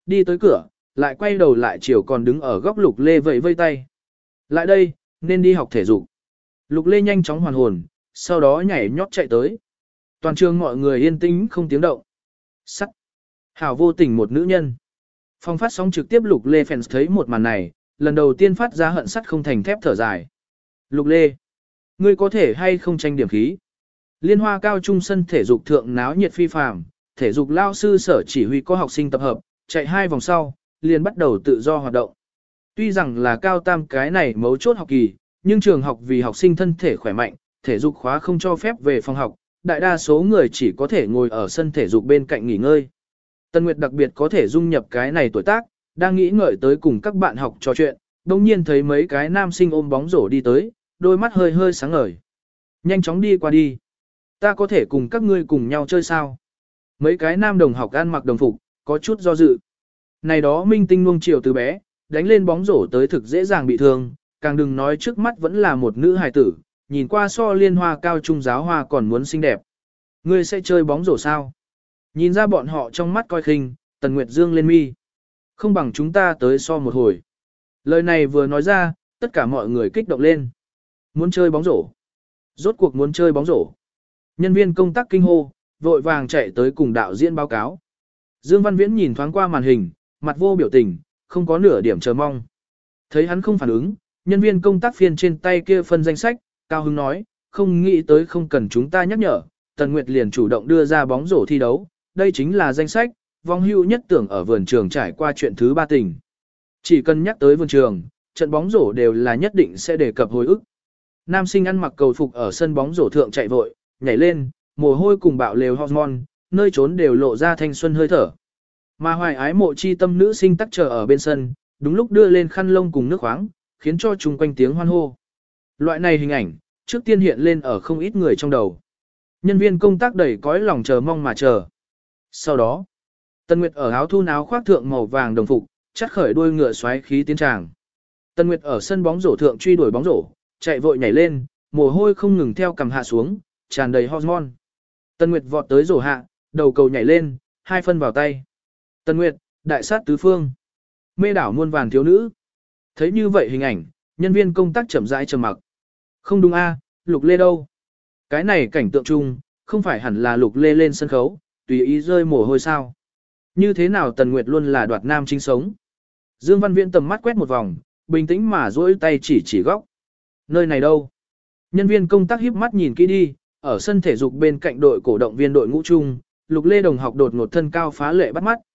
Đi tới cửa, lại quay đầu lại chiều còn đứng ở góc Lục Lê vẫy vây tay. Lại đây, nên đi học thể dục. Lục Lê nhanh chóng hoàn hồn, sau đó nhảy nhót chạy tới. Toàn trường mọi người yên tĩnh không tiếng động. Sắt. Hảo vô tình một nữ nhân. Phong phát sóng trực tiếp Lục Lê fans thấy một màn này, lần đầu tiên phát ra hận sắt không thành thép thở dài. Lục Lê, ngươi có thể hay không tranh điểm khí? Liên Hoa cao trung sân thể dục thượng náo nhiệt phi phàm, thể dục lao sư sở chỉ huy có học sinh tập hợp, chạy 2 vòng sau, liền bắt đầu tự do hoạt động. Tuy rằng là cao tam cái này mấu chốt học kỳ, nhưng trường học vì học sinh thân thể khỏe mạnh, thể dục khóa không cho phép về phòng học, đại đa số người chỉ có thể ngồi ở sân thể dục bên cạnh nghỉ ngơi. Tân Nguyệt đặc biệt có thể dung nhập cái này tuổi tác, đang nghĩ ngợi tới cùng các bạn học trò chuyện, đồng nhiên thấy mấy cái nam sinh ôm bóng rổ đi tới, đôi mắt hơi hơi sáng ngời. Nhanh chóng đi qua đi. Ta có thể cùng các ngươi cùng nhau chơi sao? Mấy cái nam đồng học ăn mặc đồng phục, có chút do dự. Này đó minh tinh nuông chiều từ bé, đánh lên bóng rổ tới thực dễ dàng bị thương, càng đừng nói trước mắt vẫn là một nữ hài tử, nhìn qua so Liên Hoa cao trung giáo hoa còn muốn xinh đẹp. Ngươi sẽ chơi bóng rổ sao? Nhìn ra bọn họ trong mắt coi khinh, Tần Nguyệt dương lên mi. Không bằng chúng ta tới so một hồi. Lời này vừa nói ra, tất cả mọi người kích động lên. Muốn chơi bóng rổ. Rốt cuộc muốn chơi bóng rổ. Nhân viên công tác kinh hô, vội vàng chạy tới cùng đạo diễn báo cáo. Dương Văn Viễn nhìn thoáng qua màn hình, mặt vô biểu tình, không có nửa điểm chờ mong. Thấy hắn không phản ứng, nhân viên công tác phiên trên tay kia phân danh sách, cao hứng nói, không nghĩ tới không cần chúng ta nhắc nhở, Tần Nguyệt liền chủ động đưa ra bóng rổ thi đấu, đây chính là danh sách, vong hưu nhất tưởng ở vườn trường trải qua chuyện thứ 3 tình. Chỉ cần nhắc tới vườn trường, trận bóng rổ đều là nhất định sẽ đề cập hồi ức. Nam sinh ăn mặc cầu phục ở sân bóng rổ thượng chạy vội, nhảy lên, mồ hôi cùng bạo lều hormone, nơi trốn đều lộ ra thanh xuân hơi thở. Mà hoài ái mộ chi tâm nữ sinh tắc chờ ở bên sân, đúng lúc đưa lên khăn lông cùng nước khoáng, khiến cho chung quanh tiếng hoan hô. Loại này hình ảnh, trước tiên hiện lên ở không ít người trong đầu. Nhân viên công tác đầy cõi lòng chờ mong mà chờ. Sau đó, Tần Nguyệt ở áo thun áo khoác thượng màu vàng đồng phục, chắt khởi đuôi ngựa xoáy khí tiến tràng. Tần Nguyệt ở sân bóng rổ thượng truy đuổi bóng rổ, chạy vội nhảy lên, mồ hôi không ngừng theo cằm hạ xuống, tràn đầy hormone. Tần Nguyệt vọt tới rổ hạ, đầu cầu nhảy lên, 2 phân vào tay. Tần Nguyệt, đại sát tứ phương, mê đảo muôn vàn thiếu nữ. Thấy như vậy hình ảnh, nhân viên công tác chậm rãi trầm mặc. Không đúng a, Lục Lê đâu? Cái này cảnh tượng chung, không phải hẳn là Lục Lê lên sân khấu, tùy ý rơi mồ hôi sao? Như thế nào Tần Nguyệt luôn là đoạt nam chính sống? Dương Văn Viễn tầm mắt quét một vòng, bình tĩnh mà duỗi tay chỉ góc. Nơi này đâu? Nhân viên công tác híp mắt nhìn kỹ đi, ở sân thể dục bên cạnh đội cổ động viên đội ngũ chung, Lục Lê đồng học đột ngột thân cao phá lệ bắt mắt.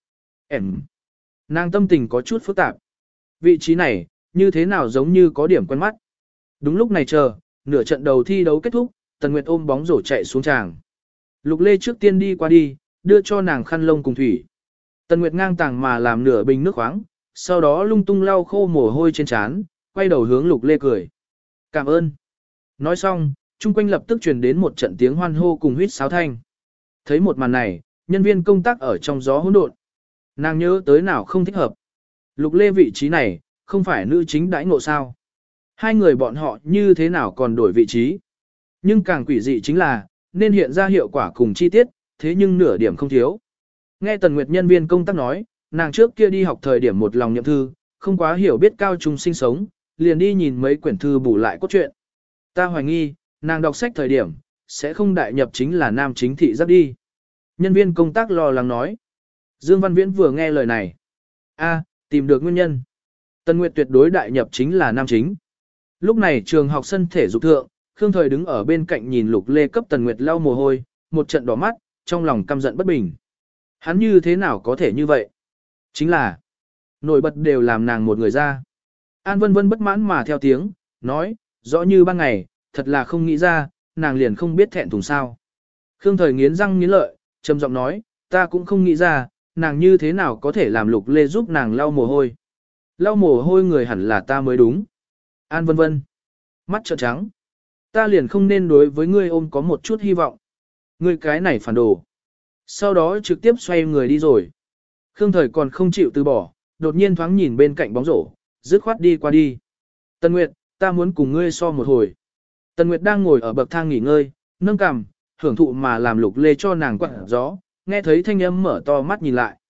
Nàng tâm tình có chút phức tạp. Vị trí này, như thế nào giống như có điểm quen mắt. Đúng lúc này chờ, nửa trận đầu thi đấu kết thúc, Tần Nguyệt ôm bóng rổ chạy xuống tràng. Lục Lê trước tiên đi qua đi, đưa cho nàng khăn lông cùng thủy. Tần Nguyệt ngang tàng mà làm nửa bình nước khoáng, sau đó lung tung lau khô mồ hôi trên trán, quay đầu hướng Lục Lê cười. Cảm ơn. Nói xong, chung quanh lập tức truyền đến một trận tiếng hoan hô cùng huýt sáo thanh. Thấy một màn này, nhân viên công tác ở trong gió hỗn độn. Nàng nhớ tới nào không thích hợp. Lục Lê vị trí này, không phải nữ chính đãi ngộ sao. Hai người bọn họ như thế nào còn đổi vị trí. Nhưng càng quỷ dị chính là, nên hiện ra hiệu quả cùng chi tiết, thế nhưng nửa điểm không thiếu. Nghe Tần Nguyệt nhân viên công tác nói, nàng trước kia đi học thời điểm một lòng nhậm thư, không quá hiểu biết cao trung sinh sống, liền đi nhìn mấy quyển thư bù lại cốt truyện. Ta hoài nghi, nàng đọc sách thời điểm, sẽ không đại nhập chính là nam chính thị giác đi. Nhân viên công tác lo lắng nói. Dương Văn Viễn vừa nghe lời này. Tìm được nguyên nhân. Tần Nguyệt tuyệt đối đại nhập chính là nam chính. Lúc này trường học sân thể dục thượng, Khương Thời đứng ở bên cạnh nhìn Lục Lê cấp Tần Nguyệt lau mồ hôi, một trận đỏ mắt, trong lòng căm giận bất bình. Hắn như thế nào có thể như vậy? Chính là, nổi bật đều làm nàng một người ra. An Vân Vân bất mãn mà theo tiếng, nói, rõ như ban ngày, thật là không nghĩ ra, nàng liền không biết thẹn thùng sao. Khương Thời nghiến răng nghiến lợi, trầm giọng nói, ta cũng không nghĩ ra, nàng như thế nào có thể làm Lục Lê giúp nàng lau mồ hôi. Lau mồ hôi người hẳn là ta mới đúng. An Vân Vân, mắt trợn trắng. Ta liền không nên đối với ngươi ôm có một chút hy vọng. Ngươi cái này phản đồ. Sau đó trực tiếp xoay người đi rồi. Khương Thời còn không chịu từ bỏ, đột nhiên thoáng nhìn bên cạnh bóng rổ, dứt khoát đi qua đi. Tần Nguyệt, ta muốn cùng ngươi so một hồi. Tần Nguyệt đang ngồi ở bậc thang nghỉ ngơi, nâng cằm, hưởng thụ mà làm Lục Lê cho nàng quặn gió, nghe thấy thanh âm mở to mắt nhìn lại.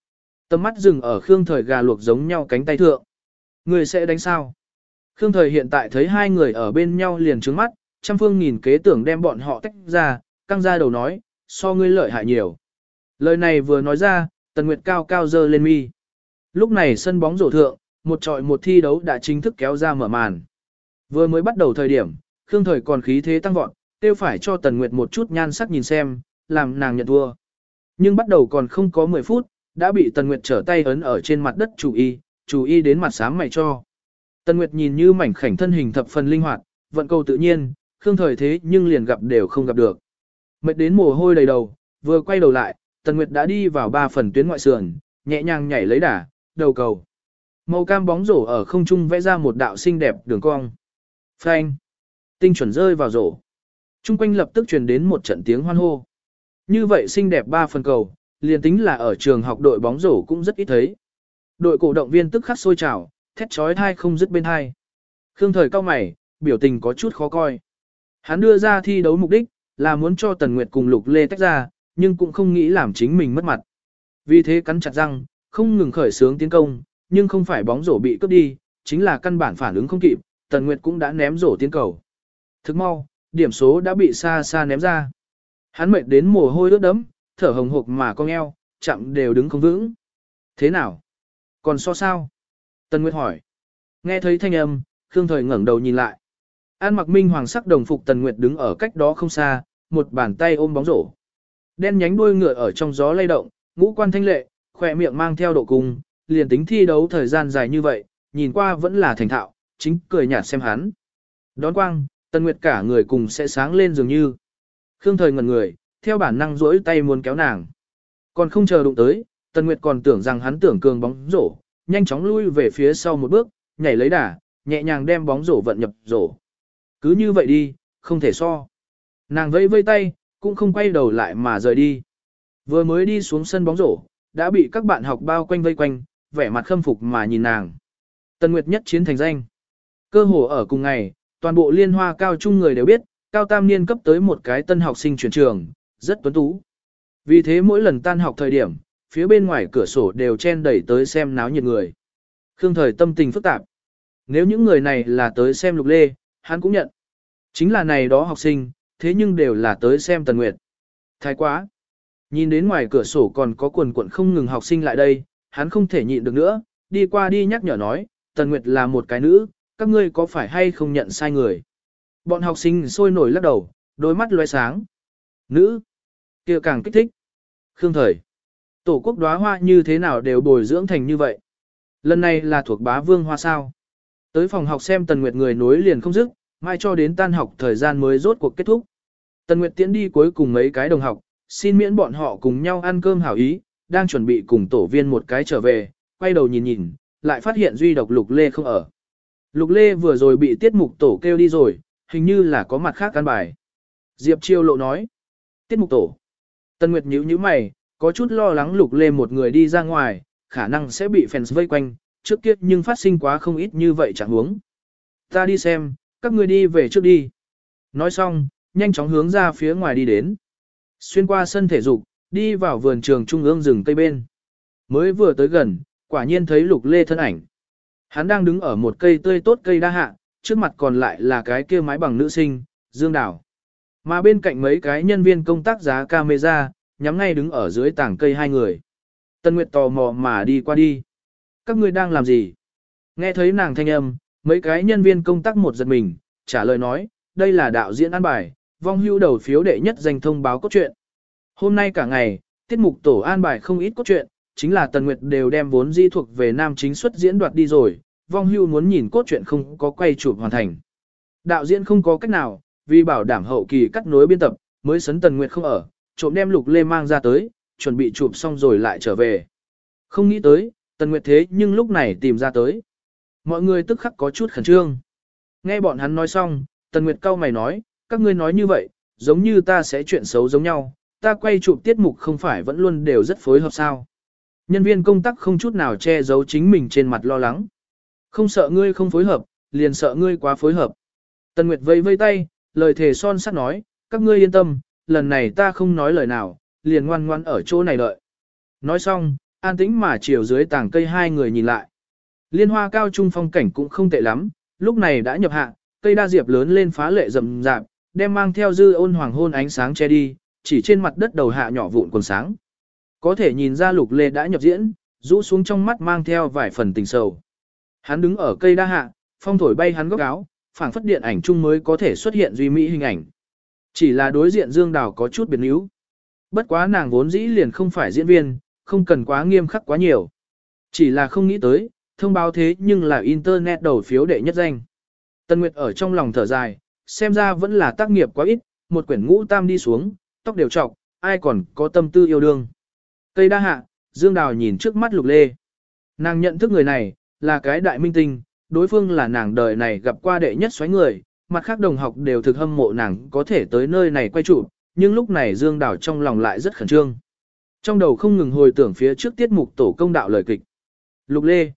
Tầm mắt dừng ở Khương Thời gà luộc giống nhau cánh tay thượng. Người sẽ đánh sao? Khương Thời hiện tại thấy hai người ở bên nhau liền trướng mắt, trăm phương nghìn kế tưởng đem bọn họ tách ra, căng ra đầu nói, so ngươi lợi hại nhiều. Lời này vừa nói ra, Tần Nguyệt cao cao dơ lên mi. Lúc này sân bóng rổ thượng, một trọi một thi đấu đã chính thức kéo ra mở màn. Vừa mới bắt đầu thời điểm, Khương Thời còn khí thế tăng vọt, tiêu phải cho Tần Nguyệt một chút nhan sắc nhìn xem, làm nàng nhận thua. Nhưng bắt đầu còn không có 10 phút, đã bị Tần Nguyệt trở tay ấn ở trên mặt đất chủ y đến mặt xám mày cho. Tần Nguyệt nhìn như mảnh khảnh thân hình thập phần linh hoạt, vận cầu tự nhiên, Khương Thời thế nhưng liền gặp đều không gặp được. Mệt đến mồ hôi đầy đầu, vừa quay đầu lại, Tần Nguyệt đã đi vào 3 phần tuyến ngoại sườn, nhẹ nhàng nhảy lấy đà, đầu cầu. Màu cam bóng rổ ở không trung vẽ ra một đạo xinh đẹp đường cong. Phanh! Tinh chuẩn rơi vào rổ. Trung quanh lập tức truyền đến một trận tiếng hoan hô. Như vậy xinh đẹp 3 phần cầu, liền tính là ở trường học đội bóng rổ cũng rất ít thấy. Đội cổ động viên tức khắc sôi trào, thét chói tai không dứt bên hai. Khương Thời cao mày, biểu tình có chút khó coi. Hắn đưa ra thi đấu mục đích, là muốn cho Tần Nguyệt cùng Lục Lê tách ra, nhưng cũng không nghĩ làm chính mình mất mặt. Vì thế cắn chặt răng, không ngừng khởi xướng tiến công, nhưng không phải bóng rổ bị cướp đi, chính là căn bản phản ứng không kịp, Tần Nguyệt cũng đã ném rổ tiến cầu. Thức mau, điểm số đã bị xa xa ném ra. Hắn mệt đến mồ hôi ướt đẫm, thở hồng hộc mà cong eo, chậm đều đứng không vững. Thế nào? Còn so sao? Tần Nguyệt hỏi. Nghe thấy thanh âm, Khương Thời ngẩng đầu nhìn lại. An mặc minh hoàng sắc đồng phục Tần Nguyệt đứng ở cách đó không xa, một bàn tay ôm bóng rổ. Đen nhánh đuôi ngựa ở trong gió lay động, ngũ quan thanh lệ, khỏe miệng mang theo độ cung, liền tính thi đấu thời gian dài như vậy, nhìn qua vẫn là thành thạo, chính cười nhạt xem hắn. Đón quang, Tần Nguyệt cả người cùng sẽ sáng lên dường như. Khương Thời ngẩn người, theo bản năng duỗi tay muốn kéo nàng. Còn không chờ đụng tới, Tần Nguyệt còn tưởng rằng hắn tưởng cường bóng rổ, nhanh chóng lui về phía sau một bước, nhảy lấy đà, nhẹ nhàng đem bóng rổ vận nhập rổ. Cứ như vậy đi, không thể so. Nàng vẫy vây tay, cũng không quay đầu lại mà rời đi. Vừa mới đi xuống sân bóng rổ, đã bị các bạn học bao quanh vây quanh, vẻ mặt khâm phục mà nhìn nàng. Tần Nguyệt nhất chiến thành danh. Cơ hồ ở cùng ngày, toàn bộ liên hoa cao trung người đều biết, cao tam niên cấp tới một cái tân học sinh chuyển trường, rất tuấn tú. Vì thế mỗi lần tan học thời điểm, phía bên ngoài cửa sổ đều chen đẩy tới xem náo nhiệt người. Khương Thời tâm tình phức tạp. Nếu những người này là tới xem Lục Lê, hắn cũng nhận. Chính là này đó học sinh, thế nhưng đều là tới xem Tần Nguyệt. Thái quá! Nhìn đến ngoài cửa sổ còn có quần quận không ngừng học sinh lại đây, hắn không thể nhịn được nữa, đi qua đi nhắc nhở nói, Tần Nguyệt là một cái nữ, các ngươi có phải hay không nhận sai người. Bọn học sinh sôi nổi lắc đầu, đôi mắt lóe sáng. Nữ! Kia càng kích thích. Khương Thời! Tổ quốc đóa hoa như thế nào đều bồi dưỡng thành như vậy. Lần này là thuộc bá vương hoa sao. Tới phòng học xem Tần Nguyệt người nối liền không dứt, mai cho đến tan học thời gian mới rốt cuộc kết thúc. Tần Nguyệt tiễn đi cuối cùng mấy cái đồng học, xin miễn bọn họ cùng nhau ăn cơm hảo ý, đang chuẩn bị cùng tổ viên một cái trở về, quay đầu nhìn nhìn, lại phát hiện duy độc Lục Lê không ở. Lục Lê vừa rồi bị tiết mục tổ kêu đi rồi, hình như là có mặt khác căn bài. Diệp Chiêu Lộ nói, tiết mục tổ. Tần Nguyệt nhíu nhíu mày, có chút lo lắng Lục Lê một người đi ra ngoài, khả năng sẽ bị fans vây quanh, trước kia nhưng phát sinh quá không ít như vậy chẳng huống. Ta đi xem, các ngươi đi về trước đi. Nói xong, nhanh chóng hướng ra phía ngoài đi đến. Xuyên qua sân thể dục, đi vào vườn trường trung ương rừng cây bên. Mới vừa tới gần, quả nhiên thấy Lục Lê thân ảnh. Hắn đang đứng ở một cây tươi tốt cây đa hạ, trước mặt còn lại là cái kia mái bằng nữ sinh, Dương Đào. Mà bên cạnh mấy cái nhân viên công tác giá camera, nhắm ngay đứng ở dưới tảng cây hai người. Tân Nguyệt tò mò mà đi qua đi. Các ngươi đang làm gì? Nghe thấy nàng thanh âm, mấy cái nhân viên công tác một giật mình, trả lời nói, đây là đạo diễn an bài, vong hưu đầu phiếu đệ nhất danh thông báo cốt truyện. Hôm nay cả ngày, tiết mục tổ an bài không ít cốt truyện, chính là Tần Nguyệt đều đem vốn di thuộc về nam chính xuất diễn đoạt đi rồi, vong hưu muốn nhìn cốt truyện không có quay chụp hoàn thành. Đạo diễn không có cách nào, vì bảo đảm hậu kỳ cắt nối biên tập, mới sấn Tần Nguyệt không ở, trộm đem Lục Lê mang ra tới, chuẩn bị chụp xong rồi lại trở về. Không nghĩ tới, Tần Nguyệt thế nhưng lúc này tìm ra tới. Mọi người tức khắc có chút khẩn trương. Nghe bọn hắn nói xong, Tần Nguyệt cau mày nói, các ngươi nói như vậy, giống như ta sẽ chuyện xấu giống nhau, ta quay chụp tiết mục không phải vẫn luôn đều rất phối hợp sao. Nhân viên công tác không chút nào che giấu chính mình trên mặt lo lắng. Không sợ ngươi không phối hợp, liền sợ ngươi quá phối hợp. Tần Nguyệt vây vây tay, lời thề son sắt nói, các ngươi yên tâm, lần này ta không nói lời nào, liền ngoan ngoan ở chỗ này đợi. Nói xong, an tĩnh mà chiều dưới tảng cây hai người nhìn lại. Liên hoa cao trung phong cảnh cũng không tệ lắm, lúc này đã nhập hạ, cây đa diệp lớn lên phá lệ rậm rạp, đem mang theo dư ôn hoàng hôn ánh sáng che đi, chỉ trên mặt đất đầu hạ nhỏ vụn còn sáng. Có thể nhìn ra Lục Lê đã nhập diễn, rũ xuống trong mắt mang theo vài phần tình sầu. Hắn đứng ở cây đa hạ, phong thổi bay hắn góc áo, phảng phất điện ảnh chung mới có thể xuất hiện duy mỹ hình ảnh. Chỉ là đối diện Dương Đào có chút biệt níu. Bất quá nàng vốn dĩ liền không phải diễn viên, không cần quá nghiêm khắc quá nhiều. Chỉ là không nghĩ tới, thông báo thế nhưng là internet đầu phiếu đệ nhất danh. Tân Nguyệt ở trong lòng thở dài, xem ra vẫn là tác nghiệp quá ít, một quyển ngũ tam đi xuống, tóc đều trọc, ai còn có tâm tư yêu đương. Cây đa hạ, Dương Đào nhìn trước mắt Lục Lê. Nàng nhận thức người này, là cái đại minh tinh, đối phương là nàng đời này gặp qua đệ nhất xoáy người, mặt khác đồng học đều thực hâm mộ nàng có thể tới nơi này quay chụp, nhưng lúc này Dương Đào trong lòng lại rất khẩn trương. Trong đầu không ngừng hồi tưởng phía trước tiết mục tổ công đạo lời kịch. Lục Lê,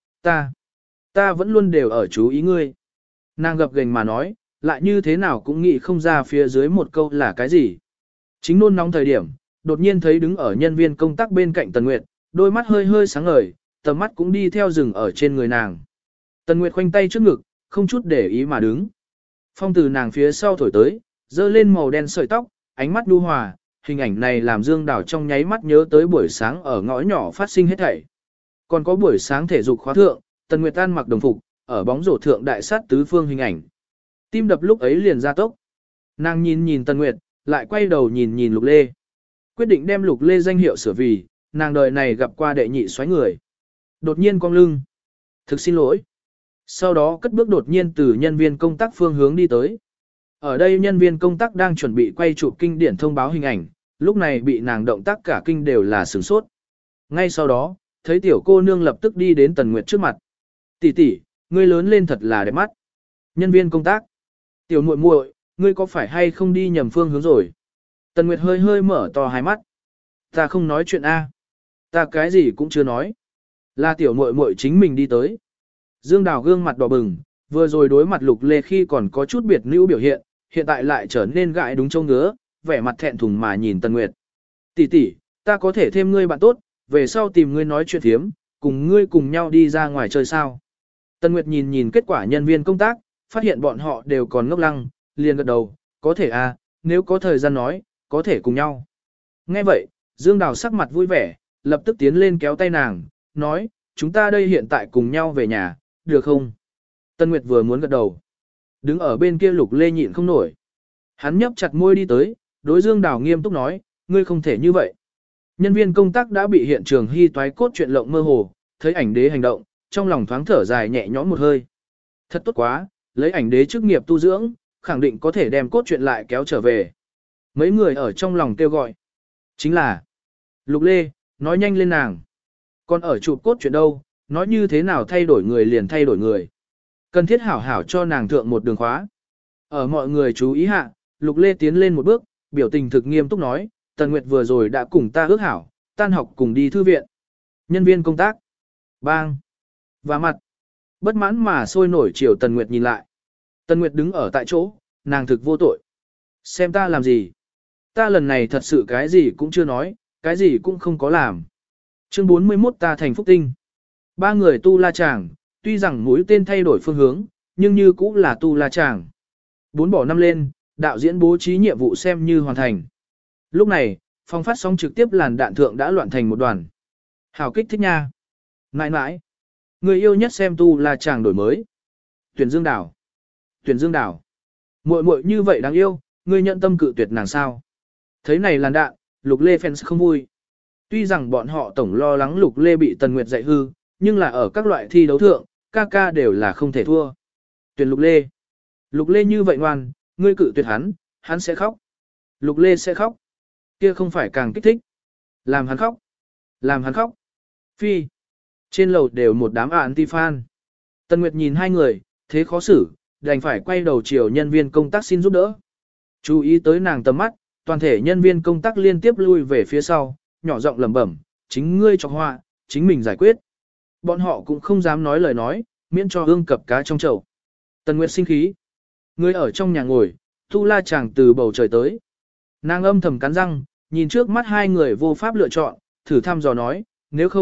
ta vẫn luôn đều ở chú ý ngươi. Nàng gập gềnh mà nói, lại như thế nào cũng nghĩ không ra phía dưới một câu là cái gì. Chính nôn nóng thời điểm, đột nhiên thấy đứng ở nhân viên công tác bên cạnh Tần Nguyệt, đôi mắt hơi hơi sáng ngời, tầm mắt cũng đi theo rừng ở trên người nàng. Tần Nguyệt khoanh tay trước ngực, không chút để ý mà đứng. Phong từ nàng phía sau thổi tới, dơ lên màu đen sợi tóc, ánh mắt đu hòa, hình ảnh này làm Dương Đào trong nháy mắt nhớ tới buổi sáng ở ngõ nhỏ phát sinh hết thảy. Còn có buổi sáng thể dục khóa thượng, Tần Nguyệt ăn mặc đồng phục, ở bóng rổ thượng đại sát tứ phương hình ảnh. Tim đập lúc ấy liền ra tốc. Nàng nhìn nhìn Tần Nguyệt, lại quay đầu nhìn nhìn Lục Lê. Quyết định đem Lục Lê danh hiệu sửa vì, nàng đời này gặp qua đệ nhị xoáy người. Đột nhiên cong lưng. Thực xin lỗi. Sau đó cất bước đột nhiên từ nhân viên công tác phương hướng đi tới. Ở đây nhân viên công tác đang chuẩn bị quay chụp kinh điển thông báo hình ảnh, lúc này bị nàng động tác cả kinh đều là sửng sốt. Ngay sau đó, thấy tiểu cô nương lập tức đi đến Tần Nguyệt trước mặt. Tỷ tỷ, ngươi lớn lên thật là đẹp mắt. Nhân viên công tác. Tiểu muội muội, ngươi có phải hay không đi nhầm phương hướng rồi? Tần Nguyệt hơi hơi mở to hai mắt. Ta không nói chuyện A. Ta cái gì cũng chưa nói. Là tiểu muội muội chính mình đi tới. Dương Đào gương mặt đỏ bừng, vừa rồi đối mặt Lục Lê khi còn có chút biệt nữ biểu hiện, hiện tại lại trở nên gãi đúng châu ngứa, vẻ mặt thẹn thùng mà nhìn Tần Nguyệt. Tỷ tỷ, ta có thể thêm ngươi bạn tốt, về sau tìm ngươi nói chuyện thiếm, cùng ngươi cùng nhau đi ra ngoài chơi sao. Tần Nguyệt nhìn nhìn kết quả nhân viên công tác, phát hiện bọn họ đều còn ngốc lăng, liền gật đầu, có thể à, nếu có thời gian nói, có thể cùng nhau. Nghe vậy, Dương Đào sắc mặt vui vẻ, lập tức tiến lên kéo tay nàng, nói, chúng ta đây hiện tại cùng nhau về nhà, được không? Tân Nguyệt vừa muốn gật đầu. Đứng ở bên kia Lục Lê nhịn không nổi. Hắn nhấp chặt môi đi tới, đối Dương Đào nghiêm túc nói, ngươi không thể như vậy. Nhân viên công tác đã bị hiện trường hy toái cốt chuyện lộng mơ hồ, thấy ảnh đế hành động, trong lòng thoáng thở dài nhẹ nhõm một hơi. Thật tốt quá, lấy ảnh đế chức nghiệp tu dưỡng, khẳng định có thể đem cốt chuyện lại kéo trở về. Mấy người ở trong lòng kêu gọi. Chính là Lục Lê, nói nhanh lên nàng. Còn ở chụp cốt chuyện đâu, nói như thế nào thay đổi người liền thay đổi người. Cần thiết hảo hảo cho nàng thượng một đường khóa. Ở mọi người chú ý hạ, Lục Lê tiến lên một bước, biểu tình thực nghiêm túc nói, Tần Nguyệt vừa rồi đã cùng ta ước hảo, tan học cùng đi thư viện. Nhân viên công tác. Bang. Và mặt. Bất mãn mà sôi nổi chiều Tần Nguyệt nhìn lại. Tần Nguyệt đứng ở tại chỗ, nàng thực vô tội. Xem ta làm gì? Ta lần này thật sự cái gì cũng chưa nói, cái gì cũng không có làm. Chương 41 ta thành phúc tinh. Ba người tu la chàng, tuy rằng mũi tên thay đổi phương hướng, nhưng như cũng là tu la chàng. 4 bỏ 5 lên, đạo diễn bố trí nhiệm vụ xem như hoàn thành. Lúc này, phòng phát sóng trực tiếp làn đạn thượng đã loạn thành một đoàn. Hảo kích thích nha. Nãi nãi. Người yêu nhất xem tu la chàng đổi mới. Tuyển Dương Đào. Tuyển Dương Đào. Muội muội như vậy đáng yêu, ngươi nhận tâm cự tuyệt nàng sao? Thấy này làn đạn, Lục Lê fans không vui. Tuy rằng bọn họ tổng lo lắng Lục Lê bị Tần Nguyệt dạy hư, nhưng là ở các loại thi đấu thượng, ca ca đều là không thể thua. Tuyển Lục Lê. Lục Lê như vậy ngoan, ngươi cự tuyệt hắn sẽ khóc. Lục Lê sẽ khóc. Kia không phải càng kích thích. Làm hắn khóc. Làm hắn khóc. Phi. Trên lầu đều một đám anti-fan. Tần Nguyệt nhìn hai người, thế khó xử, đành phải quay đầu chiều nhân viên công tác xin giúp đỡ. Chú ý tới nàng tầm mắt, toàn thể nhân viên công tác liên tiếp lui về phía sau, nhỏ giọng lẩm bẩm, chính ngươi chọc họa, chính mình giải quyết. Bọn họ cũng không dám nói lời nói, miễn cho hương cập cá trong chậu. Tần Nguyệt sinh khí. Người ở trong nhà ngồi, tu la chàng từ bầu trời tới. Nàng âm thầm cắn răng, nhìn trước mắt hai người vô pháp lựa chọn, thử thăm dò nói, nếu không,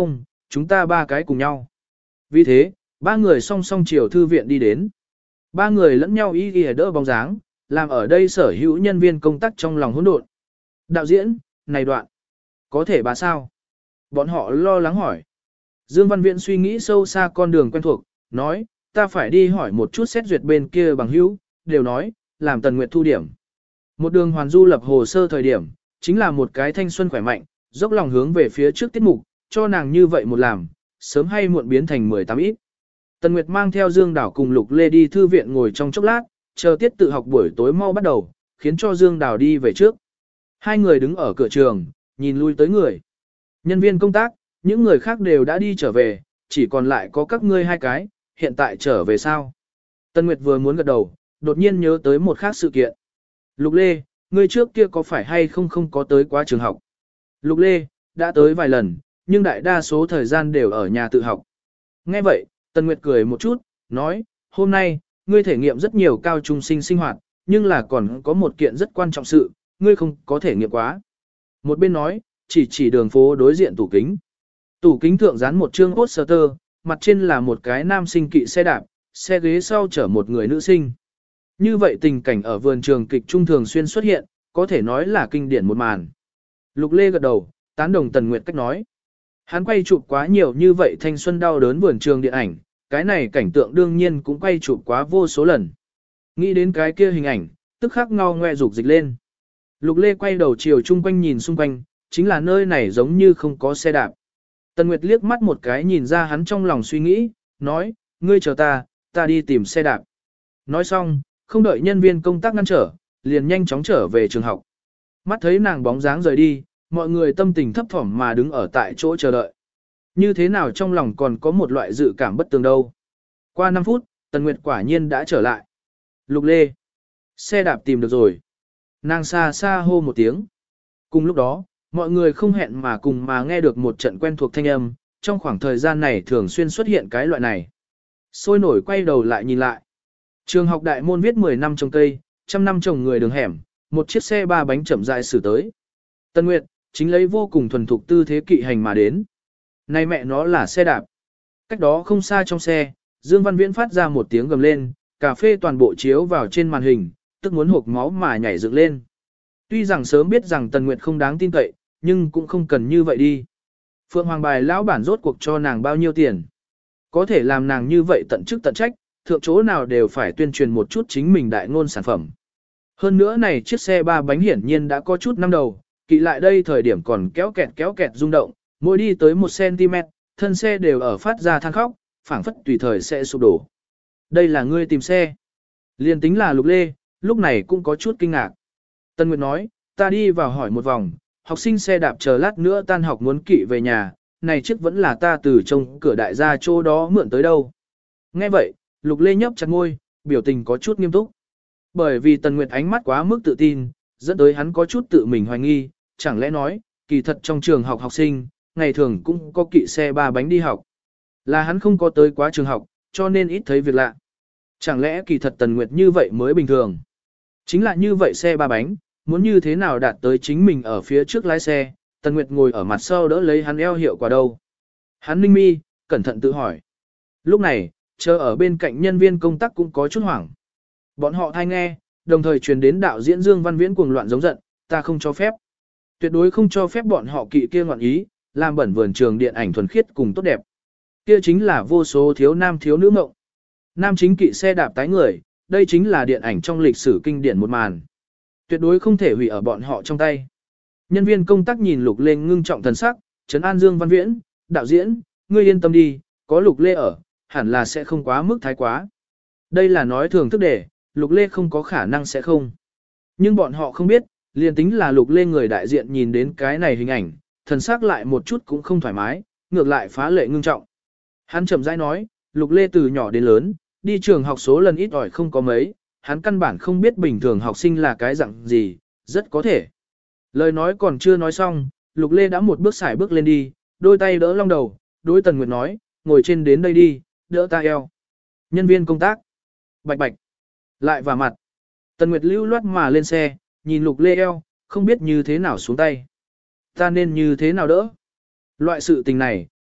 chúng ta ba cái cùng nhau. Vì thế, ba người song song chiều thư viện đi đến. Ba người lẫn nhau y y đỡ bóng dáng, làm ở đây sở hữu nhân viên công tác trong lòng hỗn độn. Đạo diễn, này đoạn, có thể bà sao? Bọn họ lo lắng hỏi. Dương Văn Viễn suy nghĩ sâu xa con đường quen thuộc, nói, ta phải đi hỏi một chút xét duyệt bên kia bằng hữu, đều nói, làm Tần Nguyệt thu điểm. Một đường hoàn du lập hồ sơ thời điểm, chính là một cái thanh xuân khỏe mạnh, dốc lòng hướng về phía trước tiết mục, cho nàng như vậy một làm, sớm hay muộn biến thành 18 ít. Tần Nguyệt mang theo Dương Đào cùng Lục Lê đi thư viện ngồi trong chốc lát, chờ tiết tự học buổi tối mau bắt đầu, khiến cho Dương Đào đi về trước. Hai người đứng ở cửa trường, nhìn lui tới người. Nhân viên công tác, những người khác đều đã đi trở về, chỉ còn lại có các ngươi hai cái, hiện tại trở về sao? Tần Nguyệt vừa muốn gật đầu, đột nhiên nhớ tới một khác sự kiện. Lục Lê, ngươi trước kia có phải hay không có tới quá trường học? Lục Lê, đã tới vài lần, nhưng đại đa số thời gian đều ở nhà tự học. Nghe vậy, Tần Nguyệt cười một chút, nói, hôm nay, ngươi thể nghiệm rất nhiều cao trung sinh sinh hoạt, nhưng là còn có một kiện rất quan trọng sự, ngươi không có thể nghiệm quá. Một bên nói, chỉ đường phố đối diện tủ kính. Tủ kính thượng dán một chương poster, mặt trên là một cái nam sinh kỵ xe đạp, xe ghế sau chở một người nữ sinh. Như vậy tình cảnh ở vườn trường kịch trung thường xuyên xuất hiện, có thể nói là kinh điển một màn. Lục Lê gật đầu, tán đồng Tần Nguyệt cách nói. Hắn quay chụp quá nhiều như vậy thanh xuân đau đớn vườn trường điện ảnh, cái này cảnh tượng đương nhiên cũng quay chụp quá vô số lần. Nghĩ đến cái kia hình ảnh, tức khắc ngao ngoe rục dịch lên. Lục Lê quay đầu chiều chung quanh nhìn xung quanh, chính là nơi này giống như không có xe đạp. Tần Nguyệt liếc mắt một cái nhìn ra hắn trong lòng suy nghĩ, nói, ngươi chờ ta đi tìm xe đạp. Nói xong, không đợi nhân viên công tác ngăn trở, liền nhanh chóng trở về trường học. Mắt thấy nàng bóng dáng rời đi, mọi người tâm tình thấp thỏm mà đứng ở tại chỗ chờ đợi. Như thế nào trong lòng còn có một loại dự cảm bất tường đâu. Qua 5 phút, Tần Nguyệt quả nhiên đã trở lại. Lục Lê, xe đạp tìm được rồi. Nàng xa xa hô một tiếng. Cùng lúc đó, mọi người không hẹn mà cùng mà nghe được một trận quen thuộc thanh âm, trong khoảng thời gian này thường xuyên xuất hiện cái loại này. Sôi nổi quay đầu lại nhìn lại. Trường học đại môn viết 10 năm trồng cây, 100 năm trồng người đường hẻm, một chiếc xe ba bánh chậm rãi xử tới. Tần Nguyệt, chính lấy vô cùng thuần thục tư thế kỵ hành mà đến. Này mẹ nó là xe đạp. Cách đó không xa trong xe, Dương Văn Viễn phát ra một tiếng gầm lên, cà phê toàn bộ chiếu vào trên màn hình, tức muốn hộc máu mà nhảy dựng lên. Tuy rằng sớm biết rằng Tần Nguyệt không đáng tin cậy, nhưng cũng không cần như vậy đi. Phượng Hoàng bài lão bản rốt cuộc cho nàng bao nhiêu tiền. Có thể làm nàng như vậy tận chức tận trách, thượng chỗ nào đều phải tuyên truyền một chút chính mình đại ngôn sản phẩm. Hơn nữa này chiếc xe ba bánh hiển nhiên đã có chút năm đầu, kỵ lại đây thời điểm còn kéo kẹt rung động, mỗi đi tới 1 cm, thân xe đều ở phát ra than khóc, phảng phất tùy thời sẽ sụp đổ. Đây là ngươi tìm xe. Liên tính là Lục Lê, lúc này cũng có chút kinh ngạc. Tân Nguyệt nói, ta đi vào hỏi một vòng, học sinh xe đạp chờ lát nữa tan học muốn kỵ về nhà, này chiếc vẫn là ta từ trong cửa đại gia chỗ đó mượn tới đâu. Nghe vậy, Lục Lê nhấp chặt môi, biểu tình có chút nghiêm túc. Bởi vì Tần Nguyệt ánh mắt quá mức tự tin, dẫn tới hắn có chút tự mình hoài nghi, chẳng lẽ nói, kỳ thật trong trường học học sinh, ngày thường cũng có kỵ xe ba bánh đi học. Là hắn không có tới quá trường học, cho nên ít thấy việc lạ. Chẳng lẽ kỳ thật Tần Nguyệt như vậy mới bình thường. Chính là như vậy xe ba bánh, muốn như thế nào đạt tới chính mình ở phía trước lái xe, Tần Nguyệt ngồi ở mặt sau đỡ lấy hắn eo hiệu quả đâu. Hắn ninh mi, cẩn thận tự hỏi. Lúc này, chờ ở bên cạnh nhân viên công tác cũng có chút hoảng. Bọn họ thay nghe, đồng thời truyền đến đạo diễn Dương Văn Viễn cuồng loạn giống giận, ta không cho phép. Tuyệt đối không cho phép bọn họ kỵ kia ngoạn ý, làm bẩn vườn trường điện ảnh thuần khiết cùng tốt đẹp. Kia chính là vô số thiếu nam thiếu nữ mộng. Nam chính kỵ xe đạp tái người, đây chính là điện ảnh trong lịch sử kinh điển một màn. Tuyệt đối không thể hủy ở bọn họ trong tay. Nhân viên công tác nhìn Lục Lê ngưng trọng thần sắc, trấn an Dương Văn Viễn, đạo diễn, ngươi yên tâm đi, có Lục Lê ở, hẳn là sẽ không quá mức thái quá. Đây là nói thường thức để, Lục Lê không có khả năng sẽ không. Nhưng bọn họ không biết, liền tính là Lục Lê người đại diện nhìn đến cái này hình ảnh, thần sắc lại một chút cũng không thoải mái, ngược lại phá lệ ngưng trọng. Hắn chậm rãi nói, Lục Lê từ nhỏ đến lớn, đi trường học số lần ít ỏi không có mấy, hắn căn bản không biết bình thường học sinh là cái dạng gì, rất có thể. Lời nói còn chưa nói xong, Lục Lê đã một bước xài bước lên đi, đôi tay đỡ long đầu, đối Tần Nguyệt nói, ngồi trên đến đây đi, đỡ ta eo. Nhân viên công tác. Bạch bạch. Lại vào mặt. Tần Nguyệt lưu loát mà lên xe, nhìn Lục Lê eo, không biết như thế nào xuống tay. Ta nên như thế nào đỡ. Loại sự tình này,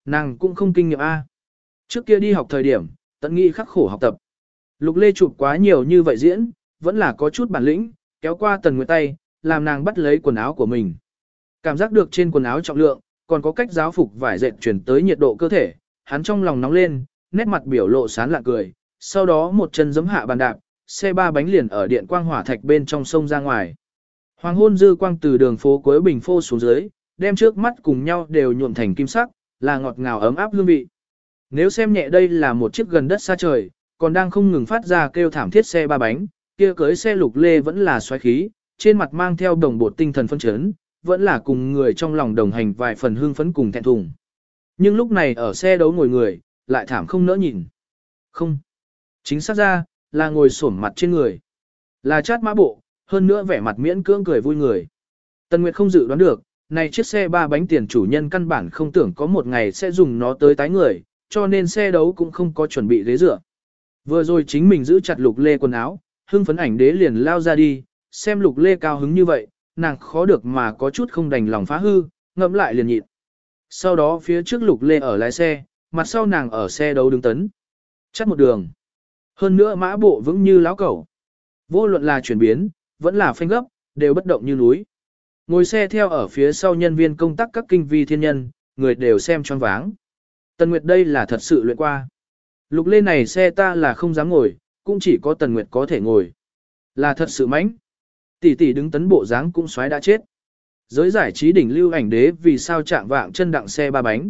nàng cũng không kinh nghiệm A. Trước kia đi học thời điểm, tận nghĩ khắc khổ học tập. Lục Lê chụp quá nhiều như vậy diễn, vẫn là có chút bản lĩnh, kéo qua Tần Nguyệt tay, làm nàng bắt lấy quần áo của mình. Cảm giác được trên quần áo trọng lượng, còn có cách giáo phục vải dệt chuyển tới nhiệt độ cơ thể, hắn trong lòng nóng lên, nét mặt biểu lộ sán lạ cười, sau đó một chân giẫm hạ bàn đạp, xe ba bánh liền ở điện quang hỏa thạch bên trong sông ra ngoài. Hoàng hôn dư quang từ đường phố cuối bình phô xuống dưới, đem trước mắt cùng nhau đều nhuộm thành kim sắc, là ngọt ngào ấm áp hương vị. Nếu xem nhẹ đây là một chiếc gần đất xa trời, còn đang không ngừng phát ra kêu thảm thiết xe ba bánh, kia cưới xe Lục Lê vẫn là xoáy khí, trên mặt mang theo đồng bộ tinh thần phân chấn, vẫn là cùng người trong lòng đồng hành vài phần hưng phấn cùng thẹn thùng. Nhưng lúc này ở xe đấu ngồi người, lại thảm không nỡ nhìn. Không. Chính xác ra, là ngồi xổm mặt trên người. Là chát mã bộ, hơn nữa vẻ mặt miễn cưỡng cười vui người. Tần Nguyệt không dự đoán được, này chiếc xe ba bánh tiền chủ nhân căn bản không tưởng có một ngày sẽ dùng nó tới tái người, cho nên xe đấu cũng không có chuẩn bị ghế dựa. Vừa rồi chính mình giữ chặt Lục Lê quần áo, hưng phấn ảnh đế liền lao ra đi, xem Lục Lê cao hứng như vậy, nàng khó được mà có chút không đành lòng phá hư, ngậm lại liền nhịn. Sau đó phía trước Lục Lê ở lái xe, mặt sau nàng ở xe đấu đứng tấn. Chắc một đường. Hơn nữa mã bộ vững như láo cẩu. Vô luận là chuyển biến, vẫn là phanh gấp, đều bất động như núi. Ngồi xe theo ở phía sau nhân viên công tác các kinh vi thiên nhân, người đều xem choáng váng. Tần Nguyệt đây là thật sự luyện qua. Lục Lê này xe ta là không dám ngồi, cũng chỉ có Tần Nguyệt có thể ngồi. Là thật sự mãnh. Tỷ tỷ đứng tấn bộ dáng cũng xoáy đã chết. Giới giải trí đỉnh lưu ảnh đế vì sao chạm vạng chân đặng xe ba bánh.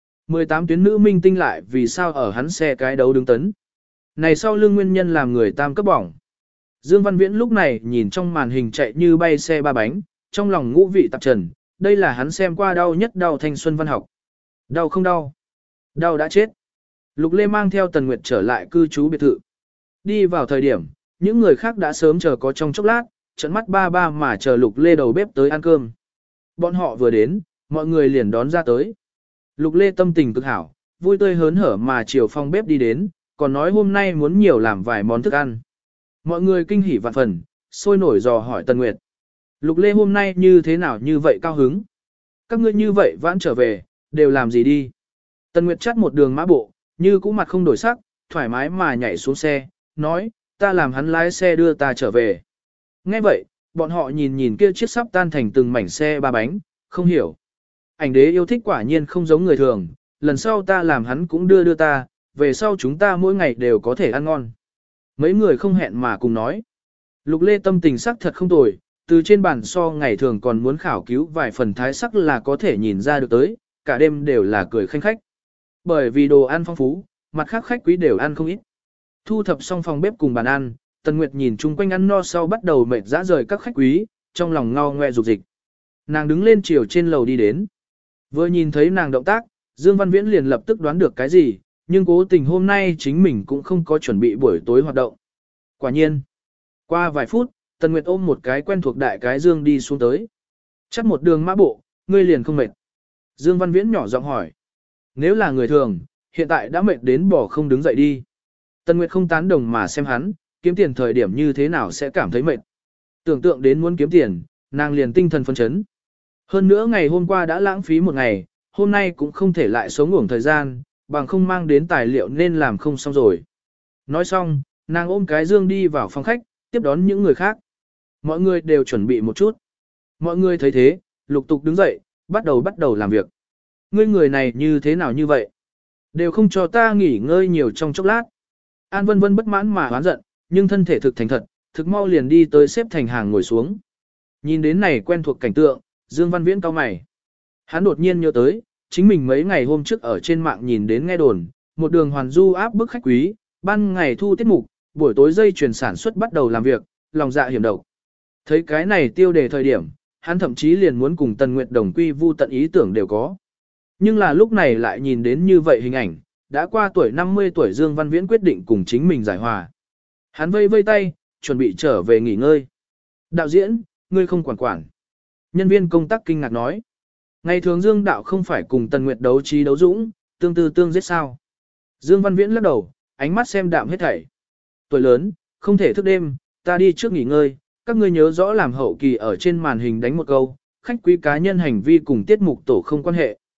18 tuyến nữ minh tinh lại vì sao ở hắn xe cái đấu đứng tấn. Này sau lưng nguyên nhân làm người tam cấp bỏng. Dương Văn Viễn lúc này nhìn trong màn hình chạy như bay xe ba bánh, trong lòng ngũ vị tạp trần, đây là hắn xem qua đau nhất đau thanh xuân văn học. Đau không đau? Đau đã chết. Lục Lê mang theo Tần Nguyệt trở lại cư trú biệt thự. Đi vào thời điểm, những người khác đã sớm chờ có trong chốc lát, trận mắt ba ba mà chờ Lục Lê đầu bếp tới ăn cơm. Bọn họ vừa đến, mọi người liền đón ra tới. Lục Lê tâm tình cực hảo, vui tươi hớn hở mà chiều phòng bếp đi đến, còn nói hôm nay muốn nhiều làm vài món thức ăn. Mọi người kinh hỉ vạn phần, sôi nổi dò hỏi Tần Nguyệt. Lục Lê hôm nay như thế nào như vậy cao hứng? Các ngươi như vậy vãn trở về, đều làm gì đi? Tần Nguyệt chắt một đường mã bộ, như cũ mặt không đổi sắc, thoải mái mà nhảy xuống xe, nói, ta làm hắn lái xe đưa ta trở về. Nghe vậy, bọn họ nhìn nhìn kia chiếc sắp tan thành từng mảnh xe ba bánh, không hiểu. Ảnh đế yêu thích quả nhiên không giống người thường, lần sau ta làm hắn cũng đưa ta, về sau chúng ta mỗi ngày đều có thể ăn ngon. Mấy người không hẹn mà cùng nói. Lục Lê tâm tình sắc thật không tồi, từ trên bàn so ngày thường còn muốn khảo cứu vài phần thái sắc là có thể nhìn ra được tới, cả đêm đều là cười khanh khách. Bởi vì đồ ăn phong phú, mặt khác khách quý đều ăn không ít. Thu thập xong phòng bếp cùng bàn ăn, Tần Nguyệt nhìn chung quanh ăn no sau bắt đầu mệt dã rời các khách quý, trong lòng ngao ngoe dục dịch. Nàng đứng lên chiều trên lầu đi đến. Vừa nhìn thấy nàng động tác, Dương Văn Viễn liền lập tức đoán được cái gì, nhưng cố tình hôm nay chính mình cũng không có chuẩn bị buổi tối hoạt động. Quả nhiên, qua vài phút, Tần Nguyệt ôm một cái quen thuộc đại cái dương đi xuống tới. Chắc một đường mã bộ, ngươi liền không mệt. Dương Văn Viễn nhỏ giọng hỏi. Nếu là người thường, hiện tại đã mệt đến bỏ không đứng dậy đi. Tần Nguyệt không tán đồng mà xem hắn, kiếm tiền thời điểm như thế nào sẽ cảm thấy mệt. Tưởng tượng đến muốn kiếm tiền, nàng liền tinh thần phấn chấn. Hơn nữa ngày hôm qua đã lãng phí một ngày, hôm nay cũng không thể lại sống ngủng thời gian, bằng không mang đến tài liệu nên làm không xong rồi. Nói xong, nàng ôm cái dương đi vào phòng khách, tiếp đón những người khác. Mọi người đều chuẩn bị một chút. Mọi người thấy thế, lục tục đứng dậy, bắt đầu làm việc. Ngươi người này như thế nào như vậy? Đều không cho ta nghỉ ngơi nhiều trong chốc lát. An Vân Vân bất mãn mà oán giận, nhưng thân thể thực thành thật, thực mau liền đi tới xếp thành hàng ngồi xuống. Nhìn đến này quen thuộc cảnh tượng, Dương Văn Viễn cau mày. Hắn đột nhiên nhớ tới, chính mình mấy ngày hôm trước ở trên mạng nhìn đến nghe đồn, một đường hoàn du áp bức khách quý, ban ngày thu tiết mục, buổi tối dây chuyển sản xuất bắt đầu làm việc, lòng dạ hiểm độc. Thấy cái này tiêu đề thời điểm, hắn thậm chí liền muốn cùng Tần Nguyệt đồng quy vu tận ý tưởng đều có. Nhưng là lúc này lại nhìn đến như vậy hình ảnh, đã qua tuổi 50 tuổi Dương Văn Viễn quyết định cùng chính mình giải hòa. Hắn vây vây tay, chuẩn bị trở về nghỉ ngơi. Đạo diễn, ngươi không quản. Nhân viên công tác kinh ngạc nói. Ngày thường Dương Đạo không phải cùng Tần Nguyệt đấu trí đấu dũng, tương tư tương giết sao. Dương Văn Viễn lắc đầu, ánh mắt xem đạm hết thảy. Tuổi lớn, không thể thức đêm, ta đi trước nghỉ ngơi, các ngươi nhớ rõ làm hậu kỳ ở trên màn hình đánh một câu, khách quý cá nhân hành vi cùng tiết mục tổ không quan hệ.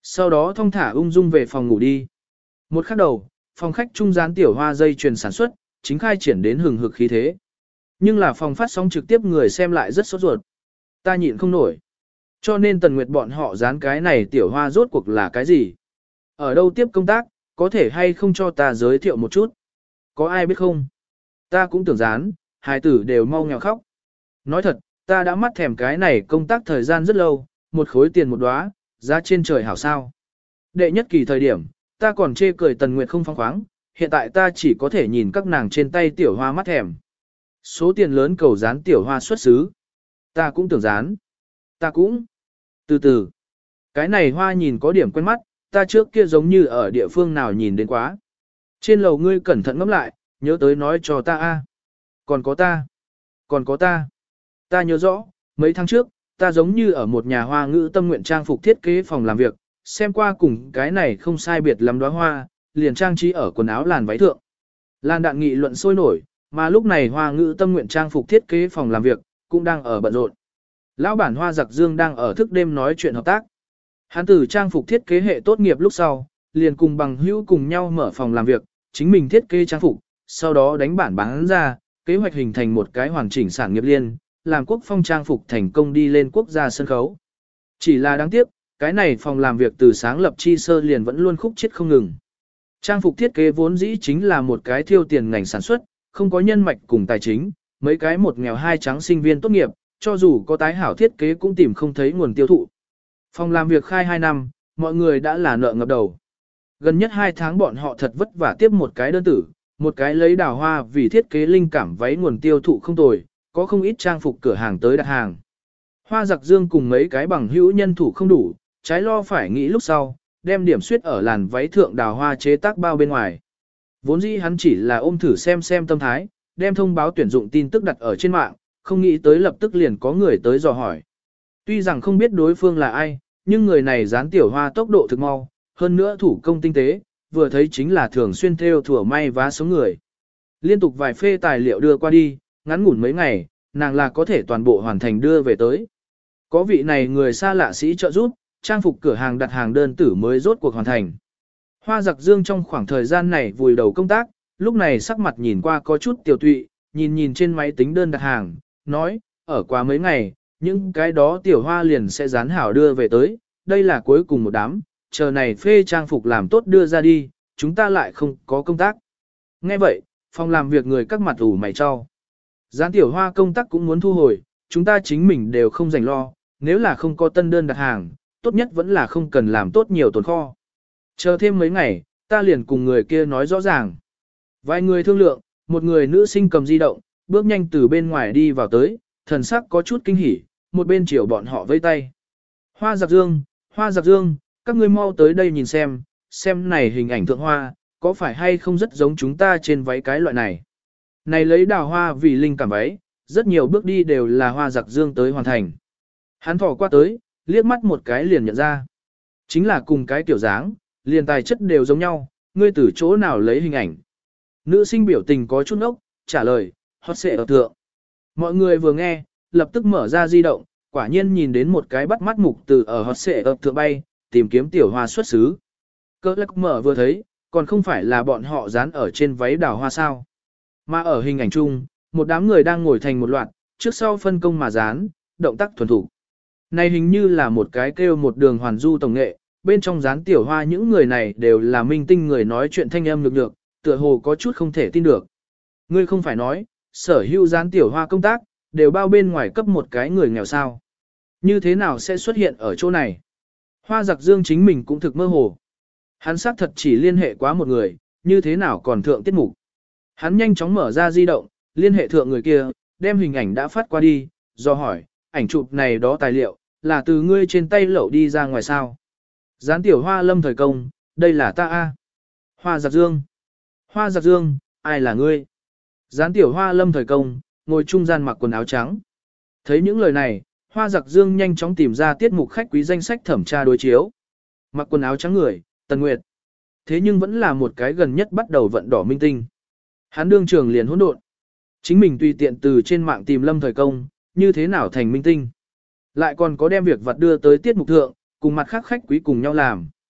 Sau đó thong thả ung dung về phòng ngủ đi. Một khắc đầu, phòng khách trung gian tiểu hoa dây chuyền sản xuất, chính khai triển đến hừng hực khí thế. Nhưng là phòng phát sóng trực tiếp người xem lại rất sốt ruột. Ta nhịn không nổi. Cho nên Tần Nguyệt bọn họ dán cái này tiểu hoa rốt cuộc là cái gì? Ở đâu tiếp công tác, có thể hay không cho ta giới thiệu một chút? Có ai biết không? Ta cũng tưởng dán, hài tử đều mau nghèo khóc. Nói thật, ta đã mắt thèm cái này công tác thời gian rất lâu, một khối tiền một đóa, giá trên trời hảo sao. Đệ nhất kỳ thời điểm, ta còn chê cười Tần Nguyệt không phóng khoáng, hiện tại ta chỉ có thể nhìn các nàng trên tay tiểu hoa mắt thèm. Số tiền lớn cầu dán tiểu hoa xuất xứ. Ta cũng tưởng dán. Ta cũng. Từ từ. Cái này hoa nhìn có điểm quen mắt, ta trước kia giống như ở địa phương nào nhìn đến quá. Trên lầu ngươi cẩn thận ngẫm lại, nhớ tới nói cho ta a. Còn có ta. Còn có ta. Ta nhớ rõ, mấy tháng trước, ta giống như ở một nhà hoa ngữ tâm nguyện trang phục thiết kế phòng làm việc, xem qua cùng cái này không sai biệt lắm đóa hoa, liền trang trí ở quần áo làn váy thượng. Lan đạn nghị luận sôi nổi, mà lúc này hoa ngữ tâm nguyện trang phục thiết kế phòng làm việc, cũng đang ở bận rộn. Lão bản Hoa Giặc Dương đang ở thức đêm nói chuyện hợp tác. Hắn từ trang phục thiết kế hệ tốt nghiệp lúc sau, liền cùng bằng hữu cùng nhau mở phòng làm việc, chính mình thiết kế trang phục, sau đó đánh bản bán ra, kế hoạch hình thành một cái hoàn chỉnh sản nghiệp liên, làm quốc phong trang phục thành công đi lên quốc gia sân khấu. Chỉ là đáng tiếc, cái này phòng làm việc từ sáng lập chi sơ liền vẫn luôn khúc chết không ngừng. Trang phục thiết kế vốn dĩ chính là một cái thiêu tiền ngành sản xuất, không có nhân mạch cùng tài chính, mấy cái một nghèo hai trắng sinh viên tốt nghiệp, cho dù có tái hảo thiết kế cũng tìm không thấy nguồn tiêu thụ. Phòng làm việc khai 2 năm, mọi người đã là nợ ngập đầu. Gần nhất 2 tháng bọn họ thật vất vả tiếp một cái đơn tử, một cái lấy đào hoa vì thiết kế linh cảm váy nguồn tiêu thụ không tồi, có không ít trang phục cửa hàng tới đặt hàng. Hoa Giặc Dương cùng mấy cái bằng hữu nhân thủ không đủ, trái lo phải nghĩ lúc sau, đem điểm suyết ở làn váy thượng đào hoa chế tác bao bên ngoài. Vốn dĩ hắn chỉ là ôm thử xem tâm thái, đem thông báo tuyển dụng tin tức đặt ở trên mạng, không nghĩ tới lập tức liền có người tới dò hỏi. Tuy rằng không biết đối phương là ai, nhưng người này dán tiểu hoa tốc độ thực mau, hơn nữa thủ công tinh tế, vừa thấy chính là thường xuyên theo thủa may vá sống người. Liên tục vài phê tài liệu đưa qua đi, ngắn ngủn mấy ngày, nàng là có thể toàn bộ hoàn thành đưa về tới. Có vị này người xa lạ sĩ trợ giúp, trang phục cửa hàng đặt hàng đơn tử mới rốt cuộc hoàn thành. Hoa Giặc Dương trong khoảng thời gian này vùi đầu công tác, lúc này sắc mặt nhìn qua có chút tiểu tụy, nhìn trên máy tính đơn đặt hàng, nói, ở qua mấy ngày, những cái đó tiểu hoa liền sẽ dán hảo đưa về tới, đây là cuối cùng một đám, chờ này phê trang phục làm tốt đưa ra đi, chúng ta lại không có công tác. Nghe vậy, phòng làm việc người các mặt ủ mày cho. Dán tiểu hoa công tác cũng muốn thu hồi, chúng ta chính mình đều không dành lo, nếu là không có tân đơn đặt hàng, tốt nhất vẫn là không cần làm tốt nhiều tồn kho. Chờ thêm mấy ngày, ta liền cùng người kia nói rõ ràng. Vài người thương lượng, một người nữ sinh cầm di động, bước nhanh từ bên ngoài đi vào tới, thần sắc có chút kinh hỉ, một bên chiều bọn họ vây tay. Hoa Giặc Dương, các ngươi mau tới đây nhìn xem này hình ảnh thượng hoa, có phải hay không rất giống chúng ta trên váy cái loại này. Này lấy đào hoa vì linh cảm váy, rất nhiều bước đi đều là Hoa Giặc Dương tới hoàn thành. Hắn thỏ qua tới, liếc mắt một cái liền nhận ra. Chính là cùng cái kiểu dáng, liền tài chất đều giống nhau, ngươi từ chỗ nào lấy hình ảnh. Nữ sinh biểu tình có chút ốc, trả lời, hot xệ ở thượng. Mọi người vừa nghe, lập tức mở ra di động, quả nhiên nhìn đến một cái bắt mắt mục từ ở hot xệ ở thượng bay, tìm kiếm tiểu hoa xuất xứ. Cơ lắc mở vừa thấy, còn không phải là bọn họ dán ở trên váy đào hoa sao. Mà ở hình ảnh chung, một đám người đang ngồi thành một loạt, trước sau phân công mà dán, động tác thuần thủ. Này hình như là một cái kêu một đường hoàn du tổng nghệ, bên trong dán tiểu hoa những người này đều là minh tinh người nói chuyện thanh âm lực, tựa hồ có chút không thể tin được. Ngươi không phải nói, sở hữu dán tiểu hoa công tác, đều bao bên ngoài cấp một cái người nghèo sao. Như thế nào sẽ xuất hiện ở chỗ này? Hoa Giặc Dương chính mình cũng thực mơ hồ. Hắn xác thật chỉ liên hệ quá một người, như thế nào còn thượng tiết mục. Hắn nhanh chóng mở ra di động, liên hệ thượng người kia, đem hình ảnh đã phát qua đi, do hỏi, ảnh chụp này đó tài liệu, là từ ngươi trên tay lậu đi ra ngoài sao. Dán tiểu hoa lâm thời công, đây là ta a. Hoa Giặc Dương, ai là ngươi? Dán tiểu hoa lâm thời công, ngồi trung gian mặc quần áo trắng. Thấy những lời này, Hoa Giặc Dương nhanh chóng tìm ra tiết mục khách quý danh sách thẩm tra đối chiếu. Mặc quần áo trắng người, Tần Nguyệt. Thế nhưng vẫn là một cái gần nhất bắt đầu vận đỏ minh tinh. Hắn đương trường liền hỗn độn. Chính mình tùy tiện từ trên mạng tìm lâm thời công, như thế nào thành minh tinh. Lại còn có đem việc vật đưa tới tiết mục thượng, cùng mặt khác khách quý cùng nhau làm.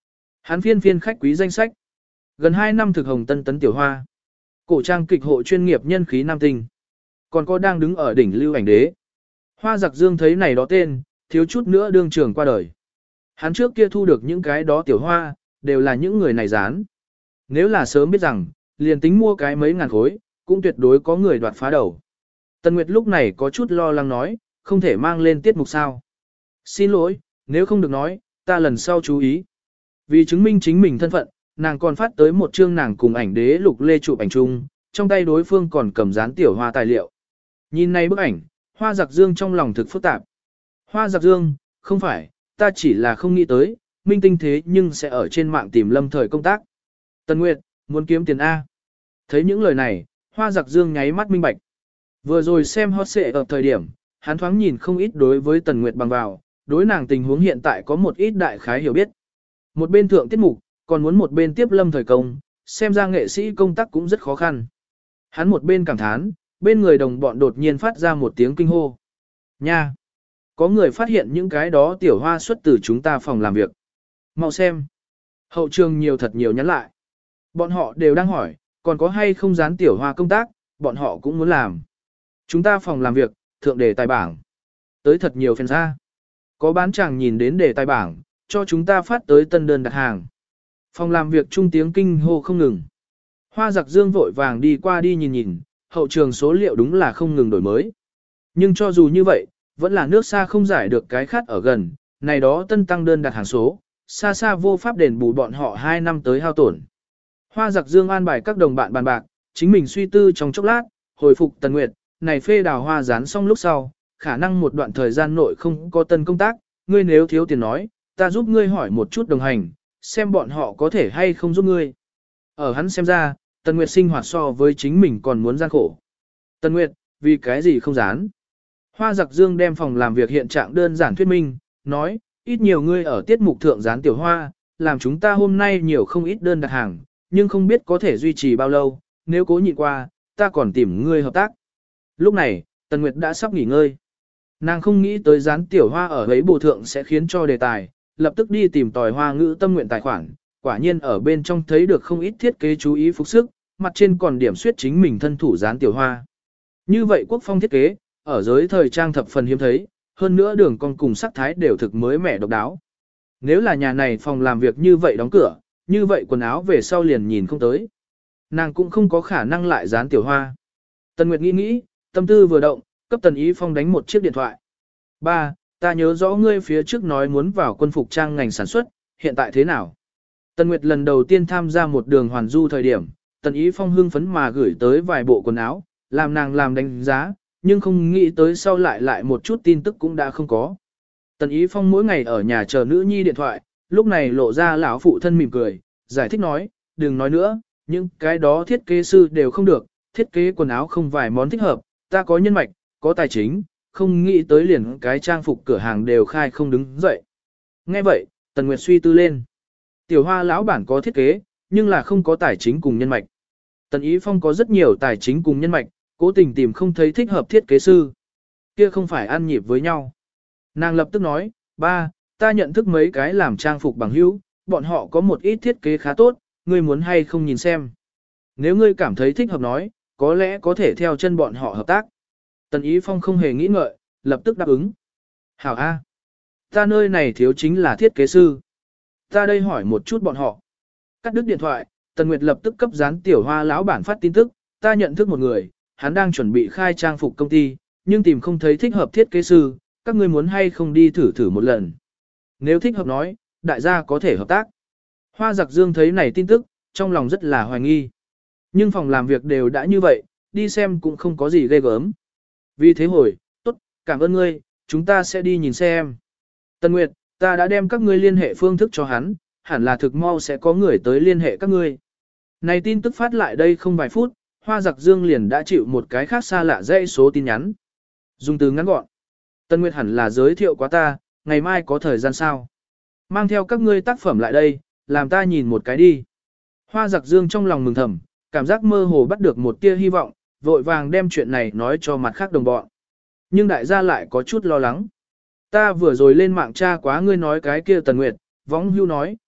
Hắn phiên phiên khách quý danh sách. Gần 2 năm thực hồng tân tấn tiểu hoa. Cổ trang kịch hộ chuyên nghiệp nhân khí nam tinh. Còn có đang đứng ở đỉnh lưu ảnh đế. Hoa Giặc Dương thấy này đó tên, thiếu chút nữa đương trường qua đời. Hắn trước kia thu được những cái đó tiểu hoa, đều là những người này dán. Nếu là sớm biết rằng, liền tính mua cái mấy ngàn khối, cũng tuyệt đối có người đoạt phá đầu. Tần Nguyệt lúc này có chút lo lắng nói, không thể mang lên tiết mục sao. Xin lỗi, nếu không được nói, ta lần sau chú ý. Vì chứng minh chính mình thân phận, nàng còn phát tới một chương nàng cùng ảnh đế Lục Lê chụp ảnh chung, trong tay đối phương còn cầm dán tiểu hoa tài liệu. Nhìn này bức ảnh, Hoa Giặc Dương trong lòng thực phức tạp. Hoa Giặc Dương, không phải, ta chỉ là không nghĩ tới, minh tinh thế nhưng sẽ ở trên mạng tìm lâm thời công tác. Tần Nguyệt, muốn kiếm tiền A. Thấy những lời này, Hoa Giặc Dương nháy mắt minh bạch. Vừa rồi xem hot xệ ở thời điểm, hắn thoáng nhìn không ít đối với Tần Nguyệt bằng vào, đối nàng tình huống hiện tại có một ít đại khái hiểu biết. Một bên thượng tiết mục, còn muốn một bên tiếp lâm thời công, xem ra nghệ sĩ công tác cũng rất khó khăn. Hắn một bên cảm thán, bên người đồng bọn đột nhiên phát ra một tiếng kinh hô. Nha! Có người phát hiện những cái đó tiểu hoa xuất từ chúng ta phòng làm việc. Mau xem! Hậu trường nhiều thật nhiều nhắn lại. Bọn họ đều đang hỏi, còn có hay không dán tiểu hoa công tác, bọn họ cũng muốn làm. Chúng ta phòng làm việc, thượng đề tài bảng. Tới thật nhiều fan ra. Có bán chàng nhìn đến đề tài bảng, cho chúng ta phát tới tân đơn đặt hàng. Phòng làm việc trung tiếng kinh hô không ngừng. Hoa Giặc Dương vội vàng đi qua đi nhìn nhìn, hậu trường số liệu đúng là không ngừng đổi mới. Nhưng cho dù như vậy, vẫn là nước xa không giải được cái khát ở gần, này đó tân tăng đơn đặt hàng số, xa xa vô pháp đền bù bọn họ 2 năm tới hao tổn. Hoa Giặc Dương an bài các đồng bạn bàn bạc, chính mình suy tư trong chốc lát, hồi phục Tần Nguyệt, này phê đào hoa dán xong lúc sau, khả năng một đoạn thời gian nội không có tân công tác, ngươi nếu thiếu tiền nói, ta giúp ngươi hỏi một chút đồng hành, xem bọn họ có thể hay không giúp ngươi. Ở hắn xem ra, Tần Nguyệt sinh hoạt so với chính mình còn muốn gian khổ. Tần Nguyệt, vì cái gì không dán? Hoa Giặc Dương đem phòng làm việc hiện trạng đơn giản thuyết minh, nói, ít nhiều ngươi ở tiết mục thượng dán tiểu hoa, làm chúng ta hôm nay nhiều không ít đơn đặt hàng, nhưng không biết có thể duy trì bao lâu, nếu cố nhịn qua, ta còn tìm ngươi hợp tác. Lúc này, Tần Nguyệt đã sắp nghỉ ngơi. Nàng không nghĩ tới dán tiểu hoa ở ấy bổ thượng sẽ khiến cho đề tài, lập tức đi tìm tòi Hoa Ngữ tâm nguyện tài khoản, quả nhiên ở bên trong thấy được không ít thiết kế chú ý phục sức, mặt trên còn điểm suyết chính mình thân thủ dán tiểu hoa. Như vậy quốc phong thiết kế, ở giới thời trang thập phần hiếm thấy, hơn nữa đường cong cùng sắc thái đều thực mới mẻ độc đáo. Nếu là nhà này phòng làm việc như vậy đóng cửa, như vậy quần áo về sau liền nhìn không tới. Nàng cũng không có khả năng lại dán tiểu hoa. Tần Nguyệt nghĩ, tâm tư vừa động, cấp Tần Ý Phong đánh một chiếc điện thoại. Ba, ta nhớ rõ ngươi phía trước nói muốn vào quân phục trang ngành sản xuất, hiện tại thế nào? Tần Nguyệt lần đầu tiên tham gia một đường hoàn du thời điểm, Tần Ý Phong hưng phấn mà gửi tới vài bộ quần áo, làm nàng làm đánh giá, nhưng không nghĩ tới sau lại một chút tin tức cũng đã không có. Tần Ý Phong mỗi ngày ở nhà chờ nữ nhi điện thoại, lúc này lộ ra lão phụ thân mỉm cười, giải thích nói, đừng nói nữa, những cái đó thiết kế sư đều không được, thiết kế quần áo không vài món thích hợp, ta có nhân mạch, có tài chính, không nghĩ tới liền cái trang phục cửa hàng đều khai không đứng dậy. Nghe vậy, Tần Nguyệt suy tư lên. Tiểu Hoa lão bản có thiết kế, nhưng là không có tài chính cùng nhân mạch. Tần Ý Phong có rất nhiều tài chính cùng nhân mạch, cố tình tìm không thấy thích hợp thiết kế sư. Kia không phải ăn nhịp với nhau. Nàng lập tức nói, ba, ta nhận thức mấy cái làm trang phục bằng hữu, bọn họ có một ít thiết kế khá tốt, ngươi muốn hay không nhìn xem. Nếu ngươi cảm thấy thích hợp nói, có lẽ có thể theo chân bọn họ hợp tác. Tần Ý Phong không hề nghĩ ngợi, lập tức đáp ứng. Hảo A. Ta nơi này thiếu chính là thiết kế sư. Ta đây hỏi một chút bọn họ. Cắt đứt điện thoại, Tần Nguyệt lập tức cấp dán tiểu Hoa lão bản phát tin tức, ta nhận thức một người, hắn đang chuẩn bị khai trang phục công ty, nhưng tìm không thấy thích hợp thiết kế sư, các ngươi muốn hay không đi thử thử một lần. Nếu thích hợp nói, đại gia có thể hợp tác. Hoa Giặc Dương thấy này tin tức, trong lòng rất là hoài nghi. Nhưng phòng làm việc đều đã như vậy, đi xem cũng không có gì ghê gớm. Vì thế hồi, tốt, cảm ơn ngươi, chúng ta sẽ đi nhìn xem. Tần Nguyệt, ta đã đem các ngươi liên hệ phương thức cho hắn, hẳn là thực mau sẽ có người tới liên hệ các ngươi. Này tin tức phát lại đây không vài phút, Hoa Giặc Dương liền đã chịu một cái khác xa lạ dãy số tin nhắn. Dùng từ ngắn gọn. Tần Nguyệt hẳn là giới thiệu quá ta, ngày mai có thời gian sao? Mang theo các ngươi tác phẩm lại đây, làm ta nhìn một cái đi. Hoa Giặc Dương trong lòng mừng thầm, cảm giác mơ hồ bắt được một tia hy vọng, vội vàng đem chuyện này nói cho mặt khác đồng bọn. Nhưng đại gia lại có chút lo lắng. Ta vừa rồi lên mạng tra quá ngươi nói cái kia Tần Nguyệt, võng hưu nói,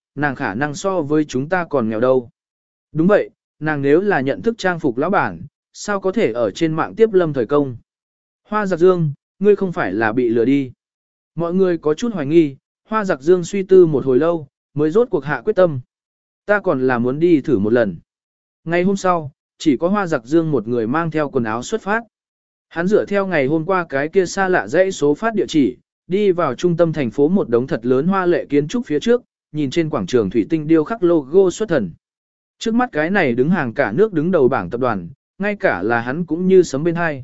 nàng khả năng so với chúng ta còn nghèo đâu. Đúng vậy, nàng nếu là nhận thức trang phục lão bản, sao có thể ở trên mạng tiếp lâm thời công. Hoa Giặc Dương, ngươi không phải là bị lừa đi. Mọi người có chút hoài nghi, Hoa Giặc Dương suy tư một hồi lâu, mới rốt cuộc hạ quyết tâm. Ta còn là muốn đi thử một lần. Ngày hôm sau, chỉ có Hoa Giặc Dương một người mang theo quần áo xuất phát. Hắn dựa theo ngày hôm qua cái kia xa lạ dãy số phát địa chỉ, đi vào trung tâm thành phố một đống thật lớn hoa lệ kiến trúc phía trước, nhìn trên quảng trường thủy tinh điêu khắc logo xuất thần. Trước mắt cái này đứng hàng cả nước đứng đầu bảng tập đoàn, ngay cả là hắn cũng như sấm bên hai.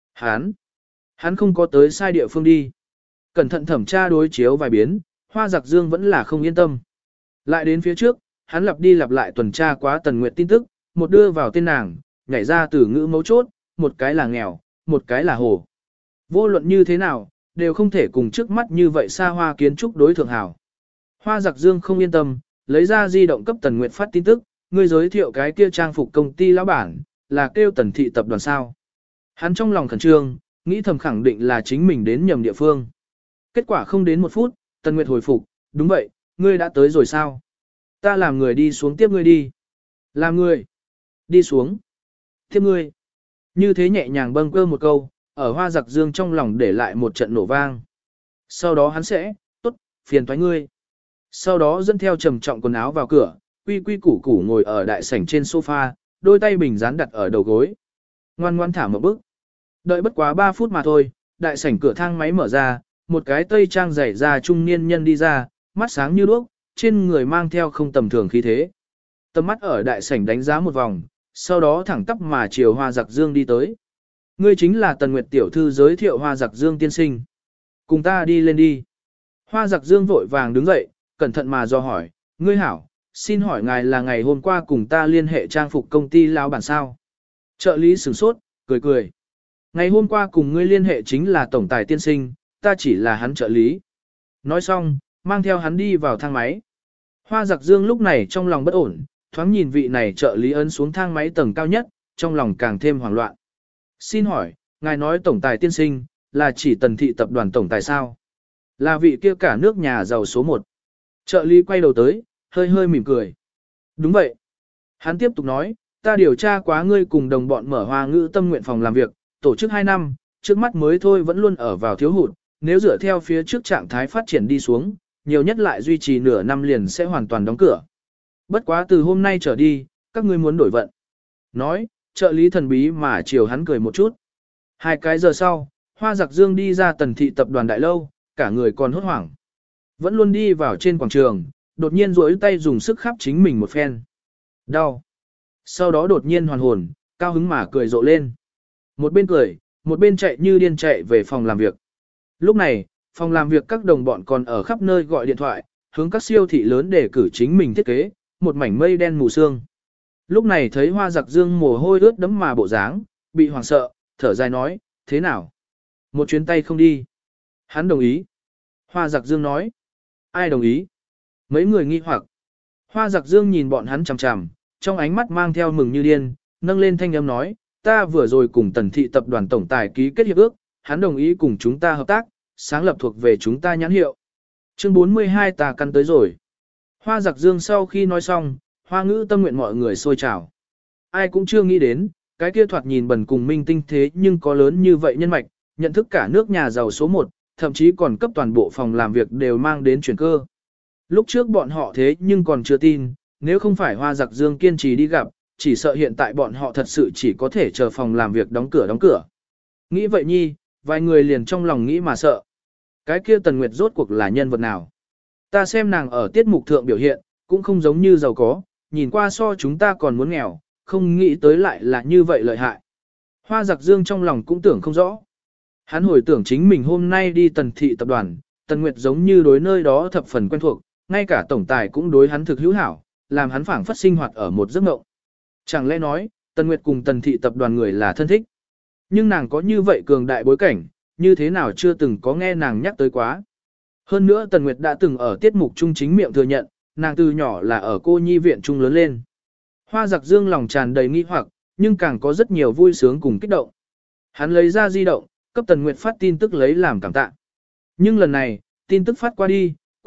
Hắn không có tới sai địa phương đi. Cẩn thận thẩm tra đối chiếu vài biến, Hoa Giặc Dương vẫn là không yên tâm. Lại đến phía trước, hắn lặp đi lặp lại tuần tra quá Tần Nguyệt tin tức, một đưa vào tên nàng, nhảy ra từ ngữ mấu chốt, một cái là nghèo, một cái là hồ. Vô luận như thế nào, đều không thể cùng trước mắt như vậy xa hoa kiến trúc đối thượng hảo. Hoa Giặc Dương không yên tâm, lấy ra di động cấp Tần Nguyệt phát tin tức, ngươi giới thiệu cái kia trang phục công ty lão bản, là kêu Tần thị tập đoàn sao. Hắn trong lòng khẩn trương, nghĩ thầm khẳng định là chính mình đến nhầm địa phương. Kết quả không đến 1 phút, Tần Nguyệt hồi phục, đúng vậy, ngươi đã tới rồi sao? Ta làm người đi xuống tiếp ngươi đi. Làm người. Đi xuống. Tiếp ngươi. Như thế nhẹ nhàng bâng quơ một câu, ở Hoa Giặc Dương trong lòng để lại một trận nổ vang. Sau đó hắn sẽ, tốt, phiền toái ngươi. Sau đó dẫn theo trầm trọng quần áo vào cửa, quy quy củ củ ngồi ở đại sảnh trên sofa, đôi tay bình dán đặt ở đầu gối. Ngoan ngoan thả một bước. Đợi bất quá 3 phút mà thôi, đại sảnh cửa thang máy mở ra, một cái tây trang rải ra trung niên nhân đi ra, mắt sáng như đuốc, trên người mang theo không tầm thường khí thế. Tầm mắt ở đại sảnh đánh giá một vòng, sau đó thẳng tắp mà chiều Hoa Giặc Dương đi tới. Ngươi chính là Tần Nguyệt tiểu thư giới thiệu Hoa Giặc Dương tiên sinh. Cùng ta đi lên đi. Hoa Giặc Dương vội vàng đứng dậy, cẩn thận mà do hỏi, ngươi hảo, xin hỏi ngài là ngày hôm qua cùng ta liên hệ trang phục công ty lão bản sao? Trợ lý sửng sốt, cười cười. Ngày hôm qua cùng ngươi liên hệ chính là tổng tài tiên sinh, ta chỉ là hắn trợ lý. Nói xong, mang theo hắn đi vào thang máy. Hoa Giặc Dương lúc này trong lòng bất ổn, thoáng nhìn vị này trợ lý ấn xuống thang máy tầng cao nhất, trong lòng càng thêm hoảng loạn. Xin hỏi, ngài nói tổng tài tiên sinh, là chỉ Tần thị tập đoàn tổng tài sao? Là vị kia cả nước nhà giàu số 1. Trợ lý quay đầu tới, hơi hơi mỉm cười. Đúng vậy. Hắn tiếp tục nói, ta điều tra quá ngươi cùng đồng bọn mở Hoa Ngữ Tâm Nguyện phòng làm việc, tổ chức 2 năm, trước mắt mới thôi vẫn luôn ở vào thiếu hụt, nếu dựa theo phía trước trạng thái phát triển đi xuống, nhiều nhất lại duy trì nửa năm liền sẽ hoàn toàn đóng cửa. Bất quá từ hôm nay trở đi, các ngươi muốn đổi vận. Nói, trợ lý thần bí mà chiều hắn cười một chút. 2 cái giờ sau, Hoa Giặc Dương đi ra Tần thị tập đoàn đại lâu, cả người còn hốt hoảng. Vẫn luôn đi vào trên quảng trường, đột nhiên duỗi tay dùng sức khắp chính mình một phen. Đau. Sau đó đột nhiên hoàn hồn, cao hứng mà cười rộ lên. Một bên cười, một bên chạy như điên chạy về phòng làm việc. Lúc này, phòng làm việc các đồng bọn còn ở khắp nơi gọi điện thoại, hướng các siêu thị lớn để cử chính mình thiết kế, một mảnh mây đen mù sương. Lúc này thấy Hoa Giặc Dương mồ hôi ướt đẫm mà bộ dáng, bị hoảng sợ, thở dài nói, thế nào? Một chuyến tay không đi. Hắn đồng ý. Hoa Giặc Dương nói. Ai đồng ý? Mấy người nghi hoặc. Hoa Giặc Dương nhìn bọn hắn chằm chằm, trong ánh mắt mang theo mừng như điên, nâng lên thanh âm nói, ta vừa rồi cùng Tần thị tập đoàn tổng tài ký kết hiệp ước, hắn đồng ý cùng chúng ta hợp tác, sáng lập thuộc về chúng ta nhãn hiệu. Chương 42 ta căn tới rồi. Hoa Giặc Dương sau khi nói xong, Hoa Ngữ Tâm Nguyện mọi người sôi trào. Ai cũng chưa nghĩ đến, cái kia thoạt nhìn bần cùng minh tinh thế nhưng có lớn như vậy nhân mạch, nhận thức cả nước nhà giàu số 1, thậm chí còn cấp toàn bộ phòng làm việc đều mang đến chuyển cơ. Lúc trước bọn họ thế nhưng còn chưa tin, nếu không phải Hoa Giặc Dương kiên trì đi gặp, chỉ sợ hiện tại bọn họ thật sự chỉ có thể chờ phòng làm việc đóng cửa. Nghĩ vậy nhi, vài người liền trong lòng nghĩ mà sợ. Cái kia Tần Nguyệt rốt cuộc là nhân vật nào? Ta xem nàng ở tiết mục thượng biểu hiện, cũng không giống như giàu có, nhìn qua so chúng ta còn muốn nghèo, không nghĩ tới lại là như vậy lợi hại. Hoa Giặc Dương trong lòng cũng tưởng không rõ. Hắn hồi tưởng chính mình hôm nay đi Tần thị tập đoàn, Tần Nguyệt giống như đối nơi đó thập phần quen thuộc, ngay cả tổng tài cũng đối hắn thực hữu hảo, làm hắn phảng phất sinh hoạt ở một giấc mộng. Chẳng lẽ nói, Tần Nguyệt cùng Tần thị tập đoàn người là thân thích? Nhưng nàng có như vậy cường đại bối cảnh, như thế nào chưa từng có nghe nàng nhắc tới quá. Hơn nữa Tần Nguyệt đã từng ở tiết mục trung chính miệng thừa nhận, nàng từ nhỏ là ở cô nhi viện trung lớn lên. Hoa Giặc Dương lòng tràn đầy nghi hoặc, nhưng càng có rất nhiều vui sướng cùng kích động. Hắn lấy ra di động, cấp Tần Nguyệt phát tin tức lấy làm cảm tạ. Nhưng lần này, tin tức phát qua đi,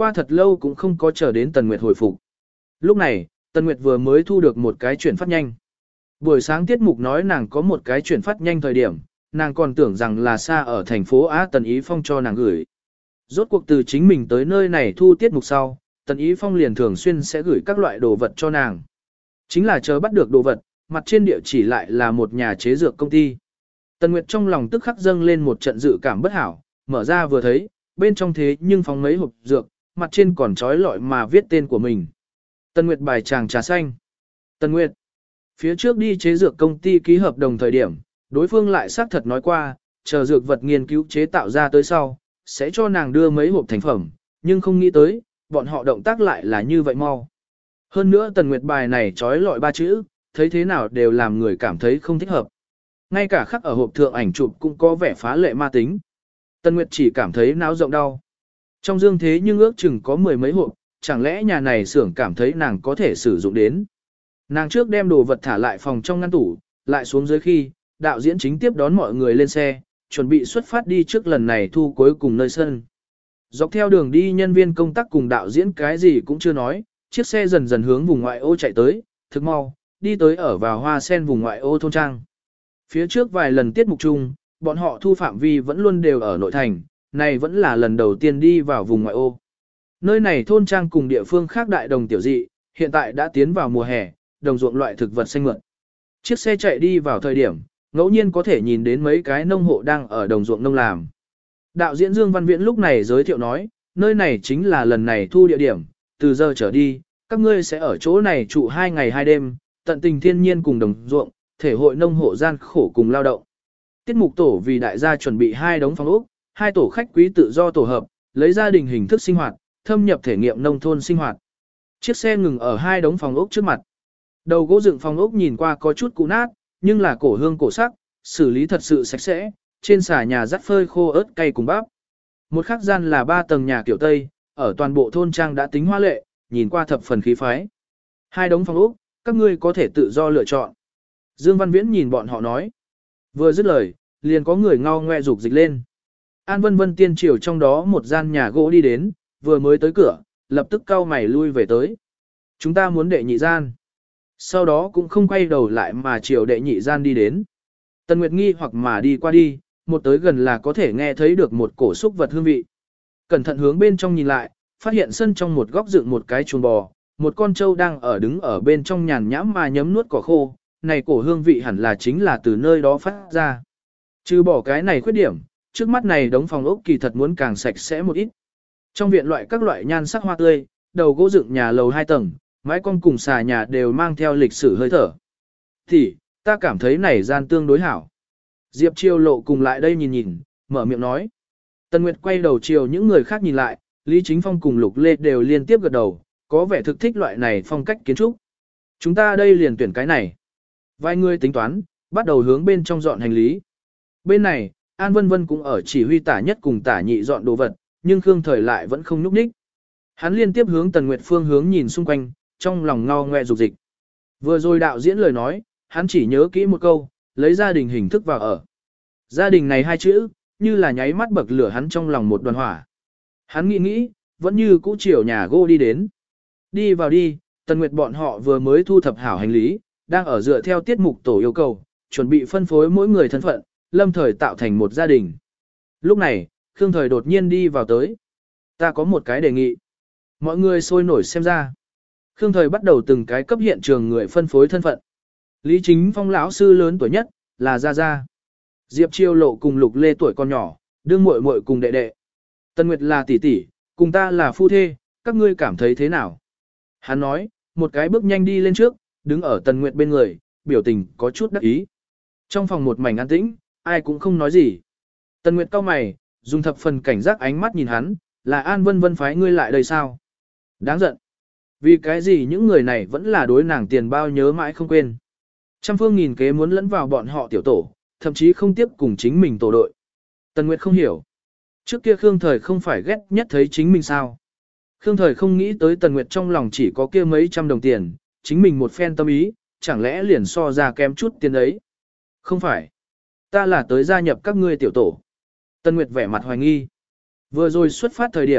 qua thật lâu cũng không có chờ đến Tần Nguyệt hồi phục. Lúc này, Tần Nguyệt vừa mới thu được một cái chuyển phát nhanh. Buổi sáng tiết mục nói nàng có một cái chuyển phát nhanh thời điểm, nàng còn tưởng rằng là xa ở thành phố Á Tần Ý Phong cho nàng gửi. Rốt cuộc từ chính mình tới nơi này thu tiết mục sau, Tần Ý Phong liền thường xuyên sẽ gửi các loại đồ vật cho nàng. Chính là chờ bắt được đồ vật, mặt trên địa chỉ lại là một nhà chế dược công ty. Tần Nguyệt trong lòng tức khắc dâng lên một trận dự cảm bất hảo, mở ra vừa thấy, bên trong thế nhưng phóng mấy hộp dược, mặt trên còn trói lọi mà viết tên của mình. Tần Nguyệt bài tràng trà xanh. Tần Nguyệt. Phía trước đi chế dược công ty ký hợp đồng thời điểm, đối phương lại xác thật nói qua, chờ dược vật nghiên cứu chế tạo ra tới sau, sẽ cho nàng đưa mấy hộp thành phẩm, nhưng không nghĩ tới, bọn họ động tác lại là như vậy mau. Hơn nữa Tần Nguyệt bài này trói lọi 3 chữ, thấy thế nào đều làm người cảm thấy không thích hợp. Ngay cả khắc ở hộp thượng ảnh chụp cũng có vẻ phá lệ ma tính. Tần Nguyệt chỉ cảm thấy não rộng đau. Trong dương thế nhưng ước chừng có 10 mấy hộp, chẳng lẽ nhà này xưởng cảm thấy nàng có thể sử dụng đến. Nàng trước đem đồ vật thả lại phòng trong ngăn tủ, lại xuống dưới khi, đạo diễn chính tiếp đón mọi người lên xe, chuẩn bị xuất phát đi trước lần này thu cuối cùng nơi sân. Dọc theo đường đi nhân viên công tác cùng đạo diễn cái gì cũng chưa nói, chiếc xe dần dần hướng vùng ngoại ô chạy tới, thực mau, đi tới ở vào hoa sen vùng ngoại ô thôn trang. Phía trước vài lần tiết mục chung, bọn họ thu phạm vi vẫn luôn đều ở nội thành, này vẫn là lần đầu tiên đi vào vùng ngoại ô. Nơi này thôn trang cùng địa phương khác đại đồng tiểu dị, hiện tại đã tiến vào mùa hè, đồng ruộng loại thực vật xanh mượt. Chiếc xe chạy đi vào thời điểm, ngẫu nhiên có thể nhìn đến mấy cái nông hộ đang ở đồng ruộng nông làm. Đạo diễn Dương Văn Viễn lúc này giới thiệu nói, nơi này chính là lần này thu địa điểm, từ giờ trở đi, các ngươi sẽ ở chỗ này trụ 2 ngày 2 đêm, tận tình thiên nhiên cùng đồng ruộng, thể hội nông hộ gian khổ cùng lao động. Tiết mục tổ vì đại gia chuẩn bị 2 đống phòng ốc, 2 tổ khách quý tự do tổ hợp, lấy gia đình hình thức sinh hoạt, thâm nhập thể nghiệm nông thôn sinh hoạt. Chiếc xe ngừng ở 2 đống phòng ốc trước mặt. Đầu gỗ dựng phòng ốc nhìn qua có chút cũ nát, nhưng là cổ hương cổ sắc, xử lý thật sự sạch sẽ, trên xà nhà rắc phơi khô ớt cay cùng bắp. Một khắc gian là 3 tầng nhà kiểu Tây, ở toàn bộ thôn trang đã tính hoa lệ, nhìn qua thập phần khí phái. 2 đống phòng ốc, các ngươi có thể tự do lựa chọn. Dương Văn Viễn nhìn bọn họ nói. Vừa dứt lời, liền có người ngao ngoe rục dịch lên. An Vân Vân tiên triều trong đó một gian nhà gỗ đi đến, vừa mới tới cửa, lập tức cau mày lui về tới. Chúng ta muốn đệ nhị gian. Sau đó cũng không quay đầu lại mà chiều đệ nhị gian đi đến. Tần Nguyệt nghi hoặc mà đi qua đi, một tới gần là có thể nghe thấy được một cổ xúc vật hương vị. Cẩn thận hướng bên trong nhìn lại, phát hiện sân trong một góc dựng một cái chuồng bò, một con trâu đang ở đứng ở bên trong nhàn nhãm mà nhấm nuốt cỏ khô, này cổ hương vị hẳn là chính là từ nơi đó phát ra. Trừ bỏ cái này khuyết điểm, trước mắt này đống phòng ốc kỳ thật muốn càng sạch sẽ một ít. Trong viện loại các loại nhan sắc hoa tươi, đầu gỗ dựng nhà lầu 2 tầng, mái cong cùng xà nhà đều mang theo lịch sử hơi thở. Thì, ta cảm thấy này gian tương đối hảo. Diệp Chiêu Lộ cùng lại đây nhìn nhìn, mở miệng nói. Tần Nguyệt quay đầu chiều những người khác nhìn lại, Lý Chính Phong cùng Lục Lê đều liên tiếp gật đầu, có vẻ thực thích loại này phong cách kiến trúc. Chúng ta đây liền tuyển cái này. Vài người tính toán, bắt đầu hướng bên trong dọn hành lý. Bên này, An Vân Vân cũng ở chỉ huy tả nhất cùng tả nhị dọn đồ vật, nhưng Khương Thời lại vẫn không nhúc nhích. Hắn liên tiếp hướng Tần Nguyệt phương hướng nhìn xung quanh, trong lòng ngao ngoe rục dịch. Vừa rồi đạo diễn lời nói, hắn chỉ nhớ kỹ một câu, lấy gia đình hình thức vào ở. Gia đình này 2 chữ, như là nháy mắt bậc lửa hắn trong lòng một đoàn hỏa. Hắn nghĩ, vẫn như cũ chiều nhà gỗ đi đến. Đi vào đi, Tần Nguyệt bọn họ vừa mới thu thập hảo hành lý, đang ở dựa theo tiết mục tổ yêu cầu, chuẩn bị phân phối mỗi người thân phận, lâm thời tạo thành một gia đình. Lúc này, Khương Thời đột nhiên đi vào tới. Ta có một cái đề nghị. Mọi người sôi nổi xem ra. Khương Thời bắt đầu từng cái cấp hiện trường người phân phối thân phận. Lý Chính Phong lão sư lớn tuổi nhất, là Gia Gia. Diệp Chiêu Lộ cùng Lục Lê tuổi còn nhỏ, đương muội muội cùng đệ đệ. Tần Nguyệt là tỷ tỷ, cùng ta là phu thê, các ngươi cảm thấy thế nào? Hắn nói, một cái bước nhanh đi lên trước, đứng ở Tần Nguyệt bên người, biểu tình có chút đắc ý. Trong phòng một mảnh an tĩnh, ai cũng không nói gì. Tần Nguyệt cau mày, dùng thập phần cảnh giác ánh mắt nhìn hắn, là An Vân Vân phái ngươi lại đây sao? Đáng giận. Vì cái gì những người này vẫn là đối nàng tiền bao nhớ mãi không quên. Trăm phương nghìn kế muốn lẫn vào bọn họ tiểu tổ, thậm chí không tiếp cùng chính mình tổ đội. Tần Nguyệt không hiểu. Trước kia Khương Thời không phải ghét nhất thấy chính mình sao? Khương Thời không nghĩ tới Tần Nguyệt trong lòng chỉ có kia mấy trăm đồng tiền, chính mình một phen tâm ý, chẳng lẽ liền so ra kém chút tiền ấy? Không phải. Ta là tới gia nhập các ngươi tiểu tổ. Tần Nguyệt vẻ mặt hoài nghi. Vừa rồi xuất phát thời điểm,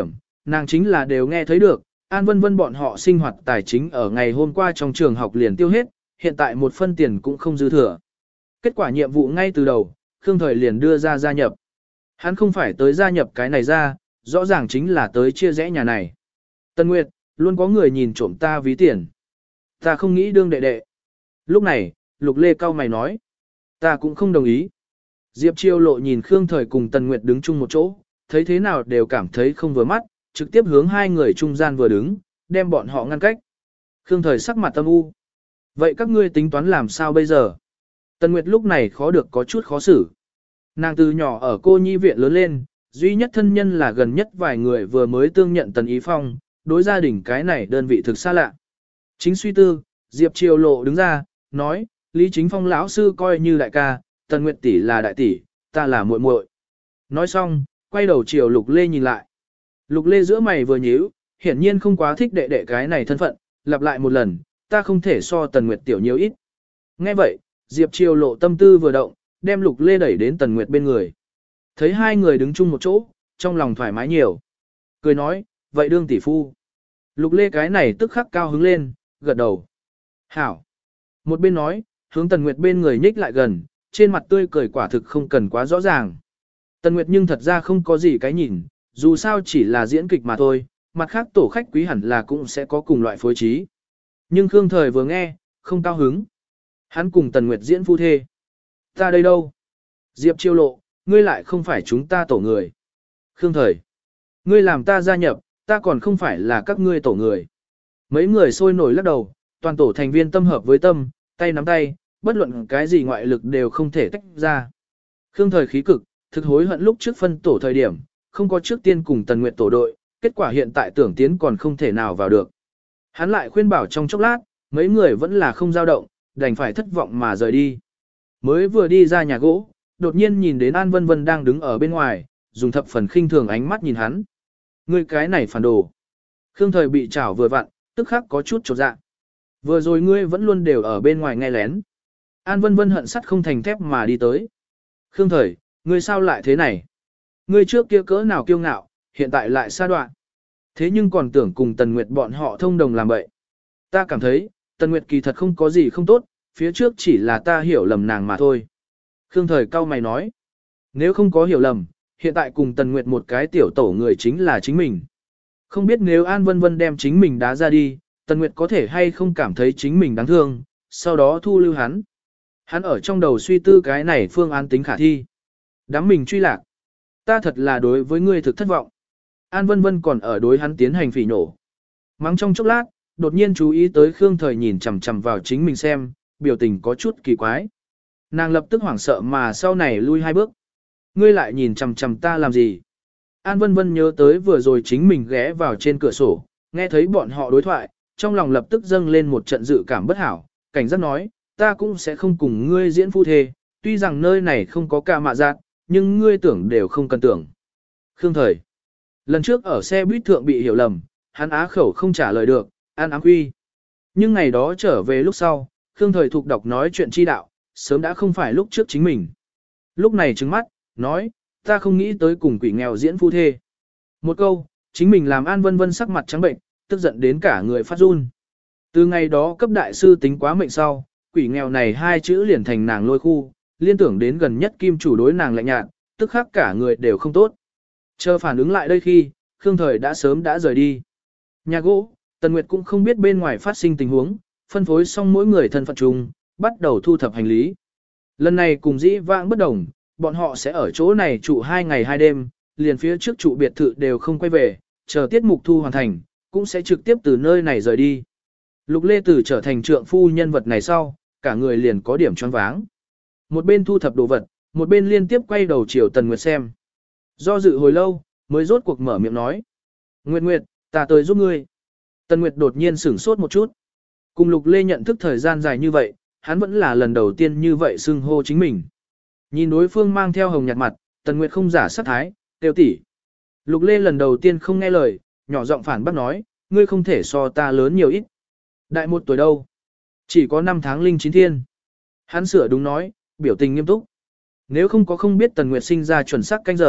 nàng chính là đều nghe thấy được, An Vân Vân bọn họ sinh hoạt tài chính ở ngày hôm qua trong trường học liền tiêu hết, hiện tại một phân tiền cũng không dư thừa. Kết quả nhiệm vụ ngay từ đầu, Khương Thời liền đưa ra gia nhập. Hắn không phải tới gia nhập cái này ra, rõ ràng chính là tới chia rẽ nhà này. Tân Nguyệt, luôn có người nhìn trộm ta ví tiền. Ta không nghĩ đương đệ đệ. Lúc này, Lục Lê cao mày nói. Ta cũng không đồng ý. Diệp Chiêu Lộ nhìn Khương Thời cùng Tần Nguyệt đứng chung một chỗ, thấy thế nào đều cảm thấy không vừa mắt, trực tiếp hướng hai người trung gian vừa đứng, đem bọn họ ngăn cách. Khương Thời sắc mặt âm u. Vậy các ngươi tính toán làm sao bây giờ? Tần Nguyệt lúc này khó được có chút khó xử. Nàng từ nhỏ ở cô nhi viện lớn lên, duy nhất thân nhân là gần nhất vài người vừa mới tương nhận Tần Ý Phong, đối gia đình cái này đơn vị thực xa lạ. Chính suy tư, Diệp Triều Lộ đứng ra, nói, Lý Chính Phong lão sư coi như đại ca, Tần Nguyệt tỷ là đại tỷ, ta là muội muội. Nói xong, quay đầu chiều Lục Lê nhìn lại. Lục Lê giữa mày vừa nhíu, hiển nhiên không quá thích đệ đệ cái này thân phận, lặp lại một lần, ta không thể so Tần Nguyệt tiểu nhiều ít. Nghe vậy, Diệp Triều Lộ tâm tư vừa động, đem Lục Lê đẩy đến Tần Nguyệt bên người. Thấy hai người đứng chung một chỗ, trong lòng thoải mái nhiều. Cười nói, vậy đương tỷ phu. Lục Lê cái này tức khắc cao hứng lên, gật đầu. Hảo. Một bên nói, hướng Tần Nguyệt bên người nhích lại gần, trên mặt tươi cười quả thực không cần quá rõ ràng. Tần Nguyệt nhưng thật ra không có gì cái nhìn, dù sao chỉ là diễn kịch mà thôi, mặt khác tổ khách quý hẳn là cũng sẽ có cùng loại phối trí. Nhưng Khương Thời vừa nghe, không cao hứng. Hắn cùng Tần Nguyệt diễn phu thê. Ta đây đâu? Diệp Chiêu Lộ, ngươi lại không phải chúng ta tổ người. Khương Thời, ngươi làm ta gia nhập, ta còn không phải là các ngươi tổ người. Mấy người sôi nổi lắc đầu, toàn tổ thành viên tâm hợp với tâm, tay nắm tay, bất luận cái gì ngoại lực đều không thể tách ra. Khương Thời khí cực, thực hối hận lúc trước phân tổ thời điểm, không có trước tiên cùng Tần Nguyệt tổ đội, kết quả hiện tại tưởng tiến còn không thể nào vào được. Hắn lại khuyên bảo trong chốc lát, mấy người vẫn là không dao động, đành phải thất vọng mà rời đi. Mới vừa đi ra nhà gỗ, đột nhiên nhìn đến An Vân Vân đang đứng ở bên ngoài, dùng thập phần khinh thường ánh mắt nhìn hắn. Ngươi cái này phản đồ. Khương Thời bị chảo vừa vặn, tức khắc có chút chột dạ. Vừa rồi ngươi vẫn luôn đều ở bên ngoài nghe lén. An Vân Vân hận sắt không thành thép mà đi tới. Khương Thời, ngươi sao lại thế này? Ngươi trước kia cỡ nào kiêu ngạo, hiện tại lại xa đoạn. Thế nhưng còn tưởng cùng Tần Nguyệt bọn họ thông đồng làm bậy. Ta cảm thấy, Tần Nguyệt kỳ thật không có gì không tốt, phía trước chỉ là ta hiểu lầm nàng mà thôi. Khương Thời cau mày nói. Nếu không có hiểu lầm, hiện tại cùng Tần Nguyệt một cái tiểu tổ người chính là chính mình. Không biết nếu An Vân Vân đem chính mình đá ra đi, Tần Nguyệt có thể hay không cảm thấy chính mình đáng thương, sau đó thu lưu hắn. Hắn ở trong đầu suy tư cái này phương án tính khả thi. Đám mình truy lạc. Ta thật là đối với ngươi thực thất vọng. An Vân Vân còn ở đối hắn tiến hành phỉ nổ. Mắng trong chốc lát, đột nhiên chú ý tới Khương Thời nhìn chằm chằm vào chính mình xem, biểu tình có chút kỳ quái. Nàng lập tức hoảng sợ mà sau này lui hai bước. Ngươi lại nhìn chằm chằm ta làm gì? An Vân Vân nhớ tới vừa rồi chính mình ghé vào trên cửa sổ, nghe thấy bọn họ đối thoại, trong lòng lập tức dâng lên một trận dự cảm bất hảo, cảnh giác nói, ta cũng sẽ không cùng ngươi diễn phu thê, tuy rằng nơi này không có ca mạ giác, nhưng ngươi tưởng đều không cần tưởng. Khương Thời, lần trước ở xe buýt thượng bị hiểu lầm, hắn á khẩu không trả lời được, an ám quy. Nhưng ngày đó trở về lúc sau, Khương Thời thuộc đọc nói chuyện chi đạo, sớm đã không phải lúc trước chính mình. Lúc này trừng mắt, nói, ta không nghĩ tới cùng quỷ nghèo diễn phu thê. Một câu, chính mình làm An Vân Vân sắc mặt trắng bệnh, tức giận đến cả người phát run. Từ ngày đó cấp đại sư tính quá mệnh sau, quỷ nghèo này hai chữ liền thành nàng lôi khu, liên tưởng đến gần nhất kim chủ đối nàng lạnh nhạt, tức khắc cả người đều không tốt. Chờ phản ứng lại đây khi, Khương Thời đã sớm đã rời đi. Nhà gỗ, Tần Nguyệt cũng không biết bên ngoài phát sinh tình huống, phân phối xong mỗi người thân phận chung, bắt đầu thu thập hành lý. Lần này cùng dĩ vãng bất đồng, bọn họ sẽ ở chỗ này trụ 2 ngày 2 đêm, liền phía trước trụ biệt thự đều không quay về, chờ tiết mục thu hoàn thành, cũng sẽ trực tiếp từ nơi này rời đi. Lục Lê Tử trở thành trượng phu nhân vật này sau, cả người liền có điểm choáng váng. Một bên thu thập đồ vật, một bên liên tiếp quay đầu chiều Tần Nguyệt xem. Do dự hồi lâu, mới rốt cuộc mở miệng nói. Nguyệt Nguyệt, ta tới giúp ngươi. Tần Nguyệt đột nhiên sửng sốt một chút. Cùng Lục Lê nhận thức thời gian dài như vậy, hắn vẫn là lần đầu tiên như vậy xưng hô chính mình. Nhìn đối phương mang theo hồng nhạt mặt, Tần Nguyệt không giả sát thái, tiêu tỉ. Lục Lê lần đầu tiên không nghe lời, nhỏ giọng phản bác nói, ngươi không thể so ta lớn nhiều ít. Đại 1 tuổi đâu? Chỉ có 5 tháng linh 9 thiên. Hắn sửa đúng nói, biểu tình nghiêm túc. Nếu không có không biết Tần Nguyệt sinh ra chuẩn xác canh giờ,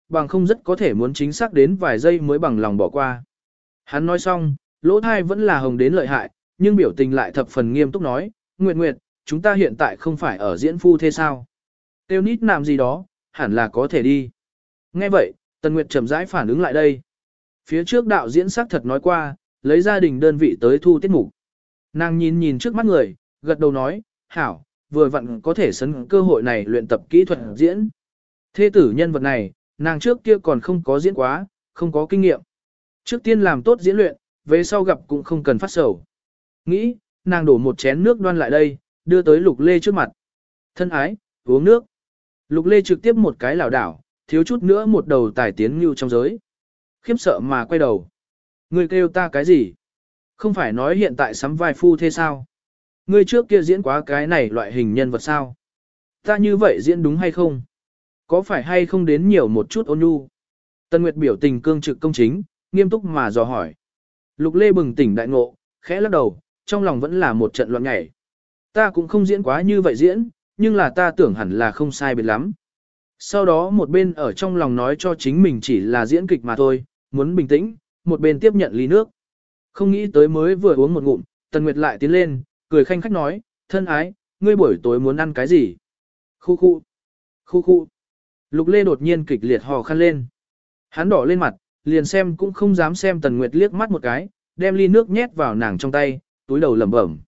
bằng không rất có thể muốn chính xác đến vài giây mới bằng lòng bỏ qua. Hắn nói xong, lỗ thai vẫn là hồng đến lợi hại, nhưng biểu tình lại thập phần nghiêm túc nói, Nguyệt Nguyệt, chúng ta hiện tại không phải ở diễn phu thế sao? Tiêu nít làm gì đó, hẳn là có thể đi. Nghe vậy, Tần Nguyệt chậm rãi phản ứng lại đây. Phía trước đạo diễn xác thật nói qua, lấy gia đình đơn vị tới thu tiết mục. Nàng nhìn nhìn trước mắt người, gật đầu nói, hảo, vừa vặn có thể sấn cơ hội này luyện tập kỹ thuật diễn. Thế tử nhân vật này, nàng trước kia còn không có diễn quá, không có kinh nghiệm. Trước tiên làm tốt diễn luyện, về sau gặp cũng không cần phát sầu. Nghĩ, nàng đổ một chén nước đoan lại đây, đưa tới Lục Lê trước mặt. Thân ái, uống nước. Lục Lê trực tiếp một cái lảo đảo, thiếu chút nữa một đầu tài tiến ngưu trong giới. Khiếp sợ mà quay đầu. Ngươi kêu ta cái gì? Không phải nói hiện tại sắm vai phu thế sao? Ngươi trước kia diễn quá cái này loại hình nhân vật sao? Ta như vậy diễn đúng hay không? Có phải hay không đến nhiều một chút ôn nhu? Tân Nguyệt biểu tình cương trực công chính, nghiêm túc mà dò hỏi. Lục Lê bừng tỉnh đại ngộ, khẽ lắc đầu, trong lòng vẫn là một trận loạn nhảy. Ta cũng không diễn quá như vậy diễn, nhưng là ta tưởng hẳn là không sai biệt lắm. Sau đó một bên ở trong lòng nói cho chính mình chỉ là diễn kịch mà thôi, muốn bình tĩnh, một bên tiếp nhận ly nước. Không nghĩ tới mới vừa uống một ngụm, Tần Nguyệt lại tiến lên, cười khanh khách nói, thân ái, ngươi buổi tối muốn ăn cái gì? Khu khu, khu khu. Lục Lê đột nhiên kịch liệt hò khăn lên. Hắn đỏ lên mặt, liền xem cũng không dám xem Tần Nguyệt liếc mắt một cái, đem ly nước nhét vào nàng trong tay, túi đầu lẩm bẩm.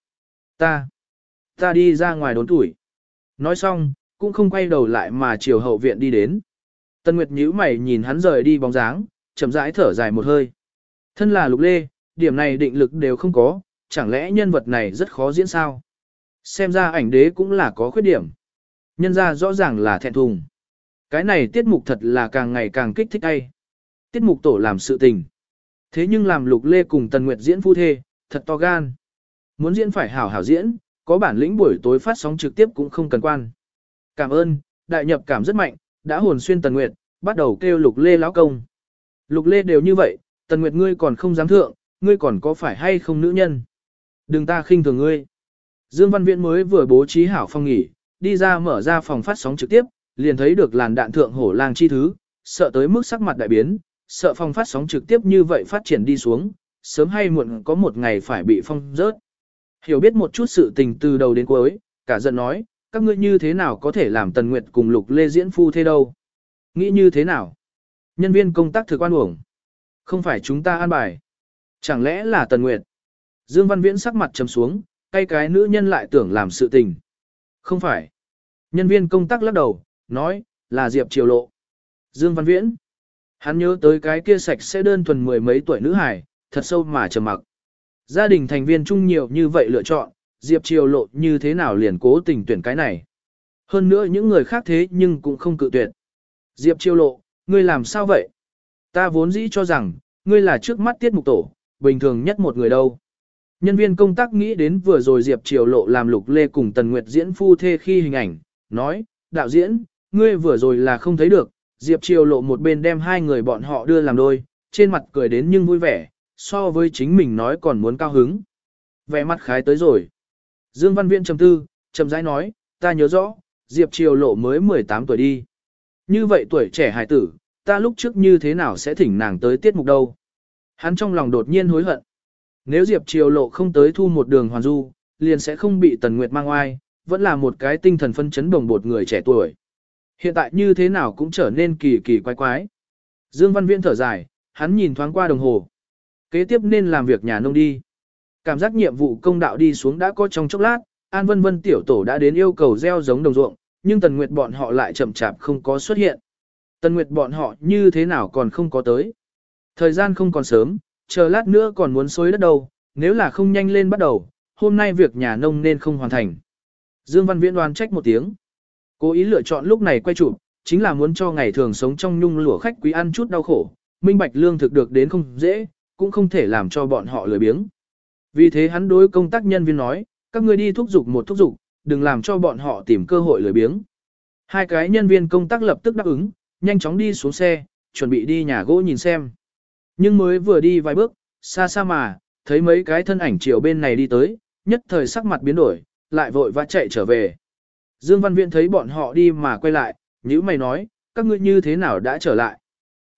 Ta đi ra ngoài đốn tuổi. Nói xong, cũng không quay đầu lại mà chiều hậu viện đi đến. Tần Nguyệt nhíu mày nhìn hắn rời đi bóng dáng, chậm rãi thở dài một hơi. Thân là Lục Lê, điểm này định lực đều không có, chẳng lẽ nhân vật này rất khó diễn sao? Xem ra ảnh đế cũng là có khuyết điểm. Nhân ra rõ ràng là thẹn thùng. Cái này tiết mục thật là càng ngày càng kích thích ai. Tiết mục tổ làm sự tình. Thế nhưng làm Lục Lê cùng Tần Nguyệt diễn phu thê, thật to gan. Muốn diễn phải hảo hảo diễn, có bản lĩnh buổi tối phát sóng trực tiếp cũng không cần quan. Cảm ơn, đại nhập cảm rất mạnh, đã hồn xuyên Tần Nguyệt, bắt đầu kêu Lục Lê lão công. Lục Lê đều như vậy, Tần Nguyệt ngươi còn không dám thượng, ngươi còn có phải hay không nữ nhân? Đừng ta khinh thường ngươi. Dương Văn Viễn mới vừa bố trí hảo phòng nghỉ, đi ra mở ra phòng phát sóng trực tiếp, liền thấy được làn đạn thượng hổ lang chi thứ, sợ tới mức sắc mặt đại biến, sợ phòng phát sóng trực tiếp như vậy phát triển đi xuống, sớm hay muộn có một ngày phải bị phong rớt. Hiểu biết một chút sự tình từ đầu đến cuối, cả giận nói, các ngươi như thế nào có thể làm Tần Nguyệt cùng Lục Lê diễn phu thế đâu? Nghĩ như thế nào? Nhân viên công tác thực oan uổng. Không phải chúng ta an bài. Chẳng lẽ là Tần Nguyệt? Dương Văn Viễn sắc mặt trầm xuống, cay cái nữ nhân lại tưởng làm sự tình. Không phải. Nhân viên công tác lắc đầu, nói, là Diệp Triều Lộ. Dương Văn Viễn. Hắn nhớ tới cái kia sạch sẽ đơn thuần mười mấy tuổi nữ hài, thật sâu mà trầm mặc. Gia đình thành viên chung nhiều như vậy lựa chọn, Diệp Triều Lộ như thế nào liền cố tình tuyển cái này. Hơn nữa những người khác thế nhưng cũng không cự tuyệt. Diệp Triều Lộ, ngươi làm sao vậy? Ta vốn dĩ cho rằng, ngươi là trước mắt tiết mục tổ, bình thường nhất một người đâu. Nhân viên công tác nghĩ đến vừa rồi Diệp Triều Lộ làm Lục Lê cùng Tần Nguyệt diễn phu thê khi hình ảnh, nói, đạo diễn, ngươi vừa rồi là không thấy được, Diệp Triều Lộ một bên đem hai người bọn họ đưa làm đôi, trên mặt cười đến nhưng vui vẻ, so với chính mình nói còn muốn cao hứng. Vẻ mặt khái tới rồi. Dương Văn Viễn trầm tư, chậm rãi nói, ta nhớ rõ, Diệp Triều Lộ mới 18 tuổi đi. Như vậy tuổi trẻ hài tử, ta lúc trước như thế nào sẽ thỉnh nàng tới tiết mục đâu. Hắn trong lòng đột nhiên hối hận. Nếu Diệp Triều Lộ không tới thu một đường hoàn du, liền sẽ không bị Tần Nguyệt mang oai, vẫn là một cái tinh thần phân chấn bồng bột người trẻ tuổi. Hiện tại như thế nào cũng trở nên kỳ kỳ quái quái. Dương Văn Viễn thở dài, hắn nhìn thoáng qua đồng hồ. Kế tiếp nên làm việc nhà nông đi. Cảm giác nhiệm vụ công đạo đi xuống đã có trong chốc lát, An Vân Vân tiểu tổ đã đến yêu cầu gieo giống đồng ruộng, nhưng Tần Nguyệt bọn họ lại chậm chạp không có xuất hiện. Tần Nguyệt bọn họ như thế nào còn không có tới. Thời gian không còn sớm, chờ lát nữa còn muốn xối đất đâu, nếu là không nhanh lên bắt đầu, hôm nay việc nhà nông nên không hoàn thành. Dương Văn Viễn đoán trách một tiếng. Cố ý lựa chọn lúc này quay chụp, chính là muốn cho ngày thường sống trong nhung lụa khách quý ăn chút đau khổ, minh bạch lương thực được đến không dễ, cũng không thể làm cho bọn họ lười biếng. Vì thế hắn đối công tác nhân viên nói, các ngươi đi thúc giục một thúc giục, đừng làm cho bọn họ tìm cơ hội lười biếng. Hai cái nhân viên công tác lập tức đáp ứng, nhanh chóng đi xuống xe, chuẩn bị đi nhà gỗ nhìn xem. Nhưng mới vừa đi vài bước, xa xa mà, thấy mấy cái thân ảnh chiều bên này đi tới, nhất thời sắc mặt biến đổi, lại vội vã chạy trở về. Dương Văn Viễn thấy bọn họ đi mà quay lại, nhíu mày nói, các ngươi như thế nào đã trở lại?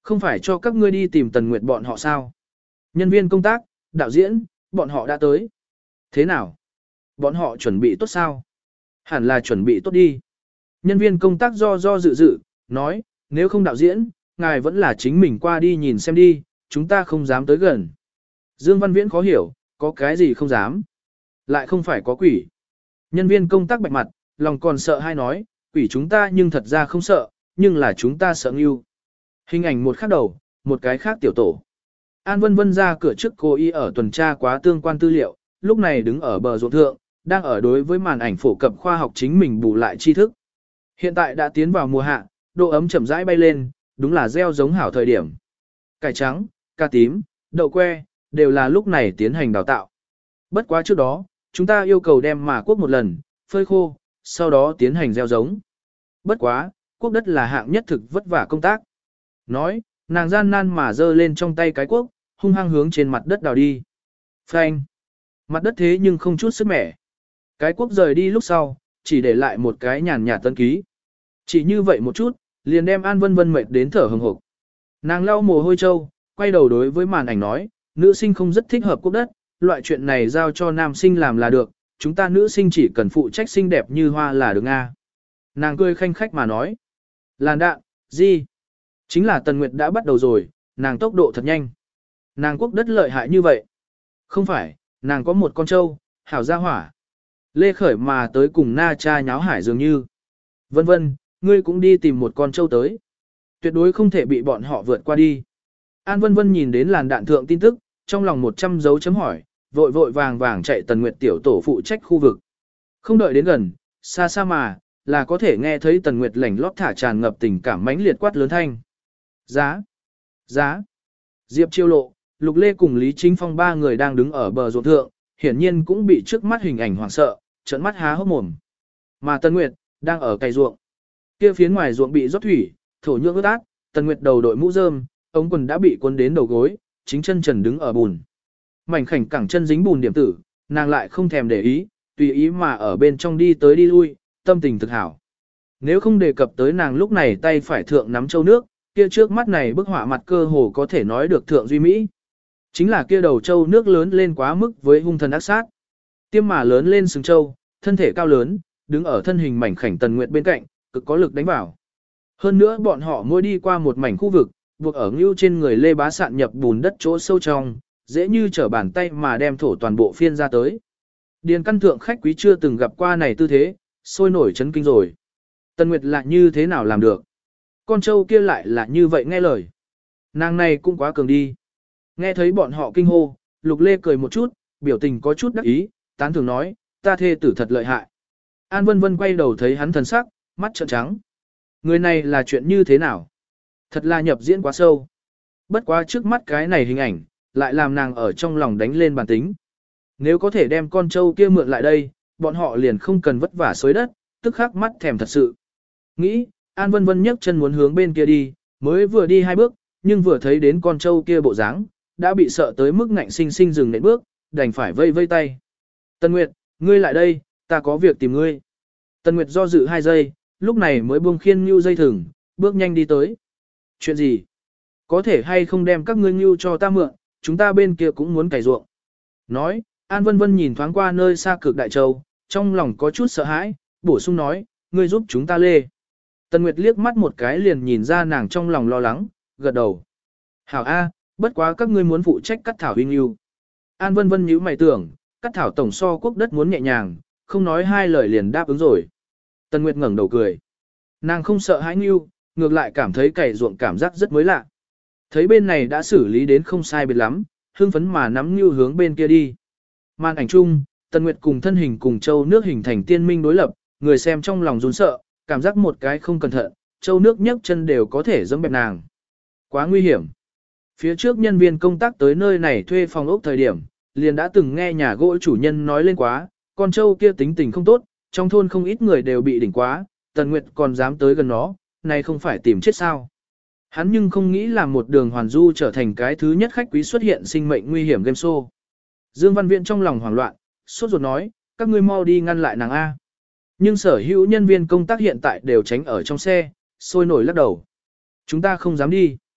Không phải cho các ngươi đi tìm Tần Nguyệt bọn họ sao? Nhân viên công tác, đạo diễn, bọn họ đã tới. Thế nào? Bọn họ chuẩn bị tốt sao? Hẳn là chuẩn bị tốt đi. Nhân viên công tác do dự, nói, nếu không đạo diễn, ngài vẫn là chính mình qua đi nhìn xem đi, chúng ta không dám tới gần. Dương Văn Viễn khó hiểu, có cái gì không dám? Lại không phải có quỷ. Nhân viên công tác bạch mặt, lòng còn sợ hay nói, quỷ chúng ta nhưng thật ra không sợ, nhưng là chúng ta sợ ngưu. Hình ảnh một khác đầu, một cái khác tiểu tổ. An Vân Vân ra cửa trước cô y ở tuần tra quá tương quan tư liệu, lúc này đứng ở bờ ruộng thượng, đang ở đối với màn ảnh phổ cập khoa học chính mình bù lại tri thức. Hiện tại đã tiến vào mùa hạ, độ ấm chậm rãi bay lên, đúng là gieo giống hảo thời điểm. Cải trắng, cà tím, đậu que, đều là lúc này tiến hành đào tạo. Bất quá trước đó, chúng ta yêu cầu đem mà cuốc một lần, phơi khô, sau đó tiến hành gieo giống. Bất quá, cuốc đất là hạng nhất thực vất vả công tác. Nói, nàng gian nan mà giơ lên trong tay cái cuốc, hung hăng hướng trên mặt đất đào đi. Phanh. Mặt đất thế nhưng không chút sức mẻ. Cái cuốc rời đi lúc sau, chỉ để lại một cái nhàn nhạt tân ký. Chỉ như vậy một chút, liền đem An Vân Vân mệt đến thở hừng hực. Nàng lau mồ hôi trâu, quay đầu đối với màn ảnh nói, nữ sinh không rất thích hợp cuốc đất, loại chuyện này giao cho nam sinh làm là được, chúng ta nữ sinh chỉ cần phụ trách xinh đẹp như hoa là được a. Nàng cười khanh khách mà nói. Làn đạn, gì? Chính là Tần Nguyệt đã bắt đầu rồi, nàng tốc độ thật nhanh. Nàng cuốc đất lợi hại như vậy. Không phải, nàng có một con trâu, hảo gia hỏa. Lê Khởi mà tới cùng na cha nháo hải dường như. Vân Vân, ngươi cũng đi tìm một con trâu tới. Tuyệt đối không thể bị bọn họ vượt qua đi. An Vân Vân nhìn đến làn đạn thượng tin tức, trong lòng 100 dấu chấm hỏi, vội vội vàng vàng chạy Tần Nguyệt tiểu tổ phụ trách khu vực. Không đợi đến gần, xa xa mà, là có thể nghe thấy Tần Nguyệt lảnh lót thả tràn ngập tình cảm mãnh liệt quát lớn thanh. Giá! Giá! Diệp Chiêu Lộ, Lục Lê cùng Lý Chính Phong ba người đang đứng ở bờ ruộng thượng, hiển nhiên cũng bị trước mắt hình ảnh hoảng sợ, trợn mắt há hốc mồm. Mà Tần Nguyệt, đang ở cày ruộng. Kia phía ngoài ruộng bị rót thủy, thổ nhưỡng ướt át, Tần Nguyệt đầu đội mũ rơm, ống quần đã bị cuốn đến đầu gối, chính chân trần đứng ở bùn. Mảnh khảnh cẳng chân dính bùn điểm tử, nàng lại không thèm để ý, tùy ý mà ở bên trong đi tới đi lui, tâm tình thực hảo. Nếu không đề cập tới nàng lúc này tay phải thượng nắm châu nước, kia trước mắt này bức họa mặt cơ hồ có thể nói được thượng duy mỹ. Chính là kia đầu châu nước lớn lên quá mức với hung thần ác sát. Tiêm mà lớn lên sừng châu, thân thể cao lớn, đứng ở thân hình mảnh khảnh Tần Nguyệt bên cạnh, cực có lực đánh vào. Hơn nữa bọn họ mỗi đi qua một mảnh khu vực, buộc ở ngưu trên người Lê Bá sạn nhập bùn đất chỗ sâu trong, dễ như trở bàn tay mà đem thổ toàn bộ phiên ra tới. Điền căn thượng khách quý chưa từng gặp qua này tư thế, sôi nổi chấn kinh rồi. Tần Nguyệt lại như thế nào làm được? Con trâu kia lại là như vậy nghe lời. Nàng này cũng quá cường đi. Nghe thấy bọn họ kinh hô, Lục Lê cười một chút, biểu tình có chút đắc ý, tán thường nói, ta thê tử thật lợi hại. An Vân Vân quay đầu thấy hắn thần sắc, mắt trợn trắng. Người này là chuyện như thế nào? Thật là nhập diễn quá sâu. Bất quá trước mắt cái này hình ảnh, lại làm nàng ở trong lòng đánh lên bản tính. Nếu có thể đem con trâu kia mượn lại đây, bọn họ liền không cần vất vả xới đất, tức khắc mắt thèm thật sự. Nghĩ, An Vân Vân nhấc chân muốn hướng bên kia đi, mới vừa đi 2 bước, nhưng vừa thấy đến con trâu kia bộ dáng, đã bị sợ tới mức ngạnh sinh sinh dừng nện bước, đành phải vây vây tay. Tần Nguyệt, ngươi lại đây, ta có việc tìm ngươi. Tần Nguyệt do dự 2 giây, lúc này mới buông khiên ngưu dây thừng, bước nhanh đi tới. Chuyện gì? Có thể hay không đem các ngươi ngưu cho ta mượn, chúng ta bên kia cũng muốn cày ruộng. Nói, An Vân Vân nhìn thoáng qua nơi xa cực đại châu, trong lòng có chút sợ hãi, bổ sung nói, ngươi giúp chúng ta lê. Tần Nguyệt liếc mắt một cái liền nhìn ra nàng trong lòng lo lắng, gật đầu. Hảo A, bất quá các ngươi muốn phụ trách cắt thảo huynh yêu. An Vân Vân nhíu mày tưởng, cắt thảo tổng so quốc đất muốn nhẹ nhàng, không nói 2 lời liền đáp ứng rồi. Tần Nguyệt ngẩng đầu cười. Nàng không sợ hãi ngưu, ngược lại cảm thấy cày ruộng cảm giác rất mới lạ. Thấy bên này đã xử lý đến không sai biệt lắm, hưng phấn mà nắm ngưu hướng bên kia đi. Màn ảnh chung, Tần Nguyệt cùng thân hình cùng châu nước hình thành tiên minh đối lập, người xem trong lòng run sợ, cảm giác một cái không cẩn thận, châu nước nhấc chân đều có thể dẫm bẹp nàng. Quá nguy hiểm. Phía trước nhân viên công tác tới nơi này thuê phòng ốc thời điểm, liền đã từng nghe nhà gỗ chủ nhân nói lên quá, con trâu kia tính tình không tốt, trong thôn không ít người đều bị đỉnh quá, Tần Nguyệt còn dám tới gần nó, này không phải tìm chết sao. Hắn nhưng không nghĩ là một đường hoàn du trở thành cái thứ nhất khách quý xuất hiện sinh mệnh nguy hiểm game show. Dương Văn Viễn trong lòng hoảng loạn, sốt ruột nói, các ngươi mau đi ngăn lại nàng A. Nhưng sở hữu nhân viên công tác hiện tại đều tránh ở trong xe, sôi nổi lắc đầu. Chúng ta không dám đi.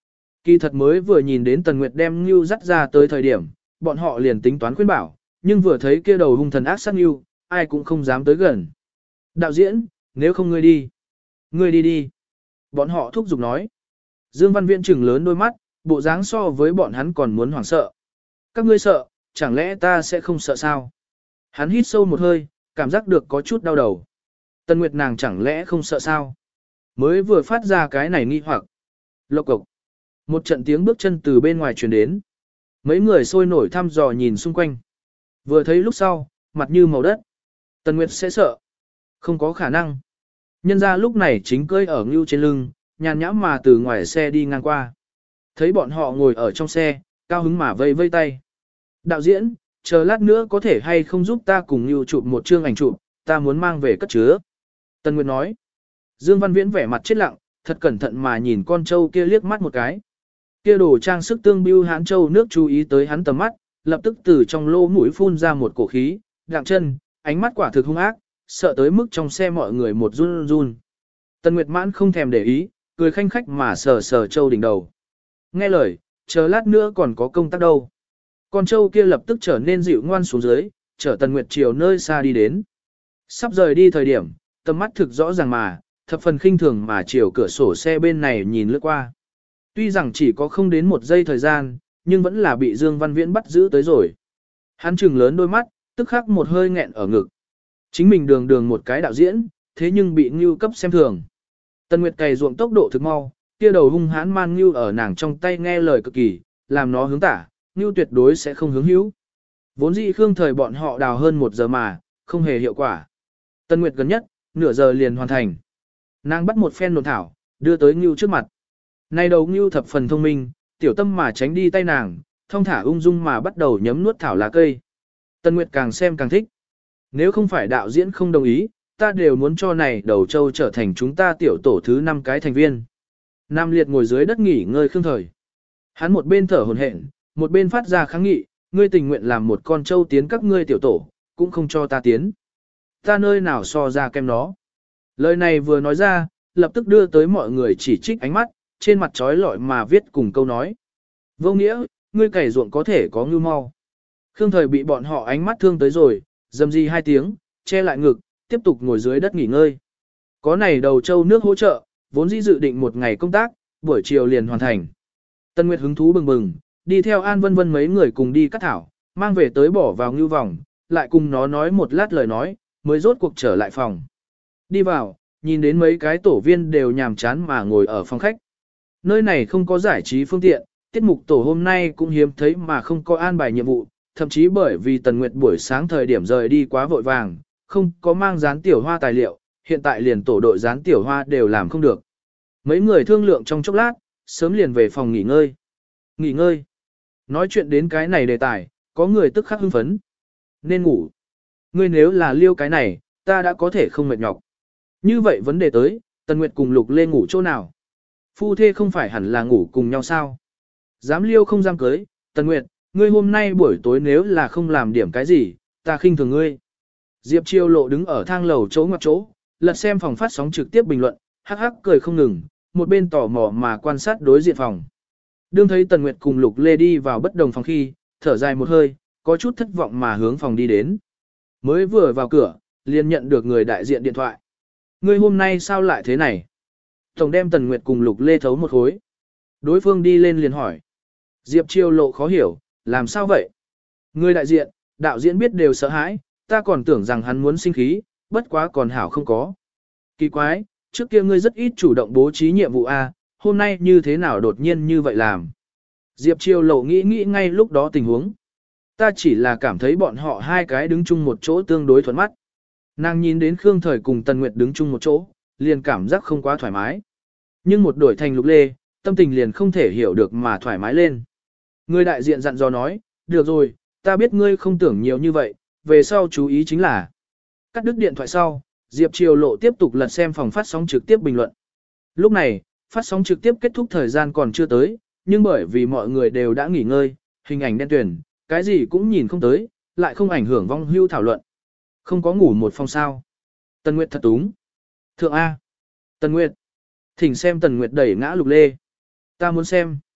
Kỳ thật mới vừa nhìn đến Tần Nguyệt đem Ngưu dắt ra tới thời điểm, bọn họ liền tính toán khuyên bảo, nhưng vừa thấy kia đầu hung thần ác sát Ngưu, ai cũng không dám tới gần. Đạo diễn, nếu không ngươi đi. Ngươi đi đi. Bọn họ thúc giục nói. Dương Văn Viễn trừng lớn đôi mắt, bộ dáng so với bọn hắn còn muốn hoảng sợ. Các ngươi sợ, chẳng lẽ ta sẽ không sợ sao? Hắn hít sâu một hơi, cảm giác được có chút đau đầu. Tần Nguyệt nàng chẳng lẽ không sợ sao? Mới vừa phát ra cái này nghi hoặc. Lộc cộc. Một trận tiếng bước chân từ bên ngoài truyền đến. Mấy người sôi nổi thăm dò nhìn xung quanh. Vừa thấy lúc sau, mặt như màu đất. Tần Nguyệt sẽ sợ. Không có khả năng. Nhân ra lúc này chính cưỡi ở ngưu trên lưng, nhàn nhãm mà từ ngoài xe đi ngang qua. Thấy bọn họ ngồi ở trong xe, cao hứng mà vây vây tay. Đạo diễn, chờ lát nữa có thể hay không giúp ta cùng ngưu chụp một chương ảnh chụp, ta muốn mang về cất chứa. Tần Nguyệt nói. Dương Văn Viễn vẻ mặt chết lặng, thật cẩn thận mà nhìn con trâu kia liếc mắt một cái. Kia đồ trang sức tương bưu hán châu nước chú ý tới hắn tầm mắt, lập tức từ trong lỗ mũi phun ra một cổ khí, đặng chân, ánh mắt quả thực hung ác, sợ tới mức trong xe mọi người một run run. Tần Nguyệt Mãn không thèm để ý, cười khanh khách mà sờ sờ châu đỉnh đầu. Nghe lời, chờ lát nữa còn có công tác đâu. Con trâu kia lập tức trở nên dịu ngoan xuống dưới, chở Tần Nguyệt chiều nơi xa đi đến. Sắp rời đi thời điểm, tầm mắt thực rõ ràng mà, thập phần khinh thường mà chiều cửa sổ xe bên này nhìn lướt qua. Tuy rằng chỉ có không đến một giây thời gian, nhưng vẫn là bị Dương Văn Viễn bắt giữ tới rồi. Hắn trừng lớn đôi mắt, tức khắc một hơi nghẹn ở ngực. Chính mình đường đường một cái đạo diễn, thế nhưng bị Ngưu cấp xem thường. Tần Nguyệt cày ruộng tốc độ thực mau, kia đầu hung hãn man Ngưu ở nàng trong tay nghe lời cực kỳ, làm nó hướng tả, Ngưu tuyệt đối sẽ không hướng hữu. Vốn dĩ Khương Thời bọn họ đào hơn 1 giờ mà, không hề hiệu quả. Tần Nguyệt gần nhất, nửa giờ liền hoàn thành. Nàng bắt một phen nộn thảo, đưa tới Ngưu trước mặt. Này đầu Ngưu thập phần thông minh, tiểu tâm mà tránh đi tay nàng, thong thả ung dung mà bắt đầu nhấm nuốt thảo lá cây. Tần Nguyệt càng xem càng thích. Nếu không phải đạo diễn không đồng ý, ta đều muốn cho này đầu trâu trở thành chúng ta tiểu tổ thứ 5 cái thành viên. Nam Liệt ngồi dưới đất nghỉ ngơi Khương Thời. Hắn một bên thở hổn hển, một bên phát ra kháng nghị, ngươi tình nguyện làm một con trâu tiến các ngươi tiểu tổ, cũng không cho ta tiến. Ta nơi nào so ra kem nó. Lời này vừa nói ra, lập tức đưa tới mọi người chỉ trích ánh mắt, trên mặt trói lọi mà viết cùng câu nói. Vô nghĩa, ngươi cày ruộng có thể có ngưu mau. Khương Thời bị bọn họ ánh mắt thương tới rồi, dầm gì 2 tiếng, che lại ngực, tiếp tục ngồi dưới đất nghỉ ngơi. Có này đầu trâu nước hỗ trợ, vốn dĩ dự định một ngày công tác, buổi chiều liền hoàn thành. Tân Nguyệt hứng thú bừng bừng, đi theo An Vân Vân mấy người cùng đi cắt thảo, mang về tới bỏ vào ngưu vòng, lại cùng nó nói một lát lời nói, mới rốt cuộc trở lại phòng. Đi vào, nhìn đến mấy cái tổ viên đều nhàm chán mà ngồi ở phòng khách. Nơi này không có giải trí phương tiện, tiết mục tổ hôm nay cũng hiếm thấy mà không có an bài nhiệm vụ, thậm chí bởi vì Tần Nguyệt buổi sáng thời điểm rời đi quá vội vàng, không có mang dán tiểu hoa tài liệu, hiện tại liền tổ đội dán tiểu hoa đều làm không được. Mấy người thương lượng trong chốc lát, sớm liền về phòng nghỉ ngơi. Nghỉ ngơi. Nói chuyện đến cái này đề tài, có người tức khắc hưng phấn. Nên ngủ. Ngươi nếu là liêu cái này, ta đã có thể không mệt nhọc. Như vậy vấn đề tới, Tần Nguyệt cùng Lục Lê ngủ chỗ nào? Phu thê không phải hẳn là ngủ cùng nhau sao? Dám liêu không dám cưới, Tần Nguyệt, ngươi hôm nay buổi tối nếu là không làm điểm cái gì, ta khinh thường ngươi. Diệp Chiêu Lộ đứng ở thang lầu chỗ ngoặt chỗ, lật xem phòng phát sóng trực tiếp bình luận, hắc hắc cười không ngừng, một bên tò mò mà quan sát đối diện phòng. Đương thấy Tần Nguyệt cùng Lục Lê đi vào bất đồng phòng khi, thở dài một hơi, có chút thất vọng mà hướng phòng đi đến. Mới vừa vào cửa, liền nhận được người đại diện điện thoại. Ngươi hôm nay sao lại thế này? Tổng đem Tần Nguyệt cùng Lục Lê thấu một khối. Đối phương đi lên liền hỏi. Diệp Chiêu Lộ khó hiểu, làm sao vậy? Người đại diện, đạo diễn biết đều sợ hãi, ta còn tưởng rằng hắn muốn sinh khí, bất quá còn hảo không có. Kỳ quái, trước kia ngươi rất ít chủ động bố trí nhiệm vụ A, hôm nay như thế nào đột nhiên như vậy làm? Diệp Chiêu Lộ nghĩ ngay lúc đó tình huống. Ta chỉ là cảm thấy bọn họ hai cái đứng chung một chỗ tương đối thuận mắt. Nàng nhìn đến Khương Thời cùng Tần Nguyệt đứng chung một chỗ, liền cảm giác không quá thoải mái. Nhưng một đổi thành Lục Lê, tâm tình liền không thể hiểu được mà thoải mái lên. Người đại diện dặn dò nói, được rồi, ta biết ngươi không tưởng nhiều như vậy, về sau chú ý chính là. Cắt đứt điện thoại sau, Diệp Triều Lộ tiếp tục lật xem phòng phát sóng trực tiếp bình luận. Lúc này, phát sóng trực tiếp kết thúc thời gian còn chưa tới, nhưng bởi vì mọi người đều đã nghỉ ngơi, hình ảnh đen tuyền, cái gì cũng nhìn không tới, lại không ảnh hưởng vong hưu thảo luận. Không có ngủ một phòng sao. Tần Nguyệt thật túng. Thượng A. Tần Nguyệt. Thỉnh xem Tần Nguyệt đẩy ngã Lục Lê. Ta muốn xem.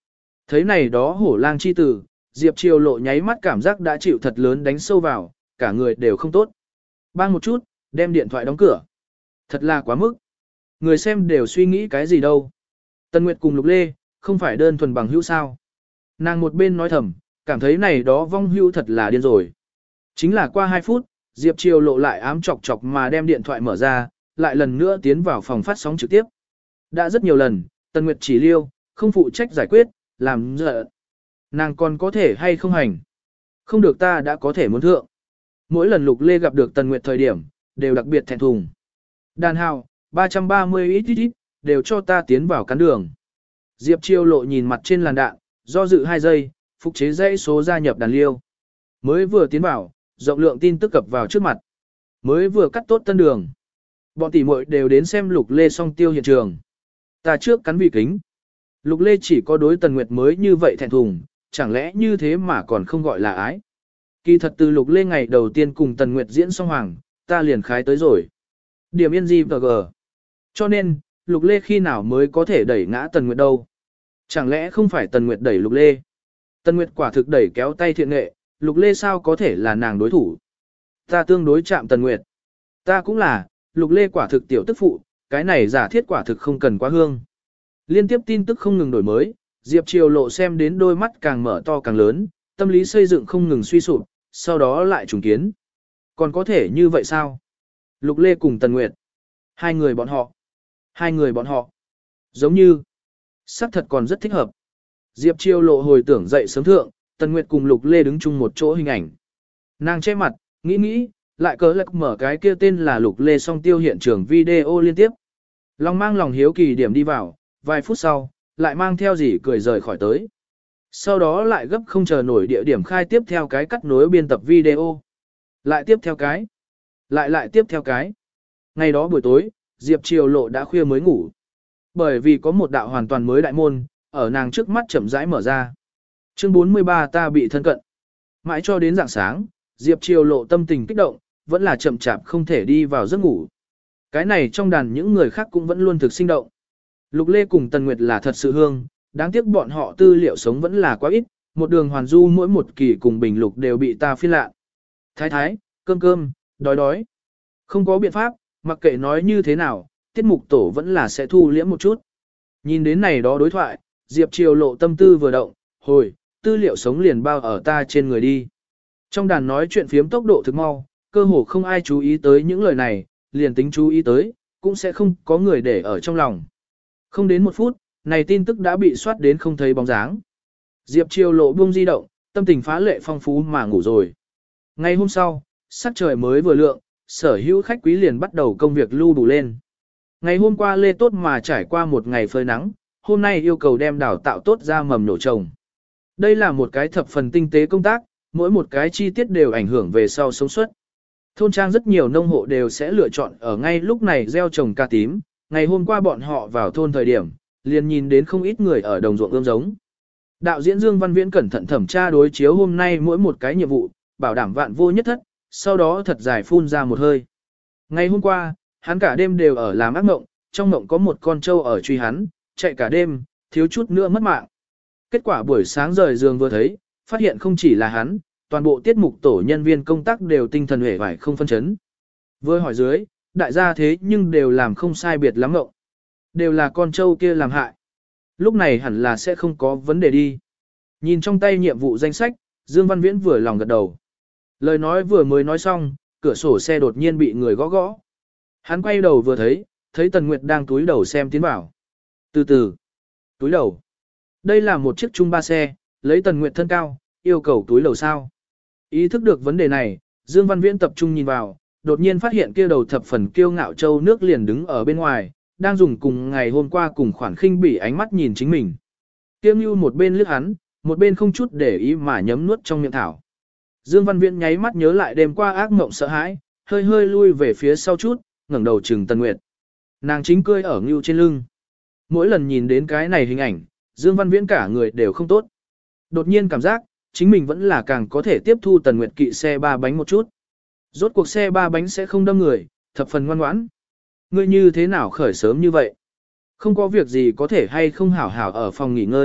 Thấy này đó hổ lang chi tử, Diệp Triều Lộ nháy mắt cảm giác đã chịu thật lớn đánh sâu vào, cả người đều không tốt. Bang một chút, đem điện thoại đóng cửa. Thật là quá mức. Người xem đều suy nghĩ cái gì đâu. Tân Nguyệt cùng Lục Lê, không phải đơn thuần bằng hữu sao. Nàng một bên nói thầm, cảm thấy này đó vong hữu thật là điên rồi. Chính là qua 2 phút, Diệp Triều Lộ lại ám chọc chọc mà đem điện thoại mở ra, lại lần nữa tiến vào phòng phát sóng trực tiếp. Đã rất nhiều lần, Tân Nguyệt chỉ liêu, không phụ trách giải quyết, làm giận. Nàng còn có thể hay không hành. Không được ta đã có thể muốn thượng. Mỗi lần Lục Lê gặp được Tần Nguyệt thời điểm, đều đặc biệt thẹn thùng. Đàn hào, 330 ít, đều cho ta tiến vào cắn đường. Diệp Triều Lộ nhìn mặt trên làn đạn, do dự 2 giây, phục chế dãy số gia nhập đàn liêu. Mới vừa tiến vào, rộng lượng tin tức cập vào trước mặt. Mới vừa cắt tốt tân đường. Bọn tỷ muội đều đến xem Lục Lê song tiêu hiện trường. Ta trước cắn vị kính. Lục Lê chỉ có đối Tần Nguyệt mới như vậy thẹn thùng, chẳng lẽ như thế mà còn không gọi là ái. Kỳ thật từ Lục Lê ngày đầu tiên cùng Tần Nguyệt diễn song hoàng, ta liền khái tới rồi. Điểm yên gì và gờ. Cho nên, Lục Lê khi nào mới có thể đẩy ngã Tần Nguyệt đâu. Chẳng lẽ không phải Tần Nguyệt đẩy Lục Lê. Tần Nguyệt quả thực đẩy kéo tay thiện nghệ, Lục Lê sao có thể là nàng đối thủ. Ta tương đối chạm Tần Nguyệt. Ta cũng là, Lục Lê quả thực tiểu tức phụ, cái này giả thiết quả thực không cần quá hương. Liên tiếp tin tức không ngừng đổi mới, Diệp Triều Lộ xem đến đôi mắt càng mở to càng lớn, tâm lý xây dựng không ngừng suy sụp, sau đó lại trùng kiến. Còn có thể như vậy sao? Lục Lê cùng Tần Nguyệt. Hai người bọn họ. Giống như, xác thật còn rất thích hợp. Diệp Triều Lộ hồi tưởng dậy sớm thượng, Tần Nguyệt cùng Lục Lê đứng chung một chỗ hình ảnh. Nàng che mặt, nghĩ, lại cớ lạc mở cái kia tên là Lục Lê song tiêu hiện trường video liên tiếp. Lòng mang lòng hiếu kỳ điểm đi vào, vài phút sau, lại mang theo gì cười rời khỏi tới. Sau đó lại gấp không chờ nổi địa điểm khai tiếp theo cái cắt nối biên tập video. Lại tiếp theo cái. Lại tiếp theo cái. Ngày đó buổi tối, Diệp Triều Lộ đã khuya mới ngủ. Bởi vì có một đạo hoàn toàn mới đại môn, ở nàng trước mắt chậm rãi mở ra. Chương 43 ta bị thân cận. Mãi cho đến rạng sáng, Diệp Triều Lộ tâm tình kích động, vẫn là chậm chạp không thể đi vào giấc ngủ. Cái này trong đàn những người khác cũng vẫn luôn thực sinh động. Lục Lê cùng Tần Nguyệt là thật sự hương, đáng tiếc bọn họ tư liệu sống vẫn là quá ít, một đường hoàn du mỗi một kỳ cùng bình lục đều bị ta phiên lạ. Thái, cơm, đói. Không có biện pháp, mặc kệ nói như thế nào, tiết mục tổ vẫn là sẽ thu liễm một chút. Nhìn đến này đó đối thoại, Diệp Triều Lộ tâm tư vừa động, hồi, tư liệu sống liền bao ở ta trên người đi. Trong đàn nói chuyện phiếm tốc độ thực mau, cơ hồ không ai chú ý tới những lời này, liền tính chú ý tới, cũng sẽ không có người để ở trong lòng. Không đến 1 phút, này tin tức đã bị soát đến không thấy bóng dáng. Diệp Triều Lộ buông di động, tâm tình phá lệ phong phú mà ngủ rồi. Ngày hôm sau, sắc trời mới vừa lượng, sở hữu khách quý liền bắt đầu công việc lưu đủ lên. Ngày hôm qua Lê tốt mà trải qua một ngày phơi nắng, hôm nay yêu cầu đem đào tạo tốt ra mầm nổ trồng. Đây là một cái thập phần tinh tế công tác, mỗi một cái chi tiết đều ảnh hưởng về sau sống suất. Thôn trang rất nhiều nông hộ đều sẽ lựa chọn ở ngay lúc này gieo trồng ca tím. Ngày hôm qua bọn họ vào thôn thời điểm, liền nhìn đến không ít người ở đồng ruộng ươm giống. Đạo diễn Dương Văn Viễn cẩn thận thẩm tra đối chiếu hôm nay mỗi một cái nhiệm vụ, bảo đảm vạn vô nhất thất, sau đó thật dài phun ra một hơi. Ngày hôm qua, hắn cả đêm đều ở làm ác mộng, trong mộng có một con trâu ở truy hắn, chạy cả đêm, thiếu chút nữa mất mạng. Kết quả buổi sáng rời giường vừa thấy, phát hiện không chỉ là hắn, toàn bộ tiết mục tổ nhân viên công tác đều tinh thần hể vải không phân chấn. Vừa hỏi dưới, đại gia thế nhưng đều làm không sai biệt lắm ngộng. Đều là con trâu kia làm hại. Lúc này hẳn là sẽ không có vấn đề đi. Nhìn trong tay nhiệm vụ danh sách, Dương Văn Viễn vừa lòng gật đầu. Lời nói vừa mới nói xong, cửa sổ xe đột nhiên bị người gõ gõ. Hắn quay đầu vừa thấy Tần Nguyệt đang túi đầu xem tiến vào. Từ từ, túi đầu. Đây là một chiếc trung ba xe, lấy Tần Nguyệt thân cao, yêu cầu túi đầu sao. Ý thức được vấn đề này, Dương Văn Viễn tập trung nhìn vào, đột nhiên phát hiện kia đầu thập phần kiêu ngạo châu nước liền đứng ở bên ngoài, đang dùng cùng ngày hôm qua cùng khoản khinh bỉ ánh mắt nhìn chính mình. Kiêu Ngưu một bên liếc hắn, một bên không chút để ý mà nhấm nuốt trong miệng thảo. Dương Văn Viễn nháy mắt nhớ lại đêm qua ác mộng sợ hãi, hơi lui về phía sau chút, ngẩng đầu trừng Tần Nguyệt. Nàng chính cười ở Ngưu trên lưng. Mỗi lần nhìn đến cái này hình ảnh, Dương Văn Viễn cả người đều không tốt. Đột nhiên cảm giác, chính mình vẫn là càng có thể tiếp thu Tần Nguyệt kỵ xe 3 bánh một chút. Rốt cuộc xe 3 bánh sẽ không đâm người, thập phần ngoan ngoãn. Ngươi như thế nào khởi sớm như vậy? Không có việc gì có thể hay không hảo hảo ở phòng nghỉ ngơi,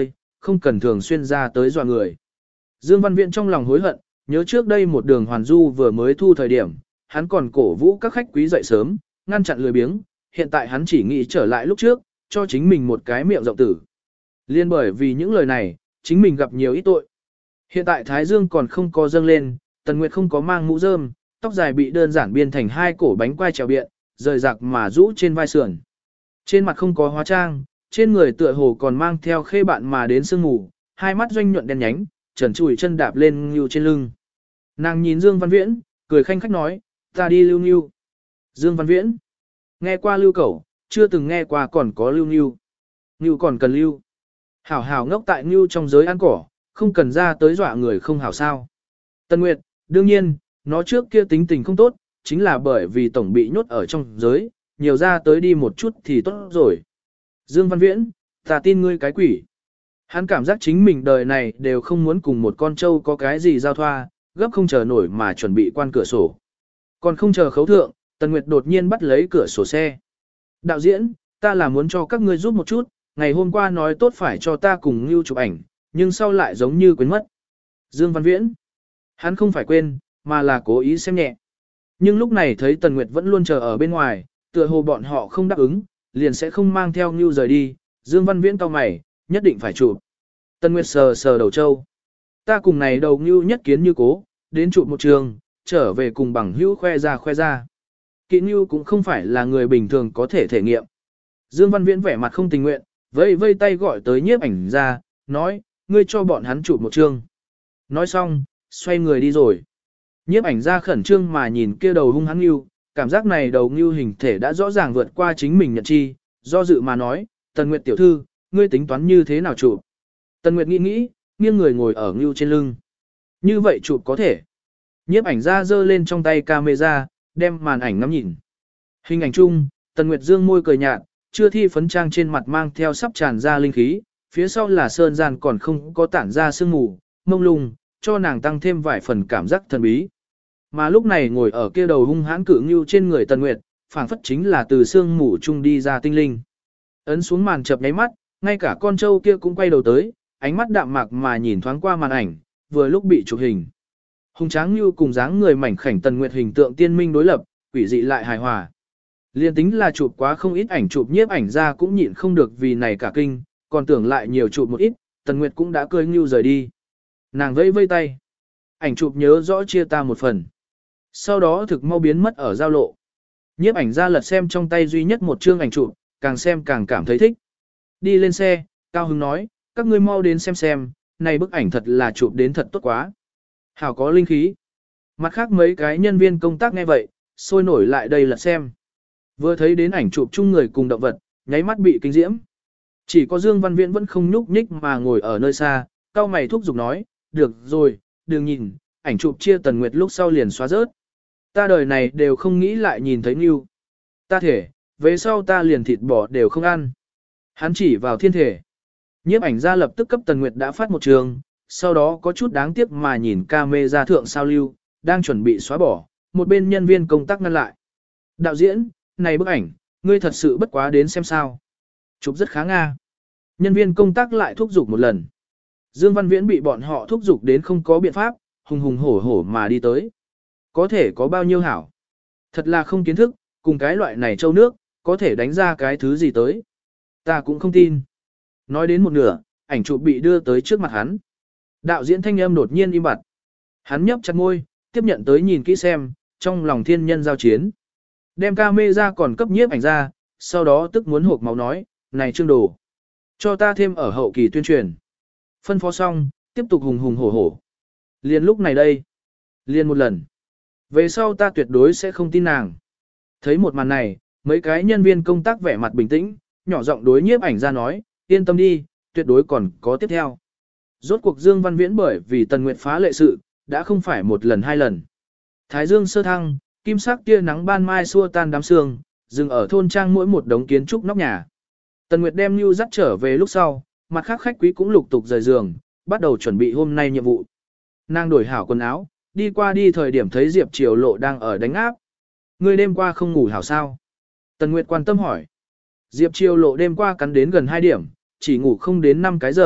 không cần thường xuyên ra tới dọa người. Dương Văn Viễn trong lòng hối hận, nhớ trước đây một đường hoàn du vừa mới thu thời điểm, hắn còn cổ vũ các khách quý dậy sớm, ngăn chặn lười biếng, hiện tại hắn chỉ nghĩ trở lại lúc trước, cho chính mình một cái miệng rộng tử. Liên bởi vì những lời này, chính mình gặp nhiều ít tội. Hiện tại Thái Dương còn không có dâng lên, Tần Nguyệt không có mang mũ rơm, tóc dài bị đơn giản biên thành hai cổ bánh quai trèo biện, rời rạc mà rũ trên vai sườn. Trên mặt không có hóa trang, trên người tựa hồ còn mang theo khê bạn mà đến sương mù, hai mắt doanh nhuận đen nhánh, trần trụi chân đạp lên ngưu trên lưng. Nàng nhìn Dương Văn Viễn, cười khanh khách nói, ta đi lưu ngưu. Dương Văn Viễn, nghe qua lưu cẩu, chưa từng nghe qua còn có lưu ngưu. Ngưu còn cần lưu. Hảo hảo ngốc tại ngưu trong giới ăn cỏ, không cần ra tới dọa người không hảo sao. Tân Nguyệt, đương nhiên, nó trước kia tính tình không tốt, chính là bởi vì tổng bị nhốt ở trong giới, nhiều ra tới đi một chút thì tốt rồi. Dương Văn Viễn, ta tin ngươi cái quỷ. Hắn cảm giác chính mình đời này đều không muốn cùng một con trâu có cái gì giao thoa, gấp không chờ nổi mà chuẩn bị quan cửa sổ. Còn không chờ khấu thượng, Tần Nguyệt đột nhiên bắt lấy cửa sổ xe. Đạo diễn, ta là muốn cho các ngươi giúp một chút, ngày hôm qua nói tốt phải cho ta cùng Ngưu chụp ảnh, nhưng sau lại giống như quên mất. Dương Văn Viễn, hắn không phải quên, mà là cố ý xem nhẹ. Nhưng lúc này thấy Tần Nguyệt vẫn luôn chờ ở bên ngoài, tựa hồ bọn họ không đáp ứng, liền sẽ không mang theo Ngưu rời đi. Dương Văn Viễn cau mày, nhất định phải chụp. Tần Nguyệt sờ sờ đầu trâu. Ta cùng này đầu Ngưu nhất kiến như cố, đến chụp một trường, trở về cùng bằng hữu khoe ra khoe ra. Kỵ Ngưu cũng không phải là người bình thường có thể thể nghiệm. Dương Văn Viễn vẻ mặt không tình nguyện, vây vây tay gọi tới nhiếp ảnh ra, nói, ngươi cho bọn hắn chụp một chương. Nói xong, xoay người đi rồi. Nhiếp ảnh ra khẩn trương mà nhìn kia đầu hung hăng Ngưu, cảm giác này đầu Ngưu hình thể đã rõ ràng vượt qua chính mình nhận chi, do dự mà nói, Tần Nguyệt tiểu thư, ngươi tính toán như thế nào chụp? Tần Nguyệt nghĩ, nghiêng người ngồi ở Ngưu trên lưng. Như vậy chụp có thể. Nhiếp ảnh ra giơ lên trong tay camera, đem màn ảnh ngắm nhìn. Hình ảnh chung, Tần Nguyệt dương môi cười nhạt, chưa thi phấn trang trên mặt mang theo sắp tràn ra linh khí, phía sau là sơn gian còn không có tản ra sương mù, mông lung, cho nàng tăng thêm vài phần cảm giác thần bí. Mà lúc này ngồi ở kia đầu hung hãn cự Ngưu trên người Tần Nguyệt, phảng phất chính là từ sương mù chung đi ra tinh linh. Ấn xuống màn chập nháy mắt, ngay cả con trâu kia cũng quay đầu tới, ánh mắt đạm mạc mà nhìn thoáng qua màn ảnh, vừa lúc bị chụp hình. Hùng tráng Ngưu cùng dáng người mảnh khảnh Tần Nguyệt hình tượng tiên minh đối lập, quỷ dị lại hài hòa. Liên tính là chụp quá không ít ảnh chụp nhiếp ảnh ra cũng nhịn không được vì này cả kinh, còn tưởng lại nhiều chụp một ít, Tần Nguyệt cũng đã cưỡi Ngưu rời đi. Nàng vẫy vây tay. Ảnh chụp nhớ rõ chia ta một phần. Sau đó thực mau biến mất ở giao lộ. Nhiếp ảnh ra lật xem trong tay duy nhất một chương ảnh chụp, càng xem càng cảm thấy thích. Đi lên xe, Cao Hưng nói, các ngươi mau đến xem, này bức ảnh thật là chụp đến thật tốt quá. Hảo có linh khí. Mặt khác mấy cái nhân viên công tác nghe vậy, sôi nổi lại đây lật xem. Vừa thấy đến ảnh chụp chung người cùng động vật, nháy mắt bị kinh diễm. Chỉ có Dương Văn Viễn vẫn không nhúc nhích mà ngồi ở nơi xa, cao mày thúc giục nói, được rồi, đừng nhìn, ảnh chụp chia Tần Nguyệt lúc sau liền xóa rớt. Ta đời này đều không nghĩ lại nhìn thấy Ngưu. Ta thể, về sau ta liền thịt bò đều không ăn. Hắn chỉ vào thiên thể. Nhiếp ảnh ra lập tức cấp Tần Nguyệt đã phát một trường, sau đó có chút đáng tiếc mà nhìn camera thượng sao lưu, đang chuẩn bị xóa bỏ, một bên nhân viên công tác ngăn lại. Đạo diễn, này bức ảnh, ngươi thật sự bất quá đến xem sao. Chụp rất khá nga. Nhân viên công tác lại thúc giục một lần. Dương Văn Viễn bị bọn họ thúc giục đến không có biện pháp, hùng hùng hổ hổ mà đi tới. Có thể có bao nhiêu hảo. Thật là không kiến thức, cùng cái loại này trâu nước, có thể đánh ra cái thứ gì tới. Ta cũng không tin. Nói đến một nửa, ảnh chụp bị đưa tới trước mặt hắn. Đạo diễn thanh âm đột nhiên im bặt. Hắn nhấp chặt môi, tiếp nhận tới nhìn kỹ xem, trong lòng thiên nhân giao chiến. Đem camera còn cấp nhiếp ảnh ra, sau đó tức muốn hộp máu nói, này Trương Đồ. Cho ta thêm ở hậu kỳ tuyên truyền. Phân phó xong, tiếp tục hùng hùng hổ hổ. Liên lúc này đây. Liên một lần. Về sau ta tuyệt đối sẽ không tin nàng. Thấy một màn này, mấy cái nhân viên công tác vẻ mặt bình tĩnh, nhỏ giọng đối nhiếp ảnh ra nói, yên tâm đi, tuyệt đối còn có tiếp theo. Rốt cuộc Dương Văn Viễn bởi vì Tần Nguyệt phá lệ sự, đã không phải một lần hai lần. Thái dương sơ thăng, kim sắc tia nắng ban mai xua tan đám sương, dừng ở thôn trang mỗi một đống kiến trúc nóc nhà. Tần Nguyệt đem Nưu dắt trở về lúc sau, mặt khác khách quý cũng lục tục rời giường, bắt đầu chuẩn bị hôm nay nhiệm vụ. Nàng đổi hảo quần áo, đi qua đi thời điểm thấy Diệp Triều Lộ đang ở đánh áp. Ngươi đêm qua không ngủ hảo sao? Tần Nguyệt quan tâm hỏi. Diệp Triều Lộ đêm qua cắn đến gần 2 điểm, chỉ ngủ không đến 5 cái giờ,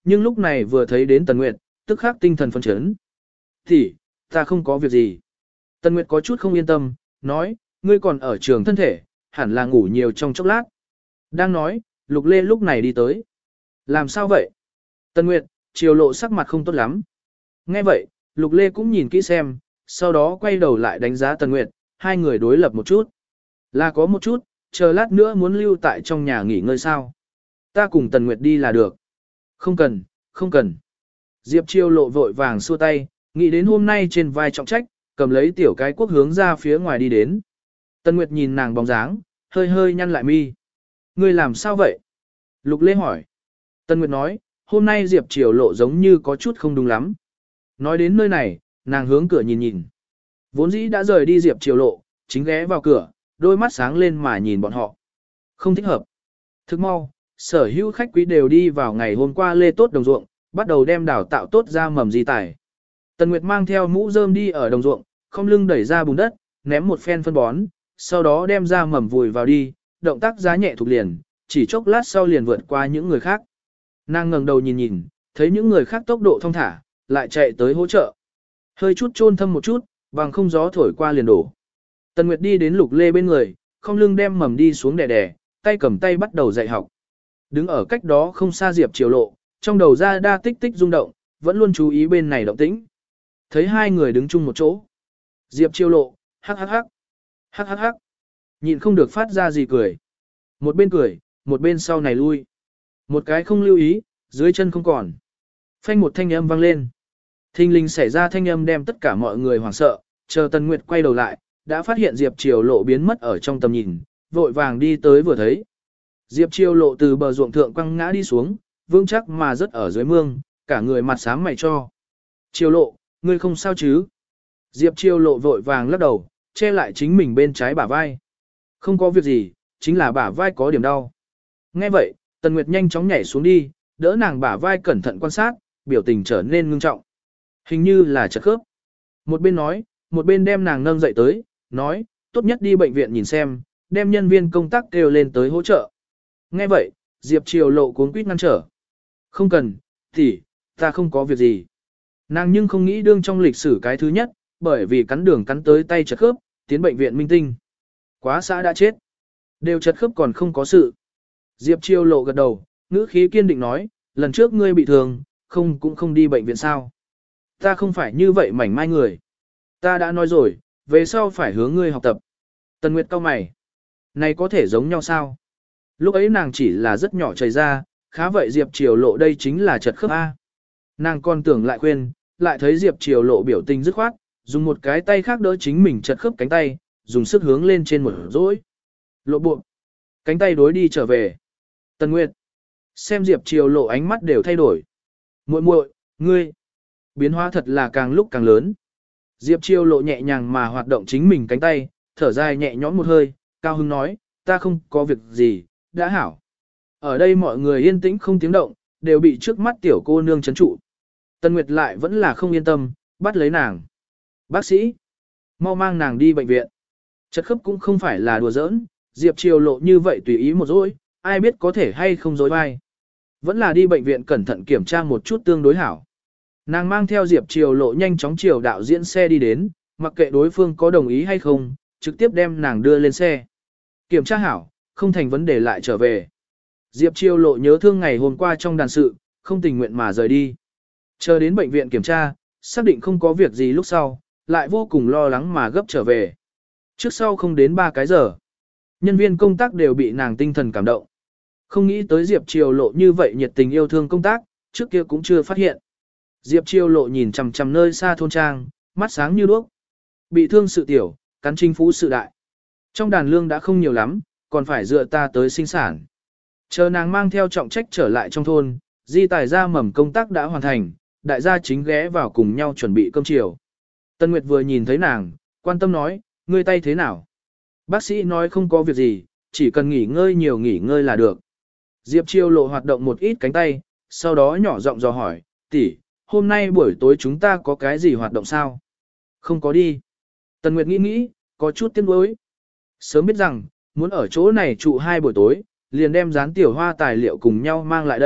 nhưng lúc này vừa thấy đến Tần Nguyệt, tức khắc tinh thần phấn chấn. Thì, ta không có việc gì. Tần Nguyệt có chút không yên tâm, nói, ngươi còn ở trường thân thể, hẳn là ngủ nhiều trong chốc lát. Đang nói, Lục Lê lúc này đi tới. Làm sao vậy? Tần Nguyệt, Triều Lộ sắc mặt không tốt lắm. Nghe vậy, Lục Lê cũng nhìn kỹ xem, sau đó quay đầu lại đánh giá Tần Nguyệt, hai người đối lập một chút. Là có một chút, chờ lát nữa muốn lưu tại trong nhà nghỉ ngơi sao? Ta cùng Tần Nguyệt đi là được. Không cần, không cần. Diệp Triều Lộ vội vàng xua tay, nghĩ đến hôm nay trên vai trọng trách, cầm lấy tiểu cái quốc hướng ra phía ngoài đi đến. Tần Nguyệt nhìn nàng bóng dáng, hơi hơi nhăn lại mi. Ngươi làm sao vậy? Lục Lê hỏi. Tần Nguyệt nói, hôm nay Diệp Triều Lộ giống như có chút không đúng lắm. Nói đến nơi này, nàng hướng cửa nhìn nhìn. Vốn dĩ đã rời đi Diệp Triều Lộ, chính ghé vào cửa, đôi mắt sáng lên mà nhìn bọn họ. Không thích hợp. Thức mau, sở hữu khách quý đều đi vào ngày hôm qua lê tốt đồng ruộng, bắt đầu đem đào tạo tốt ra mầm di tải. Tần Nguyệt mang theo mũ rơm đi ở đồng ruộng, không lưng đẩy ra bùn đất, ném một phen phân bón, sau đó đem ra mầm vùi vào đi, động tác giá nhẹ thuộc liền, chỉ chốc lát sau liền vượt qua những người khác. Nàng ngẩng đầu nhìn nhìn, thấy những người khác tốc độ thong thả, lại chạy tới hỗ trợ. Hơi chút chôn thâm một chút, bằng không gió thổi qua liền đổ. Tần Nguyệt đi đến Lục Lê bên người, không lưng đem mầm đi xuống đè đè, tay cầm tay bắt đầu dạy học. Đứng ở cách đó không xa Diệp Triều Lộ, trong đầu ra đa tích tích rung động, vẫn luôn chú ý bên này động tĩnh. Thấy hai người đứng chung một chỗ. Diệp Triều Lộ, hắc hắc hắc, hắc hắc hắc, nhịn không được phát ra gì cười. Một bên cười, một bên sau này lui. Một cái không lưu ý, dưới chân không còn. Phanh một thanh âm vang lên. Thình lình xảy ra thanh âm đem tất cả mọi người hoảng sợ, chờ Tần Nguyệt quay đầu lại, đã phát hiện Diệp Triều Lộ biến mất ở trong tầm nhìn, vội vàng đi tới vừa thấy. Diệp Triều Lộ từ bờ ruộng thượng quăng ngã đi xuống, vững chắc mà rất ở dưới mương, cả người mặt xám mày cho. Triều Lộ, ngươi không sao chứ? Diệp Triều Lộ vội vàng lắc đầu, che lại chính mình bên trái bả vai. Không có việc gì, chính là bả vai có điểm đau. Nghe vậy, Tần Nguyệt nhanh chóng nhảy xuống đi, đỡ nàng bả vai cẩn thận quan sát, biểu tình trở nên ngưng trọng. Hình như là chật khớp. Một bên nói, một bên đem nàng nâng dậy tới, nói, tốt nhất đi bệnh viện nhìn xem, đem nhân viên công tác kêu lên tới hỗ trợ. Nghe vậy, Diệp Triều Lộ cuống quýt ngăn trở. Không cần, thì, ta không có việc gì. Nàng nhưng không nghĩ đương trong lịch sử cái thứ nhất, bởi vì cắn đường cắn tới tay chật khớp, tiến bệnh viện minh tinh. Quá xã đã chết. Đều chật khớp còn không có sự. Diệp Triều Lộ gật đầu, ngữ khí kiên định nói, lần trước ngươi bị thương, cũng không đi bệnh viện sao. Ta không phải như vậy mảnh mai người. Ta đã nói rồi, về sau phải hướng ngươi học tập. Tần Nguyệt cau mày. Này có thể giống nhau sao? Lúc ấy nàng chỉ là rất nhỏ chảy ra, khá vậy Diệp Triều Lộ đây chính là chật khớp A. Nàng còn tưởng lại khuyên, lại thấy Diệp Triều Lộ biểu tình dứt khoát, dùng một cái tay khác đỡ chính mình chật khớp cánh tay, dùng sức hướng lên trên một rỗi. Lộ buộc. Cánh tay đối đi trở về. Tần Nguyệt. Xem Diệp Triều Lộ ánh mắt đều thay đổi. Muội muội, ngươi. Biến hóa thật là càng lúc càng lớn. Diệp Triều Lộ nhẹ nhàng mà hoạt động chính mình cánh tay, thở dài nhẹ nhõm một hơi, cao hứng nói, ta không có việc gì, đã hảo. Ở đây mọi người yên tĩnh không tiếng động, đều bị trước mắt tiểu cô nương chấn trụ. Tần Nguyệt lại vẫn là không yên tâm, bắt lấy nàng. Bác sĩ, mau mang nàng đi bệnh viện. Chật khớp cũng không phải là đùa giỡn, Diệp Triều Lộ như vậy tùy ý một dối, ai biết có thể hay không dối vai. Vẫn là đi bệnh viện cẩn thận kiểm tra một chút tương đối hảo. Nàng mang theo Diệp Triều Lộ nhanh chóng chiều đạo diễn xe đi đến, mặc kệ đối phương có đồng ý hay không, trực tiếp đem nàng đưa lên xe. Kiểm tra hảo, không thành vấn đề lại trở về. Diệp Triều Lộ nhớ thương ngày hôm qua trong đàn sự, không tình nguyện mà rời đi. Chờ đến bệnh viện kiểm tra, xác định không có việc gì lúc sau, lại vô cùng lo lắng mà gấp trở về. Trước sau không đến 3 cái giờ, nhân viên công tác đều bị nàng tinh thần cảm động. Không nghĩ tới Diệp Triều Lộ như vậy nhiệt tình yêu thương công tác, trước kia cũng chưa phát hiện. Diệp Triều Lộ nhìn chằm chằm nơi xa thôn trang, mắt sáng như đuốc. Bị thương sự tiểu, cắn chính phú sự đại. Trong đàn lương đã không nhiều lắm, còn phải dựa ta tới sinh sản. Chờ nàng mang theo trọng trách trở lại trong thôn, di tài ra mầm công tác đã hoàn thành, đại gia chính ghé vào cùng nhau chuẩn bị cơm chiều. Tân Nguyệt vừa nhìn thấy nàng, quan tâm nói, ngươi tay thế nào? Bác sĩ nói không có việc gì, chỉ cần nghỉ ngơi nhiều nghỉ ngơi là được. Diệp Triều Lộ hoạt động một ít cánh tay, sau đó nhỏ giọng dò hỏi, tỷ, hôm nay buổi tối chúng ta có cái gì hoạt động sao? Không có đi. Tần Nguyệt nghĩ, có chút tiếc nuối. Sớm biết rằng, muốn ở chỗ này trụ 2 buổi tối, liền đem dán tiểu hoa tài liệu cùng nhau mang lại đây,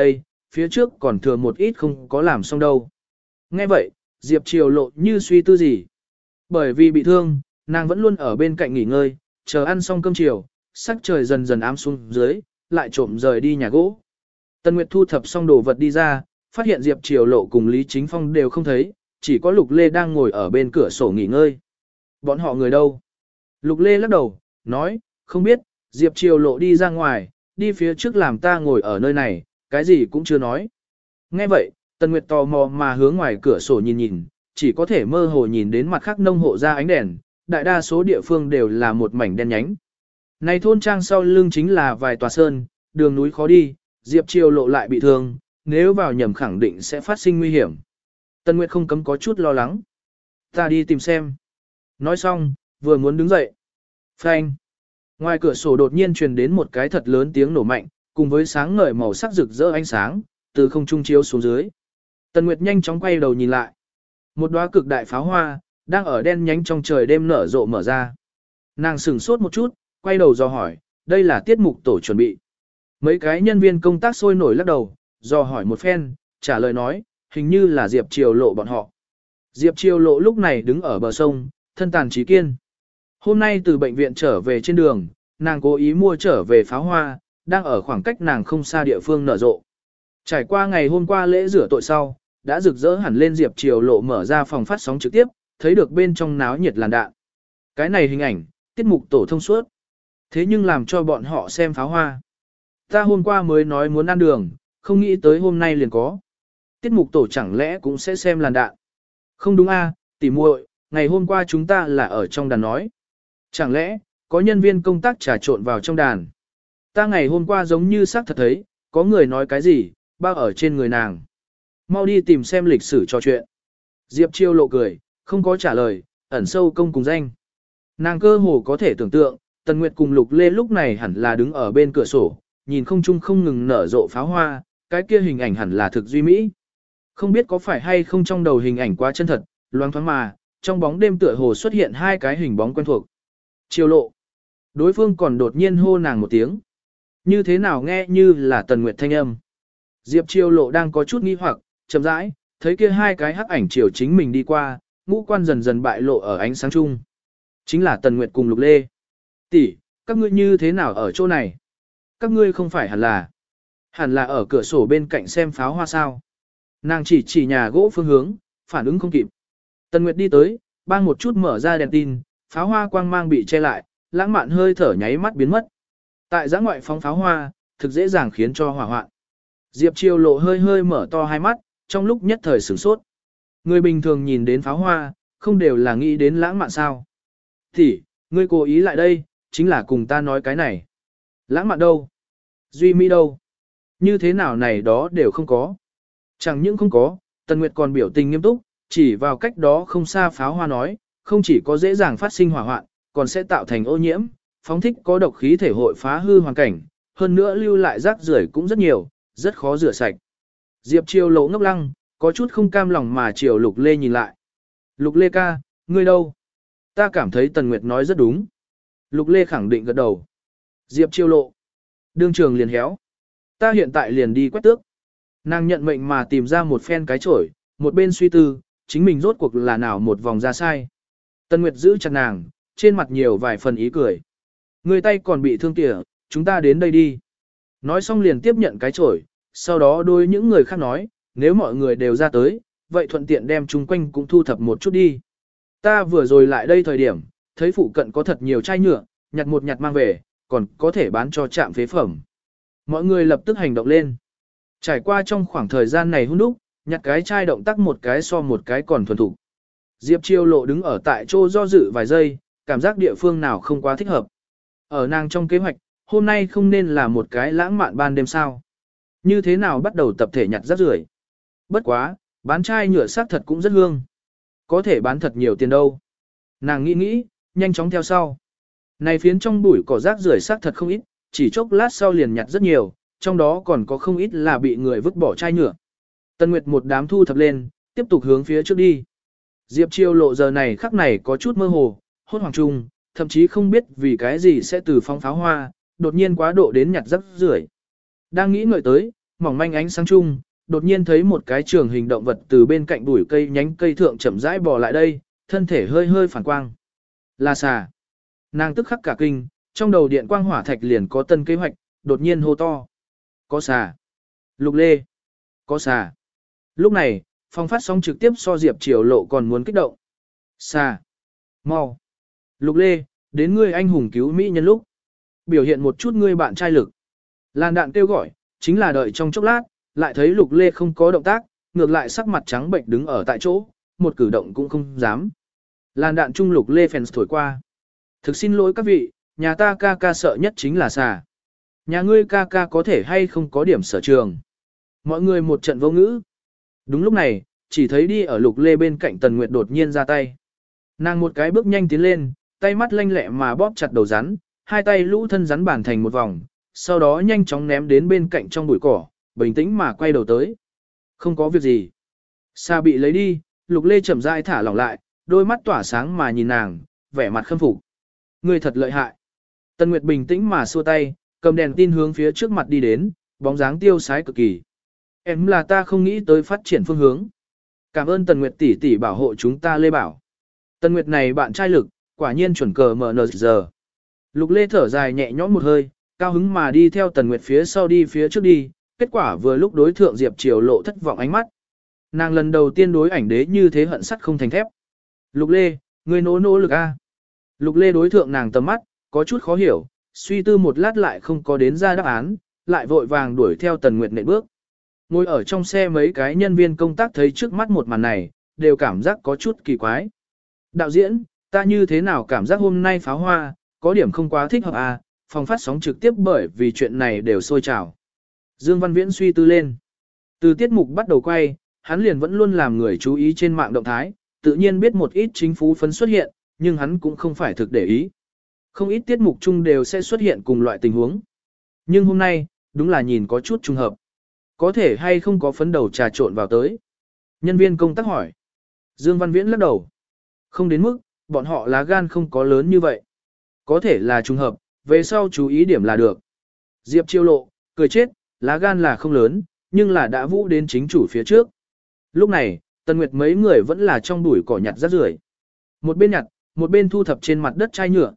phía trước còn thừa một ít không có làm xong đâu. Nghe vậy, Diệp Triều lộ như suy tư gì. Bởi vì bị thương, nàng vẫn luôn ở bên cạnh nghỉ ngơi, chờ ăn xong cơm chiều, sắc trời dần dần ám xuống dưới, lại trộm rời đi nhà gỗ. Tân Nguyệt thu thập xong đồ vật đi ra, phát hiện Diệp Triều lộ cùng Lý Chính Phong đều không thấy, chỉ có Lục Lê đang ngồi ở bên cửa sổ nghỉ ngơi. Bọn họ người đâu? Lục Lê lắc đầu, nói, không biết, Diệp Triều lộ đi ra ngoài, đi phía trước làm ta ngồi ở nơi này, cái gì cũng chưa nói. Nghe vậy, Tần Nguyệt tò mò mà hướng ngoài cửa sổ nhìn nhìn, chỉ có thể mơ hồ nhìn đến mặt khác nông hộ ra ánh đèn, đại đa số địa phương đều là một mảnh đen nhánh. Này thôn trang sau lưng chính là vài tòa sơn, đường núi khó đi, Diệp Triều lộ lại bị thương, nếu vào nhầm khẳng định sẽ phát sinh nguy hiểm. Tần Nguyệt không cấm có chút lo lắng. Ta đi tìm xem. Nói xong, vừa muốn đứng dậy. Phanh. Ngoài cửa sổ đột nhiên truyền đến một cái thật lớn tiếng nổ mạnh, cùng với sáng ngời màu sắc rực rỡ ánh sáng, từ không trung chiếu xuống dưới. Tần Nguyệt nhanh chóng quay đầu nhìn lại. Một đóa cực đại pháo hoa, đang ở đen nhánh trong trời đêm nở rộ mở ra. Nàng sửng sốt một chút, quay đầu dò hỏi, đây là tiết mục tổ chuẩn bị. Mấy cái nhân viên công tác sôi nổi lắc đầu, dò hỏi một phen, trả lời nói, hình như là Diệp Triều lộ bọn họ. Diệp Triều lộ lúc này đứng ở bờ sông, thân tàn trí kiên. Hôm nay từ bệnh viện trở về trên đường, nàng cố ý mua trở về pháo hoa, đang ở khoảng cách nàng không xa địa phương nở rộ. Trải qua ngày hôm qua lễ rửa tội sau, đã rực rỡ hẳn lên Diệp Triều lộ mở ra phòng phát sóng trực tiếp, thấy được bên trong náo nhiệt làn đạn. Cái này hình ảnh, tiết mục tổ thông suốt. Thế nhưng làm cho bọn họ xem pháo hoa. Ta hôm qua mới nói muốn ăn đường, không nghĩ tới hôm nay liền có. Tiết mục tổ chẳng lẽ cũng sẽ xem làn đạn. Không đúng a, tỉ muội, ngày hôm qua chúng ta là ở trong đàn nói. Chẳng lẽ, có nhân viên công tác trà trộn vào trong đàn. Ta ngày hôm qua giống như xác thật thấy, có người nói cái gì, bao ở trên người nàng. Mau đi tìm xem lịch sử trò chuyện. Diệp Chiêu lộ cười, không có trả lời, ẩn sâu công cùng danh. Nàng cơ hồ có thể tưởng tượng, Tần Nguyệt cùng Lục Lê lúc này hẳn là đứng ở bên cửa sổ, nhìn không trung không ngừng nở rộ pháo hoa, cái kia hình ảnh hẳn là thực duy mỹ. Không biết có phải hay không trong đầu hình ảnh quá chân thật, loáng thoáng mà, trong bóng đêm tựa hồ xuất hiện hai cái hình bóng quen thuộc. Chiêu lộ. Đối phương còn đột nhiên hô nàng một tiếng. Như thế nào nghe như là Tần Nguyệt thanh âm. Diệp Chiêu lộ đang có chút nghi hoặc, chậm rãi, thấy kia hai cái hắc ảnh chiều chính mình đi qua, ngũ quan dần dần bại lộ ở ánh sáng chung. Chính là Tần Nguyệt cùng Lục Lê. Tỷ, các ngươi như thế nào ở chỗ này? Các ngươi không phải hẳn là ở cửa sổ bên cạnh xem pháo hoa sao? Nàng chỉ nhà gỗ phương hướng, phản ứng không kịp. Tần Nguyệt đi tới, bang một chút mở ra đèn tin, pháo hoa quang mang bị che lại, lãng mạn hơi thở nháy mắt biến mất. Tại giã ngoại phóng pháo hoa, thực dễ dàng khiến cho hỏa hoạn. Diệp Chiêu lộ hơi hơi mở to hai mắt, trong lúc nhất thời sửng sốt. Người bình thường nhìn đến pháo hoa, không đều là nghĩ đến lãng mạn sao? Thì, ngươi cố ý lại đây, chính là cùng ta nói cái này. Lãng mạn đâu? Duy mỹ đâu? Như thế nào này đó đều không có. Chẳng những không có, Tần Nguyệt còn biểu tình nghiêm túc, chỉ vào cách đó không xa pháo hoa nói, không chỉ có dễ dàng phát sinh hỏa hoạn, còn sẽ tạo thành ô nhiễm, phóng thích có độc khí thể hội phá hư hoàn cảnh, hơn nữa lưu lại rác rưởi cũng rất nhiều, rất khó rửa sạch. Diệp Chiêu lộ ngốc lăng, có chút không cam lòng mà chiều Lục Lê nhìn lại. Lục Lê ca, ngươi đâu? Ta cảm thấy Tần Nguyệt nói rất đúng. Lục Lê khẳng định gật đầu. Diệp Chiêu lộ. Đương trường liền héo. Ta hiện tại liền đi quét tước. Nàng nhận mệnh mà tìm ra một phen cái chổi, một bên suy tư, chính mình rốt cuộc là nào một vòng ra sai. Tần Nguyệt giữ chặt nàng, trên mặt nhiều vài phần ý cười. Người tay còn bị thương kìa, chúng ta đến đây đi. Nói xong liền tiếp nhận cái chổi, sau đó đối những người khác nói, nếu mọi người đều ra tới, vậy thuận tiện đem chung quanh cũng thu thập một chút đi. Ta vừa rồi lại đây thời điểm, thấy phụ cận có thật nhiều chai nhựa, nhặt một nhặt mang về, còn có thể bán cho trạm phế phẩm. Mọi người lập tức hành động lên. Trải qua trong khoảng thời gian này hun đúc, nhặt cái chai động tác một cái so một cái còn thuần thục. Diệp Chiêu lộ đứng ở tại chỗ do dự vài giây, cảm giác địa phương nào không quá thích hợp. Ở nàng trong kế hoạch, hôm nay không nên là một cái lãng mạn ban đêm sao. Như thế nào bắt đầu tập thể nhặt rác rưởi? Bất quá, bán chai nhựa xác thật cũng rất hương. Có thể bán thật nhiều tiền đâu. Nàng nghĩ, nhanh chóng theo sau. Này phiến trong bụi cỏ rác rưởi xác thật không ít, chỉ chốc lát sau liền nhặt rất nhiều, trong đó còn có không ít là bị người vứt bỏ chai nhựa. Tần Nguyệt một đám thu thập lên, tiếp tục hướng phía trước đi. Diệp Chiêu lộ giờ này khắc này có chút mơ hồ, hốt hoảng chung, thậm chí không biết vì cái gì sẽ từ phóng pháo hoa, đột nhiên quá độ đến nhặt rác rưởi. Đang nghĩ ngợi tới, mỏng manh ánh sáng chung, đột nhiên thấy một cái trường hình động vật từ bên cạnh bụi cây nhánh cây thượng chậm rãi bò lại đây, thân thể hơi hơi phản quang. Là xà. Nàng tức khắc cả kinh, trong đầu điện quang hỏa thạch liền có tân kế hoạch, đột nhiên hô to. Có xà. Lục Lê. Có xà. Lúc này, phòng phát sóng trực tiếp so Diệp Triều Lộ còn muốn kích động. Xà. Mau. Lục Lê, đến ngươi anh hùng cứu Mỹ nhân lúc. Biểu hiện một chút ngươi bạn trai lực. Làn đạn kêu gọi, chính là đợi trong chốc lát, lại thấy Lục Lê không có động tác, ngược lại sắc mặt trắng bệnh đứng ở tại chỗ, một cử động cũng không dám. Làn đạn trung Lục Lê fans thổi qua. Thực xin lỗi các vị, nhà ta ca ca sợ nhất chính là xà. Nhà ngươi ca ca có thể hay không có điểm sở trường. Mọi người một trận vô ngữ. Đúng lúc này, chỉ thấy đi ở Lục Lê bên cạnh Tần Nguyệt đột nhiên ra tay. Nàng một cái bước nhanh tiến lên, tay mắt lanh lẹ mà bóp chặt đầu rắn, hai tay lũ thân rắn bản thành một vòng, sau đó nhanh chóng ném đến bên cạnh trong bụi cỏ, bình tĩnh mà quay đầu tới. Không có việc gì. Xà bị lấy đi, Lục Lê chậm rãi thả lỏng lại, đôi mắt tỏa sáng mà nhìn nàng, vẻ mặt khâm phục. Ngươi thật lợi hại. Tần Nguyệt bình tĩnh mà xua tay, cầm đèn tin hướng phía trước mặt đi đến, bóng dáng tiêu sái cực kỳ. Em là ta không nghĩ tới phát triển phương hướng. Cảm ơn Tần Nguyệt tỷ tỷ bảo hộ chúng ta Lê Bảo. Tần Nguyệt này bạn trai lực, quả nhiên chuẩn cờ mở nờ giờ. Lục Lê thở dài nhẹ nhõm một hơi, cao hứng mà đi theo Tần Nguyệt phía sau đi phía trước đi, kết quả vừa lúc đối thượng Diệp Triều Lộ thất vọng ánh mắt. Nàng lần đầu tiên đối ảnh đế như thế hận sắt không thành thép. Lục Lê, ngươi nỗ lực a. Lục Lê đối thượng nàng tầm mắt, có chút khó hiểu, suy tư một lát lại không có đến ra đáp án, lại vội vàng đuổi theo Tần Nguyệt nện bước. Ngồi ở trong xe mấy cái nhân viên công tác thấy trước mắt một màn này, đều cảm giác có chút kỳ quái. Đạo diễn, ta như thế nào cảm giác hôm nay pháo hoa, có điểm không quá thích hợp à, phòng phát sóng trực tiếp bởi vì chuyện này đều sôi trào. Dương Văn Viễn suy tư lên. Từ tiết mục bắt đầu quay, hắn liền vẫn luôn làm người chú ý trên mạng động thái, tự nhiên biết một ít chính phú phấn xuất hiện, nhưng hắn cũng không phải thực để ý. Không ít tiết mục chung đều sẽ xuất hiện cùng loại tình huống. Nhưng hôm nay, đúng là nhìn có chút trùng hợp. Có thể hay không có phấn đầu trà trộn vào tới. Nhân viên công tác hỏi. Dương Văn Viễn lắc đầu. Không đến mức, bọn họ lá gan không có lớn như vậy. Có thể là trùng hợp, về sau chú ý điểm là được. Diệp Chiêu Lộ, cười chết, lá gan là không lớn, nhưng là đã vũ đến chính chủ phía trước. Lúc này, Tần Nguyệt mấy người vẫn là trong bụi cỏ nhặt rác rưởi. Một bên nhặt, một bên thu thập trên mặt đất chai nhựa,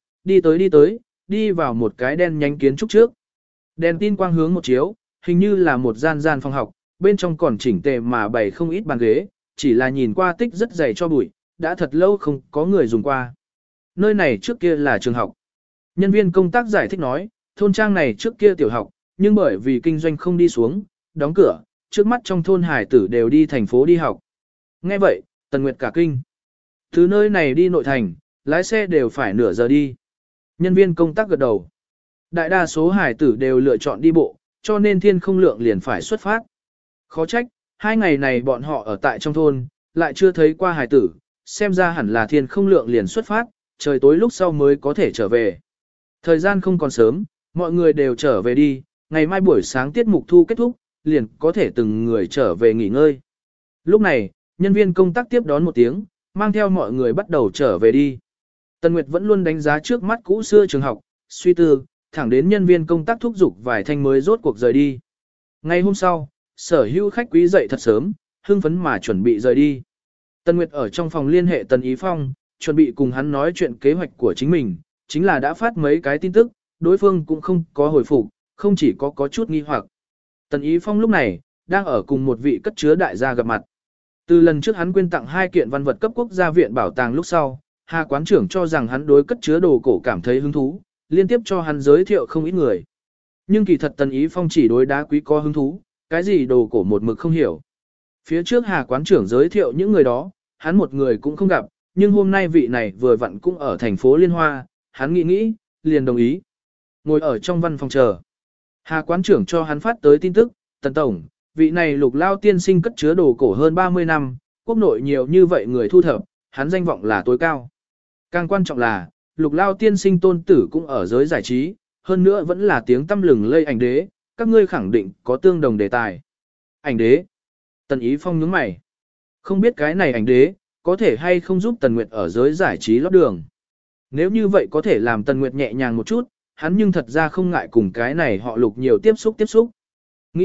đi vào một cái đen nhánh kiến trúc trước. Đèn tin quang hướng một chiếu, hình như là một gian phòng học, bên trong còn chỉnh tề mà bày không ít bàn ghế, chỉ là nhìn qua tích rất dày cho bụi, đã thật lâu không có người dùng qua. Nơi này trước kia là trường học. Nhân viên công tác giải thích nói, thôn trang này trước kia tiểu học, nhưng bởi vì kinh doanh không đi xuống, đóng cửa, trước mắt trong thôn hải tử đều đi thành phố đi học. Nghe vậy, Tần Nguyệt cả kinh. Từ nơi này đi nội thành, lái xe đều phải nửa giờ đi. Nhân viên công tác gật đầu. Đại đa số hải tử đều lựa chọn đi bộ, cho nên thiên không lượng liền phải xuất phát. Khó trách, 2 ngày này bọn họ ở tại trong thôn, lại chưa thấy qua hải tử, xem ra hẳn là thiên không lượng liền xuất phát, trời tối lúc sau mới có thể trở về. Thời gian không còn sớm, mọi người đều trở về đi, ngày mai buổi sáng tiết mục thu kết thúc, liền có thể từng người trở về nghỉ ngơi. Lúc này, nhân viên công tác tiếp đón một tiếng, mang theo mọi người bắt đầu trở về đi. Tần Nguyệt vẫn luôn đánh giá trước mắt cũ xưa trường học, suy tư, thẳng đến nhân viên công tác thúc giục vài thanh mới rốt cuộc rời đi. Ngày hôm sau, sở hữu khách quý dậy thật sớm, hưng phấn mà chuẩn bị rời đi. Tần Nguyệt ở trong phòng liên hệ Tần Ý Phong, chuẩn bị cùng hắn nói chuyện kế hoạch của chính mình, chính là đã phát mấy cái tin tức, đối phương cũng không có hồi phục, không chỉ có chút nghi hoặc. Tần Ý Phong lúc này, đang ở cùng một vị cất chứa đại gia gặp mặt. Từ lần trước hắn quyên tặng 2 kiện văn vật cấp quốc gia viện bảo tàng lúc sau, Hà quán trưởng cho rằng hắn đối cất chứa đồ cổ cảm thấy hứng thú, liên tiếp cho hắn giới thiệu không ít người. Nhưng kỳ thật Tần Ý Phong chỉ đối đá quý có hứng thú, cái gì đồ cổ một mực không hiểu. Phía trước Hà quán trưởng giới thiệu những người đó, hắn một người cũng không gặp, nhưng hôm nay vị này vừa vặn cũng ở thành phố Liên Hoa, hắn nghĩ, liền đồng ý. Ngồi ở trong văn phòng chờ. Hà quán trưởng cho hắn phát tới tin tức, Tần Tổng, vị này Lục Lao tiên sinh cất chứa đồ cổ hơn 30 năm, quốc nội nhiều như vậy người thu thập, hắn danh vọng là tối cao. Càng quan trọng là, Lục Lao tiên sinh tôn tử cũng ở giới giải trí, hơn nữa vẫn là tiếng tăm lừng lây ảnh đế, các ngươi khẳng định có tương đồng đề tài. Ảnh đế. Tần Ý Phong nhướng mày. Không biết cái này ảnh đế, có thể hay không giúp Tần Nguyệt ở giới giải trí lót đường. Nếu như vậy có thể làm Tần Nguyệt nhẹ nhàng một chút, hắn nhưng thật ra không ngại cùng cái này họ Lục nhiều tiếp xúc. Nghĩ,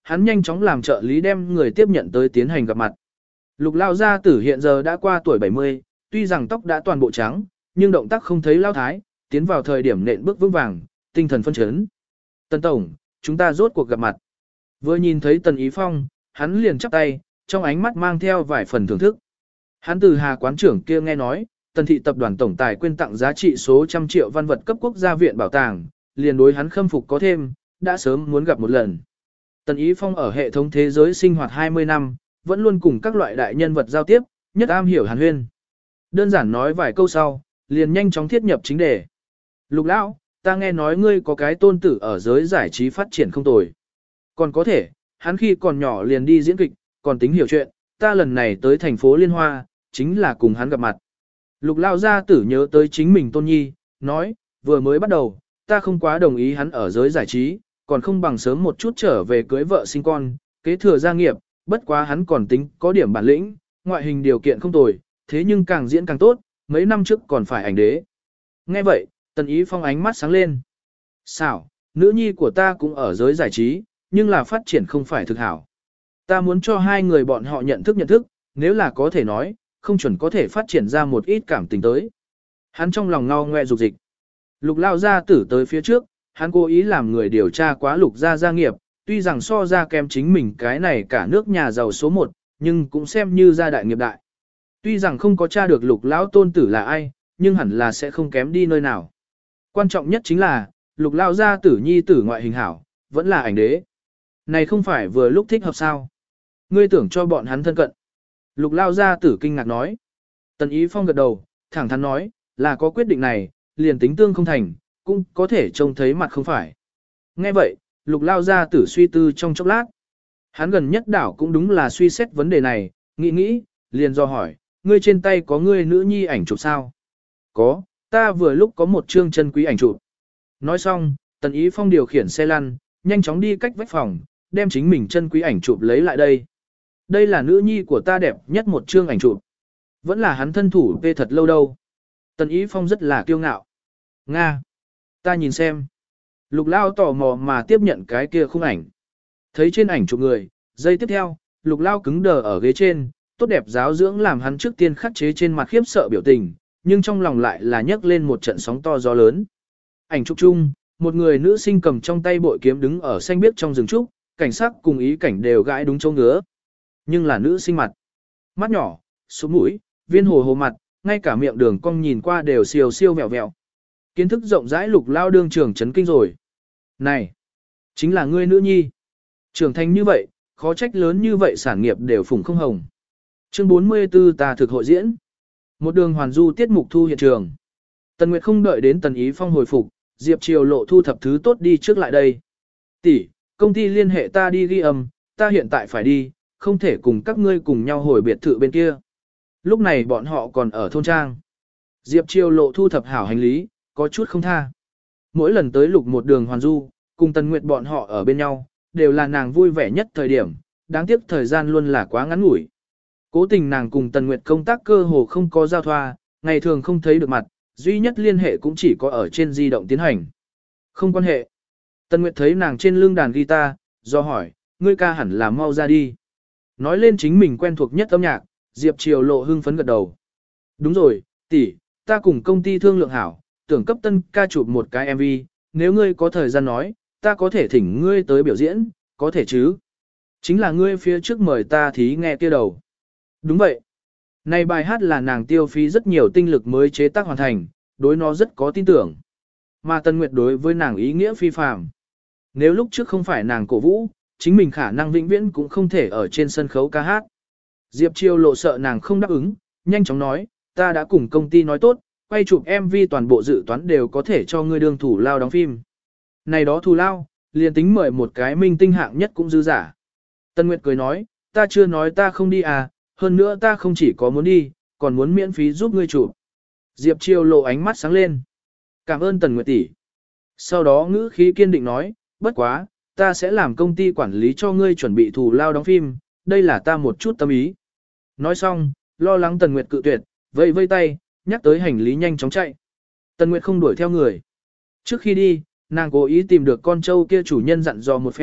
hắn nhanh chóng làm trợ lý đem người tiếp nhận tới tiến hành gặp mặt. Lục lao gia tử hiện giờ đã qua tuổi 70, tuy rằng tóc đã toàn bộ trắng, nhưng động tác không thấy lao thái, tiến vào thời điểm nện bước vững vàng, tinh thần phân chấn. Tần Tổng, chúng ta rốt cuộc gặp mặt. Vừa nhìn thấy Tần Ý Phong, hắn liền chắp tay, trong ánh mắt mang theo vài phần thưởng thức. Hắn từ Hà quán trưởng kia nghe nói, Tần thị tập đoàn tổng tài quyên tặng giá trị số trăm triệu văn vật cấp quốc gia viện bảo tàng, liền đối hắn khâm phục có thêm, đã sớm muốn gặp một lần. Tần Ý Phong ở hệ thống thế giới sinh hoạt 20 năm, vẫn luôn cùng các loại đại nhân vật giao tiếp, nhất am hiểu hàn huyên. Đơn giản nói vài câu sau, liền nhanh chóng thiết nhập chính đề. Lục lão, ta nghe nói ngươi có cái tôn tử ở giới giải trí phát triển không tồi. Còn có thể, hắn khi còn nhỏ liền đi diễn kịch, còn tính hiểu chuyện, ta lần này tới thành phố Liên Hoa, chính là cùng hắn gặp mặt. Lục lao gia tử nhớ tới chính mình tôn nhi, nói, vừa mới bắt đầu, ta không quá đồng ý hắn ở giới giải trí, còn không bằng sớm một chút trở về cưới vợ sinh con, kế thừa gia nghiệp, bất quá hắn còn tính có điểm bản lĩnh, ngoại hình điều kiện không tồi, thế nhưng càng diễn càng tốt, mấy năm trước còn phải ảnh đế. Nghe vậy, Tần Ý Phong ánh mắt sáng lên. Xảo, nữ nhi của ta cũng ở giới giải trí, nhưng là phát triển không phải thực hảo. Ta muốn cho hai người bọn họ nhận thức, nếu là có thể nói, không chuẩn có thể phát triển ra một ít cảm tình tới. Hắn trong lòng ngao ngoe dục dịch. Lục lao gia tử tới phía trước, hắn cố ý làm người điều tra quá lục gia nghiệp, tuy rằng so ra kém chính mình cái này cả nước nhà giàu số 1, nhưng cũng xem như gia đại nghiệp đại. Tuy rằng không có tra được lục lão tôn tử là ai, nhưng hẳn là sẽ không kém đi nơi nào. Quan trọng nhất chính là, lục lao gia tử nhi tử ngoại hình hảo, vẫn là ảnh đế. Này không phải vừa lúc thích hợp sao? Ngươi tưởng cho bọn hắn thân cận. Lục lao gia tử kinh ngạc nói. Tần Ý Phong gật đầu, thẳng thắn nói, là có quyết định này, liền tính tương không thành, cũng có thể trông thấy mặt không phải. Nghe vậy, lục lao gia tử suy tư trong chốc lát. Hắn gần nhất đảo cũng đúng là suy xét vấn đề này, nghĩ, liền do hỏi, ngươi trên tay có ngươi nữ nhi ảnh chụp sao? Có, ta vừa lúc có một chương chân quý ảnh chụp. Nói xong, Tần Ý Phong điều khiển xe lăn, nhanh chóng đi cách vách phòng, đem chính mình chân quý ảnh chụp lấy lại đây. Đây là nữ nhi của ta đẹp nhất một chương ảnh chụp. Vẫn là hắn thân thủ về thật lâu đâu. Tần Ý Phong rất là kiêu ngạo. Nga! Ta nhìn xem. Lục lao tò mò mà tiếp nhận cái kia khung ảnh. Thấy trên ảnh chụp người, giây tiếp theo, lục lao cứng đờ ở ghế trên, tốt đẹp giáo dưỡng làm hắn trước tiên khắc chế trên mặt khiếp sợ biểu tình, nhưng trong lòng lại là nhấc lên một trận sóng to gió lớn. Ảnh chụp chung, một người nữ sinh cầm trong tay bội kiếm đứng ở xanh biếc trong rừng trúc, cảnh sắc cùng ý cảnh đều gãi đúng chỗ ngứa. Nhưng là nữ sinh mặt. Mắt nhỏ, số mũi, viên hồ hồ mặt, ngay cả miệng đường cong nhìn qua đều siêu siêu vẹo vẹo. Kiến thức rộng rãi lục lao đương trưởng chấn kinh rồi. Này, chính là ngươi nữ nhi. Trưởng thành như vậy, khó trách lớn như vậy sản nghiệp đều phủng không hồng. Chương 44 ta thực hội diễn. Một đường hoàn du tiết mục thu hiện trường. Tần Nguyệt không đợi đến Tần Ý Phong hồi phục, Diệp Triều Lộ thu thập thứ tốt đi trước lại đây. Tỷ, công ty liên hệ ta đi ghi âm, ta hiện tại phải đi, không thể cùng các ngươi cùng nhau hồi biệt thự bên kia. Lúc này bọn họ còn ở thôn trang. Diệp Triều Lộ thu thập hảo hành lý, có chút không tha. Mỗi lần tới lục một đường hoàn du, cùng Tần Nguyệt bọn họ ở bên nhau, đều là nàng vui vẻ nhất thời điểm, đáng tiếc thời gian luôn là quá ngắn ngủi. Cố tình nàng cùng Tần Nguyệt công tác cơ hồ không có giao thoa, ngày thường không thấy được mặt, duy nhất liên hệ cũng chỉ có ở trên di động tiến hành. Không quan hệ. Tần Nguyệt thấy nàng trên lưng đàn guitar, do hỏi, ngươi ca hẳn là mau ra đi. Nói lên chính mình quen thuộc nhất âm nhạc, Diệp Triều Lộ hưng phấn gật đầu. Đúng rồi, tỷ, ta cùng công ty thương lượng hảo, tưởng cấp tân ca chụp một cái MV, nếu ngươi có thời gian nói, ta có thể thỉnh ngươi tới biểu diễn, có thể chứ? Chính là ngươi phía trước mời ta thí nghe kia đầu. Đúng vậy. Này bài hát là nàng tiêu phí rất nhiều tinh lực mới chế tác hoàn thành, đối nó rất có tin tưởng. Mà Tân Nguyệt đối với nàng ý nghĩa phi phàm. Nếu lúc trước không phải nàng cổ vũ, chính mình khả năng vĩnh viễn cũng không thể ở trên sân khấu ca hát. Diệp Chiêu Lộ sợ nàng không đáp ứng, nhanh chóng nói, ta đã cùng công ty nói tốt, quay chụp MV toàn bộ dự toán đều có thể cho ngươi đương thủ lao đóng phim. Này đó thù lao, liền tính mời một cái minh tinh hạng nhất cũng dư giả. Tân Nguyệt cười nói, ta chưa nói ta không đi à, hơn nữa ta không chỉ có muốn đi, còn muốn miễn phí giúp ngươi chụp. Diệp Chiêu Lộ ánh mắt sáng lên. Cảm ơn Tần Nguyệt tỷ. Sau đó ngữ khí kiên định nói, bất quá, ta sẽ làm công ty quản lý cho ngươi chuẩn bị thù lao đóng phim, đây là ta một chút tâm ý. Nói xong, lo lắng Tần Nguyệt cự tuyệt, vây vây tay, nhắc tới hành lý nhanh chóng chạy. Tần Nguyệt không đuổi theo người. Trước khi đi, nàng cố ý tìm được con trâu kia chủ nhân dặn dò một phen,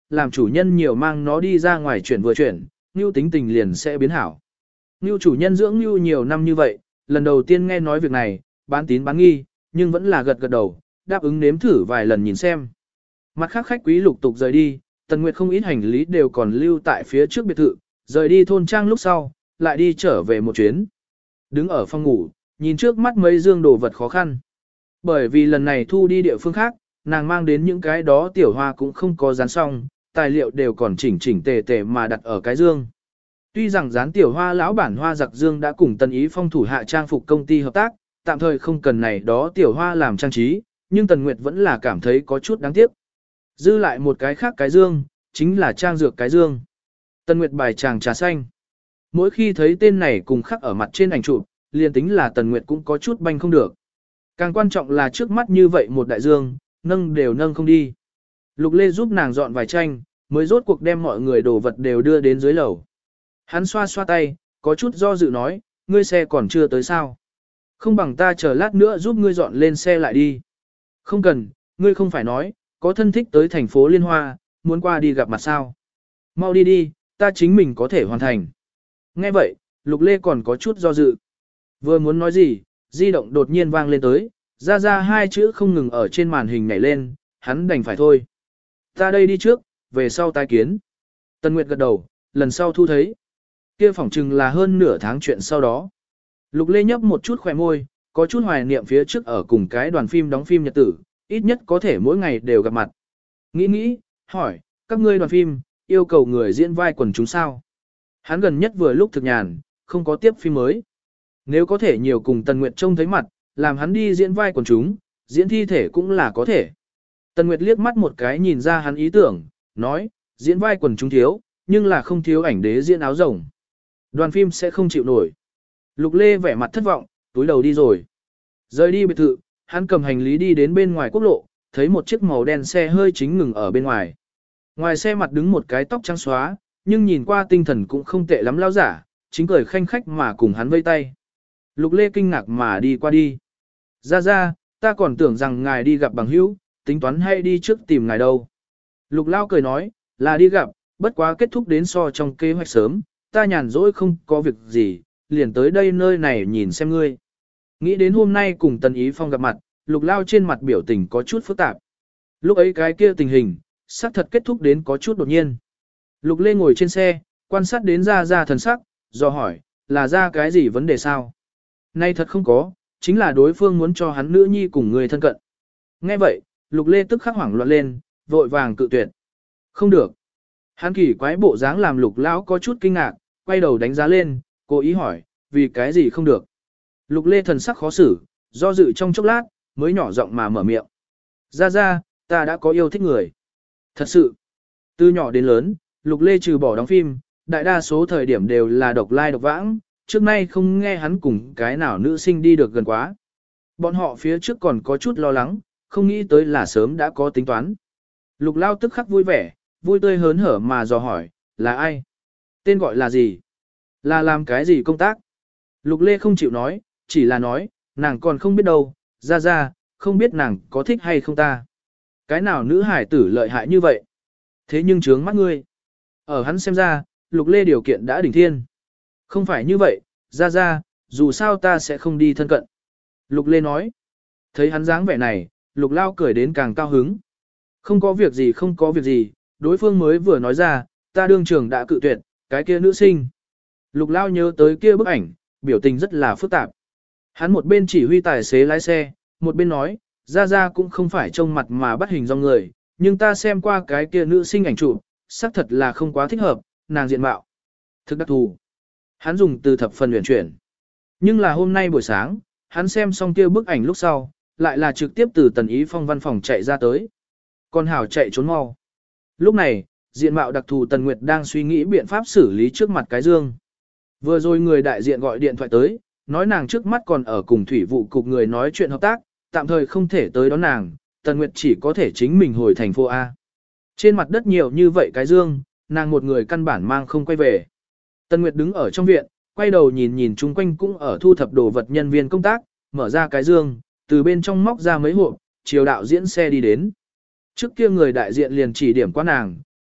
làm chủ nhân nhiều mang nó đi ra ngoài chuyển vừa chuyển, Ngưu tính tình liền sẽ biến hảo. Ngưu chủ nhân dưỡng Ngưu nhiều năm như vậy, lần đầu tiên nghe nói việc này, bán tín bán nghi, nhưng vẫn là gật gật đầu, đáp ứng nếm thử vài lần nhìn xem. Mặt khác khách quý lục tục rời đi, Tần Nguyệt không ít hành lý đều còn lưu tại phía trước biệt thự, rời đi thôn trang lúc sau, lại đi trở về một chuyến. Đứng ở phòng ngủ, nhìn trước mắt mấy dương đồ vật khó khăn. Bởi vì lần này thu đi địa phương khác, nàng mang đến những cái đó tiểu hoa cũng không có dán xong, tài liệu đều còn chỉnh chỉnh tề tề mà đặt ở cái dương. Tuy rằng dán tiểu hoa lão bản Hoa Giặc Dương đã cùng Tần Ý Phong thủ hạ trang phục công ty hợp tác, tạm thời không cần này đó tiểu hoa làm trang trí, nhưng Tần Nguyệt vẫn là cảm thấy có chút đáng tiếc. Dư lại một cái khác cái dương, chính là trang dược cái dương. Tần Nguyệt bài tràng trà xanh. Mỗi khi thấy tên này cùng khắc ở mặt trên ảnh chụp, liền tính là Tần Nguyệt cũng có chút banh không được. Càng quan trọng là trước mắt như vậy một đại dương, nâng đều nâng không đi. Lục Lê giúp nàng dọn vài tranh, mới rốt cuộc đem mọi người đồ vật đều đưa đến dưới lầu. Hắn xoa xoa tay, có chút do dự nói, ngươi xe còn chưa tới sao? Không bằng ta chờ lát nữa giúp ngươi dọn lên xe lại đi. Không cần, ngươi không phải nói, có thân thích tới thành phố Liên Hoa, muốn qua đi gặp mặt sao? Mau đi đi, ta chính mình có thể hoàn thành. Nghe vậy, Lục Lê còn có chút do dự. Vừa muốn nói gì, di động đột nhiên vang lên tới, ra hai chữ không ngừng ở trên màn hình nhảy lên, hắn đành phải thôi. Ta đây đi trước, về sau tái kiến. Tần Nguyệt gật đầu, lần sau thu thấy. Kia phỏng chừng là hơn nửa tháng chuyện sau đó. Lục Lê nhấp một chút khỏe môi, có chút hoài niệm phía trước ở cùng cái đoàn phim đóng phim nhật tử, ít nhất có thể mỗi ngày đều gặp mặt. Nghĩ, hỏi, các ngươi đoàn phim, yêu cầu người diễn vai quần chúng sao? Hắn gần nhất vừa lúc thực nhàn, không có tiếp phim mới. Nếu có thể nhiều cùng Tần Nguyệt trông thấy mặt, làm hắn đi diễn vai quần chúng, diễn thi thể cũng là có thể. Tần Nguyệt liếc mắt một cái nhìn ra hắn ý tưởng, nói, diễn vai quần chúng thiếu, nhưng là không thiếu ảnh đế diễn áo rồng. Đoàn phim sẽ không chịu nổi. Lục Lê vẻ mặt thất vọng, túi đầu đi rồi. Rời đi biệt thự, hắn cầm hành lý đi đến bên ngoài quốc lộ, thấy một chiếc màu đen xe hơi chính ngừng ở bên ngoài. Ngoài xe mặt đứng một cái tóc trắng xóa, nhưng nhìn qua tinh thần cũng không tệ lắm lao giả, chính cười khanh khách mà cùng hắn vây tay. Lục Lê kinh ngạc mà đi qua đi. Ra, ta còn tưởng rằng ngài đi gặp bằng hữu, tính toán hay đi trước tìm ngài đâu. Lục Lao cười nói, là đi gặp, bất quá kết thúc đến so trong kế hoạch sớm, ta nhàn rỗi không có việc gì, liền tới đây nơi này nhìn xem ngươi. Nghĩ đến hôm nay cùng Tần Ý Phong gặp mặt, Lục Lao trên mặt biểu tình có chút phức tạp. Lúc ấy cái kia tình hình, xác thật kết thúc đến có chút đột nhiên. Lục Lê ngồi trên xe, quan sát đến ra thần sắc, do hỏi, là ra cái gì vấn đề sao? Nay thật không có, chính là đối phương muốn cho hắn nữ nhi cùng người thân cận. Nghe vậy, Lục Lê tức khắc hoảng loạn lên, vội vàng cự tuyệt. Không được. Hắn kỳ quái bộ dáng làm Lục Lão có chút kinh ngạc, quay đầu đánh giá lên, cố ý hỏi, vì cái gì không được. Lục Lê thần sắc khó xử, do dự trong chốc lát, mới nhỏ giọng mà mở miệng. Ra, ta đã có yêu thích người. Thật sự, từ nhỏ đến lớn, Lục Lê trừ bỏ đóng phim, đại đa số thời điểm đều là độc lai độc vãng, trước nay không nghe hắn cùng cái nào nữ sinh đi được gần quá. Bọn họ phía trước còn có chút lo lắng, không nghĩ tới là sớm đã có tính toán. Lục Lao tức khắc vui vẻ, vui tươi hớn hở mà dò hỏi, là ai? Tên gọi là gì? Là làm cái gì công tác? Lục Lê không chịu nói, chỉ là nói, nàng còn không biết đâu, ra, không biết nàng có thích hay không ta. Cái nào nữ hải tử lợi hại như vậy? Thế nhưng trướng mắt ngươi. Ở hắn xem ra, Lục Lê điều kiện đã đỉnh thiên. Không phải như vậy, ra, dù sao ta sẽ không đi thân cận. Lục Lê nói. Thấy hắn dáng vẻ này, Lục Lao cười đến càng cao hứng. Không có việc gì, đối phương mới vừa nói ra, ta đương trường đã cự tuyệt, cái kia nữ sinh. Lục Lao nhớ tới kia bức ảnh, biểu tình rất là phức tạp. Hắn một bên chỉ huy tài xế lái xe, một bên nói, ra cũng không phải trông mặt mà bắt hình do người, nhưng ta xem qua cái kia nữ sinh ảnh chụp, xác thật là không quá thích hợp, nàng diện mạo. Thực đặc thù. Hắn dùng từ thập phần huyền chuyển. Nhưng là hôm nay buổi sáng, hắn xem xong kia bức ảnh lúc sau, lại là trực tiếp từ Tần Ý Phong văn phòng chạy ra tới. Con hảo chạy trốn mau. Lúc này, diện mạo đặc thù Tần Nguyệt đang suy nghĩ biện pháp xử lý trước mặt cái dương. Vừa rồi người đại diện gọi điện thoại tới, nói nàng trước mắt còn ở cùng thủy vụ cục người nói chuyện hợp tác, tạm thời không thể tới đón nàng, Tần Nguyệt chỉ có thể chính mình hồi thành phố A. Trên mặt đất nhiều như vậy cái dương, nàng một người căn bản mang không quay về. Tần Nguyệt đứng ở trong viện, quay đầu nhìn chung quanh cũng ở thu thập đồ vật nhân viên công tác, mở ra cái dương, từ bên trong móc ra mấy hộp, chiều đạo diễn xe đi đến. Trước kia người đại diện liền chỉ điểm qua nàng,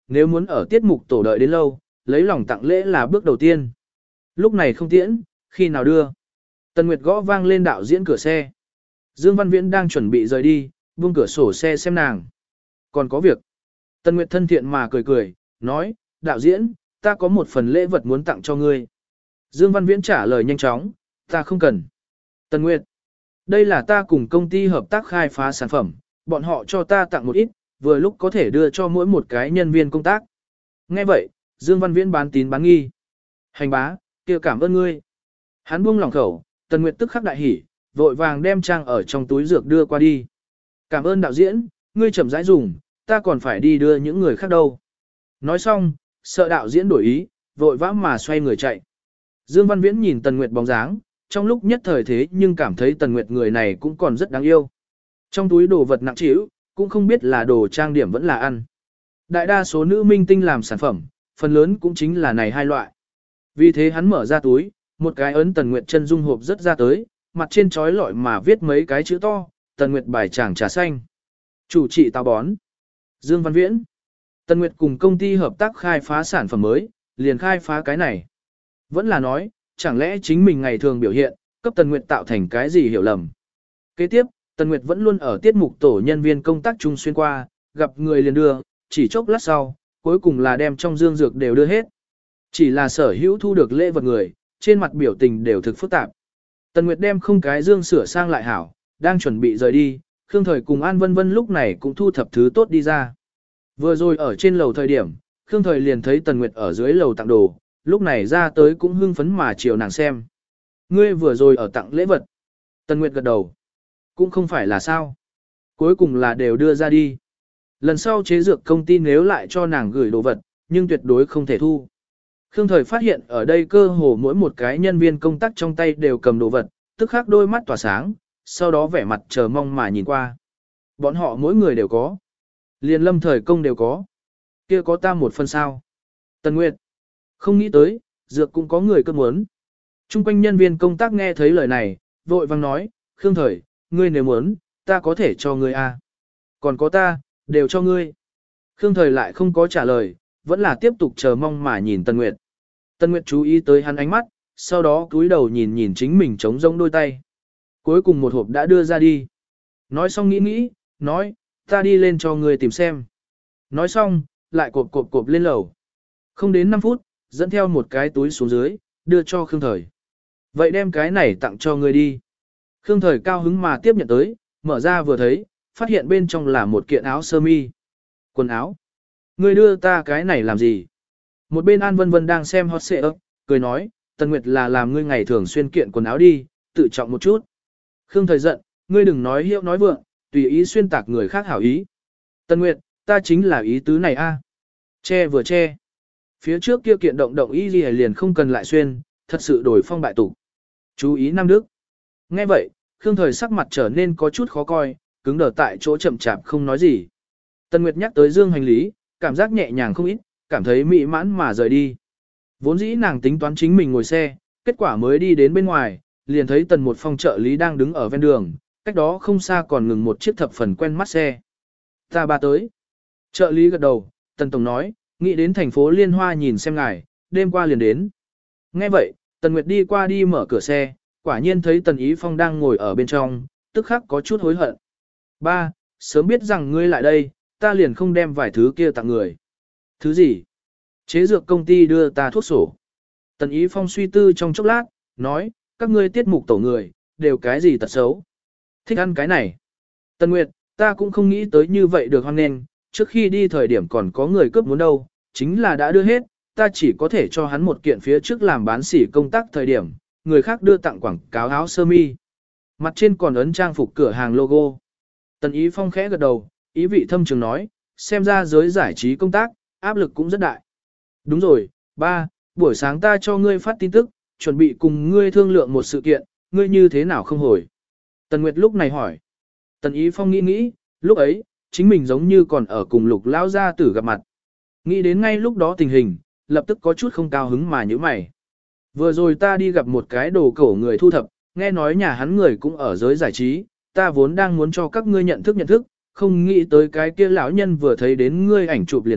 nếu muốn ở tiết mục tổ đợi đến lâu, lấy lòng tặng lễ là bước đầu tiên. Lúc này không tiễn, khi nào đưa? Tần Nguyệt gõ vang lên đạo diễn cửa xe. Dương Văn Viễn đang chuẩn bị rời đi, buông cửa sổ xe xem nàng. Còn có việc. Tần Nguyệt thân thiện mà cười cười, nói, đạo diễn, ta có một phần lễ vật muốn tặng cho ngươi. Dương Văn Viễn trả lời nhanh chóng, ta không cần. Tần Nguyệt, đây là ta cùng công ty hợp tác khai phá sản phẩm, bọn họ cho ta tặng một ít, vừa lúc có thể đưa cho mỗi một cái nhân viên công tác. Nghe vậy, Dương Văn Viễn bán tín bán nghi. Hành bá, kia cảm ơn ngươi. Hắn buông lòng khẩu, Tần Nguyệt tức khắc đại hỉ, vội vàng đem trang ở trong túi dược đưa qua đi. Cảm ơn đạo diễn, ngươi chậm rãi dùng, ta còn phải đi đưa những người khác đâu. Nói xong, sợ đạo diễn đổi ý, vội vã mà xoay người chạy. Dương Văn Viễn nhìn Tần Nguyệt bóng dáng, trong lúc nhất thời thế nhưng cảm thấy Tần Nguyệt người này cũng còn rất đáng yêu. Trong túi đồ vật nặng trĩu, cũng không biết là đồ trang điểm vẫn là ăn. Đại đa số nữ minh tinh làm sản phẩm, phần lớn cũng chính là này hai loại. Vì thế hắn mở ra túi, một cái ấn Tần Nguyệt chân dung hộp rất ra tới, mặt trên trói lọi mà viết mấy cái chữ to, Tần Nguyệt bài tràng trà xanh. Chủ trị táo bón. Dương Văn Viễn. Tần Nguyệt cùng công ty hợp tác khai phá sản phẩm mới, liền khai phá cái này. Vẫn là nói, chẳng lẽ chính mình ngày thường biểu hiện, cấp Tần Nguyệt tạo thành cái gì hiểu lầm. Kế tiếp, Tần Nguyệt vẫn luôn ở tiết mục tổ nhân viên công tác chung xuyên qua, gặp người liền đưa, chỉ chốc lát sau, cuối cùng là đem trong dương dược đều đưa hết. Chỉ là sở hữu thu được lễ vật người, trên mặt biểu tình đều thực phức tạp. Tần Nguyệt đem không cái dương sửa sang lại hảo, đang chuẩn bị rời đi, Khương Thời cùng An Vân Vân lúc này cũng thu thập thứ tốt đi ra. Vừa rồi ở trên lầu thời điểm, Khương Thời liền thấy Tần Nguyệt ở dưới lầu tặng đồ, lúc này ra tới cũng hưng phấn mà chiều nàng xem. Ngươi vừa rồi ở tặng lễ vật. Tần Nguyệt gật đầu. Cũng không phải là sao. Cuối cùng là đều đưa ra đi. Lần sau chế dược công ty nếu lại cho nàng gửi đồ vật, nhưng tuyệt đối không thể thu. Khương Thời phát hiện ở đây cơ hồ mỗi một cái nhân viên công tác trong tay đều cầm đồ vật, tức khắc đôi mắt tỏa sáng, sau đó vẻ mặt chờ mong mà nhìn qua. Bọn họ mỗi người đều có. Liền Lâm Thời Công đều có. Kia có ta một phần sao. Tần Nguyệt. Không nghĩ tới, dược cũng có người cơn muốn. Trung quanh nhân viên công tác nghe thấy lời này, vội vang nói, Khương Thời, ngươi nếu muốn, ta có thể cho ngươi a. Còn có ta, đều cho ngươi. Khương Thời lại không có trả lời, vẫn là tiếp tục chờ mong mà nhìn Tần Nguyệt. Tần Nguyệt chú ý tới hắn ánh mắt, sau đó cúi đầu nhìn nhìn chính mình trống rỗng đôi tay. Cuối cùng một hộp đã đưa ra đi. Nói xong nghĩ nghĩ, nói, ta đi lên cho ngươi tìm xem. Nói xong, lại cộp lên lầu. Không đến 5 phút, dẫn theo một cái túi xuống dưới, đưa cho Khương Thời. Vậy đem cái này tặng cho ngươi đi. Khương Thời cao hứng mà tiếp nhận tới, mở ra vừa thấy, phát hiện bên trong là một kiện áo sơ mi. Quần áo. Ngươi đưa ta cái này làm gì? Một bên An Vân Vân đang xem hot sale, cười nói, Tần Nguyệt là làm ngươi ngày thường xuyên kiện quần áo đi, tự trọng một chút. Khương Thời giận, ngươi đừng nói hiệu nói vượng, tùy ý xuyên tạc người khác hảo ý. Tần Nguyệt, ta chính là ý tứ này a. Che vừa che. Phía trước kia kiện động y liền không cần lại xuyên, thật sự đổi phong bại tục. Chú ý Nam Đức. Nghe vậy, Khương Thời sắc mặt trở nên có chút khó coi, cứng đờ tại chỗ chậm chạp không nói gì. Tần Nguyệt nhắc tới dương hành lý, cảm giác nhẹ nhàng không ít, cảm thấy mỹ mãn mà rời đi. Vốn dĩ nàng tính toán chính mình ngồi xe, kết quả mới đi đến bên ngoài, liền thấy Tần một phong trợ lý đang đứng ở ven đường, cách đó không xa còn ngừng một chiếc thập phần quen mắt xe. Ta ba tới. Trợ lý gật đầu, Tần Tổng nói, nghĩ đến thành phố Liên Hoa nhìn xem ngài, đêm qua liền đến. Nghe vậy, Tần Nguyệt đi qua đi mở cửa xe, quả nhiên thấy Tần Ý Phong đang ngồi ở bên trong, tức khắc có chút hối hận. Ba, sớm biết rằng ngươi lại đây, ta liền không đem vài thứ kia tặng người. Thứ gì? Chế dược công ty đưa ta thuốc sổ. Tần Ý Phong suy tư trong chốc lát, nói, các ngươi tiết mục tổ người, đều cái gì tật xấu. Thích ăn cái này. Tần Nguyệt, ta cũng không nghĩ tới như vậy được hoan nghênh, trước khi đi thời điểm còn có người cướp muốn đâu, chính là đã đưa hết, ta chỉ có thể cho hắn một kiện phía trước làm bán sỉ công tác thời điểm, người khác đưa tặng quảng cáo áo sơ mi. Mặt trên còn ấn trang phục cửa hàng logo. Tần Ý Phong khẽ gật đầu, ý vị thâm trường nói, xem ra giới giải trí công tác, áp lực cũng rất đại. Đúng rồi, ba, buổi sáng ta cho ngươi phát tin tức, chuẩn bị cùng ngươi thương lượng một sự kiện, ngươi như thế nào không hồi. Tần Nguyệt lúc này hỏi. Tần Ý Phong nghĩ, lúc ấy, chính mình giống như còn ở cùng Lục lão gia tử gặp mặt. Nghĩ đến ngay lúc đó tình hình, lập tức có chút không cao hứng mà nhíu mày. Vừa rồi ta đi gặp một cái đồ cổ người thu thập, nghe nói nhà hắn người cũng ở giới giải trí, ta vốn đang muốn cho các ngươi nhận thức, không nghĩ tới cái kia lão nhân vừa thấy đến ngươi ảnh chụp liền chạy,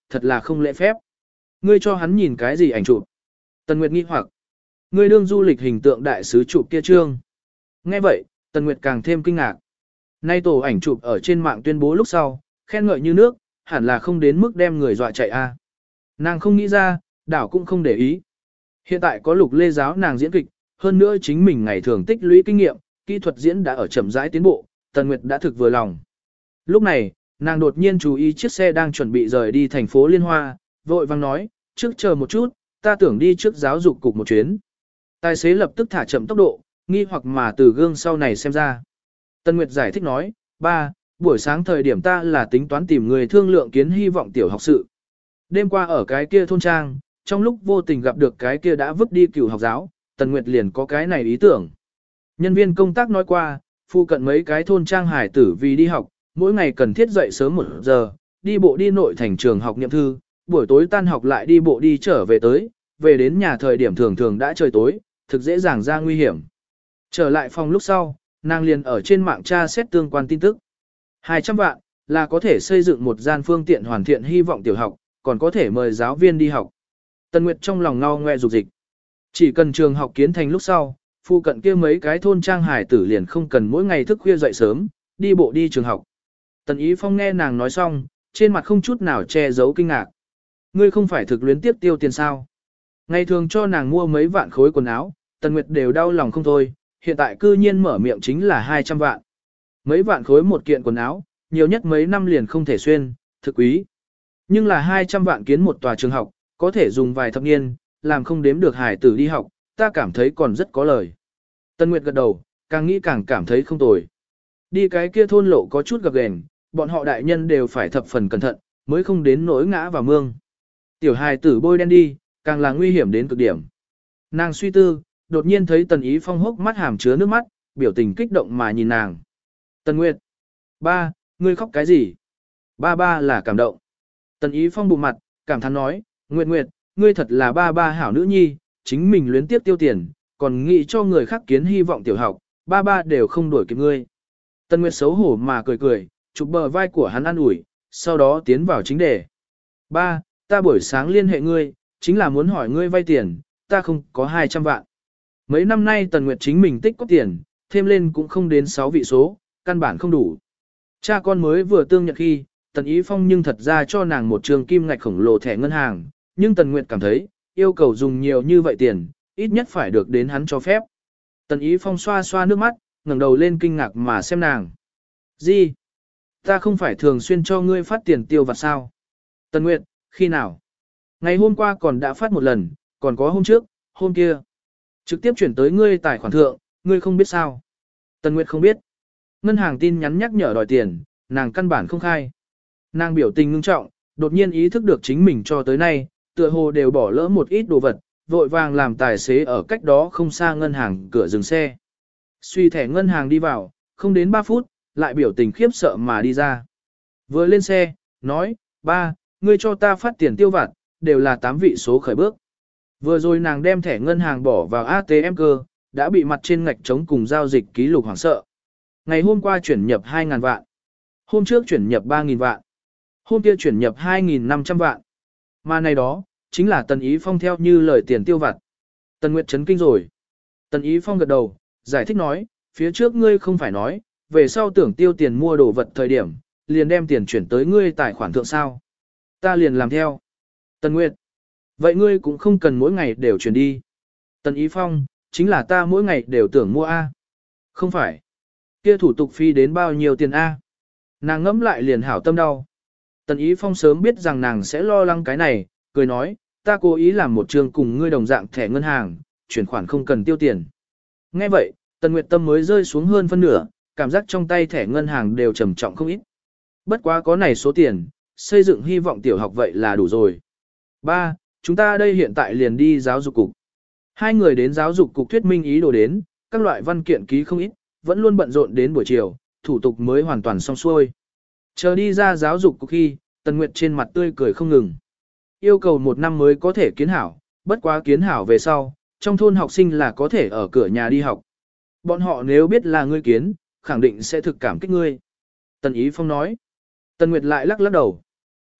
thật là không lễ phép. Ngươi cho hắn nhìn cái gì ảnh chụp? Tần Nguyệt nghi hoặc. Ngươi đương du lịch hình tượng đại sứ chụp kia trương. Nghe vậy, Tần Nguyệt càng thêm kinh ngạc. Nay tổ ảnh chụp ở trên mạng tuyên bố lúc sau, khen ngợi như nước, hẳn là không đến mức đem người dọa chạy a. Nàng không nghĩ ra, đảo cũng không để ý. Hiện tại có Lục Lê giáo nàng diễn kịch, hơn nữa chính mình ngày thường tích lũy kinh nghiệm, kỹ thuật diễn đã ở chậm rãi tiến bộ, Tần Nguyệt đã thực vừa lòng. Lúc này, nàng đột nhiên chú ý chiếc xe đang chuẩn bị rời đi thành phố Liên Hoa, vội vang nói, trước chờ một chút, ta tưởng đi trước giáo dục cục một chuyến. Tài xế lập tức thả chậm tốc độ, nghi hoặc mà từ gương sau này xem ra. Tần Nguyệt giải thích nói, ba, buổi sáng thời điểm ta là tính toán tìm người thương lượng kiến hy vọng tiểu học sự. Đêm qua ở cái kia thôn trang, trong lúc vô tình gặp được cái kia đã vứt đi cửu học giáo, Tần Nguyệt liền có cái này ý tưởng. Nhân viên công tác nói qua, phụ cận mấy cái thôn trang hải tử vì đi học, mỗi ngày cần thiết dậy sớm 1 giờ, đi bộ đi nội thành trường học niệm thư, buổi tối tan học lại đi bộ đi trở về tới, về đến nhà thời điểm thường thường đã trời tối, thực dễ dàng ra nguy hiểm. Trở lại phòng lúc sau, nàng liền ở trên mạng tra xét tương quan tin tức. 200 vạn là có thể xây dựng một gian phương tiện hoàn thiện hy vọng tiểu học, còn có thể mời giáo viên đi học. Tần Nguyệt trong lòng ngao ngoe dục dịch. Chỉ cần trường học kiến thành lúc sau, phụ cận kia mấy cái thôn trang hải tử liền không cần mỗi ngày thức khuya dậy sớm, đi bộ đi trường học. Tần Ý Phong nghe nàng nói xong, trên mặt không chút nào che giấu kinh ngạc. Ngươi không phải thực luyến tiếp tiêu tiền sao? Ngày thường cho nàng mua mấy vạn khối quần áo, Tần Nguyệt đều đau lòng không thôi, hiện tại cư nhiên mở miệng chính là 200 vạn. Mấy vạn khối một kiện quần áo, nhiều nhất mấy năm liền không thể xuyên, thực quý. Nhưng là 200 vạn kiến một tòa trường học, có thể dùng vài thập niên, làm không đếm được hải tử đi học, ta cảm thấy còn rất có lời. Tần Nguyệt gật đầu, càng nghĩ càng cảm thấy không tồi. Đi cái kia thôn lộ có chút gập ghềnh, bọn họ đại nhân đều phải thập phần cẩn thận, mới không đến nỗi ngã vào mương. Tiểu hài tử bôi đen đi, càng là nguy hiểm đến cực điểm. Nàng suy tư, đột nhiên thấy Tần Ý Phong hốc mắt hàm chứa nước mắt, biểu tình kích động mà nhìn nàng. Tần Nguyệt, ba, ngươi khóc cái gì? Ba là cảm động. Tần Ý Phong bụng mặt, cảm thán nói, Nguyệt Nguyệt, ngươi thật là ba hảo nữ nhi, chính mình luyến tiếp tiêu tiền, còn nghĩ cho người khác kiến hy vọng tiểu học, ba đều không đuổi kịp ngươi. Tần Nguyệt xấu hổ mà cười, chụp bờ vai của hắn an ủi, sau đó tiến vào chính đề. Ba, ta buổi sáng liên hệ ngươi, chính là muốn hỏi ngươi vay tiền, ta không có 200 vạn. Mấy năm nay Tần Nguyệt chính mình tích có tiền, thêm lên cũng không đến 6 vị số, căn bản không đủ. Cha con mới vừa tương nhận khi, Tần Ý Phong nhưng thật ra cho nàng một trường kim ngạch khổng lồ thẻ ngân hàng, nhưng Tần Nguyệt cảm thấy, yêu cầu dùng nhiều như vậy tiền, ít nhất phải được đến hắn cho phép. Tần Ý Phong xoa xoa nước mắt, ngẩng đầu lên kinh ngạc mà xem nàng. Gì? Ta không phải thường xuyên cho ngươi phát tiền tiêu vặt sao? Tần Nguyệt, khi nào? Ngày hôm qua còn đã phát một lần, còn có hôm trước, hôm kia. Trực tiếp chuyển tới ngươi tài khoản thượng, ngươi không biết sao? Tần Nguyệt không biết. Ngân hàng tin nhắn nhắc nhở đòi tiền, nàng căn bản không khai. Nàng biểu tình ngưng trọng, đột nhiên ý thức được chính mình cho tới nay, tựa hồ đều bỏ lỡ một ít đồ vật, vội vàng làm tài xế ở cách đó không xa ngân hàng cửa dừng xe. Suy thẻ ngân hàng đi vào, không đến 3 phút, lại biểu tình khiếp sợ mà đi ra. Vừa lên xe, nói, ba, ngươi cho ta phát tiền tiêu vặt, đều là 8 vị số khởi bước. Vừa rồi nàng đem thẻ ngân hàng bỏ vào ATM cơ, đã bị mặt trên ngạch trống cùng giao dịch ký lục hoảng sợ. Ngày hôm qua chuyển nhập 2.000 vạn. Hôm trước chuyển nhập 3.000 vạn. Hôm kia chuyển nhập 2.500 vạn. Mà này đó, chính là Tần Ý Phong theo như lời tiền tiêu vặt. Tần Nguyệt chấn kinh rồi. Tần Ý Phong gật đầu, giải thích nói, phía trước ngươi không phải nói, về sau tưởng tiêu tiền mua đồ vật thời điểm, liền đem tiền chuyển tới ngươi tài khoản thượng sao. Ta liền làm theo. Tần Nguyệt, vậy ngươi cũng không cần mỗi ngày đều chuyển đi. Tần Ý Phong, chính là ta mỗi ngày đều tưởng mua A. Không phải. Kia thủ tục phí đến bao nhiêu tiền A. Nàng ngẫm lại liền hảo tâm đau. Tần Ý Phong sớm biết rằng nàng sẽ lo lắng cái này, cười nói, ta cố ý làm một trường cùng ngươi đồng dạng thẻ ngân hàng, chuyển khoản không cần tiêu tiền. Nghe vậy, Tần Nguyệt tâm mới rơi xuống hơn phân nửa, cảm giác trong tay thẻ ngân hàng đều trầm trọng không ít. Bất quá có này số tiền, xây dựng hy vọng tiểu học vậy là đủ rồi. Ba, chúng ta đây hiện tại liền đi giáo dục cục. Hai người đến giáo dục cục thuyết minh ý đồ đến, các loại văn kiện ký không ít, vẫn luôn bận rộn đến buổi chiều, thủ tục mới hoàn toàn xong xuôi. Chờ đi ra giáo dục cục khi, Tần Nguyệt trên mặt tươi cười không ngừng. Yêu cầu 1 năm mới có thể kiến hảo, bất quá kiến hảo về sau, trong thôn học sinh là có thể ở cửa nhà đi học. Bọn họ nếu biết là ngươi kiến, khẳng định sẽ thực cảm kích ngươi. Tần Ý Phong nói. Tần Nguyệt lại lắc lắc đầu.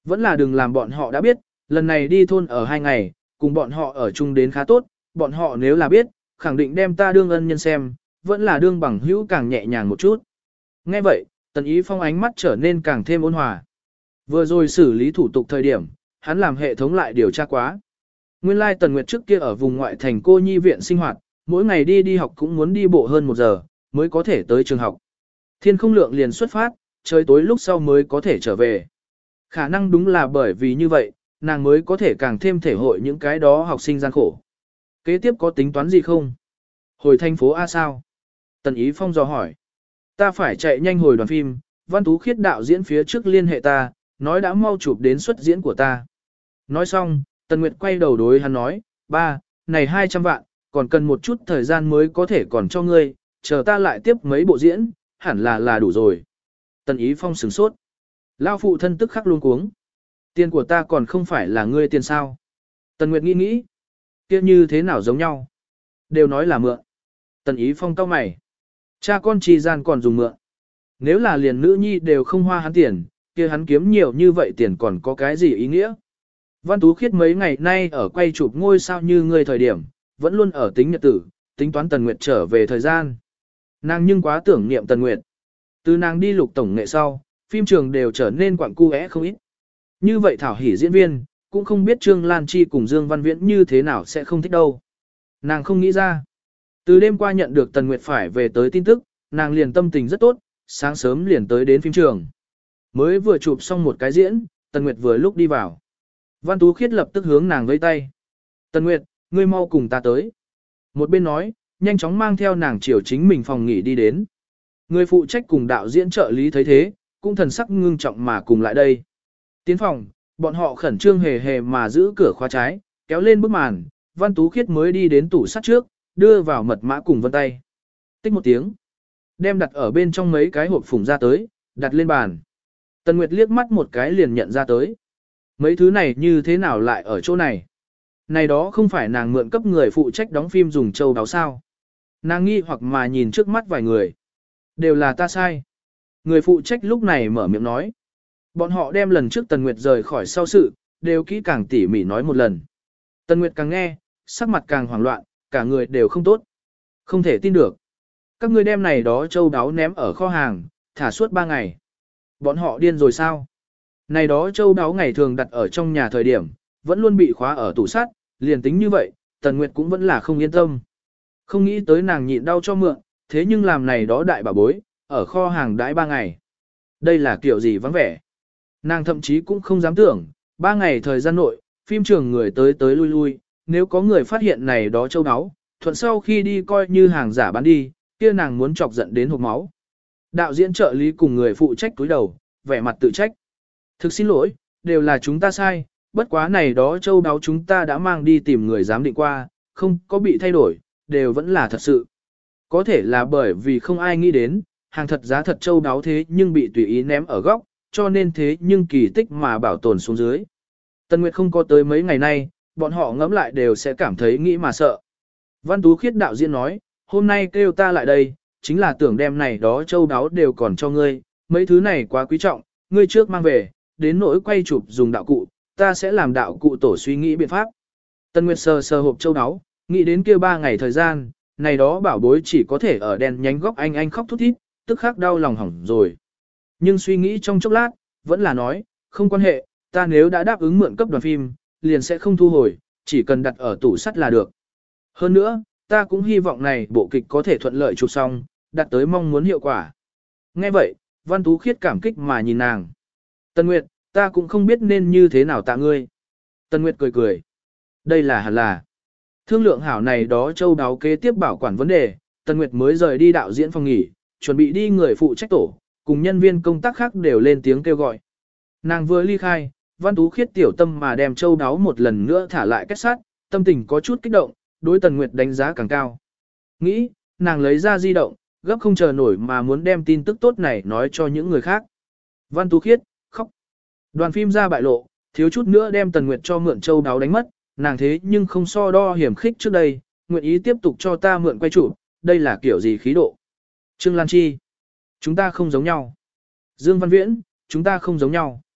Vẫn là đừng làm bọn họ đã biết, lần này đi thôn ở 2 ngày, cùng bọn họ ở chung đến khá tốt, bọn họ nếu là biết, khẳng định đem ta đương ân nhân xem, vẫn là đương bằng hữu càng nhẹ nhàng một chút. Nghe vậy, Tần Ý Phong ánh mắt trở nên càng thêm ôn hòa. Vừa rồi xử lý thủ tục thời điểm, hắn làm hệ thống lại điều tra quá. Nguyên lai Tần Nguyệt trước kia ở vùng ngoại thành cô nhi viện sinh hoạt, mỗi ngày đi học cũng muốn đi bộ hơn 1 giờ, mới có thể tới trường học. Thiên không lượng liền xuất phát, trời tối lúc sau mới có thể trở về. Khả năng đúng là bởi vì như vậy, nàng mới có thể càng thêm thể hội những cái đó học sinh gian khổ. Kế tiếp có tính toán gì không? Hồi thành phố A sao? Tần Ý Phong dò hỏi. Ta phải chạy nhanh hồi đoàn phim, Văn Tú Khiết đạo diễn phía trước liên hệ ta, nói đã mau chụp đến xuất diễn của ta. Nói xong, Tần Nguyệt quay đầu đối hắn nói, ba, này 200 vạn, còn cần một chút thời gian mới có thể còn cho ngươi, chờ ta lại tiếp mấy bộ diễn, hẳn là đủ rồi. Tần Ý Phong sửng sốt. Lao phụ thân tức khắc luôn cuống. Tiền của ta còn không phải là ngươi tiền sao. Tần Nguyệt nghĩ, kia như thế nào giống nhau. Đều nói là mượn. Tần Ý Phong cau mày. Cha con chi gian còn dùng mượn. Nếu là liền nữ nhi đều không hoa hắn tiền, kia hắn kiếm nhiều như vậy tiền còn có cái gì ý nghĩa. Văn Tú Khiết mấy ngày nay ở quay chụp ngôi sao như ngươi thời điểm, vẫn luôn ở tính nhật tử, tính toán Tần Nguyệt trở về thời gian. Nàng nhưng quá tưởng niệm Tần Nguyệt. Từ nàng đi Lục tổng nghệ sau, phim trường đều trở nên quặng cu é không ít. Như vậy thảo hỉ diễn viên, cũng không biết Trương Lan Chi cùng Dương Văn Viễn như thế nào sẽ không thích đâu. Nàng không nghĩ ra. Từ đêm qua nhận được Tần Nguyệt phải về tới tin tức, nàng liền tâm tình rất tốt, sáng sớm liền tới đến phim trường. Mới vừa chụp xong một cái diễn, Tần Nguyệt vừa lúc đi vào. Văn Tú Khiết lập tức hướng nàng vẫy tay. Tần Nguyệt, ngươi mau cùng ta tới. Một bên nói, nhanh chóng mang theo nàng chiều chính mình phòng nghỉ đi đến. Người phụ trách cùng đạo diễn trợ lý thấy thế, cũng thần sắc ngưng trọng mà cùng lại đây. Tiến phòng, bọn họ khẩn trương hề hề mà giữ cửa khóa trái, kéo lên bức màn, Văn Tú Khiết mới đi đến tủ sắt trước, đưa vào mật mã cùng vân tay. Tích một tiếng, đem đặt ở bên trong mấy cái hộp phủng ra tới, đặt lên bàn. Tần Nguyệt liếc mắt một cái liền nhận ra tới. Mấy thứ này như thế nào lại ở chỗ này? Này đó không phải nàng mượn cấp người phụ trách đóng phim dùng châu đáo sao? Nàng nghi hoặc mà nhìn trước mắt vài người. Đều là ta sai. Người phụ trách lúc này mở miệng nói. Bọn họ đem lần trước Tần Nguyệt rời khỏi sau sự, đều kỹ càng tỉ mỉ nói một lần. Tần Nguyệt càng nghe, sắc mặt càng hoảng loạn, cả người đều không tốt. Không thể tin được. Các ngươi đem này đó châu đáo ném ở kho hàng, thả suốt 3 ngày. Bọn họ điên rồi sao? Này đó châu đáo ngày thường đặt ở trong nhà thời điểm, vẫn luôn bị khóa ở tủ sắt, liền tính như vậy, Tần Nguyệt cũng vẫn là không yên tâm. Không nghĩ tới nàng nhịn đau cho mượn, thế nhưng làm này đó đại bà bối, ở kho hàng đãi 3 ngày. Đây là kiểu gì vắng vẻ. Nàng thậm chí cũng không dám tưởng, 3 ngày thời gian nội, phim trường người tới tới lui lui, nếu có người phát hiện này đó châu áo, thuận sau khi đi coi như hàng giả bán đi, kia nàng muốn chọc giận đến hộc máu. Đạo diễn trợ lý cùng người phụ trách túi đầu, vẻ mặt tự trách. Thực xin lỗi, đều là chúng ta sai, bất quá này đó châu áo chúng ta đã mang đi tìm người giám định qua, không có bị thay đổi, đều vẫn là thật sự. Có thể là bởi vì không ai nghĩ đến, hàng thật giá thật châu áo thế nhưng bị tùy ý ném ở góc, cho nên thế nhưng kỳ tích mà bảo tồn xuống dưới. Tần Nguyệt không có tới mấy ngày nay, bọn họ ngẫm lại đều sẽ cảm thấy nghĩ mà sợ. Văn Tú Khiết đạo diễn nói, hôm nay kêu ta lại đây, chính là tưởng đem này đó châu đáo đều còn cho ngươi, mấy thứ này quá quý trọng, ngươi trước mang về, đến nỗi quay chụp dùng đạo cụ, ta sẽ làm đạo cụ tổ suy nghĩ biện pháp. Tần Nguyệt sờ sờ hộp châu đáo, nghĩ đến kia 3 ngày thời gian, này đó bảo bối chỉ có thể ở đèn nhánh góc anh khóc thút thít, tức khắc đau lòng hỏng rồi. Nhưng suy nghĩ trong chốc lát, vẫn là nói, không quan hệ, ta nếu đã đáp ứng mượn cấp đoàn phim, liền sẽ không thu hồi, chỉ cần đặt ở tủ sắt là được. Hơn nữa, ta cũng hy vọng này bộ kịch có thể thuận lợi chụp xong, đạt tới mong muốn hiệu quả. Nghe vậy, Văn Tú Khiết cảm kích mà nhìn nàng. Tần Nguyệt, ta cũng không biết nên như thế nào tạ ngươi. Tần Nguyệt cười cười. Đây là hẳn là. Thương lượng hảo này đó châu đáo kế tiếp bảo quản vấn đề, Tần Nguyệt mới rời đi đạo diễn phòng nghỉ, chuẩn bị đi người phụ trách tổ, cùng nhân viên công tác khác đều lên tiếng kêu gọi. Nàng vừa ly khai, Văn Tú Khiết tiểu tâm mà đem châu đáo một lần nữa thả lại kết sắt, tâm tình có chút kích động, đối Tần Nguyệt đánh giá càng cao. Nghĩ, nàng lấy ra di động, gấp không chờ nổi mà muốn đem tin tức tốt này nói cho những người khác. Văn Tú Khiết, khóc. Đoàn phim ra bại lộ, thiếu chút nữa đem Tần Nguyệt cho mượn châu đáo đánh mất, nàng thế nhưng không so đo hiểm khích trước đây, nguyện ý tiếp tục cho ta mượn quay chụp, đây là kiểu gì khí độ. Trương Lan Chi, chúng ta không giống nhau. Dương Văn Viễn, chúng ta không giống nhau.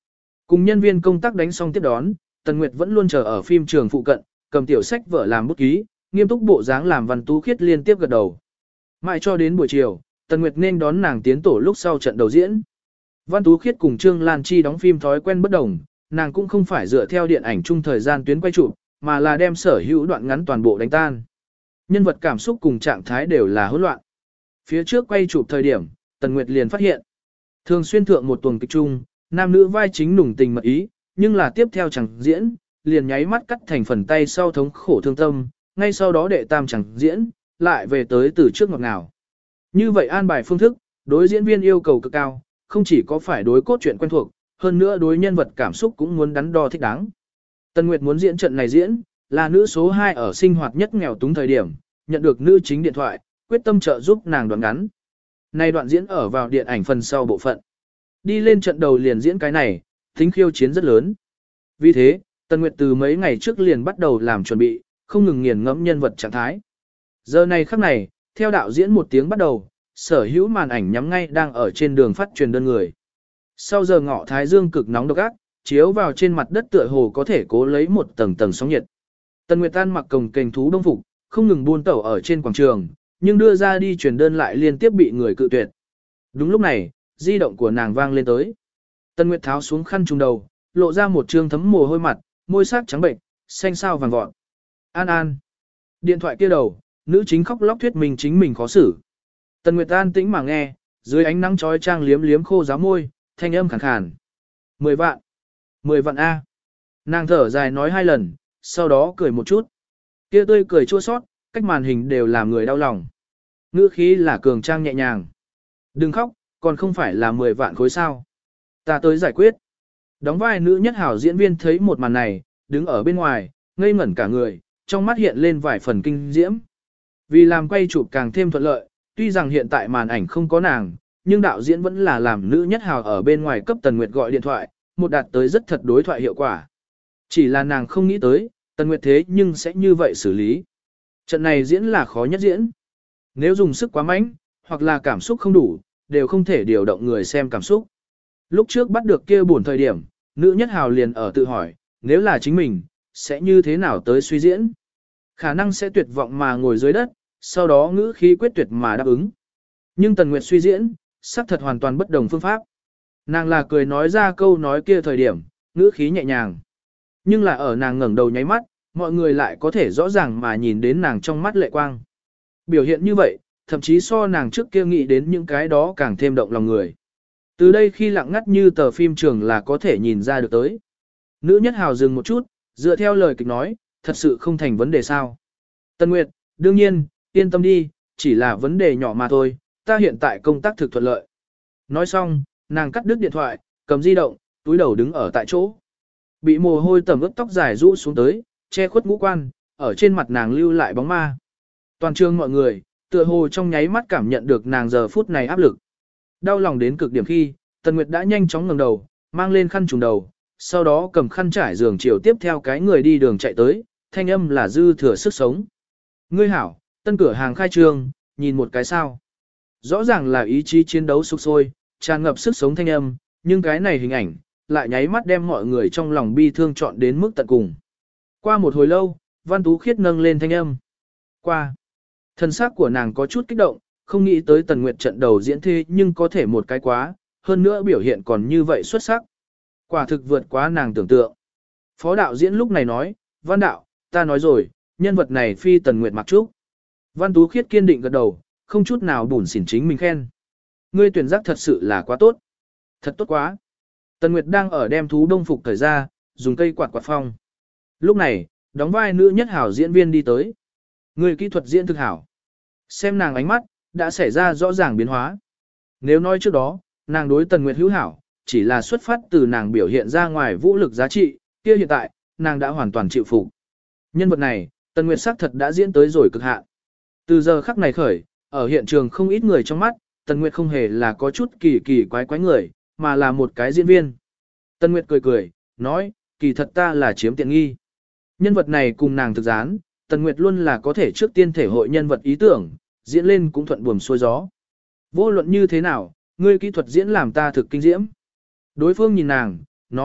Cùng nhân viên công tác đánh xong tiếp đón, Tần Nguyệt vẫn luôn chờ ở phim trường phụ cận, cầm tiểu sách vở làm bút ký, nghiêm túc bộ dáng làm Văn Tú Khiết liên tiếp gật đầu. Mãi cho đến buổi chiều, Tần Nguyệt nên đón nàng tiến tổ lúc sau trận đầu diễn. Văn Tú Khiết cùng Trương Lan Chi đóng phim thói quen bất đồng, nàng cũng không phải dựa theo điện ảnh chung thời gian tuyến quay chụp, mà là đem sở hữu đoạn ngắn toàn bộ đánh tan. Nhân vật cảm xúc cùng trạng thái đều là hỗn loạn. Phía trước quay chụp thời điểm, Tần Nguyệt liền phát hiện, thường xuyên thượng một tuần kịch chung, nam nữ vai chính nùng tình mật ý, nhưng là tiếp theo chẳng diễn, liền nháy mắt cắt thành phần tay sau thống khổ thương tâm, ngay sau đó đệ tam chẳng diễn, lại về tới từ trước ngọt ngào. Như vậy an bài phương thức, đối diễn viên yêu cầu cực cao, không chỉ có phải đối cốt truyện quen thuộc, hơn nữa đối nhân vật cảm xúc cũng muốn đắn đo thích đáng. Tần Nguyệt muốn diễn trận này diễn, là nữ số 2 ở sinh hoạt nhất nghèo túng thời điểm, nhận được nữ chính điện thoại, quyết tâm trợ giúp nàng đoạn ngắn. Này đoạn diễn ở vào điện ảnh phần sau bộ phận. Đi lên trận đầu liền diễn cái này, tính khiêu chiến rất lớn. Vì thế, Tần Nguyệt từ mấy ngày trước liền bắt đầu làm chuẩn bị, không ngừng nghiền ngẫm nhân vật trạng thái. Giờ này khắc này, theo đạo diễn một tiếng bắt đầu, sở hữu màn ảnh nhắm ngay đang ở trên đường phát truyền đơn người. Sau giờ ngọ thái dương cực nóng độc ác, chiếu vào trên mặt đất tựa hồ có thể cố lấy một tầng tầng sóng nhiệt. Tần Nguyệt An mặc cồng kềnh thú đông phục, không ngừng buôn tẩu ở trên quảng trường, nhưng đưa ra đi truyền đơn lại liên tiếp bị người cự tuyệt. Đúng lúc này, di động của nàng vang lên tới. Tần Nguyệt tháo xuống khăn trùm đầu, lộ ra một trương thấm mồ hôi mặt, môi sắc trắng bệnh, xanh xao vàng vọt. An An. Điện thoại kia đầu, nữ chính khóc lóc thuyết minh chính mình khó xử. Tần Nguyệt An tĩnh mà nghe, dưới ánh nắng chói chang liếm liếm khô giáo môi, thanh âm khàn khàn. 10 vạn. 10 vạn A. Nàng thở dài nói 2 lần, sau đó cười một chút. Kia tươi cười chua sót, cách màn hình đều làm người đau lòng. Ngữ khí là cường trang nhẹ nhàng. Đừng khóc, còn không phải là 10 vạn khối sao. Ta tới giải quyết. Đóng vai nữ nhất hảo diễn viên thấy một màn này, đứng ở bên ngoài, ngây ngẩn cả người, trong mắt hiện lên vài phần kinh diễm. Vì làm quay chụp càng thêm thuận lợi, tuy rằng hiện tại màn ảnh không có nàng, nhưng đạo diễn vẫn là làm nữ nhất hào ở bên ngoài cấp Tần Nguyệt gọi điện thoại, một đạt tới rất thật đối thoại hiệu quả. Chỉ là nàng không nghĩ tới, Tần Nguyệt thế nhưng sẽ như vậy xử lý. Trận này diễn là khó nhất diễn. Nếu dùng sức quá mạnh, hoặc là cảm xúc không đủ, đều không thể điều động người xem cảm xúc. Lúc trước bắt được kia buồn thời điểm, nữ nhất hào liền ở tự hỏi, nếu là chính mình, sẽ như thế nào tới suy diễn. Khả năng sẽ tuyệt vọng mà ngồi dưới đất, sau đó ngữ khí quyết tuyệt mà đáp ứng. Nhưng Tần Nguyệt suy diễn, xác thật hoàn toàn bất đồng phương pháp. Nàng là cười nói ra câu nói kia thời điểm, ngữ khí nhẹ nhàng. Nhưng là ở nàng ngẩng đầu nháy mắt, mọi người lại có thể rõ ràng mà nhìn đến nàng trong mắt lệ quang. Biểu hiện như vậy, thậm chí so nàng trước kia nghĩ đến những cái đó càng thêm động lòng người. Từ đây khi lặng ngắt như tờ phim trường là có thể nhìn ra được tới. Nữ nhất hào dừng một chút, dựa theo lời kịch nói, thật sự không thành vấn đề sao. Tần Nguyệt, đương nhiên, yên tâm đi, chỉ là vấn đề nhỏ mà thôi, ta hiện tại công tác thực thuận lợi. Nói xong, nàng cắt đứt điện thoại, cầm di động, túi đầu đứng ở tại chỗ. Bị mồ hôi tẩm ướt tóc dài rũ xuống tới, che khuất ngũ quan, ở trên mặt nàng lưu lại bóng ma. Toàn trường mọi người, tựa hồ trong nháy mắt cảm nhận được nàng giờ phút này áp lực. Đau lòng đến cực điểm khi, Tần Nguyệt đã nhanh chóng ngẩng đầu, mang lên khăn trùm đầu, sau đó cầm khăn trải giường chiều tiếp theo cái người đi đường chạy tới, thanh âm là dư thừa sức sống. Ngươi hảo, tân cửa hàng khai trương, nhìn một cái sao. Rõ ràng là ý chí chiến đấu sục sôi, tràn ngập sức sống thanh âm, nhưng cái này hình ảnh, lại nháy mắt đem mọi người trong lòng bi thương chọn đến mức tận cùng. Qua một hồi lâu, Văn Tú Khiết nâng lên thanh âm. Qua. Thân xác của nàng có chút kích động, không nghĩ tới Tần Nguyệt trận đầu diễn thế nhưng có thể một cái quá, hơn nữa biểu hiện còn như vậy xuất sắc. Quả thực vượt quá nàng tưởng tượng. Phó đạo diễn lúc này nói, Văn đạo, ta nói rồi, nhân vật này phi Tần Nguyệt mặc trúc. Văn Tú Khiết kiên định gật đầu, không chút nào bủn xỉn chính mình khen. Ngươi tuyển giác thật sự là quá tốt. Thật tốt quá. Tần Nguyệt đang ở đem thú đông phục thời ra, dùng cây quạt quạt phong. Lúc này, đóng vai nữ nhất hảo diễn viên đi tới. Người kỹ thuật diễn thực hảo. Xem nàng ánh mắt, đã xảy ra rõ ràng biến hóa. Nếu nói trước đó, nàng đối Tần Nguyệt hữu hảo, chỉ là xuất phát từ nàng biểu hiện ra ngoài vũ lực giá trị, kia hiện tại, nàng đã hoàn toàn chịu phục. Nhân vật này, Tần Nguyệt xác thật đã diễn tới rồi cực hạn. Từ giờ khắc này khởi, ở hiện trường không ít người trong mắt, Tần Nguyệt không hề là có chút kỳ kỳ quái quái người, mà là một cái diễn viên. Tần Nguyệt cười cười, nói, kỳ thật ta là chiếm tiện nghi. Nhân vật này cùng nàng thực gián, Tần Nguyệt luôn là có thể trước tiên thể hội nhân vật ý tưởng, diễn lên cũng thuận buồm xuôi gió. Vô luận như thế nào, ngươi kỹ thuật diễn làm ta thực kinh diễm. Đối phương nhìn nàng, nói,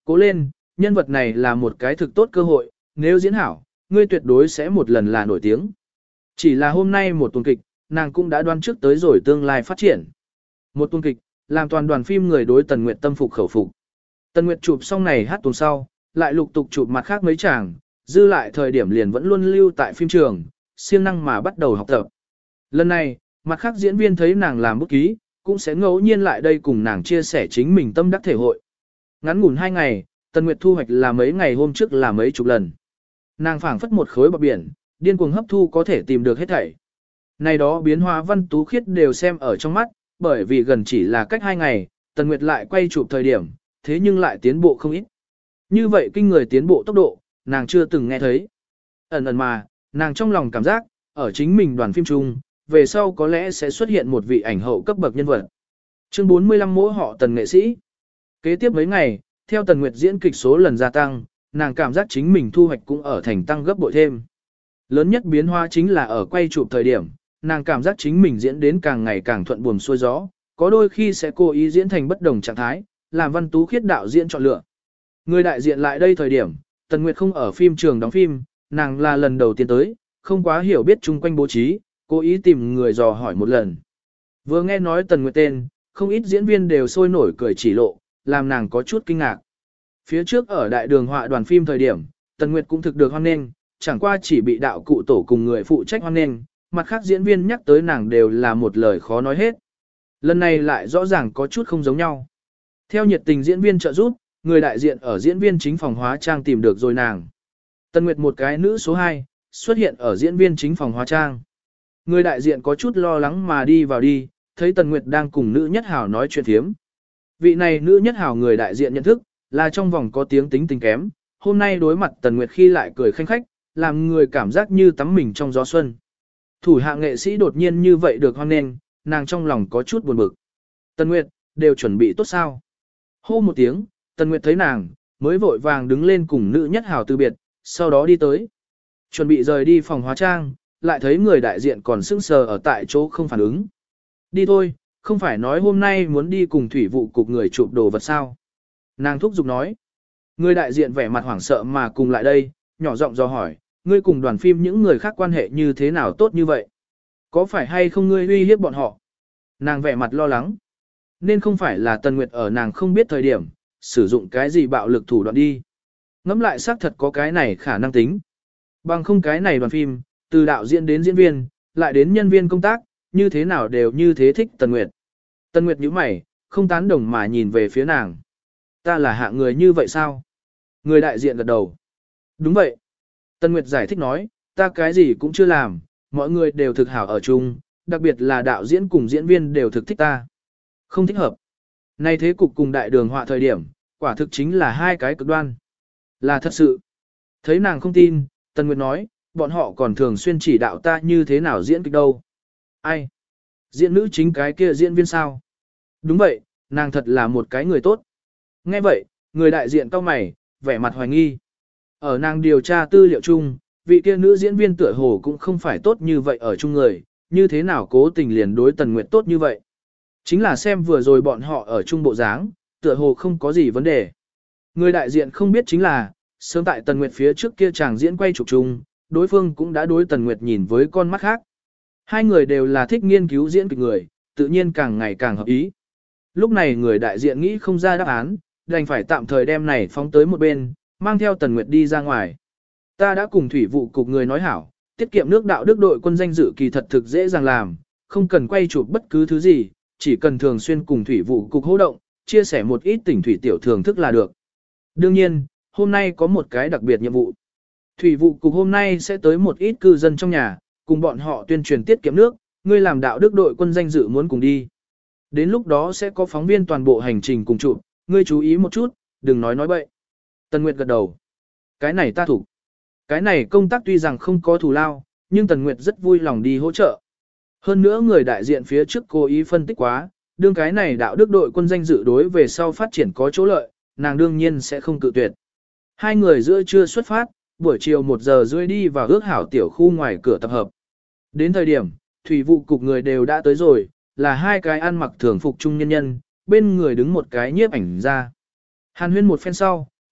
cố lên, nhân vật này là một cái thực tốt cơ hội, nếu diễn hảo, ngươi tuyệt đối sẽ một lần là nổi tiếng. Chỉ là hôm nay một tuần kịch, nàng cũng đã đoán trước tới rồi tương lai phát triển. Một tuần kịch, làm toàn đoàn phim người đối Tần Nguyệt tâm phục khẩu phục. Tần Nguyệt chụp xong này hát tuần sau, lại lục tục chụp mặt khác mấy chàng, dư lại thời điểm liền vẫn luôn lưu tại phim trường, siêng năng mà bắt đầu học tập. Lần này, mặt khác diễn viên thấy nàng làm bút ký, cũng sẽ ngẫu nhiên lại đây cùng nàng chia sẻ chính mình tâm đắc thể hội. Ngắn ngủn 2 ngày, Tần Nguyệt thu hoạch là mấy ngày hôm trước là mấy chục lần. Nàng phảng phất một khối bọt biển, điên cuồng hấp thu có thể tìm được hết thảy. Này đó biến hóa Văn Tú Khiết đều xem ở trong mắt, bởi vì gần chỉ là cách 2 ngày, Tần Nguyệt lại quay chụp thời điểm, thế nhưng lại tiến bộ không ít. Như vậy kinh người tiến bộ tốc độ, nàng chưa từng nghe thấy. Ẩn ẩn mà, nàng trong lòng cảm giác, ở chính mình đoàn phim chung, về sau có lẽ sẽ xuất hiện một vị ảnh hậu cấp bậc nhân vật. Chương 45 mỗi họ Tần nghệ sĩ. Kế tiếp mấy ngày, theo Tần Nguyệt diễn kịch số lần gia tăng, nàng cảm giác chính mình thu hoạch cũng ở thành tăng gấp bội thêm. Lớn nhất biến hóa chính là ở quay chụp thời điểm, nàng cảm giác chính mình diễn đến càng ngày càng thuận buồm xuôi gió, có đôi khi sẽ cố ý diễn thành bất đồng trạng thái, làm Văn Tú Khiết đạo diễn chọn lựa. Người đại diện lại đây thời điểm, Tần Nguyệt không ở phim trường đóng phim, nàng là lần đầu tiên tới, không quá hiểu biết chung quanh bố trí, cố ý tìm người dò hỏi một lần. Vừa nghe nói Tần Nguyệt tên, không ít diễn viên đều sôi nổi cười chỉ lộ, làm nàng có chút kinh ngạc. Phía trước ở đại đường họa đoàn phim thời điểm, Tần Nguyệt cũng thực được hoan nghênh, chẳng qua chỉ bị đạo cụ tổ cùng người phụ trách hoan nghênh, mặt khác diễn viên nhắc tới nàng đều là một lời khó nói hết. Lần này lại rõ ràng có chút không giống nhau. Theo nhiệt tình diễn viên trợ giúp, người đại diện ở diễn viên chính phòng hóa trang tìm được rồi nàng. Tần Nguyệt một cái nữ số 2, xuất hiện ở diễn viên chính phòng hóa trang. Người đại diện có chút lo lắng mà đi vào đi, thấy Tần Nguyệt đang cùng nữ nhất hảo nói chuyện thiếm. Vị này nữ nhất hảo người đại diện nhận thức, là trong vòng có tiếng tính tình kém, hôm nay đối mặt Tần Nguyệt khi lại cười khanh khách, làm người cảm giác như tắm mình trong gió xuân. Thủ hạ nghệ sĩ đột nhiên như vậy được hoan nghênh, nàng trong lòng có chút buồn bực. Tần Nguyệt, đều chuẩn bị tốt sao? Hô một tiếng, Tần Nguyệt thấy nàng, mới vội vàng đứng lên cùng nữ nhất hảo từ biệt, sau đó đi tới. Chuẩn bị rời đi phòng hóa trang, lại thấy người đại diện còn sững sờ ở tại chỗ không phản ứng. Đi thôi, không phải nói hôm nay muốn đi cùng thủy vụ cục người chụp đồ vật sao? Nàng thúc giục nói. Người đại diện vẻ mặt hoảng sợ mà cùng lại đây, nhỏ giọng dò hỏi, ngươi cùng đoàn phim những người khác quan hệ như thế nào tốt như vậy? Có phải hay không ngươi uy hiếp bọn họ? Nàng vẻ mặt lo lắng. Nên không phải là Tần Nguyệt ở nàng không biết thời điểm, sử dụng cái gì bạo lực thủ đoạn đi. Ngẫm lại xác thật có cái này khả năng tính. Bằng không cái này đoàn phim, từ đạo diễn đến diễn viên, lại đến nhân viên công tác, như thế nào đều như thế thích Tần Nguyệt. Tần Nguyệt nhíu mày, không tán đồng mà nhìn về phía nàng. Ta là hạ người như vậy sao? Người đại diện gật đầu. Đúng vậy. Tần Nguyệt giải thích nói, ta cái gì cũng chưa làm, mọi người đều thực hảo ở chung, đặc biệt là đạo diễn cùng diễn viên đều thực thích ta. Không thích hợp. Nay thế cục cùng đại đường họa thời điểm, quả thực chính là hai cái cực đoan. Là thật sự. Thấy nàng không tin, Tần Nguyệt nói, bọn họ còn thường xuyên chỉ đạo ta như thế nào diễn kịch đâu. Ai? Diễn nữ chính cái kia diễn viên sao? Đúng vậy, nàng thật là một cái người tốt. Nghe vậy, người đại diện cau mày, vẻ mặt hoài nghi. Ở nàng điều tra tư liệu chung, vị kia nữ diễn viên tựa hồ cũng không phải tốt như vậy ở chung người, như thế nào cố tình liền đối Tần Nguyệt tốt như vậy. Chính là xem vừa rồi bọn họ ở chung bộ dáng, tựa hồ không có gì vấn đề. Người đại diện không biết chính là, sớm tại Tần Nguyệt phía trước kia chàng diễn quay chụp chung, đối phương cũng đã đối Tần Nguyệt nhìn với con mắt khác. Hai người đều là thích nghiên cứu diễn kịch người, tự nhiên càng ngày càng hợp ý. Lúc này người đại diện nghĩ không ra đáp án, đành phải tạm thời đem này phóng tới một bên, mang theo Tần Nguyệt đi ra ngoài. Ta đã cùng thủy vụ cục người nói hảo, tiết kiệm nước đạo đức đội quân danh dự kỳ thật thực dễ dàng làm, không cần quay chụp bất cứ thứ gì, chỉ cần thường xuyên cùng thủy vụ cục hô động, chia sẻ một ít tỉnh thủy tiểu thưởng thức là được. Đương nhiên, hôm nay có một cái đặc biệt nhiệm vụ. Thủy vụ cục hôm nay sẽ tới một ít cư dân trong nhà, cùng bọn họ tuyên truyền tiết kiệm nước, ngươi làm đạo đức đội quân danh dự muốn cùng đi. Đến lúc đó sẽ có phóng viên toàn bộ hành trình cùng chụp, ngươi chú ý một chút, đừng nói bậy. Tần Nguyệt gật đầu. Cái này ta thủ. Cái này công tác tuy rằng không có thù lao, nhưng Tần Nguyệt rất vui lòng đi hỗ trợ. Hơn nữa người đại diện phía trước cố ý phân tích quá, đương cái này đạo đức đội quân danh dự đối về sau phát triển có chỗ lợi, nàng đương nhiên sẽ không cự tuyệt. Hai người giữa trưa xuất phát, buổi chiều 1 giờ rưỡi đi vào ước hảo tiểu khu ngoài cửa tập hợp. Đến thời điểm, thủy vụ cục người đều đã tới rồi, là hai cái ăn mặc thường phục trung nhân nhân, bên người đứng một cái nhiếp ảnh ra. Hàn huyên một phen sau,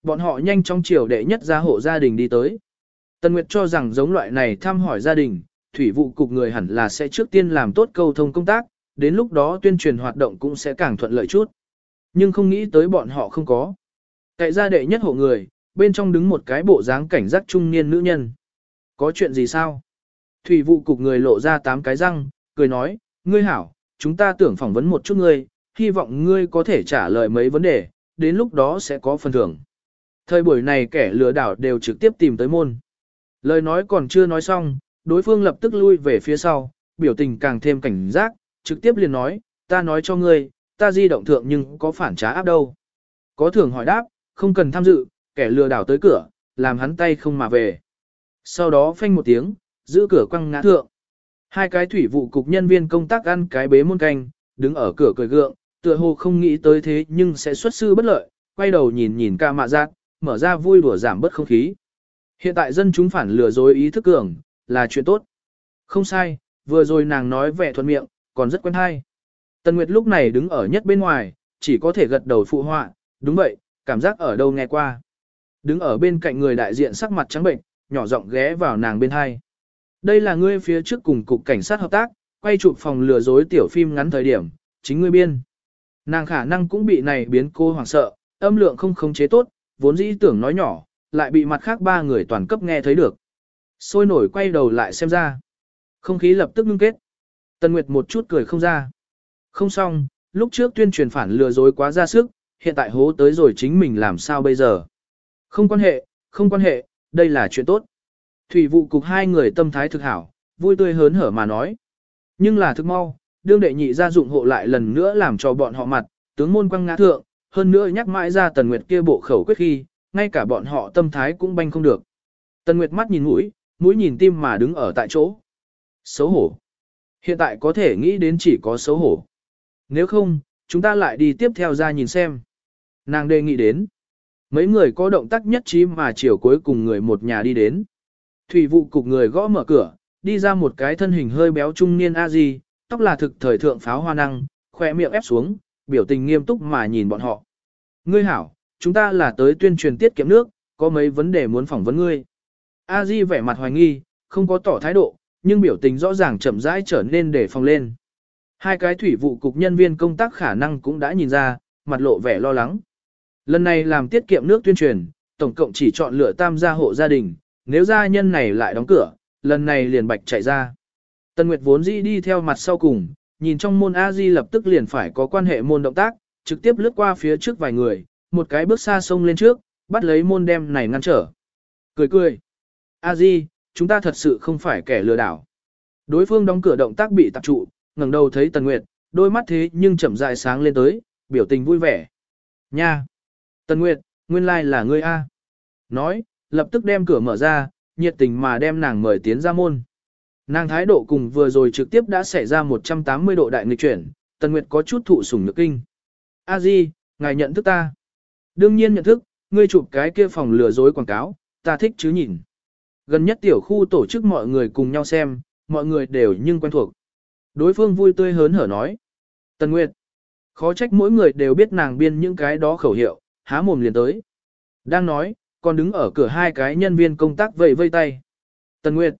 Bọn họ nhanh chóng chiều đệ nhất gia hộ gia đình đi tới. Tần Nguyệt cho rằng giống loại này thăm hỏi gia đình, thủy vụ cục người hẳn là sẽ trước tiên làm tốt câu thông công tác, đến lúc đó tuyên truyền hoạt động cũng sẽ càng thuận lợi chút. Nhưng không nghĩ tới bọn họ không có. Cậy ra đệ nhất hộ người, bên trong đứng một cái bộ dáng cảnh giác trung niên nữ nhân. Có chuyện gì sao? Thủy vụ cục người lộ ra 8 cái răng, cười nói, ngươi hảo, chúng ta tưởng phỏng vấn một chút ngươi, hy vọng ngươi có thể trả lời mấy vấn đề, đến lúc đó sẽ có phần thưởng. Thời buổi này kẻ lừa đảo đều trực tiếp tìm tới môn. Lời nói còn chưa nói xong, đối phương lập tức lui về phía sau, biểu tình càng thêm cảnh giác, trực tiếp liền nói, ta nói cho ngươi, ta di động thượng nhưng có phản trá áp đâu. Có thưởng hỏi đáp, không cần tham dự, kẻ lừa đảo tới cửa, làm hắn tay không mà về. Sau đó phanh một tiếng, giữ cửa quăng ngã thượng. Hai cái thủy vụ cục nhân viên công tác ăn cái bế muôn canh, đứng ở cửa cười gượng, tựa hồ không nghĩ tới thế nhưng sẽ xuất sư bất lợi, quay đầu nhìn nhìn ca mạ giác, mở ra vui đùa giảm bớt không khí. Hiện tại dân chúng phản lừa dối ý thức cường, là chuyện tốt. Không sai, vừa rồi nàng nói vẻ thuận miệng, còn rất quen hay. Tần Nguyệt lúc này đứng ở nhất bên ngoài, chỉ có thể gật đầu phụ họa, đúng vậy, cảm giác ở đâu nghe qua. Đứng ở bên cạnh người đại diện sắc mặt trắng bệnh, nhỏ giọng ghé vào nàng bên hai. Đây là ngươi phía trước cùng cục cảnh sát hợp tác, quay chụp phòng lừa dối tiểu phim ngắn thời điểm, chính ngươi biên. Nàng khả năng cũng bị này biến cô hoảng sợ, âm lượng không khống chế tốt, vốn dĩ tưởng nói nhỏ, lại bị mặt khác 3 người toàn cấp nghe thấy được. Sôi nổi quay đầu lại xem ra. Không khí lập tức ngưng kết. Tần Nguyệt một chút cười không ra. Không xong, lúc trước tuyên truyền phản lừa dối quá ra sức, hiện tại hố tới rồi chính mình làm sao bây giờ. Không quan hệ, đây là chuyện tốt. Thủy vụ cục 2 người tâm thái thực hảo, vui tươi hớn hở mà nói. Nhưng là thực mau, đương đệ nhị gia dụng hộ lại lần nữa làm cho bọn họ mặt, tướng môn quăng ngã thượng, hơn nữa nhắc mãi ra Tần Nguyệt kia bộ khẩu quyết khi, ngay cả bọn họ tâm thái cũng banh không được. Tần Nguyệt mắt nhìn mũi, mũi nhìn tim mà đứng ở tại chỗ. Xấu hổ. Hiện tại có thể nghĩ đến chỉ có xấu hổ. Nếu không, chúng ta lại đi tiếp theo ra nhìn xem. Nàng đề nghị đến. Mấy người có động tác nhất trí mà chiều cuối cùng người một nhà đi đến. Thủy vụ cục người gõ mở cửa, đi ra một cái thân hình hơi béo trung niên A-di, tóc là thực thời thượng pháo hoa năng, khỏe miệng ép xuống, biểu tình nghiêm túc mà nhìn bọn họ. Ngươi hảo, chúng ta là tới tuyên truyền tiết kiệm nước, có mấy vấn đề muốn phỏng vấn ngươi. A-di vẻ mặt hoài nghi, không có tỏ thái độ, nhưng biểu tình rõ ràng chậm rãi trở nên để phòng lên. Hai cái thủy vụ cục nhân viên công tác khả năng cũng đã nhìn ra, mặt lộ vẻ lo lắng. Lần này làm tiết kiệm nước tuyên truyền, tổng cộng chỉ chọn lựa tam gia hộ gia đình, nếu gia nhân này lại đóng cửa, lần này liền bạch chạy ra. Tần Nguyệt vốn dĩ đi theo mặt sau cùng, nhìn trong môn A-di lập tức liền phải có quan hệ môn động tác, trực tiếp lướt qua phía trước vài người, một cái bước xa xông lên trước, bắt lấy môn đem này ngăn trở. Cười. A-di, chúng ta thật sự không phải kẻ lừa đảo. Đối phương đóng cửa động tác bị tập trụ, ngẩng đầu thấy Tần Nguyệt, đôi mắt thế nhưng chậm rãi sáng lên tới, biểu tình vui vẻ. Nha! Tần Nguyệt, nguyên lai là ngươi A. Nói, lập tức đem cửa mở ra, nhiệt tình mà đem nàng mời tiến ra môn. Nàng thái độ cùng vừa rồi trực tiếp đã xảy ra 180 độ đại nghịch chuyển, Tần Nguyệt có chút thụ sủng nhược kinh. A Di, ngài nhận thức ta. Đương nhiên nhận thức, ngươi chụp cái kia phòng lừa dối quảng cáo, ta thích chứ nhìn. Gần nhất tiểu khu tổ chức mọi người cùng nhau xem, mọi người đều nhưng quen thuộc. Đối phương vui tươi hớn hở nói. Tần Nguyệt, khó trách mỗi người đều biết nàng biên những cái đó khẩu hiệu, há mồm liền tới. Đang nói, còn đứng ở cửa 2 cái nhân viên công tác vẫy tay. Tần Nguyệt.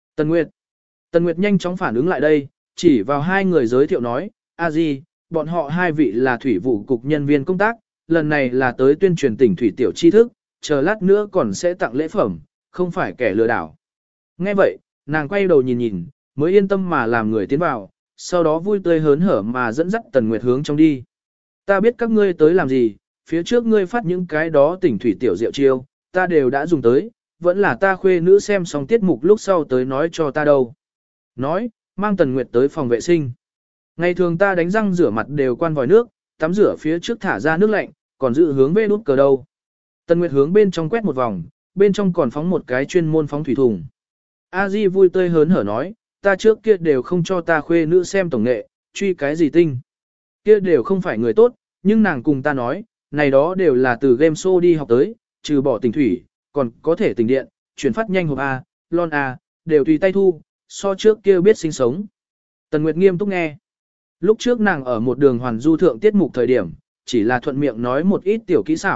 Tần Nguyệt nhanh chóng phản ứng lại đây, chỉ vào 2 người giới thiệu nói, a di, bọn họ 2 vị là thủy vụ cục nhân viên công tác, lần này là tới tuyên truyền tỉnh thủy tiểu tri thức, chờ lát nữa còn sẽ tặng lễ phẩm, không phải kẻ lừa đảo. Nghe vậy, nàng quay đầu nhìn, mới yên tâm mà làm người tiến vào, sau đó vui tươi hớn hở mà dẫn dắt Tần Nguyệt hướng trong đi. Ta biết các ngươi tới làm gì, phía trước ngươi phát những cái đó tỉnh thủy tiểu diệu chiêu, ta đều đã dùng tới, vẫn là ta khuê nữ xem xong tiết mục lúc sau tới nói cho ta đâu. Nói, mang Tần Nguyệt tới phòng vệ sinh. Ngày thường ta đánh răng rửa mặt đều quan vòi nước, tắm rửa phía trước thả ra nước lạnh, còn giữ hướng về nút cờ đâu. Tần Nguyệt hướng bên trong quét một vòng, bên trong còn phóng một cái chuyên môn phóng thủy thùng. A Di vui tươi hớn hở nói, ta trước kia đều không cho ta khuê nữ xem tổng nghệ, truy cái gì tinh. Kia đều không phải người tốt, nhưng nàng cùng ta nói, này đó đều là từ game show đi học tới, trừ bỏ tình thủy, còn có thể tình điện, chuyển phát nhanh hộp A, lon A, đều tùy tay thu, so trước kia biết sinh sống. Tần Nguyệt nghiêm túc nghe. Lúc trước nàng ở một đường hoàn du thượng tiết mục thời điểm, chỉ là thuận miệng nói một ít tiểu kỹ xảo,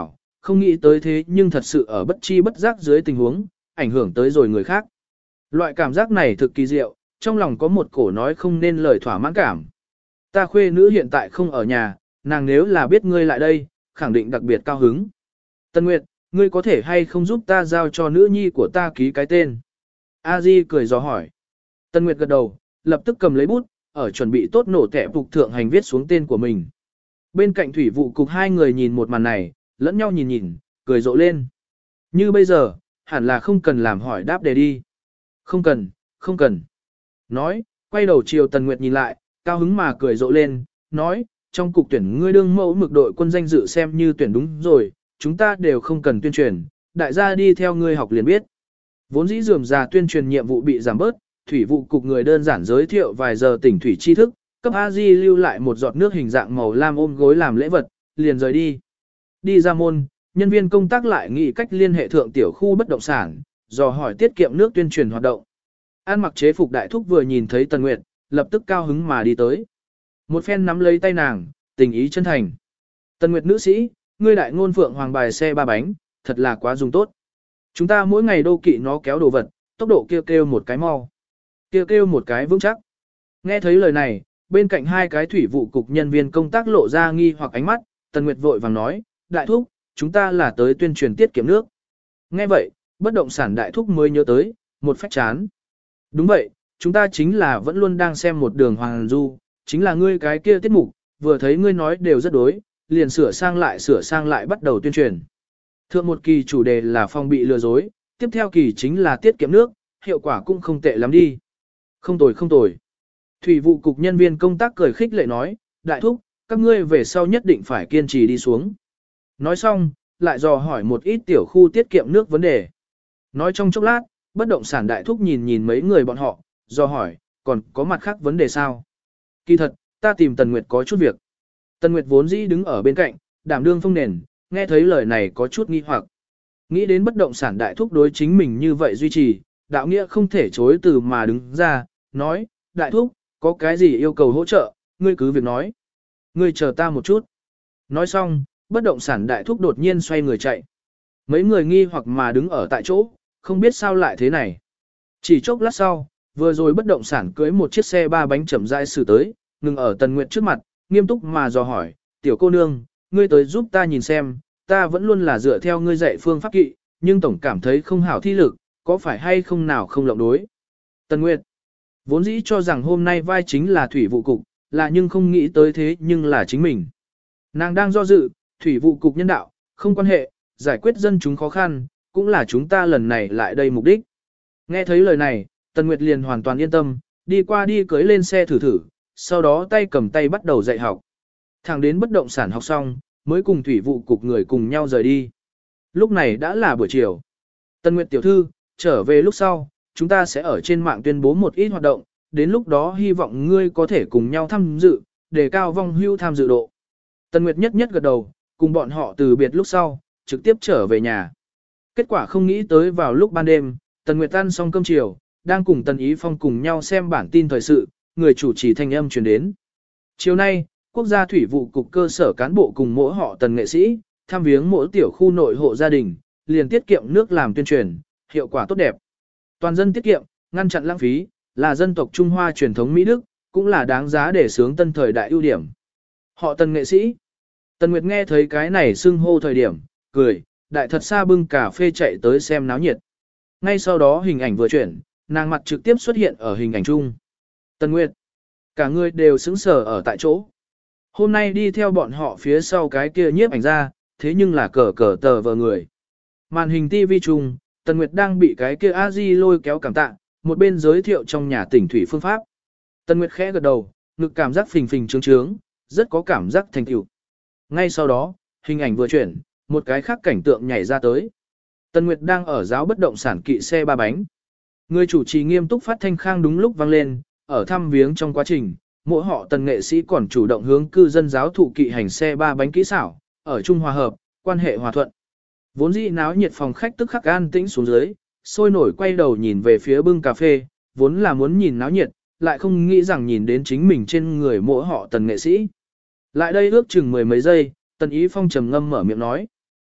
không nghĩ tới thế nhưng thật sự ở bất chi bất giác dưới tình huống, ảnh hưởng tới rồi người khác. Loại cảm giác này thực kỳ diệu, trong lòng có một cổ nói không nên lời thỏa mãn cảm. Ta khuê nữ hiện tại không ở nhà, nàng nếu là biết ngươi lại đây, khẳng định đặc biệt cao hứng. Tân Nguyệt, ngươi có thể hay không giúp ta giao cho nữ nhi của ta ký cái tên? A Di cười dò hỏi. Tân Nguyệt gật đầu, lập tức cầm lấy bút, ở chuẩn bị tốt nổ tẻ phục thượng hành viết xuống tên của mình. Bên cạnh thủy vụ cục hai người nhìn một màn này, lẫn nhau nhìn nhìn, cười rộ lên. Như bây giờ, hẳn là không cần làm hỏi đáp đề đi. Không cần, không cần. Nói, quay đầu chiều Tần Nguyệt nhìn lại, cao hứng mà cười rộ lên, nói, trong cục tuyển ngươi đương mẫu mực đội quân danh dự xem như tuyển đúng rồi, chúng ta đều không cần tuyên truyền, đại gia đi theo ngươi học liền biết. Vốn dĩ rườm rà tuyên truyền nhiệm vụ bị giảm bớt, thủy vụ cục người đơn giản giới thiệu vài giờ tỉnh thủy tri thức, cấp A Di lưu lại một giọt nước hình dạng màu lam ôm gối làm lễ vật, liền rời đi. Đi ra môn, nhân viên công tác lại nghĩ cách liên hệ thượng tiểu khu bất động sản, dò hỏi tiết kiệm nước tuyên truyền hoạt động. An mặc chế phục đại thúc vừa nhìn thấy Tần Nguyệt, lập tức cao hứng mà đi tới. Một phen nắm lấy tay nàng, tình ý chân thành. Tần Nguyệt nữ sĩ, ngươi đại ngôn phượng hoàng bài xe ba bánh, thật là quá dùng tốt. Chúng ta mỗi ngày đô kỵ nó kéo đồ vật, tốc độ kêu kêu một cái mau. Kêu kêu một cái vững chắc. Nghe thấy lời này, bên cạnh hai cái thủy vụ cục nhân viên công tác lộ ra nghi hoặc ánh mắt, Tần Nguyệt vội vàng nói, đại thúc, chúng ta là tới tuyên truyền tiết kiệm nước. Nghe vậy, bất động sản đại thúc mới nhớ tới, một phách chán. Đúng vậy, chúng ta chính là vẫn luôn đang xem một đường hoàng du, chính là ngươi cái kia tiết mục, vừa thấy ngươi nói đều rất đối, liền sửa sang lại bắt đầu tuyên truyền. Thượng một kỳ chủ đề là phòng bị lừa dối, tiếp theo kỳ chính là tiết kiệm nước, hiệu quả cũng không tệ lắm đi. Không tồi không tồi. Thủy vụ cục nhân viên công tác cười khích lệ nói, đại thúc, các ngươi về sau nhất định phải kiên trì đi xuống. Nói xong, lại dò hỏi một ít tiểu khu tiết kiệm nước vấn đề. Nói trong chốc lát, bất động sản đại thúc nhìn nhìn mấy người bọn họ, dò hỏi, còn có mặt khác vấn đề sao? Kỳ thật, ta tìm Tần Nguyệt có chút việc. Tần Nguyệt vốn dĩ đứng ở bên cạnh, đảm đương phong nền, nghe thấy lời này có chút nghi hoặc. Nghĩ đến bất động sản đại thúc đối chính mình như vậy duy trì, đạo nghĩa không thể chối từ mà đứng ra, nói, đại thúc, có cái gì yêu cầu hỗ trợ, ngươi cứ việc nói. Ngươi chờ ta một chút. Nói xong, bất động sản đại thúc đột nhiên xoay người chạy. Mấy người nghi hoặc mà đứng ở tại chỗ, không biết sao lại thế này. Chỉ chốc lát sau, vừa rồi bất động sản cưới một chiếc xe ba bánh chậm rãi xử tới, ngừng ở Tần Nguyệt trước mặt, nghiêm túc mà dò hỏi, tiểu cô nương, ngươi tới giúp ta nhìn xem, ta vẫn luôn là dựa theo ngươi dạy phương pháp kỵ, nhưng tổng cảm thấy không hảo thi lực, có phải hay không nào không lộng đối. Tần Nguyệt, vốn dĩ cho rằng hôm nay vai chính là thủy vụ cục, là nhưng không nghĩ tới thế nhưng là chính mình. Nàng đang do dự, thủy vụ cục nhân đạo, không quan hệ, giải quyết dân chúng khó khăn, cũng là chúng ta lần này lại đây mục đích. Nghe thấy lời này, Tần Nguyệt liền hoàn toàn yên tâm, đi qua đi cưới lên xe thử thử, sau đó tay cầm tay bắt đầu dạy học. Thẳng đến bất động sản học xong, mới cùng thủy vụ cục người cùng nhau rời đi. Lúc này đã là buổi chiều. Tần Nguyệt tiểu thư, trở về lúc sau, chúng ta sẽ ở trên mạng tuyên bố một ít hoạt động, đến lúc đó hy vọng ngươi có thể cùng nhau tham dự, đề cao vong hưu tham dự độ. Tần Nguyệt nhất nhất gật đầu, cùng bọn họ từ biệt lúc sau, trực tiếp trở về nhà. Kết quả không nghĩ tới vào lúc ban đêm, Tần Nguyệt ăn xong cơm chiều, đang cùng Tần Ý Phong cùng nhau xem bản tin thời sự, người chủ trì thanh âm truyền đến. Chiều nay, Quốc gia Thủy vụ Cục cơ sở cán bộ cùng mỗi họ Tần nghệ sĩ, thăm viếng mỗi tiểu khu nội hộ gia đình, liền tiết kiệm nước làm tuyên truyền, hiệu quả tốt đẹp. Toàn dân tiết kiệm, ngăn chặn lãng phí, là dân tộc Trung Hoa truyền thống Mỹ Đức, cũng là đáng giá để sướng tân thời đại ưu điểm. Họ Tần nghệ sĩ. Tần Nguyệt nghe thấy cái này xưng hô thời điểm, cười, đại thật xa bưng cà phê chạy tới xem náo nhiệt. Ngay sau đó hình ảnh vừa chuyển, nàng mặt trực tiếp xuất hiện ở hình ảnh chung. Tần Nguyệt. Cả người đều sững sờ ở tại chỗ. Hôm nay đi theo bọn họ phía sau cái kia nhiếp ảnh ra, thế nhưng là cờ tờ vờ người. Màn hình TV chung, Tần Nguyệt đang bị cái kia A-di lôi kéo cảm tạ, một bên giới thiệu trong nhà tỉnh thủy phương pháp. Tần Nguyệt khẽ gật đầu, ngực cảm giác phình phình trướng trướng, rất có cảm giác thành tựu. Ngay sau đó, hình ảnh vừa chuyển, một cái khác cảnh tượng nhảy ra tới. Tần Nguyệt đang ở giáo bất động sản kỵ xe ba bánh. Người chủ trì nghiêm túc phát thanh khang đúng lúc vang lên, ở thăm viếng trong quá trình, mỗi họ Tần nghệ sĩ còn chủ động hướng cư dân giáo thụ kỵ hành xe ba bánh kỹ xảo, ở chung hòa hợp, quan hệ hòa thuận. Vốn dĩ náo nhiệt phòng khách tức khắc an tĩnh xuống dưới, sôi nổi quay đầu nhìn về phía bưng cà phê, vốn là muốn nhìn náo nhiệt, lại không nghĩ rằng nhìn đến chính mình trên người mỗi họ Tần nghệ sĩ. Lại đây ước chừng mười mấy giây, Tần Ý Phong trầm ngâm mở miệng nói.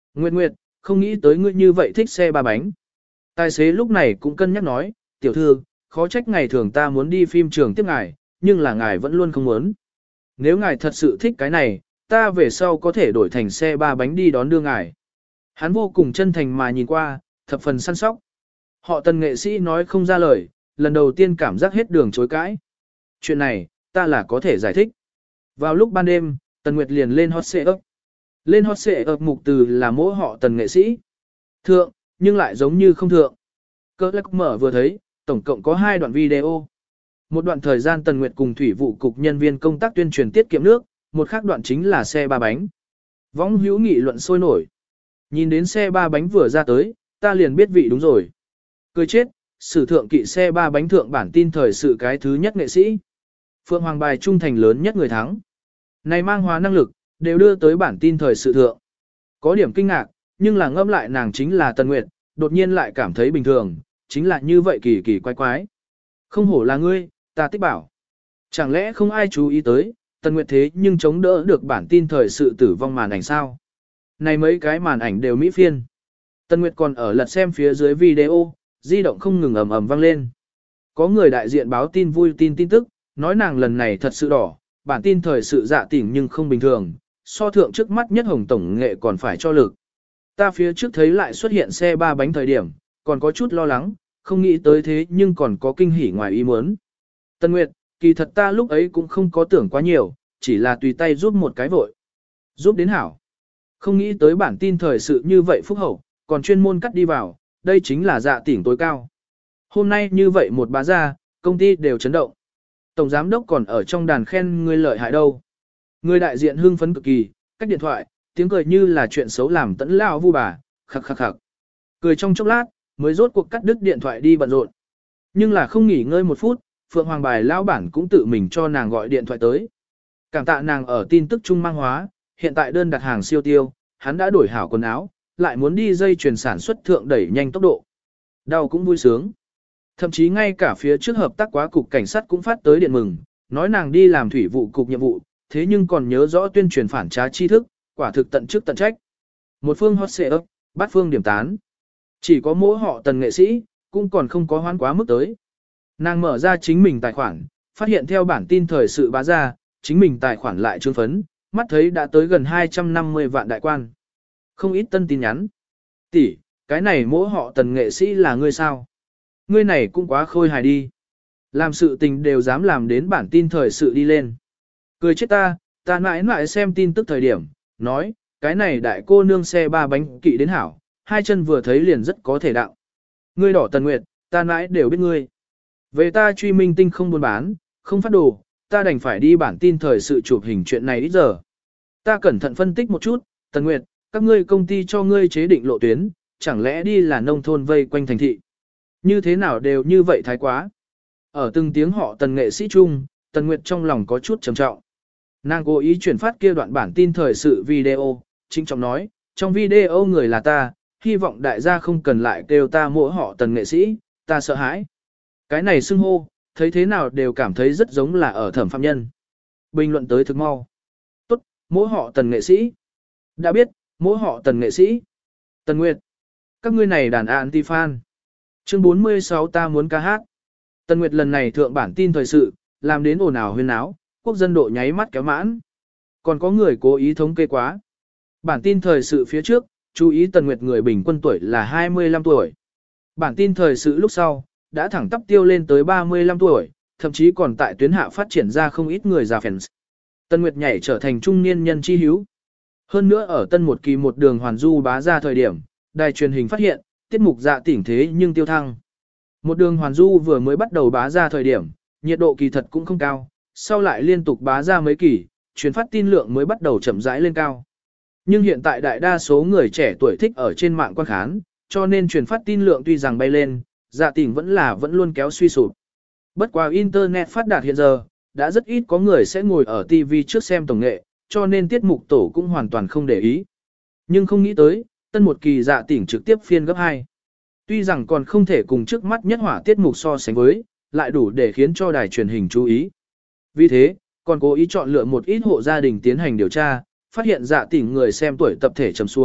Nguyệt Nguyệt, không nghĩ tới ngươi như vậy thích xe ba bánh. Tài xế lúc này cũng cân nhắc nói, tiểu thư, khó trách ngày thường ta muốn đi phim trường tiếp ngài, nhưng là ngài vẫn luôn không muốn. Nếu ngài thật sự thích cái này, ta về sau có thể đổi thành xe ba bánh đi đón đưa ngài. Hắn vô cùng chân thành mà nhìn qua, thập phần săn sóc. Họ Tần nghệ sĩ nói không ra lời, lần đầu tiên cảm giác hết đường chối cãi. Chuyện này, ta là có thể giải thích. Vào lúc ban đêm, Tần Nguyệt liền lên hot seat up. Lên hot seat up mục từ là mỗi họ Tần nghệ sĩ. Thượng, nhưng lại giống như không thượng. Cơ lắc mở vừa thấy, tổng cộng có 2 đoạn video. Một đoạn thời gian Tần Nguyệt cùng thủy vụ cục nhân viên công tác tuyên truyền tiết kiệm nước, một khác đoạn chính là xe ba bánh. Võng hữu nghị luận sôi nổi. Nhìn đến xe ba bánh vừa ra tới, ta liền biết vị đúng rồi. Cười chết, sử thượng kỵ xe ba bánh thượng bản tin thời sự cái thứ nhất nghệ sĩ. Phượng Hoàng bài trung thành lớn nhất người thắng. Này mang hóa năng lực, đều đưa tới bản tin thời sự thượng. Có điểm kinh ngạc, nhưng là ngâm lại nàng chính là Tần Nguyệt, đột nhiên lại cảm thấy bình thường, chính là như vậy kỳ kỳ quái quái. Không hổ là ngươi, ta tích bảo. Chẳng lẽ không ai chú ý tới, Tần Nguyệt thế nhưng chống đỡ được bản tin thời sự tử vong màn ảnh sao? Này mấy cái màn ảnh đều mỹ phiên. Tần Nguyệt còn ở lật xem phía dưới video, di động không ngừng ầm ầm vang lên. Có người đại diện báo tin vui tin tức, nói nàng lần này thật sự đỏ, bản tin thời sự dạ tỉnh nhưng không bình thường, so thượng trước mắt nhất hồng tổng nghệ còn phải cho lực. Ta phía trước thấy lại xuất hiện xe ba bánh thời điểm, còn có chút lo lắng, không nghĩ tới thế nhưng còn có kinh hỉ ngoài ý muốn. Tần Nguyệt, kỳ thật ta lúc ấy cũng không có tưởng quá nhiều, chỉ là tùy tay giúp một cái vội. Giúp đến hảo. Không nghĩ tới bản tin thời sự như vậy phúc hậu, còn chuyên môn cắt đi vào, đây chính là dạ tỉnh tối cao. Hôm nay như vậy một bá ra, công ty đều chấn động. Tổng giám đốc còn ở trong đàn khen ngươi lợi hại đâu. Người đại diện hưng phấn cực kỳ, cách điện thoại, tiếng cười như là chuyện xấu làm tẫn lao vu bà, khắc khắc khắc. Cười trong chốc lát, mới rốt cuộc cắt đứt điện thoại đi bận rộn. Nhưng là không nghỉ ngơi một phút, Phượng Hoàng bài lão bản cũng tự mình cho nàng gọi điện thoại tới. Cảm tạ nàng ở tin tức trung mang hóa, hiện tại đơn đặt hàng siêu tiêu, hắn đã đổi hảo quần áo, lại muốn đi dây chuyền sản xuất thượng đẩy nhanh tốc độ. Đau cũng vui sướng. Thậm chí ngay cả phía trước hợp tác quá cục cảnh sát cũng phát tới điện mừng, nói nàng đi làm thủy vụ cục nhiệm vụ, thế nhưng còn nhớ rõ tuyên truyền phản trá tri thức, quả thực tận chức tận trách. Một phương hot xệ ấp, bát phương điểm tán. Chỉ có mỗi họ Tần nghệ sĩ, cũng còn không có hoán quá mức tới. Nàng mở ra chính mình tài khoản, phát hiện theo bản tin thời sự bá ra, chính mình tài khoản lại trương phấn, mắt thấy đã tới gần 250 vạn đại quan. Không ít tân tin nhắn. Tỷ, cái này mỗi họ Tần nghệ sĩ là ngươi sao? Ngươi này cũng quá khôi hài đi. Làm sự tình đều dám làm đến bản tin thời sự đi lên. Cười chết ta mãi mãi xem tin tức thời điểm, nói, cái này đại cô nương xe ba bánh kỵ đến hảo, hai chân vừa thấy liền rất có thể đạo. Ngươi đỏ Tần Nguyệt, ta mãi đều biết ngươi. Về ta truy minh tinh không buôn bán, không phát đồ, ta đành phải đi bản tin thời sự chụp hình chuyện này ít giờ. Ta cẩn thận phân tích một chút, Tần Nguyệt, các ngươi công ty cho ngươi chế định lộ tuyến, chẳng lẽ đi là nông thôn vây quanh thành thị. Như thế nào đều như vậy thái quá. Ở từng tiếng họ Tần nghệ sĩ chung, Tần Nguyệt trong lòng có chút trầm trọng. Nàng cố ý chuyển phát kia đoạn bản tin thời sự video, chính trọng nói, trong video người là ta, hy vọng đại gia không cần lại kêu ta mỗi họ Tần nghệ sĩ, ta sợ hãi. Cái này xưng hô, thấy thế nào đều cảm thấy rất giống là ở thẩm phạm nhân. Bình luận tới thực mau. Tốt, mỗi họ Tần nghệ sĩ. Đã biết, mỗi họ Tần nghệ sĩ. Tần Nguyệt. Các ngươi này đàn anti-fan. Chương 46 ta muốn ca hát. Tần Nguyệt lần này thượng bản tin thời sự, làm đến ồn ào huyên náo, quốc dân độ nháy mắt kéo mãn. Còn có người cố ý thống kê quá. Bản tin thời sự phía trước, chú ý Tần Nguyệt người bình quân tuổi là 25 tuổi. Bản tin thời sự lúc sau, đã thẳng tắp tiêu lên tới 35 tuổi, thậm chí còn tại tuyến hạ phát triển ra không ít người già fans. Tần Nguyệt nhảy trở thành trung niên nhân chi hiếu. Hơn nữa ở tân một kỳ một đường hoàn du bá ra thời điểm, đài truyền hình phát hiện, tiết mục dạ tỉnh thế nhưng tiêu thăng. Một đường hoàn du vừa mới bắt đầu bá ra thời điểm, nhiệt độ kỳ thật cũng không cao, sau lại liên tục bá ra mấy kỳ, truyền phát tin lượng mới bắt đầu chậm rãi lên cao. Nhưng hiện tại đại đa số người trẻ tuổi thích ở trên mạng quan khán, cho nên truyền phát tin lượng tuy rằng bay lên, dạ tỉnh vẫn luôn kéo suy sụp. Bất quá Internet phát đạt hiện giờ, đã rất ít có người sẽ ngồi ở TV trước xem tổng nghệ, cho nên tiết mục tổ cũng hoàn toàn không để ý. Nhưng không nghĩ tới, tân một kỳ dạ tỉnh trực tiếp phiên gấp 2. Tuy rằng còn không thể cùng trước mắt nhất hỏa tiết mục so sánh với, lại đủ để khiến cho đài truyền hình chú ý. Vì thế, còn cố ý chọn lựa một ít hộ gia đình tiến hành điều tra, phát hiện dạ tỉnh người xem tuổi tập thể trầm xuống,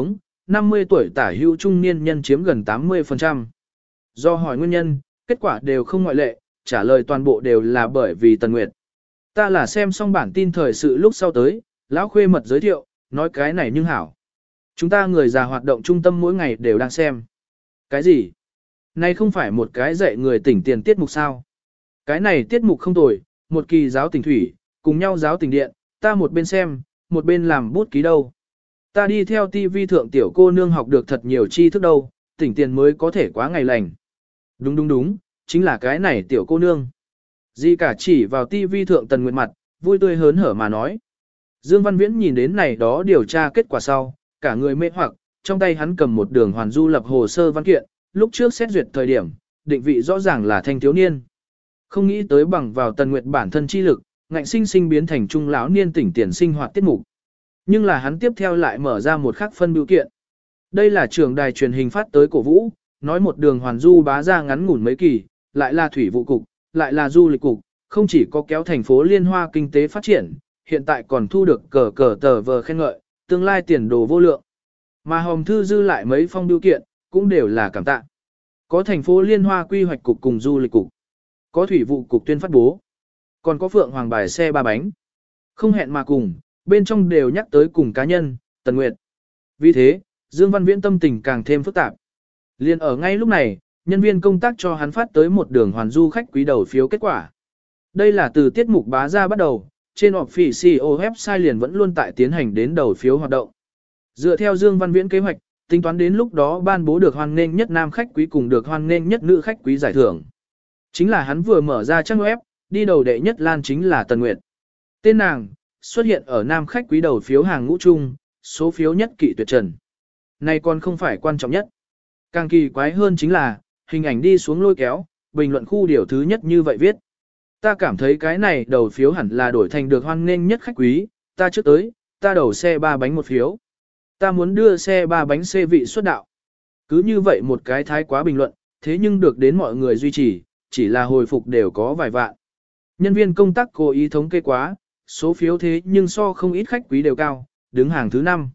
50 tuổi tả hữu trung niên nhân chiếm gần 80%. Do hỏi nguyên nhân, kết quả đều không ngoại lệ, trả lời toàn bộ đều là bởi vì Tần Nguyệt. Ta là xem xong bản tin thời sự lúc sau tới, lão khuê mật giới thiệu, nói cái này nhưng hảo. Chúng ta người già hoạt động trung tâm mỗi ngày đều đang xem. Cái gì? Này không phải một cái dạy người tỉnh tiền tiết mục sao? Cái này tiết mục không tồi, một kỳ giáo tỉnh thủy, cùng nhau giáo tỉnh điện, ta một bên xem, một bên làm bút ký đâu. Ta đi theo TV thượng tiểu cô nương học được thật nhiều tri thức đâu, tỉnh tiền mới có thể quá ngày lành. Đúng đúng đúng, chính là cái này tiểu cô nương. Di cả chỉ vào TV thượng Tần Nguyệt mặt, vui tươi hớn hở mà nói. Dương Văn Viễn nhìn đến này đó điều tra kết quả sau, cả người mê hoặc, trong tay hắn cầm một đường hoàn du lập hồ sơ văn kiện, lúc trước xét duyệt thời điểm, định vị rõ ràng là thanh thiếu niên. Không nghĩ tới bằng vào Tần Nguyệt bản thân chi lực, ngạnh sinh sinh biến thành trung lão niên tỉnh tiền sinh hoạt tiết mục. Nhưng là hắn tiếp theo lại mở ra một khắc phân biểu kiện. Đây là trường đài truyền hình phát tới cổ vũ, nói một đường hoàn du bá ra ngắn ngủn mấy kỳ, lại là thủy vụ cục, lại là du lịch cục, không chỉ có kéo thành phố Liên Hoa kinh tế phát triển, hiện tại còn thu được cờ tờ vờ khen ngợi, tương lai tiền đồ vô lượng. Mà hồng thư dư lại mấy phong biểu kiện, cũng đều là cảm tạ. Có thành phố Liên Hoa quy hoạch cục cùng du lịch cục, có thủy vụ cục tuyên phát bố, còn có Phượng Hoàng bài xe ba bánh. Không hẹn mà cùng, bên trong đều nhắc tới cùng cá nhân, Tần Nguyệt. Vì thế, Dương Văn Viễn tâm tình càng thêm phức tạp. Liên ở ngay lúc này, nhân viên công tác cho hắn phát tới một đường hoàn du khách quý đầu phiếu kết quả. Đây là từ tiết mục bá ra bắt đầu, trên official website liền vẫn luôn tại tiến hành đến đầu phiếu hoạt động. Dựa theo Dương Văn Viễn kế hoạch, tính toán đến lúc đó ban bố được hoan nghênh nhất nam khách quý cùng được hoan nghênh nhất nữ khách quý giải thưởng. Chính là hắn vừa mở ra trang web, đi đầu đệ nhất lan chính là Tần Nguyệt. Tên nàng xuất hiện ở nam khách quý đầu phiếu hàng ngũ chung, số phiếu nhất kỵ tuyệt trần. Này còn không phải quan trọng nhất. Càng kỳ quái hơn chính là, hình ảnh đi xuống lôi kéo, bình luận khu điều thứ nhất như vậy viết. Ta cảm thấy cái này đầu phiếu hẳn là đổi thành được hoan nghênh nhất khách quý, ta trước tới, ta đầu xe 3 bánh một phiếu. Ta muốn đưa xe 3 bánh xe vị xuất đạo. Cứ như vậy một cái thái quá bình luận, thế nhưng được đến mọi người duy trì, chỉ là hồi phục đều có vài vạn. Nhân viên công tác cố ý thống kê quá, số phiếu thế nhưng so không ít khách quý đều cao, đứng hàng thứ 5.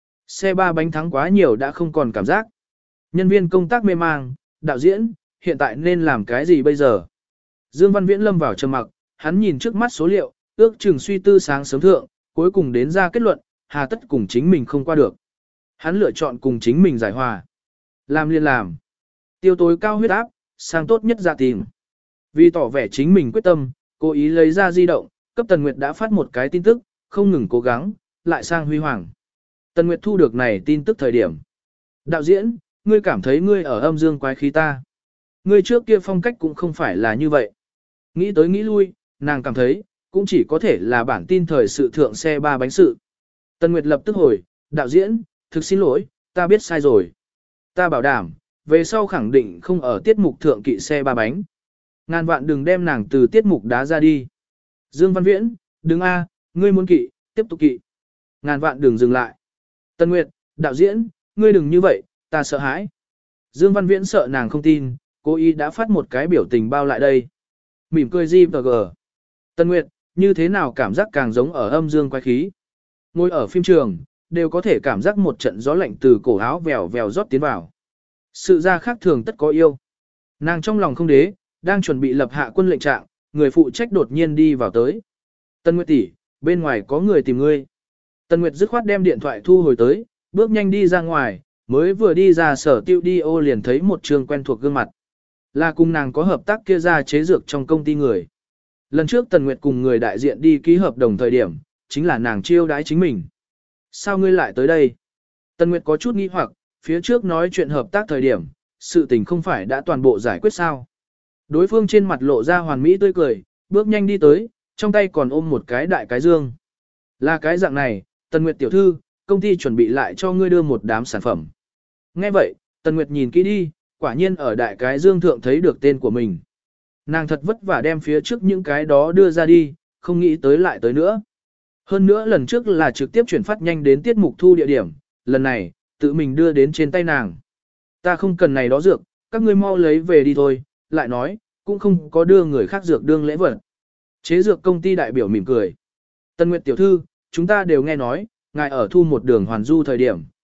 Xe 3 bánh thắng quá nhiều đã không còn cảm giác. Nhân viên công tác mê mang, đạo diễn, hiện tại nên làm cái gì bây giờ? Dương Văn Viễn lâm vào trầm mặc, hắn nhìn trước mắt số liệu, ước chừng suy tư sáng sớm thượng, cuối cùng đến ra kết luận, hà tất cùng chính mình không qua được. Hắn lựa chọn cùng chính mình giải hòa. Làm liền làm. Tiêu tối cao huyết áp, sang tốt nhất ra tìm. Vì tỏ vẻ chính mình quyết tâm, cố ý lấy ra di động, cấp Tần Nguyệt đã phát một cái tin tức, không ngừng cố gắng, lại sang huy hoàng. Tần Nguyệt thu được này tin tức thời điểm. Đạo diễn, ngươi cảm thấy ngươi ở âm dương quái khí ta. Ngươi trước kia phong cách cũng không phải là như vậy. Nghĩ tới nghĩ lui, nàng cảm thấy, cũng chỉ có thể là bản tin thời sự thượng xe 3 bánh sự. Tần Nguyệt lập tức hồi, đạo diễn, thực xin lỗi, ta biết sai rồi. Ta bảo đảm, về sau khẳng định không ở tiết mục thượng kỵ xe 3 bánh. Ngàn vạn đừng đem nàng từ tiết mục đá ra đi. Dương Văn Viễn, đừng a, ngươi muốn kỵ, tiếp tục kỵ. Ngàn vạn đừng dừng lại. Tần Nguyệt, đạo diễn, ngươi đừng như vậy, ta sợ hãi. Dương Văn Viễn sợ nàng không tin, cố ý đã phát một cái biểu tình bao lại đây. Mỉm cười gì và gờ. Tần Nguyệt, như thế nào cảm giác càng giống ở âm dương quái khí. Ngồi ở phim trường, đều có thể cảm giác một trận gió lạnh từ cổ áo vèo vèo rót tiến vào. Sự ra khác thường tất có yêu. Nàng trong lòng không đế, đang chuẩn bị lập hạ quân lệnh trạng, người phụ trách đột nhiên đi vào tới. Tần Nguyệt tỷ, bên ngoài có người tìm ngươi. Tần Nguyệt dứt khoát đem điện thoại thu hồi tới, bước nhanh đi ra ngoài, mới vừa đi ra sở tiêu đi ô liền thấy một trường quen thuộc gương mặt. Là cùng nàng có hợp tác kia ra chế dược trong công ty người. Lần trước Tần Nguyệt cùng người đại diện đi ký hợp đồng thời điểm, chính là nàng chiêu đãi chính mình. Sao ngươi lại tới đây? Tần Nguyệt có chút nghi hoặc, phía trước nói chuyện hợp tác thời điểm, sự tình không phải đã toàn bộ giải quyết sao? Đối phương trên mặt lộ ra hoàn mỹ tươi cười, bước nhanh đi tới, trong tay còn ôm một cái đại cái dương. Là cái dạng này, Tần Nguyệt tiểu thư, công ty chuẩn bị lại cho ngươi đưa một đám sản phẩm. Nghe vậy, Tần Nguyệt nhìn kỹ đi, quả nhiên ở đại cái dương thượng thấy được tên của mình. Nàng thật vất vả đem phía trước những cái đó đưa ra đi, không nghĩ tới lại tới nữa. Hơn nữa lần trước là trực tiếp chuyển phát nhanh đến tiết mục thu địa điểm, lần này, tự mình đưa đến trên tay nàng. Ta không cần này đó dược, các ngươi mau lấy về đi thôi, lại nói, cũng không có đưa người khác dược đương lễ vật. Chế dược công ty đại biểu mỉm cười. Tần Nguyệt tiểu thư, chúng ta đều nghe nói, ngài ở thu một đường hoàn du thời điểm,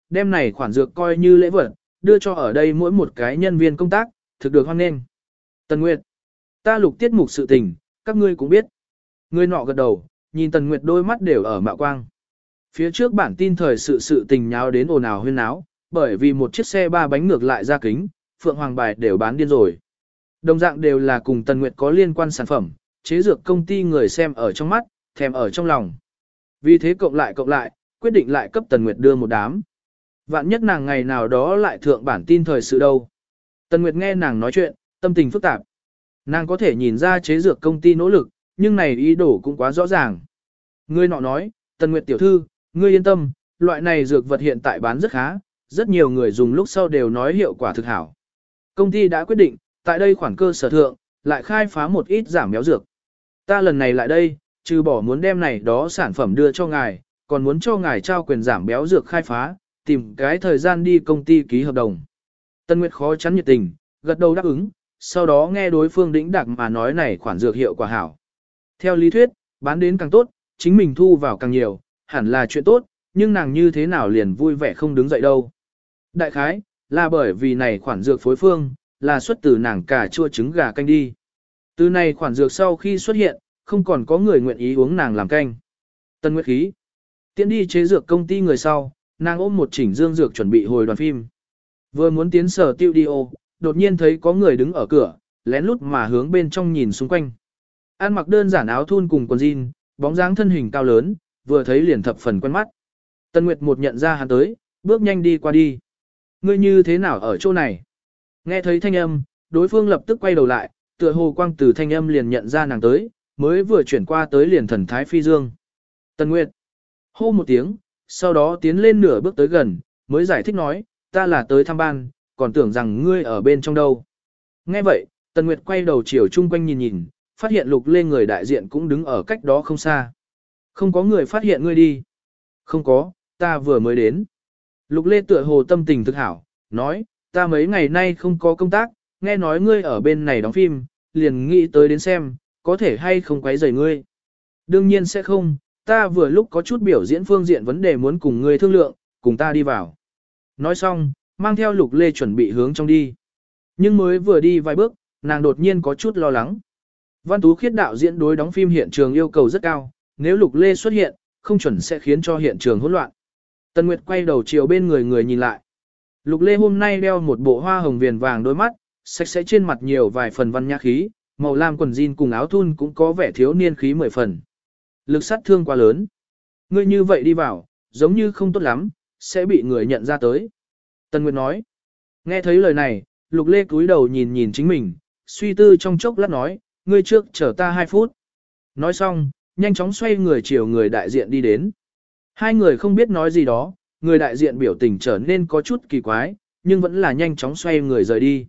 đem này khoản dược coi như lễ vật, đưa cho ở đây mỗi một cái nhân viên công tác, thực được hoan nghênh. Tần Nguyệt, ta Lục tiết mục sự tình, các ngươi cũng biết. Người nọ gật đầu, nhìn Tần Nguyệt đôi mắt đều ở mạo quang. Phía trước bản tin thời sự tình nháo đến ồn ào huyên náo, bởi vì một chiếc xe 3 bánh ngược lại ra kính, Phượng Hoàng bài đều bán điên rồi. Đồng dạng đều là cùng Tần Nguyệt có liên quan sản phẩm, chế dược công ty người xem ở trong mắt, thèm ở trong lòng. Vì thế cộng lại, quyết định lại cấp Tần Nguyệt đưa một đám. Vạn nhất nàng ngày nào đó lại thượng bản tin thời sự đâu. Tần Nguyệt nghe nàng nói chuyện, tâm tình phức tạp. Nàng có thể nhìn ra chế dược công ty nỗ lực, nhưng này ý đồ cũng quá rõ ràng. Người nọ nói, Tần Nguyệt tiểu thư, ngươi yên tâm, loại này dược vật hiện tại bán rất khá, rất nhiều người dùng lúc sau đều nói hiệu quả thực hảo. Công ty đã quyết định, tại đây khoản cơ sở thượng, lại khai phá một ít giảm béo dược. Ta lần này lại đây, trừ bỏ muốn đem này đó sản phẩm đưa cho ngài, còn muốn cho ngài trao quyền giảm béo dược khai phá, tìm cái thời gian đi công ty ký hợp đồng. Tân Nguyệt khó chắn nhiệt tình, gật đầu đáp ứng, sau đó nghe đối phương đĩnh đạc mà nói này khoản dược hiệu quả hảo. Theo lý thuyết, bán đến càng tốt, chính mình thu vào càng nhiều, hẳn là chuyện tốt, nhưng nàng như thế nào liền vui vẻ không đứng dậy đâu. Đại khái, là bởi vì này khoản dược phối phương, là xuất từ nàng cà chua trứng gà canh đi. Từ này khoản dược sau khi xuất hiện, không còn có người nguyện ý uống nàng làm canh. Tân Nguyệt khí. Tiến đi chế dược công ty người sau, nàng ôm một chỉnh dương dược chuẩn bị hồi đoàn phim. Vừa muốn tiến sở studio, đột nhiên thấy có người đứng ở cửa, lén lút mà hướng bên trong nhìn xung quanh. Ăn mặc đơn giản áo thun cùng quần jean, bóng dáng thân hình cao lớn, vừa thấy liền thập phần quen mắt. Tân Nguyệt một nhận ra hắn tới, bước nhanh đi qua đi. Ngươi như thế nào ở chỗ này? Nghe thấy thanh âm, đối phương lập tức quay đầu lại, tựa hồ quang từ thanh âm liền nhận ra nàng tới, mới vừa chuyển qua tới liền thần thái phi dương. Tân Nguyệt hô một tiếng, sau đó tiến lên nửa bước tới gần, mới giải thích nói, ta là tới thăm ban, còn tưởng rằng ngươi ở bên trong đâu. Nghe vậy, Tân Nguyệt quay đầu chiều chung quanh nhìn nhìn, phát hiện Lục Lê người đại diện cũng đứng ở cách đó không xa. Không có người phát hiện ngươi đi. Không có, ta vừa mới đến. Lục Lê tựa hồ tâm tình thực hảo, nói, ta mấy ngày nay không có công tác, nghe nói ngươi ở bên này đóng phim, liền nghĩ tới đến xem, có thể hay không quấy rầy ngươi. Đương nhiên sẽ không, ta vừa lúc có chút biểu diễn phương diện vấn đề muốn cùng ngươi thương lượng, cùng ta đi vào. Nói xong, mang theo Lục Lê chuẩn bị hướng trong đi. Nhưng mới vừa đi vài bước, nàng đột nhiên có chút lo lắng. Văn Tú Khiết đạo diễn đối đóng phim hiện trường yêu cầu rất cao, nếu Lục Lê xuất hiện, không chuẩn sẽ khiến cho hiện trường hỗn loạn. Tân Nguyệt quay đầu chiều bên người nhìn lại. Lục Lê hôm nay đeo một bộ hoa hồng viền vàng đôi mắt, sạch sẽ trên mặt nhiều vài phần văn nhã khí, màu lam quần jean cùng áo thun cũng có vẻ thiếu niên khí 10 phần. Lực sát thương quá lớn. Ngươi như vậy đi vào, giống như không tốt lắm, sẽ bị người nhận ra tới. Tân Nguyệt nói. Nghe thấy lời này, Lục Lê cúi đầu nhìn nhìn chính mình, suy tư trong chốc lát nói, ngươi trước chờ ta 2 phút. Nói xong, nhanh chóng xoay người chiều người đại diện đi đến. Hai người không biết nói gì đó, người đại diện biểu tình trở nên có chút kỳ quái, nhưng vẫn là nhanh chóng xoay người rời đi.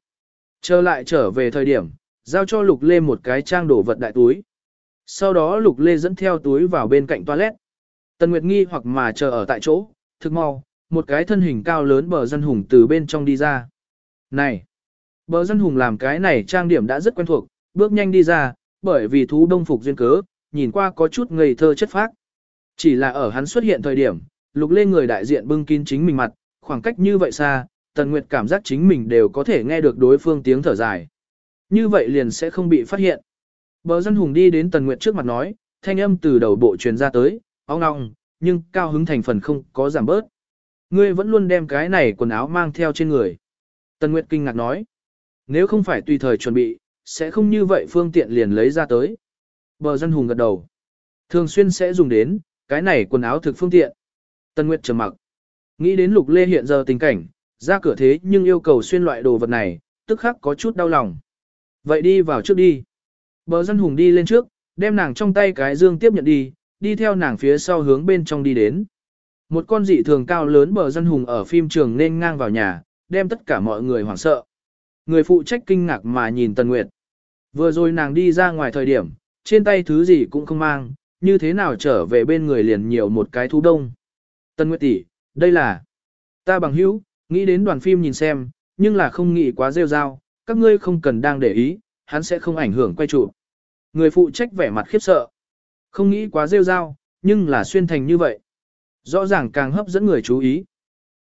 Trở về thời điểm, giao cho Lục Lê một cái trang đổ vật đại túi. Sau đó Lục Lê dẫn theo túi vào bên cạnh toilet. Tần Nguyệt nghi hoặc mà chờ ở tại chỗ, thực mau, một cái thân hình cao lớn bờ dân hùng từ bên trong đi ra. Này! Bờ dân hùng làm cái này trang điểm đã rất quen thuộc, bước nhanh đi ra, bởi vì thú đông phục duyên cớ, nhìn qua có chút ngây thơ chất phác. Chỉ là ở hắn xuất hiện thời điểm, Lục Lê người đại diện bưng kín chính mình mặt, khoảng cách như vậy xa, Tần Nguyệt cảm giác chính mình đều có thể nghe được đối phương tiếng thở dài. Như vậy liền sẽ không bị phát hiện. Bờ dân hùng đi đến Tần Nguyệt trước mặt nói, thanh âm từ đầu bộ truyền ra tới, ong ong, nhưng cao hứng thành phần không có giảm bớt. Ngươi vẫn luôn đem cái này quần áo mang theo trên người. Tần Nguyệt kinh ngạc nói, nếu không phải tùy thời chuẩn bị, sẽ không như vậy phương tiện liền lấy ra tới. Bờ dân hùng gật đầu. Thường xuyên sẽ dùng đến, cái này quần áo thực phương tiện. Tần Nguyệt trầm mặc. Nghĩ đến Lục Lê hiện giờ tình cảnh, ra cửa thế nhưng yêu cầu xuyên loại đồ vật này, tức khắc có chút đau lòng. Vậy đi vào trước đi. Bờ dân hùng đi lên trước, đem nàng trong tay cái dương tiếp nhận đi theo nàng phía sau hướng bên trong đi đến. Một con dị thường cao lớn bờ dân hùng ở phim trường nên ngang vào nhà, đem tất cả mọi người hoảng sợ. Người phụ trách kinh ngạc mà nhìn Tần Nguyệt. Vừa rồi nàng đi ra ngoài thời điểm, trên tay thứ gì cũng không mang, như thế nào trở về bên người liền nhiều một cái thú đông. Tần Nguyệt tỷ, đây là ta bằng hữu, nghĩ đến đoàn phim nhìn xem, nhưng là không nghĩ quá rêu rao, các ngươi không cần đang để ý, hắn sẽ không ảnh hưởng quay trụ. Người phụ trách vẻ mặt khiếp sợ. Không nghĩ quá rêu rao, nhưng là xuyên thành như vậy. Rõ ràng càng hấp dẫn người chú ý.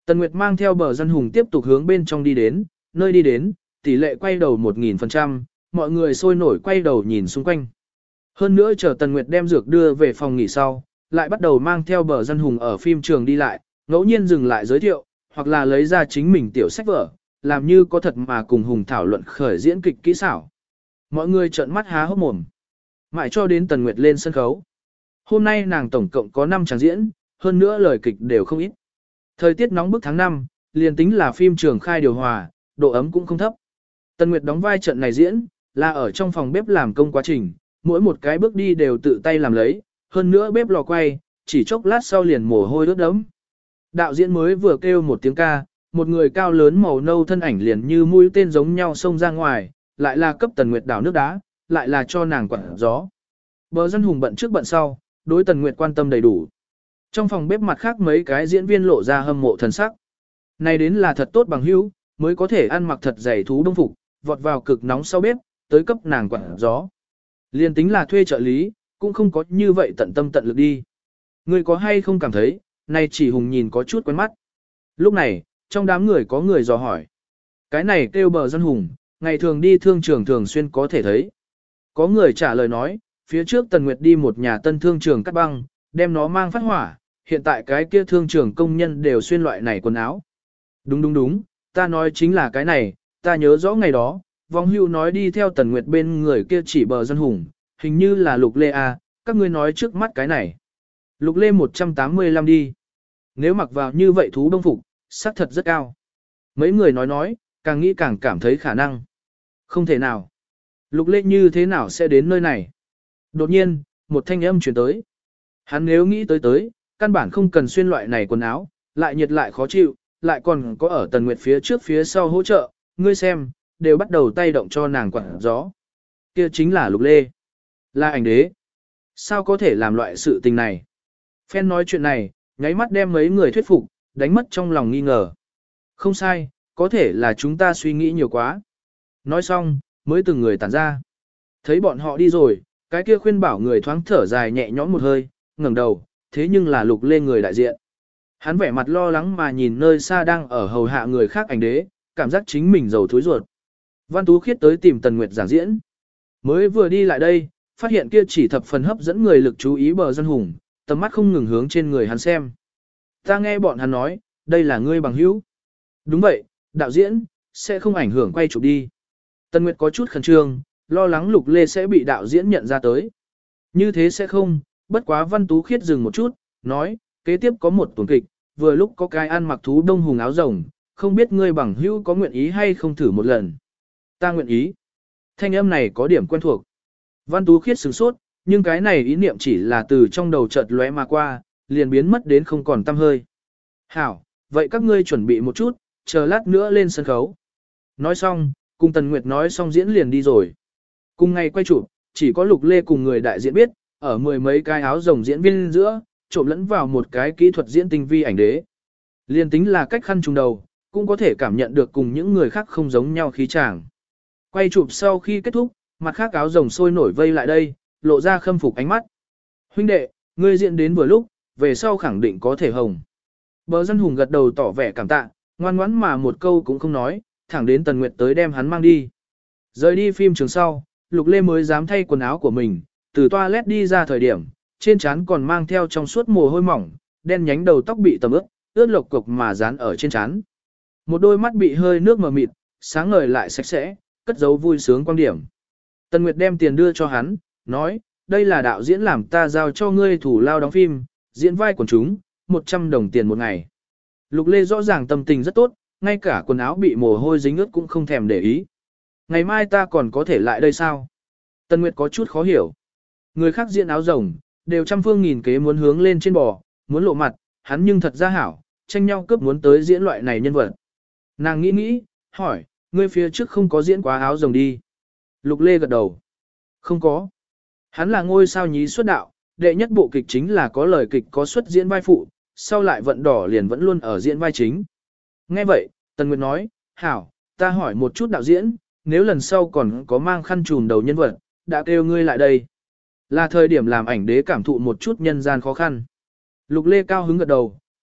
Tần Nguyệt mang theo Bờ Dân Hùng tiếp tục hướng bên trong đi đến, nơi đi đến, tỷ lệ quay đầu 1000%, mọi người sôi nổi quay đầu nhìn xung quanh. Hơn nữa chờ Tần Nguyệt đem dược đưa về phòng nghỉ sau, lại bắt đầu mang theo Bờ Dân Hùng ở phim trường đi lại, ngẫu nhiên dừng lại giới thiệu, hoặc là lấy ra chính mình tiểu sách vở, làm như có thật mà cùng Hùng thảo luận khởi diễn kịch kỹ xảo. Mọi người trợn mắt há hốc mồm. Mãi cho đến Tần Nguyệt lên sân khấu. Hôm nay nàng tổng cộng có 5 tràng diễn, hơn nữa lời kịch đều không ít. Thời tiết nóng bức tháng 5, liền tính là phim trường khai điều hòa, độ ấm cũng không thấp. Tần Nguyệt đóng vai trận này diễn, là ở trong phòng bếp làm công quá trình, mỗi một cái bước đi đều tự tay làm lấy, hơn nữa bếp lò quay, chỉ chốc lát sau liền mồ hôi ướt đẫm. Đạo diễn mới vừa kêu một tiếng ca, một người cao lớn màu nâu thân ảnh liền như mũi tên giống nhau xông ra ngoài, lại là cấp Tần Nguyệt đảo nước đá, lại là cho nàng quặn gió. Bờ Dân Hùng bận trước bận sau, đối Tần Nguyệt quan tâm đầy đủ. Trong phòng bếp mặt khác mấy cái diễn viên lộ ra hâm mộ thần sắc. Này đến là thật tốt bằng hữu, mới có thể ăn mặc thật dày thú đông phục, vọt vào cực nóng sau bếp, tới cấp nàng quặn gió. Liên tính là thuê trợ lý, cũng không có như vậy tận tâm tận lực đi. Người có hay không cảm thấy, này chỉ Hùng nhìn có chút quen mắt. Lúc này, trong đám người có người dò hỏi. Cái này kêu Bờ Dân Hùng, ngày thường đi thương trường thường xuyên có thể thấy. Có người trả lời nói, phía trước Tần Nguyệt đi một nhà tân thương trường cắt băng, đem nó mang phát hỏa, hiện tại cái kia thương trường công nhân đều xuyên loại này quần áo. Đúng, ta nói chính là cái này, ta nhớ rõ ngày đó, Vong Hưu nói đi theo Tần Nguyệt bên người kia chỉ Bờ Dân Hùng, hình như là Lục Lê A, các ngươi nói trước mắt cái này. Lục Lê 185 đi. Nếu mặc vào như vậy thú đông phục, sắc thật rất cao. Mấy người nói, càng nghĩ càng cảm thấy khả năng. Không thể nào. Lục Lê như thế nào sẽ đến nơi này? Đột nhiên, một thanh âm truyền tới. Hắn nếu nghĩ tới, căn bản không cần xuyên loại này quần áo, lại nhiệt lại khó chịu, lại còn có ở Tần Nguyệt phía trước phía sau hỗ trợ, ngươi xem, đều bắt đầu tay động cho nàng quặn gió. Kia chính là Lục Lê. Là ảnh đế. Sao có thể làm loại sự tình này? Phen nói chuyện này, nháy mắt đem mấy người thuyết phục, đánh mất trong lòng nghi ngờ. Không sai, có thể là chúng ta suy nghĩ nhiều quá. Nói xong, mới từng người tản ra. Thấy bọn họ đi rồi, cái kia khuyên bảo người thoáng thở dài nhẹ nhõm một hơi, ngẩng đầu, thế nhưng là Lục Lê người đại diện. Hắn vẻ mặt lo lắng mà nhìn nơi xa đang ở hầu hạ người khác ảnh đế, cảm giác chính mình dầu thối ruột. Văn Tú Khiết tới tìm Tần Nguyệt giảng diễn. Mới vừa đi lại đây, phát hiện kia chỉ thập phần hấp dẫn người lực chú ý Bờ Dân Hùng, tầm mắt không ngừng hướng trên người hắn xem. Ta nghe bọn hắn nói, đây là ngươi bằng hữu. Đúng vậy, đạo diễn, sẽ không ảnh hưởng quay chụp đi. Tần Nguyệt có chút khẩn trương, lo lắng Lục Lê sẽ bị đạo diễn nhận ra tới. Như thế sẽ không, bất quá Văn Tú Khiết dừng một chút, nói, kế tiếp có một tuần kịch, vừa lúc có cái ăn mặc thú đông hùng áo rồng, không biết ngươi bằng hữu có nguyện ý hay không thử một lần. Ta nguyện ý. Thanh âm này có điểm quen thuộc. Văn Tú Khiết sửng sốt, nhưng cái này ý niệm chỉ là từ trong đầu chợt lóe mà qua, liền biến mất đến không còn tăm hơi. Hảo, vậy các ngươi chuẩn bị một chút, chờ lát nữa lên sân khấu. Nói xong, cùng Tần Nguyệt nói xong diễn liền đi rồi. Cùng ngày quay chụp, chỉ có Lục Lê cùng người đại diện biết, ở mười mấy cái áo rồng diễn viên giữa, trộn lẫn vào một cái kỹ thuật diễn tinh vi ảnh đế. Liên tính là cách khăn trùng đầu, cũng có thể cảm nhận được cùng những người khác không giống nhau khí chàng. Quay chụp sau khi kết thúc, mặt khác áo rồng sôi nổi vây lại đây, lộ ra khâm phục ánh mắt. Huynh đệ, ngươi diễn đến vừa lúc, về sau khẳng định có thể hồng. Bờ Dân Hùng gật đầu tỏ vẻ cảm tạ, ngoan ngoãn mà một câu cũng không nói, thẳng đến Tần Nguyệt tới đem hắn mang đi. Rời đi phim trường sau, Lục Lê mới dám thay quần áo của mình, từ toilet đi ra thời điểm, trên trán còn mang theo trong suốt mồ hôi mỏng, đen nhánh đầu tóc bị tầm ướt, ướt lộc cục mà dán ở trên trán. Một đôi mắt bị hơi nước mờ mịt, sáng ngời lại sạch sẽ, cất giấu vui sướng quan điểm. Tần Nguyệt đem tiền đưa cho hắn, nói, đây là đạo diễn làm ta giao cho ngươi thủ lao đóng phim, diễn vai quần chúng, 100 đồng tiền một ngày. Lục Lê rõ ràng tâm tình rất tốt, ngay cả quần áo bị mồ hôi dính ướt cũng không thèm để ý. Ngày mai ta còn có thể lại đây sao? Tần Nguyệt có chút khó hiểu. Người khác diễn áo rồng, đều trăm phương nghìn kế muốn hướng lên trên bò, muốn lộ mặt, hắn nhưng thật ra hảo, tranh nhau cướp muốn tới diễn loại này nhân vật. Nàng nghĩ, hỏi, ngươi phía trước không có diễn quá áo rồng đi. Lục Lê gật đầu. Không có. Hắn là ngôi sao nhí xuất đạo, đệ nhất bộ kịch chính là có lời kịch có xuất diễn vai phụ, sau lại vận đỏ liền vẫn luôn ở diễn vai chính. Nghe vậy, Tần Nguyệt nói, hảo, ta hỏi một chút đạo diễn, nếu lần sau còn có mang khăn trùm đầu nhân vật, đã kêu ngươi lại đây. Là thời điểm làm ảnh đế cảm thụ một chút nhân gian khó khăn. Lục Lê cao hứng gật đầu,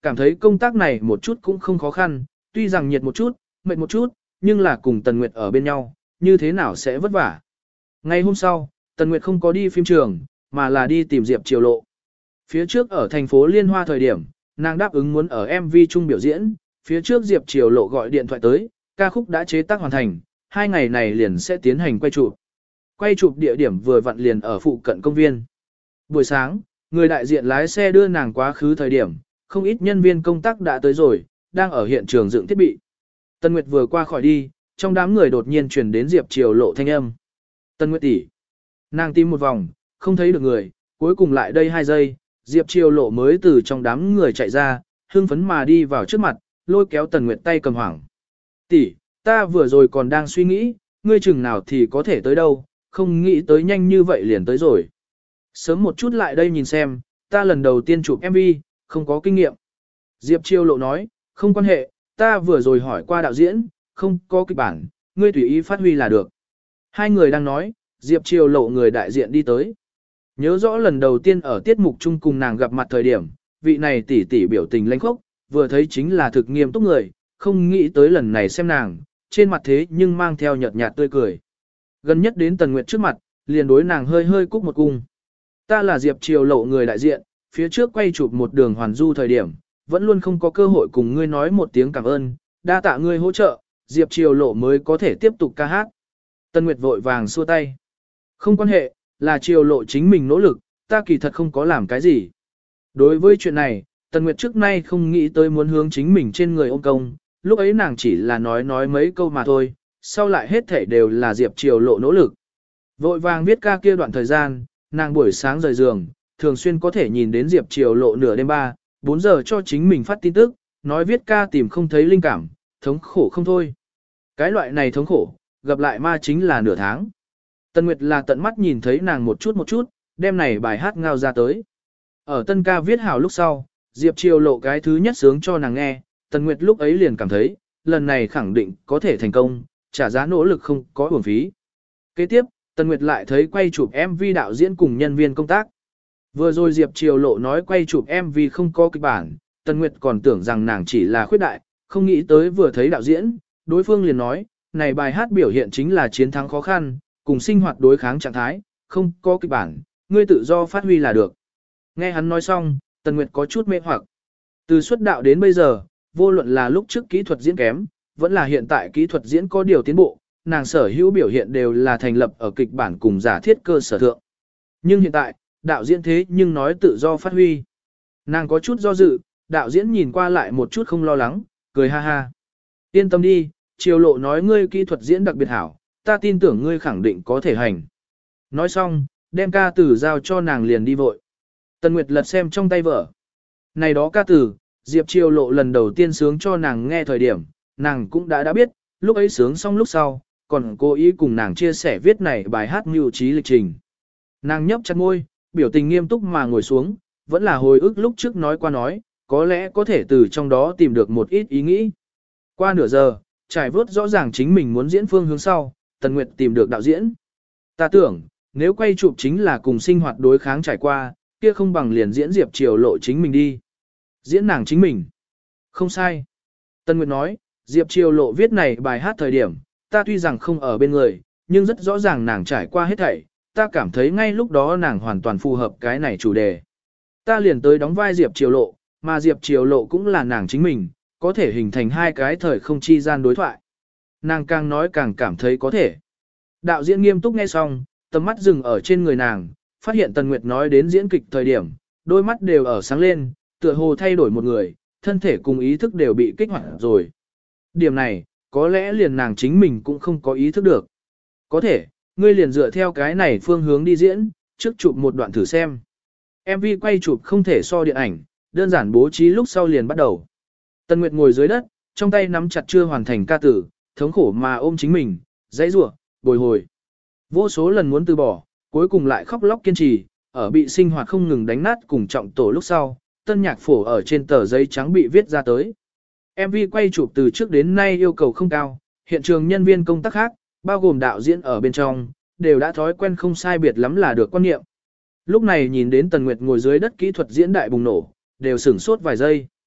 cảm thấy công tác này một chút cũng không khó khăn, tuy rằng nhiệt một chút, mệt một chút, nhưng là cùng Tần Nguyệt ở bên nhau, như thế nào sẽ vất vả. Ngày hôm sau, Tần Nguyệt không có đi phim trường, mà là đi tìm Diệp Triều Lộ. Phía trước ở thành phố Liên Hoa thời điểm, nàng đáp ứng muốn ở MV chung biểu diễn, phía trước Diệp Triều Lộ gọi điện thoại tới, ca khúc đã chế tác hoàn thành, 2 ngày này liền sẽ tiến hành quay chụp. Quay chụp địa điểm vừa vặn liền ở phụ cận công viên. Buổi sáng, người đại diện lái xe đưa nàng quá khứ thời điểm, không ít nhân viên công tác đã tới rồi, đang ở hiện trường dựng thiết bị. Tân Nguyệt vừa qua khỏi đi, trong đám người đột nhiên truyền đến Diệp Triều Lộ thanh âm. Tân Nguyệt tỷ. Nàng tìm một vòng, không thấy được người, cuối cùng lại đây 2 giây, Diệp Triều Lộ mới từ trong đám người chạy ra, hưng phấn mà đi vào trước mặt, lôi kéo Tần Nguyệt tay cầm hoảng. Tỷ, ta vừa rồi còn đang suy nghĩ, ngươi chừng nào thì có thể tới đâu, không nghĩ tới nhanh như vậy liền tới rồi. Sớm một chút lại đây nhìn xem, ta lần đầu tiên chụp MV, không có kinh nghiệm. Diệp Triều Lộ nói, không quan hệ, ta vừa rồi hỏi qua đạo diễn, không có kịch bản, ngươi tùy ý phát huy là được. Hai người đang nói, Diệp Triều Lộ người đại diện đi tới. Nhớ rõ lần đầu tiên ở tiết mục chung cùng nàng gặp mặt thời điểm, vị này tỷ tỷ biểu tình lãnh khốc, vừa thấy chính là thực nghiêm túc người, không nghĩ tới lần này xem nàng, trên mặt thế nhưng mang theo nhợt nhạt tươi cười. Gần nhất đến Tần Nguyệt trước mặt, liền đối nàng hơi hơi cúc một cung. Ta là Diệp Triều Lộ người đại diện, phía trước quay chụp một đường hoàn du thời điểm, vẫn luôn không có cơ hội cùng ngươi nói một tiếng cảm ơn, đa tạ ngươi hỗ trợ, Diệp Triều Lộ mới có thể tiếp tục ca hát. Tần Nguyệt vội vàng xua tay. Không quan hệ, là Triều Lộ chính mình nỗ lực, ta kỳ thật không có làm cái gì. Đối với chuyện này, Tần Nguyệt trước nay không nghĩ tới muốn hướng chính mình trên người ôm công, lúc ấy nàng chỉ là nói mấy câu mà thôi, sau lại hết thể đều là Diệp Triều Lộ nỗ lực. Vội vàng viết ca kia đoạn thời gian, nàng buổi sáng rời giường, thường xuyên có thể nhìn đến Diệp Triều Lộ nửa đêm 4 giờ cho chính mình phát tin tức, nói viết ca tìm không thấy linh cảm, thống khổ không thôi. Cái loại này thống khổ, gặp lại ma chính là nửa tháng. Tần Nguyệt là tận mắt nhìn thấy nàng một chút, đêm này bài hát ngao ra tới. Ở tân ca viết hảo lúc sau, Diệp Triều Lộ cái thứ nhất sướng cho nàng nghe, Tần Nguyệt lúc ấy liền cảm thấy, lần này khẳng định có thể thành công, trả giá nỗ lực không có uổng phí. Kế tiếp, Tần Nguyệt lại thấy quay chụp MV đạo diễn cùng nhân viên công tác. Vừa rồi Diệp Triều Lộ nói quay chụp MV không có kịch bản, Tần Nguyệt còn tưởng rằng nàng chỉ là khuyết đại, không nghĩ tới vừa thấy đạo diễn, đối phương liền nói, này bài hát biểu hiện chính là chiến thắng khó khăn, cùng sinh hoạt đối kháng trạng thái, không có kịch bản, ngươi tự do phát huy là được. Nghe hắn nói xong, Tần Nguyệt có chút mê hoặc. Từ xuất đạo đến bây giờ, vô luận là lúc trước kỹ thuật diễn kém, vẫn là hiện tại kỹ thuật diễn có điều tiến bộ, nàng sở hữu biểu hiện đều là thành lập ở kịch bản cùng giả thiết cơ sở thượng. Nhưng hiện tại, đạo diễn thế nhưng nói tự do phát huy. Nàng có chút do dự, đạo diễn nhìn qua lại một chút không lo lắng, cười ha ha. Yên tâm đi, Triều Lộ nói ngươi kỹ thuật diễn đặc biệt hảo, ta tin tưởng ngươi khẳng định có thể hành. Nói xong, đem ca từ giao cho nàng liền đi vội. Tần Nguyệt lật xem trong tay vở. Này đó ca từ, Diệp Triều Lộ lần đầu tiên sướng cho nàng nghe thời điểm, nàng cũng đã biết, lúc ấy sướng xong lúc sau, còn cố ý cùng nàng chia sẻ viết này bài hát mưu trí lịch trình. Nàng nhấp chặt môi, biểu tình nghiêm túc mà ngồi xuống, vẫn là hồi ức lúc trước nói qua nói, có lẽ có thể từ trong đó tìm được một ít ý nghĩ. Qua nửa giờ, trải vớt rõ ràng chính mình muốn diễn phương hướng sau, Tần Nguyệt tìm được đạo diễn. Ta tưởng, nếu quay chụp chính là cùng sinh hoạt đối kháng trải qua, kia không bằng liền diễn Diệp Triều Lộ chính mình đi. Diễn nàng chính mình. Không sai. Tần Nguyệt nói, Diệp Triều Lộ viết này bài hát thời điểm, ta tuy rằng không ở bên người, nhưng rất rõ ràng nàng trải qua hết thảy, ta cảm thấy ngay lúc đó nàng hoàn toàn phù hợp cái này chủ đề. Ta liền tới đóng vai Diệp Triều Lộ, mà Diệp Triều Lộ cũng là nàng chính mình, có thể hình thành hai cái thời không chi gian đối thoại. Nàng càng nói càng cảm thấy có thể. Đạo diễn nghiêm túc nghe xong, tầm mắt dừng ở trên người nàng, phát hiện Tần Nguyệt nói đến diễn kịch thời điểm, đôi mắt đều ở sáng lên, tựa hồ thay đổi một người, thân thể cùng ý thức đều bị kích hoạt rồi. Điểm này, có lẽ liền nàng chính mình cũng không có ý thức được. Có thể, ngươi liền dựa theo cái này phương hướng đi diễn, trước chụp một đoạn thử xem. MV quay chụp không thể so điện ảnh, đơn giản bố trí lúc sau liền bắt đầu. Tần Nguyệt ngồi dưới đất, trong tay nắm chặt chưa hoàn thành ca tử, thống khổ mà ôm chính mình, dãy rủa, bồi hồi. Vô số lần muốn từ bỏ, cuối cùng lại khóc lóc kiên trì, ở bị sinh hoạt không ngừng đánh nát cùng trọng tổ lúc sau, tân nhạc phổ ở trên tờ giấy trắng bị viết ra tới. MV quay chụp từ trước đến nay yêu cầu không cao, hiện trường nhân viên công tác khác, bao gồm đạo diễn ở bên trong, đều đã thói quen không sai biệt lắm là được quan niệm. Lúc này nhìn đến Tần Nguyệt ngồi dưới đất kỹ thuật diễn đại bùng nổ, đều sửng sốt vài giây.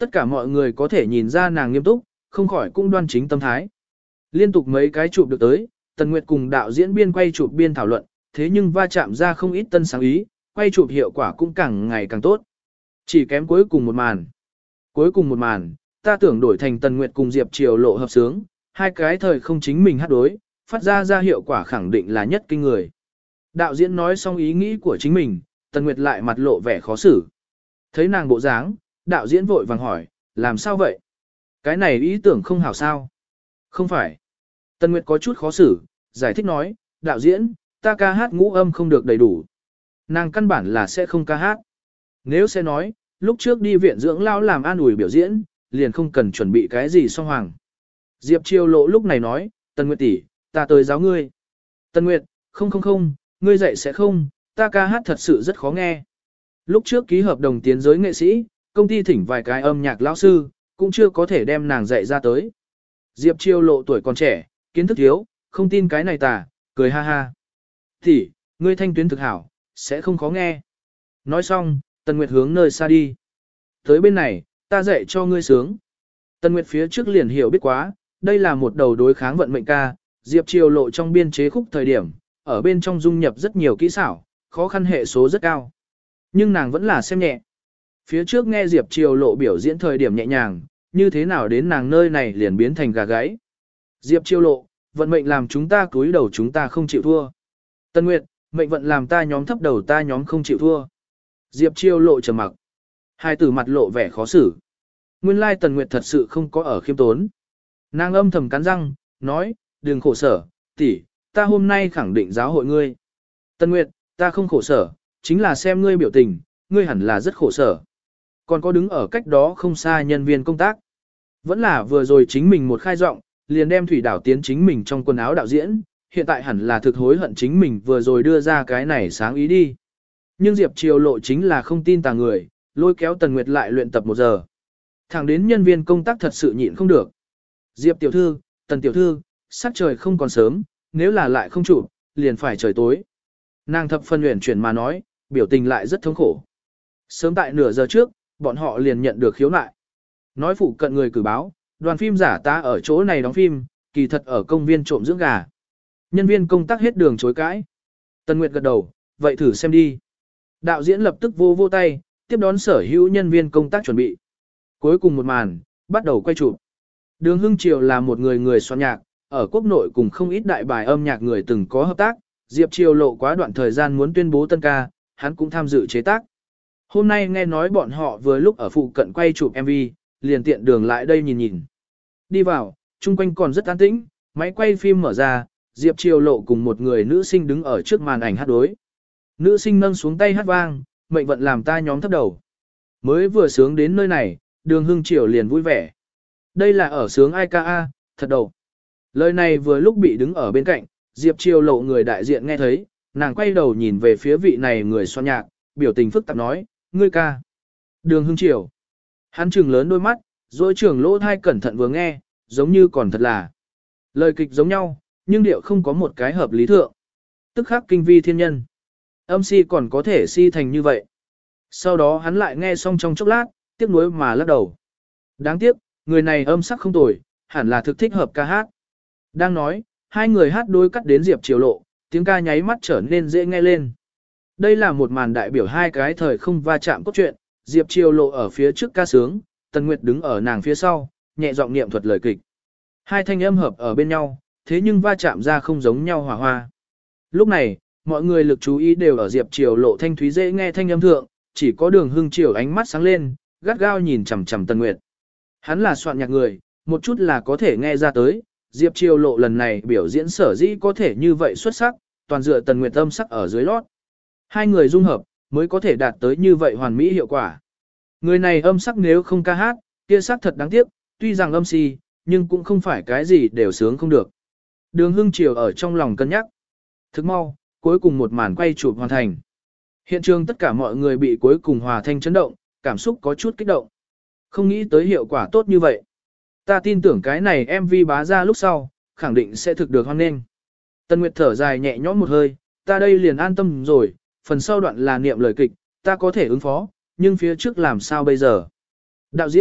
Tất cả mọi người có thể nhìn ra nàng nghiêm túc, không khỏi cũng đoan chính tâm thái. Liên tục mấy cái chụp được tới, Tần Nguyệt cùng đạo diễn biên quay chụp biên thảo luận, thế nhưng va chạm ra không ít tân sáng ý, quay chụp hiệu quả cũng càng ngày càng tốt. Chỉ kém cuối cùng một màn. Cuối cùng một màn, ta tưởng đổi thành Tần Nguyệt cùng Diệp Triều Lộ hợp sướng, hai cái thời không chính mình hát đối, phát ra hiệu quả khẳng định là nhất kinh người. Đạo diễn nói xong ý nghĩ của chính mình, Tần Nguyệt lại mặt lộ vẻ khó xử. Thấy nàng bộ dáng, đạo diễn vội vàng hỏi, làm sao vậy? Cái này ý tưởng không hảo sao? Không phải. Tần Nguyệt có chút khó xử, giải thích nói, đạo diễn, ta ca hát ngũ âm không được đầy đủ. Nàng căn bản là sẽ không ca hát. Nếu sẽ nói, lúc trước đi viện dưỡng lao làm an ủi biểu diễn, liền không cần chuẩn bị cái gì song hoàng. Diệp Triều Lộ lúc này nói, Tần Nguyệt tỷ, ta tới giáo ngươi. Tần Nguyệt, không, ngươi dạy sẽ không, ta ca hát thật sự rất khó nghe. Lúc trước ký hợp đồng tiến giới nghệ sĩ, công ty thỉnh vài cái âm nhạc lão sư, cũng chưa có thể đem nàng dạy ra tới. Diệp Triều Lộ tuổi còn trẻ, kiến thức thiếu, không tin cái này tà, cười ha ha. Tỷ, ngươi thanh tuyến thực hảo, sẽ không khó nghe. Nói xong, Tần Nguyệt hướng nơi xa đi. Tới bên này, ta dạy cho ngươi sướng. Tần Nguyệt phía trước liền hiểu biết quá, đây là một đầu đối kháng vận mệnh ca, Diệp Triều Lộ trong biên chế khúc thời điểm, ở bên trong dung nhập rất nhiều kỹ xảo, khó khăn hệ số rất cao. Nhưng nàng vẫn là xem nhẹ. Phía trước nghe Diệp Triều Lộ biểu diễn thời điểm nhẹ nhàng, như thế nào đến nàng nơi này liền biến thành gà gáy. Diệp Triều Lộ, vận mệnh làm chúng ta cúi đầu chúng ta không chịu thua. Tần Nguyệt, mệnh vận làm ta nhóm thấp đầu ta nhóm không chịu thua. Diệp Triều Lộ trầm mặc. Hai từ mặt lộ vẻ khó xử. Nguyên lai Tần Nguyệt thật sự không có ở khiêm tốn. Nàng âm thầm cắn răng, nói, đừng khổ sở, tỷ, ta hôm nay khẳng định giáo hội ngươi. Tần Nguyệt, ta không khổ sở, chính là xem ngươi biểu tình, ngươi hẳn là rất khổ sở. Còn có đứng ở cách đó không xa nhân viên công tác. Vẫn là vừa rồi chính mình một khai giọng, liền đem thủy đảo tiến chính mình trong quần áo đạo diễn, hiện tại hẳn là thực hối hận chính mình vừa rồi đưa ra cái này sáng ý đi. Nhưng Diệp Triều Lộ chính là không tin tà người, lôi kéo Tần Nguyệt lại luyện tập 1 giờ. Thẳng đến nhân viên công tác thật sự nhịn không được. Diệp tiểu thư, Tần tiểu thư, sắc trời không còn sớm, nếu là lại không chụp, liền phải trời tối. Nàng thập phân uyển chuyển mà nói, biểu tình lại rất thống khổ. Sớm tại nửa giờ trước, bọn họ liền nhận được khiếu nại. Nói phụ cận người cử báo, đoàn phim giả ta ở chỗ này đóng phim, kỳ thật ở công viên trộm dưỡng gà. Nhân viên công tác hết đường chối cãi. Tần Nguyệt gật đầu, vậy thử xem đi. Đạo diễn lập tức vô tay, tiếp đón sở hữu nhân viên công tác chuẩn bị. Cuối cùng một màn, bắt đầu quay chụp. Đường Hưng Triều là một người soạn nhạc, ở quốc nội cùng không ít đại bài âm nhạc người từng có hợp tác. Diệp Triều Lộ quá đoạn thời gian muốn tuyên bố tân ca, hắn cũng tham dự chế tác. Hôm nay nghe nói bọn họ vừa lúc ở phụ cận quay chụp MV, liền tiện đường lại đây nhìn. Đi vào, chung quanh còn rất an tĩnh, máy quay phim mở ra, Diệp Triều Lộ cùng một người nữ sinh đứng ở trước màn ảnh hát đối. Nữ sinh nâng xuống tay hát vang, mệnh vận làm ta nhóm thấp đầu. Mới vừa sướng đến nơi này, Đường Hưng Triều liền vui vẻ. Đây là ở sướng ai ca a, thật đầu. Lời này vừa lúc bị đứng ở bên cạnh, Diệp Triều Lộ người đại diện nghe thấy, nàng quay đầu nhìn về phía vị này người soạn nhạc, biểu tình phức tạp nói, ngươi ca. Đường Hưng Triều. Hắn trừng lớn đôi mắt, rồi trưởng lỗ thai cẩn thận vừa nghe, giống như còn thật là. Lời kịch giống nhau, nhưng điệu không có một cái hợp lý thượng. Tức khắc kinh vi thiên nhân. Âm si còn có thể si thành như vậy. Sau đó hắn lại nghe xong trong chốc lát, tiếc nuối mà lắc đầu. Đáng tiếc, người này âm sắc không tồi, hẳn là thực thích hợp ca hát. Đang nói, hai người hát đôi cắt đến Diệp Triều Lộ, tiếng ca nháy mắt trở nên dễ nghe lên. Đây là một màn đại biểu hai cái thời không va chạm cốt truyện, Diệp Triều Lộ ở phía trước ca sướng, Tần Nguyệt đứng ở nàng phía sau, nhẹ giọng niệm thuật lời kịch. Hai thanh âm hợp ở bên nhau, thế nhưng va chạm ra không giống nhau hòa hoa. Lúc này, mọi người lực chú ý đều ở Diệp Triều Lộ thanh thúy dễ nghe thanh âm thượng, chỉ có Đường Hưng Triều ánh mắt sáng lên, gắt gao nhìn chằm chằm Tần Nguyệt. Hắn là soạn nhạc người, một chút là có thể nghe ra tới, Diệp Triều Lộ lần này biểu diễn sở dĩ có thể như vậy xuất sắc, toàn dựa Tần Nguyệt âm sắc ở dưới lót. Hai người dung hợp, mới có thể đạt tới như vậy hoàn mỹ hiệu quả. Người này âm sắc nếu không ca hát, kia sắc thật đáng tiếc, tuy rằng âm si, nhưng cũng không phải cái gì đều sướng không được. Đường Hưng Triều ở trong lòng cân nhắc. Thức mau, cuối cùng một màn quay chụp hoàn thành. Hiện trường tất cả mọi người bị cuối cùng hòa thanh chấn động, cảm xúc có chút kích động. Không nghĩ tới hiệu quả tốt như vậy. Ta tin tưởng cái này MV bá ra lúc sau, khẳng định sẽ thực được hoan nghênh. Tần Nguyệt thở dài nhẹ nhõm một hơi, ta đây liền an tâm rồi, phần sau đoạn là niệm lời kịch, ta có thể ứng phó, nhưng phía trước làm sao bây giờ? Đạo diễn,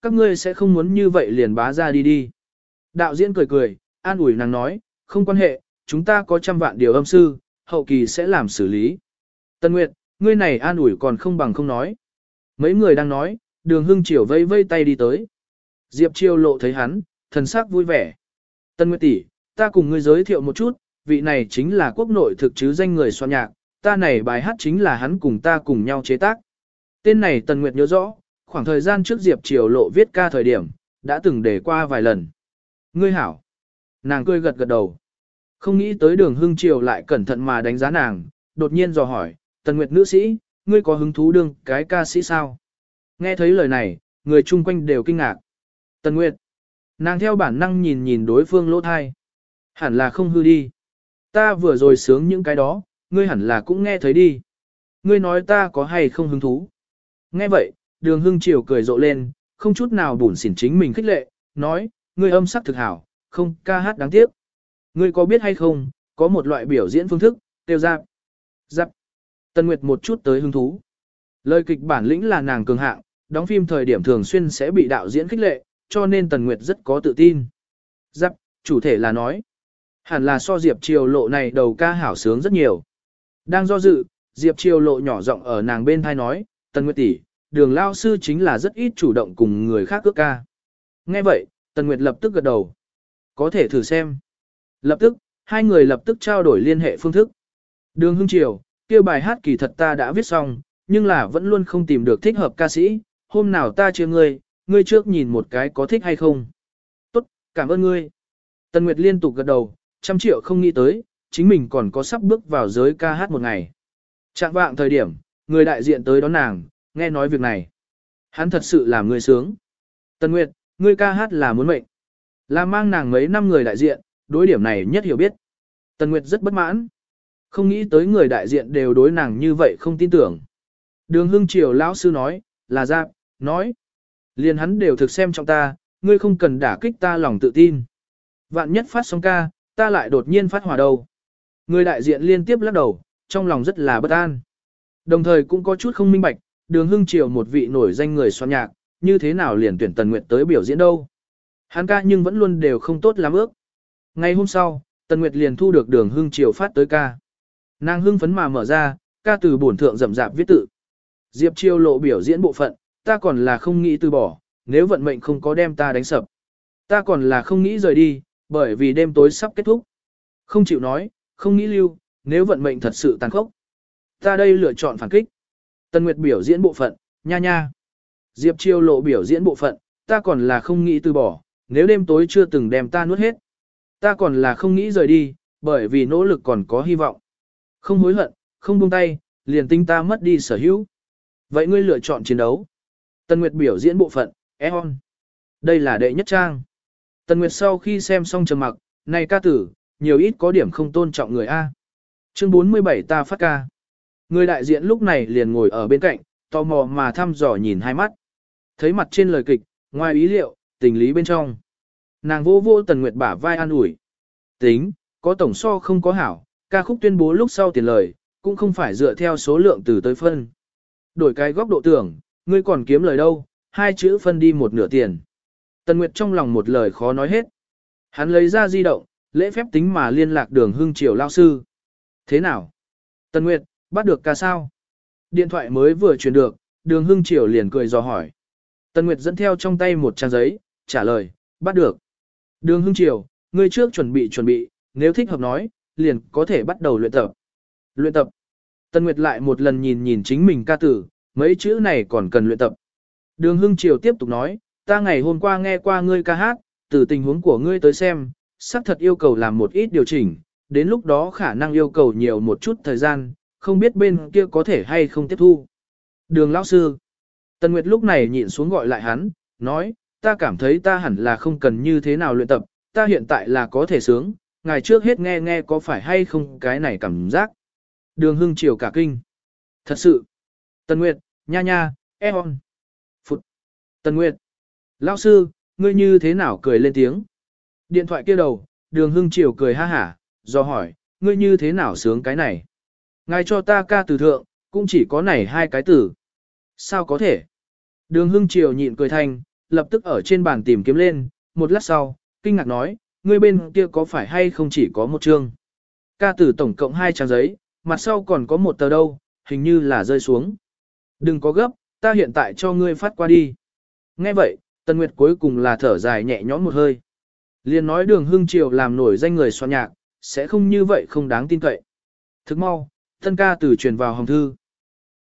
các ngươi sẽ không muốn như vậy liền bá ra đi đi. Đạo diễn cười cười, an ủi nàng nói, không quan hệ, chúng ta có 100 vạn điều âm sư, hậu kỳ sẽ làm xử lý. Tân Nguyệt, ngươi này an ủi còn không bằng không nói. Mấy người đang nói, Đường Hưng Triều vây vây tay đi tới. Diệp Chiêu Lộ thấy hắn, thần sắc vui vẻ. Tân Nguyệt tỷ, ta cùng ngươi giới thiệu một chút, vị này chính là quốc nội thực chứ danh người soạn nhạc, ta này bài hát chính là hắn cùng ta cùng nhau chế tác. Tên này Tân Nguyệt nhớ rõ, khoảng thời gian trước Diệp Triều Lộ viết ca thời điểm, đã từng để qua vài lần. Ngươi hảo. Nàng cười gật gật đầu. Không nghĩ tới Đường Hưng Triều lại cẩn thận mà đánh giá nàng, đột nhiên dò hỏi, Tân Nguyệt nữ sĩ, ngươi có hứng thú đương cái ca sĩ sao? Nghe thấy lời này, người chung quanh đều kinh ngạc. Tân Nguyệt. Nàng theo bản năng nhìn nhìn đối phương lỗ thai. Hẳn là không hư đi. Ta vừa rồi sướng những cái đó, ngươi hẳn là cũng nghe thấy đi. Ngươi nói ta có hay không hứng thú. Nghe vậy, Đường Hưng Triều cười rộ lên, không chút nào bủn xỉn chính mình khích lệ, nói, ngươi âm sắc thực hảo, không ca hát đáng tiếc. Ngươi có biết hay không, có một loại biểu diễn phương thức, tiêu giáp. Giáp. Tân Nguyệt một chút tới hứng thú. Lời kịch bản lĩnh là nàng cường hạng, đóng phim thời điểm thường xuyên sẽ bị đạo diễn khích lệ, cho nên Tần Nguyệt rất có tự tin. Giáp, chủ thể là nói. Hẳn là so Diệp Triều Lộ này đầu ca hảo sướng rất nhiều. Đang do dự, Diệp Triều Lộ nhỏ giọng ở nàng bên thai nói, Tần Nguyệt tỷ, Đường lao sư chính là rất ít chủ động cùng người khác ước ca. Nghe vậy, Tần Nguyệt lập tức gật đầu. Có thể thử xem. Lập tức, hai người lập tức trao đổi liên hệ phương thức. Đường Hưng Triều, kêu bài hát kỳ thật ta đã viết xong, nhưng là vẫn luôn không tìm được thích hợp ca sĩ, hôm nào ta chia ngươi trước nhìn một cái có thích hay không. Tốt, cảm ơn ngươi. Tần Nguyệt liên tục gật đầu, 100 triệu không nghĩ tới, chính mình còn có sắp bước vào giới ca hát một ngày. Trạng vạng thời điểm, người đại diện tới đón nàng, nghe nói việc này. Hắn thật sự làm người sướng. Tần Nguyệt, ngươi ca hát là muốn mệnh. Là mang nàng mấy năm người đại diện, đối điểm này nhất hiểu biết. Tần Nguyệt rất bất mãn. Không nghĩ tới người đại diện đều đối nàng như vậy không tin tưởng. Đường Hưng Triều lão sư nói, là Giáp, nói. Liền hắn đều thực xem trọng ta, ngươi không cần đả kích ta lòng tự tin. Vạn nhất phát xong ca, ta lại đột nhiên phát hỏa đầu. Người đại diện liên tiếp lắc đầu, trong lòng rất là bất an. Đồng thời cũng có chút không minh bạch, Đường Hưng Triều một vị nổi danh người soạn nhạc, như thế nào liền tuyển Tần Nguyệt tới biểu diễn đâu. Hắn ca nhưng vẫn luôn đều không tốt lắm ước. Ngày hôm sau, Tần Nguyệt liền thu được Đường Hưng Triều phát tới ca. Nàng hưng phấn mà mở ra, ca từ bổn thượng rậm rạp viết tự. Diệp Triều Lộ biểu diễn bộ phận, ta còn là không nghĩ từ bỏ, nếu vận mệnh không có đem ta đánh sập. Ta còn là không nghĩ rời đi, bởi vì đêm tối sắp kết thúc. Không chịu nói, không nghĩ lưu, nếu vận mệnh thật sự tàn khốc. Ta đây lựa chọn phản kích. Tần Nguyệt biểu diễn bộ phận, nha nha. Diệp Triều Lộ biểu diễn bộ phận, ta còn là không nghĩ từ bỏ, nếu đêm tối chưa từng đem ta nuốt hết. Ta còn là không nghĩ rời đi, bởi vì nỗ lực còn có hy vọng. Không hối hận, không buông tay, liền tính ta mất đi sở hữu. Vậy ngươi lựa chọn chiến đấu. Tần Nguyệt biểu diễn bộ phận, Eon. Đây là đệ nhất trang. Tần Nguyệt sau khi xem xong trầm mặc, này ca tử, nhiều ít có điểm không tôn trọng người A. Chương 47 ta phát ca. Người đại diện lúc này liền ngồi ở bên cạnh, tò mò mà thăm dò nhìn hai mắt. Thấy mặt trên lời kịch, ngoài ý liệu, tình lý bên trong. Nàng vô vô Tần Nguyệt bả vai an ủi. Tính, có tổng so không có hảo, ca khúc tuyên bố lúc sau tiền lời, cũng không phải dựa theo số lượng từ tới phân. Đổi cái góc độ tưởng, ngươi còn kiếm lời đâu, 2 chữ phân đi một nửa tiền. Tần Nguyệt trong lòng một lời khó nói hết. Hắn lấy ra di động, lễ phép tính mà liên lạc Đường Hưng Triều lao sư. Thế nào? Tần Nguyệt, bắt được ca sao? Điện thoại mới vừa truyền được, Đường Hưng Triều liền cười dò hỏi. Tần Nguyệt dẫn theo trong tay một trang giấy, trả lời, bắt được. Đường Hưng Triều, ngươi trước chuẩn bị, nếu thích hợp nói, liền có thể bắt đầu luyện tập. Luyện tập. Tần Nguyệt lại một lần nhìn nhìn chính mình ca tử, mấy chữ này còn cần luyện tập. Đường Hưng Triều tiếp tục nói, ta ngày hôm qua nghe qua ngươi ca hát, từ tình huống của ngươi tới xem, xác thật yêu cầu làm một ít điều chỉnh, đến lúc đó khả năng yêu cầu nhiều một chút thời gian, không biết bên kia có thể hay không tiếp thu. Đường lão sư. Tần Nguyệt lúc này nhịn xuống gọi lại hắn, nói, ta cảm thấy ta hẳn là không cần như thế nào luyện tập, ta hiện tại là có thể sướng, ngày trước hết nghe có phải hay không cái này cảm giác. Đường Hưng Triều cả kinh. Thật sự. Tần Nguyệt, nha nha, Eon. Phụt. Tần Nguyệt. Lão sư, ngươi như thế nào cười lên tiếng. Điện thoại kia đầu, Đường Hưng Triều cười ha hả, do hỏi, ngươi như thế nào sướng cái này. Ngài cho ta ca từ thượng, cũng chỉ có này 2 cái từ. Sao có thể? Đường Hưng Triều nhịn cười thanh, lập tức ở trên bàn tìm kiếm lên, một lát sau, kinh ngạc nói, ngươi bên kia có phải hay không chỉ có một chương. Ca tử tổng cộng 2 trang giấy, mặt sau còn có một tờ đâu, hình như là rơi xuống. Đừng có gấp, ta hiện tại cho ngươi phát qua đi. Nghe vậy, Tần Nguyệt cuối cùng là thở dài nhẹ nhõm một hơi. Liền nói Đường Hưng Triều làm nổi danh người soạn nhạc, sẽ không như vậy không đáng tin cậy. Thức mau, tân ca tử truyền vào hồng thư.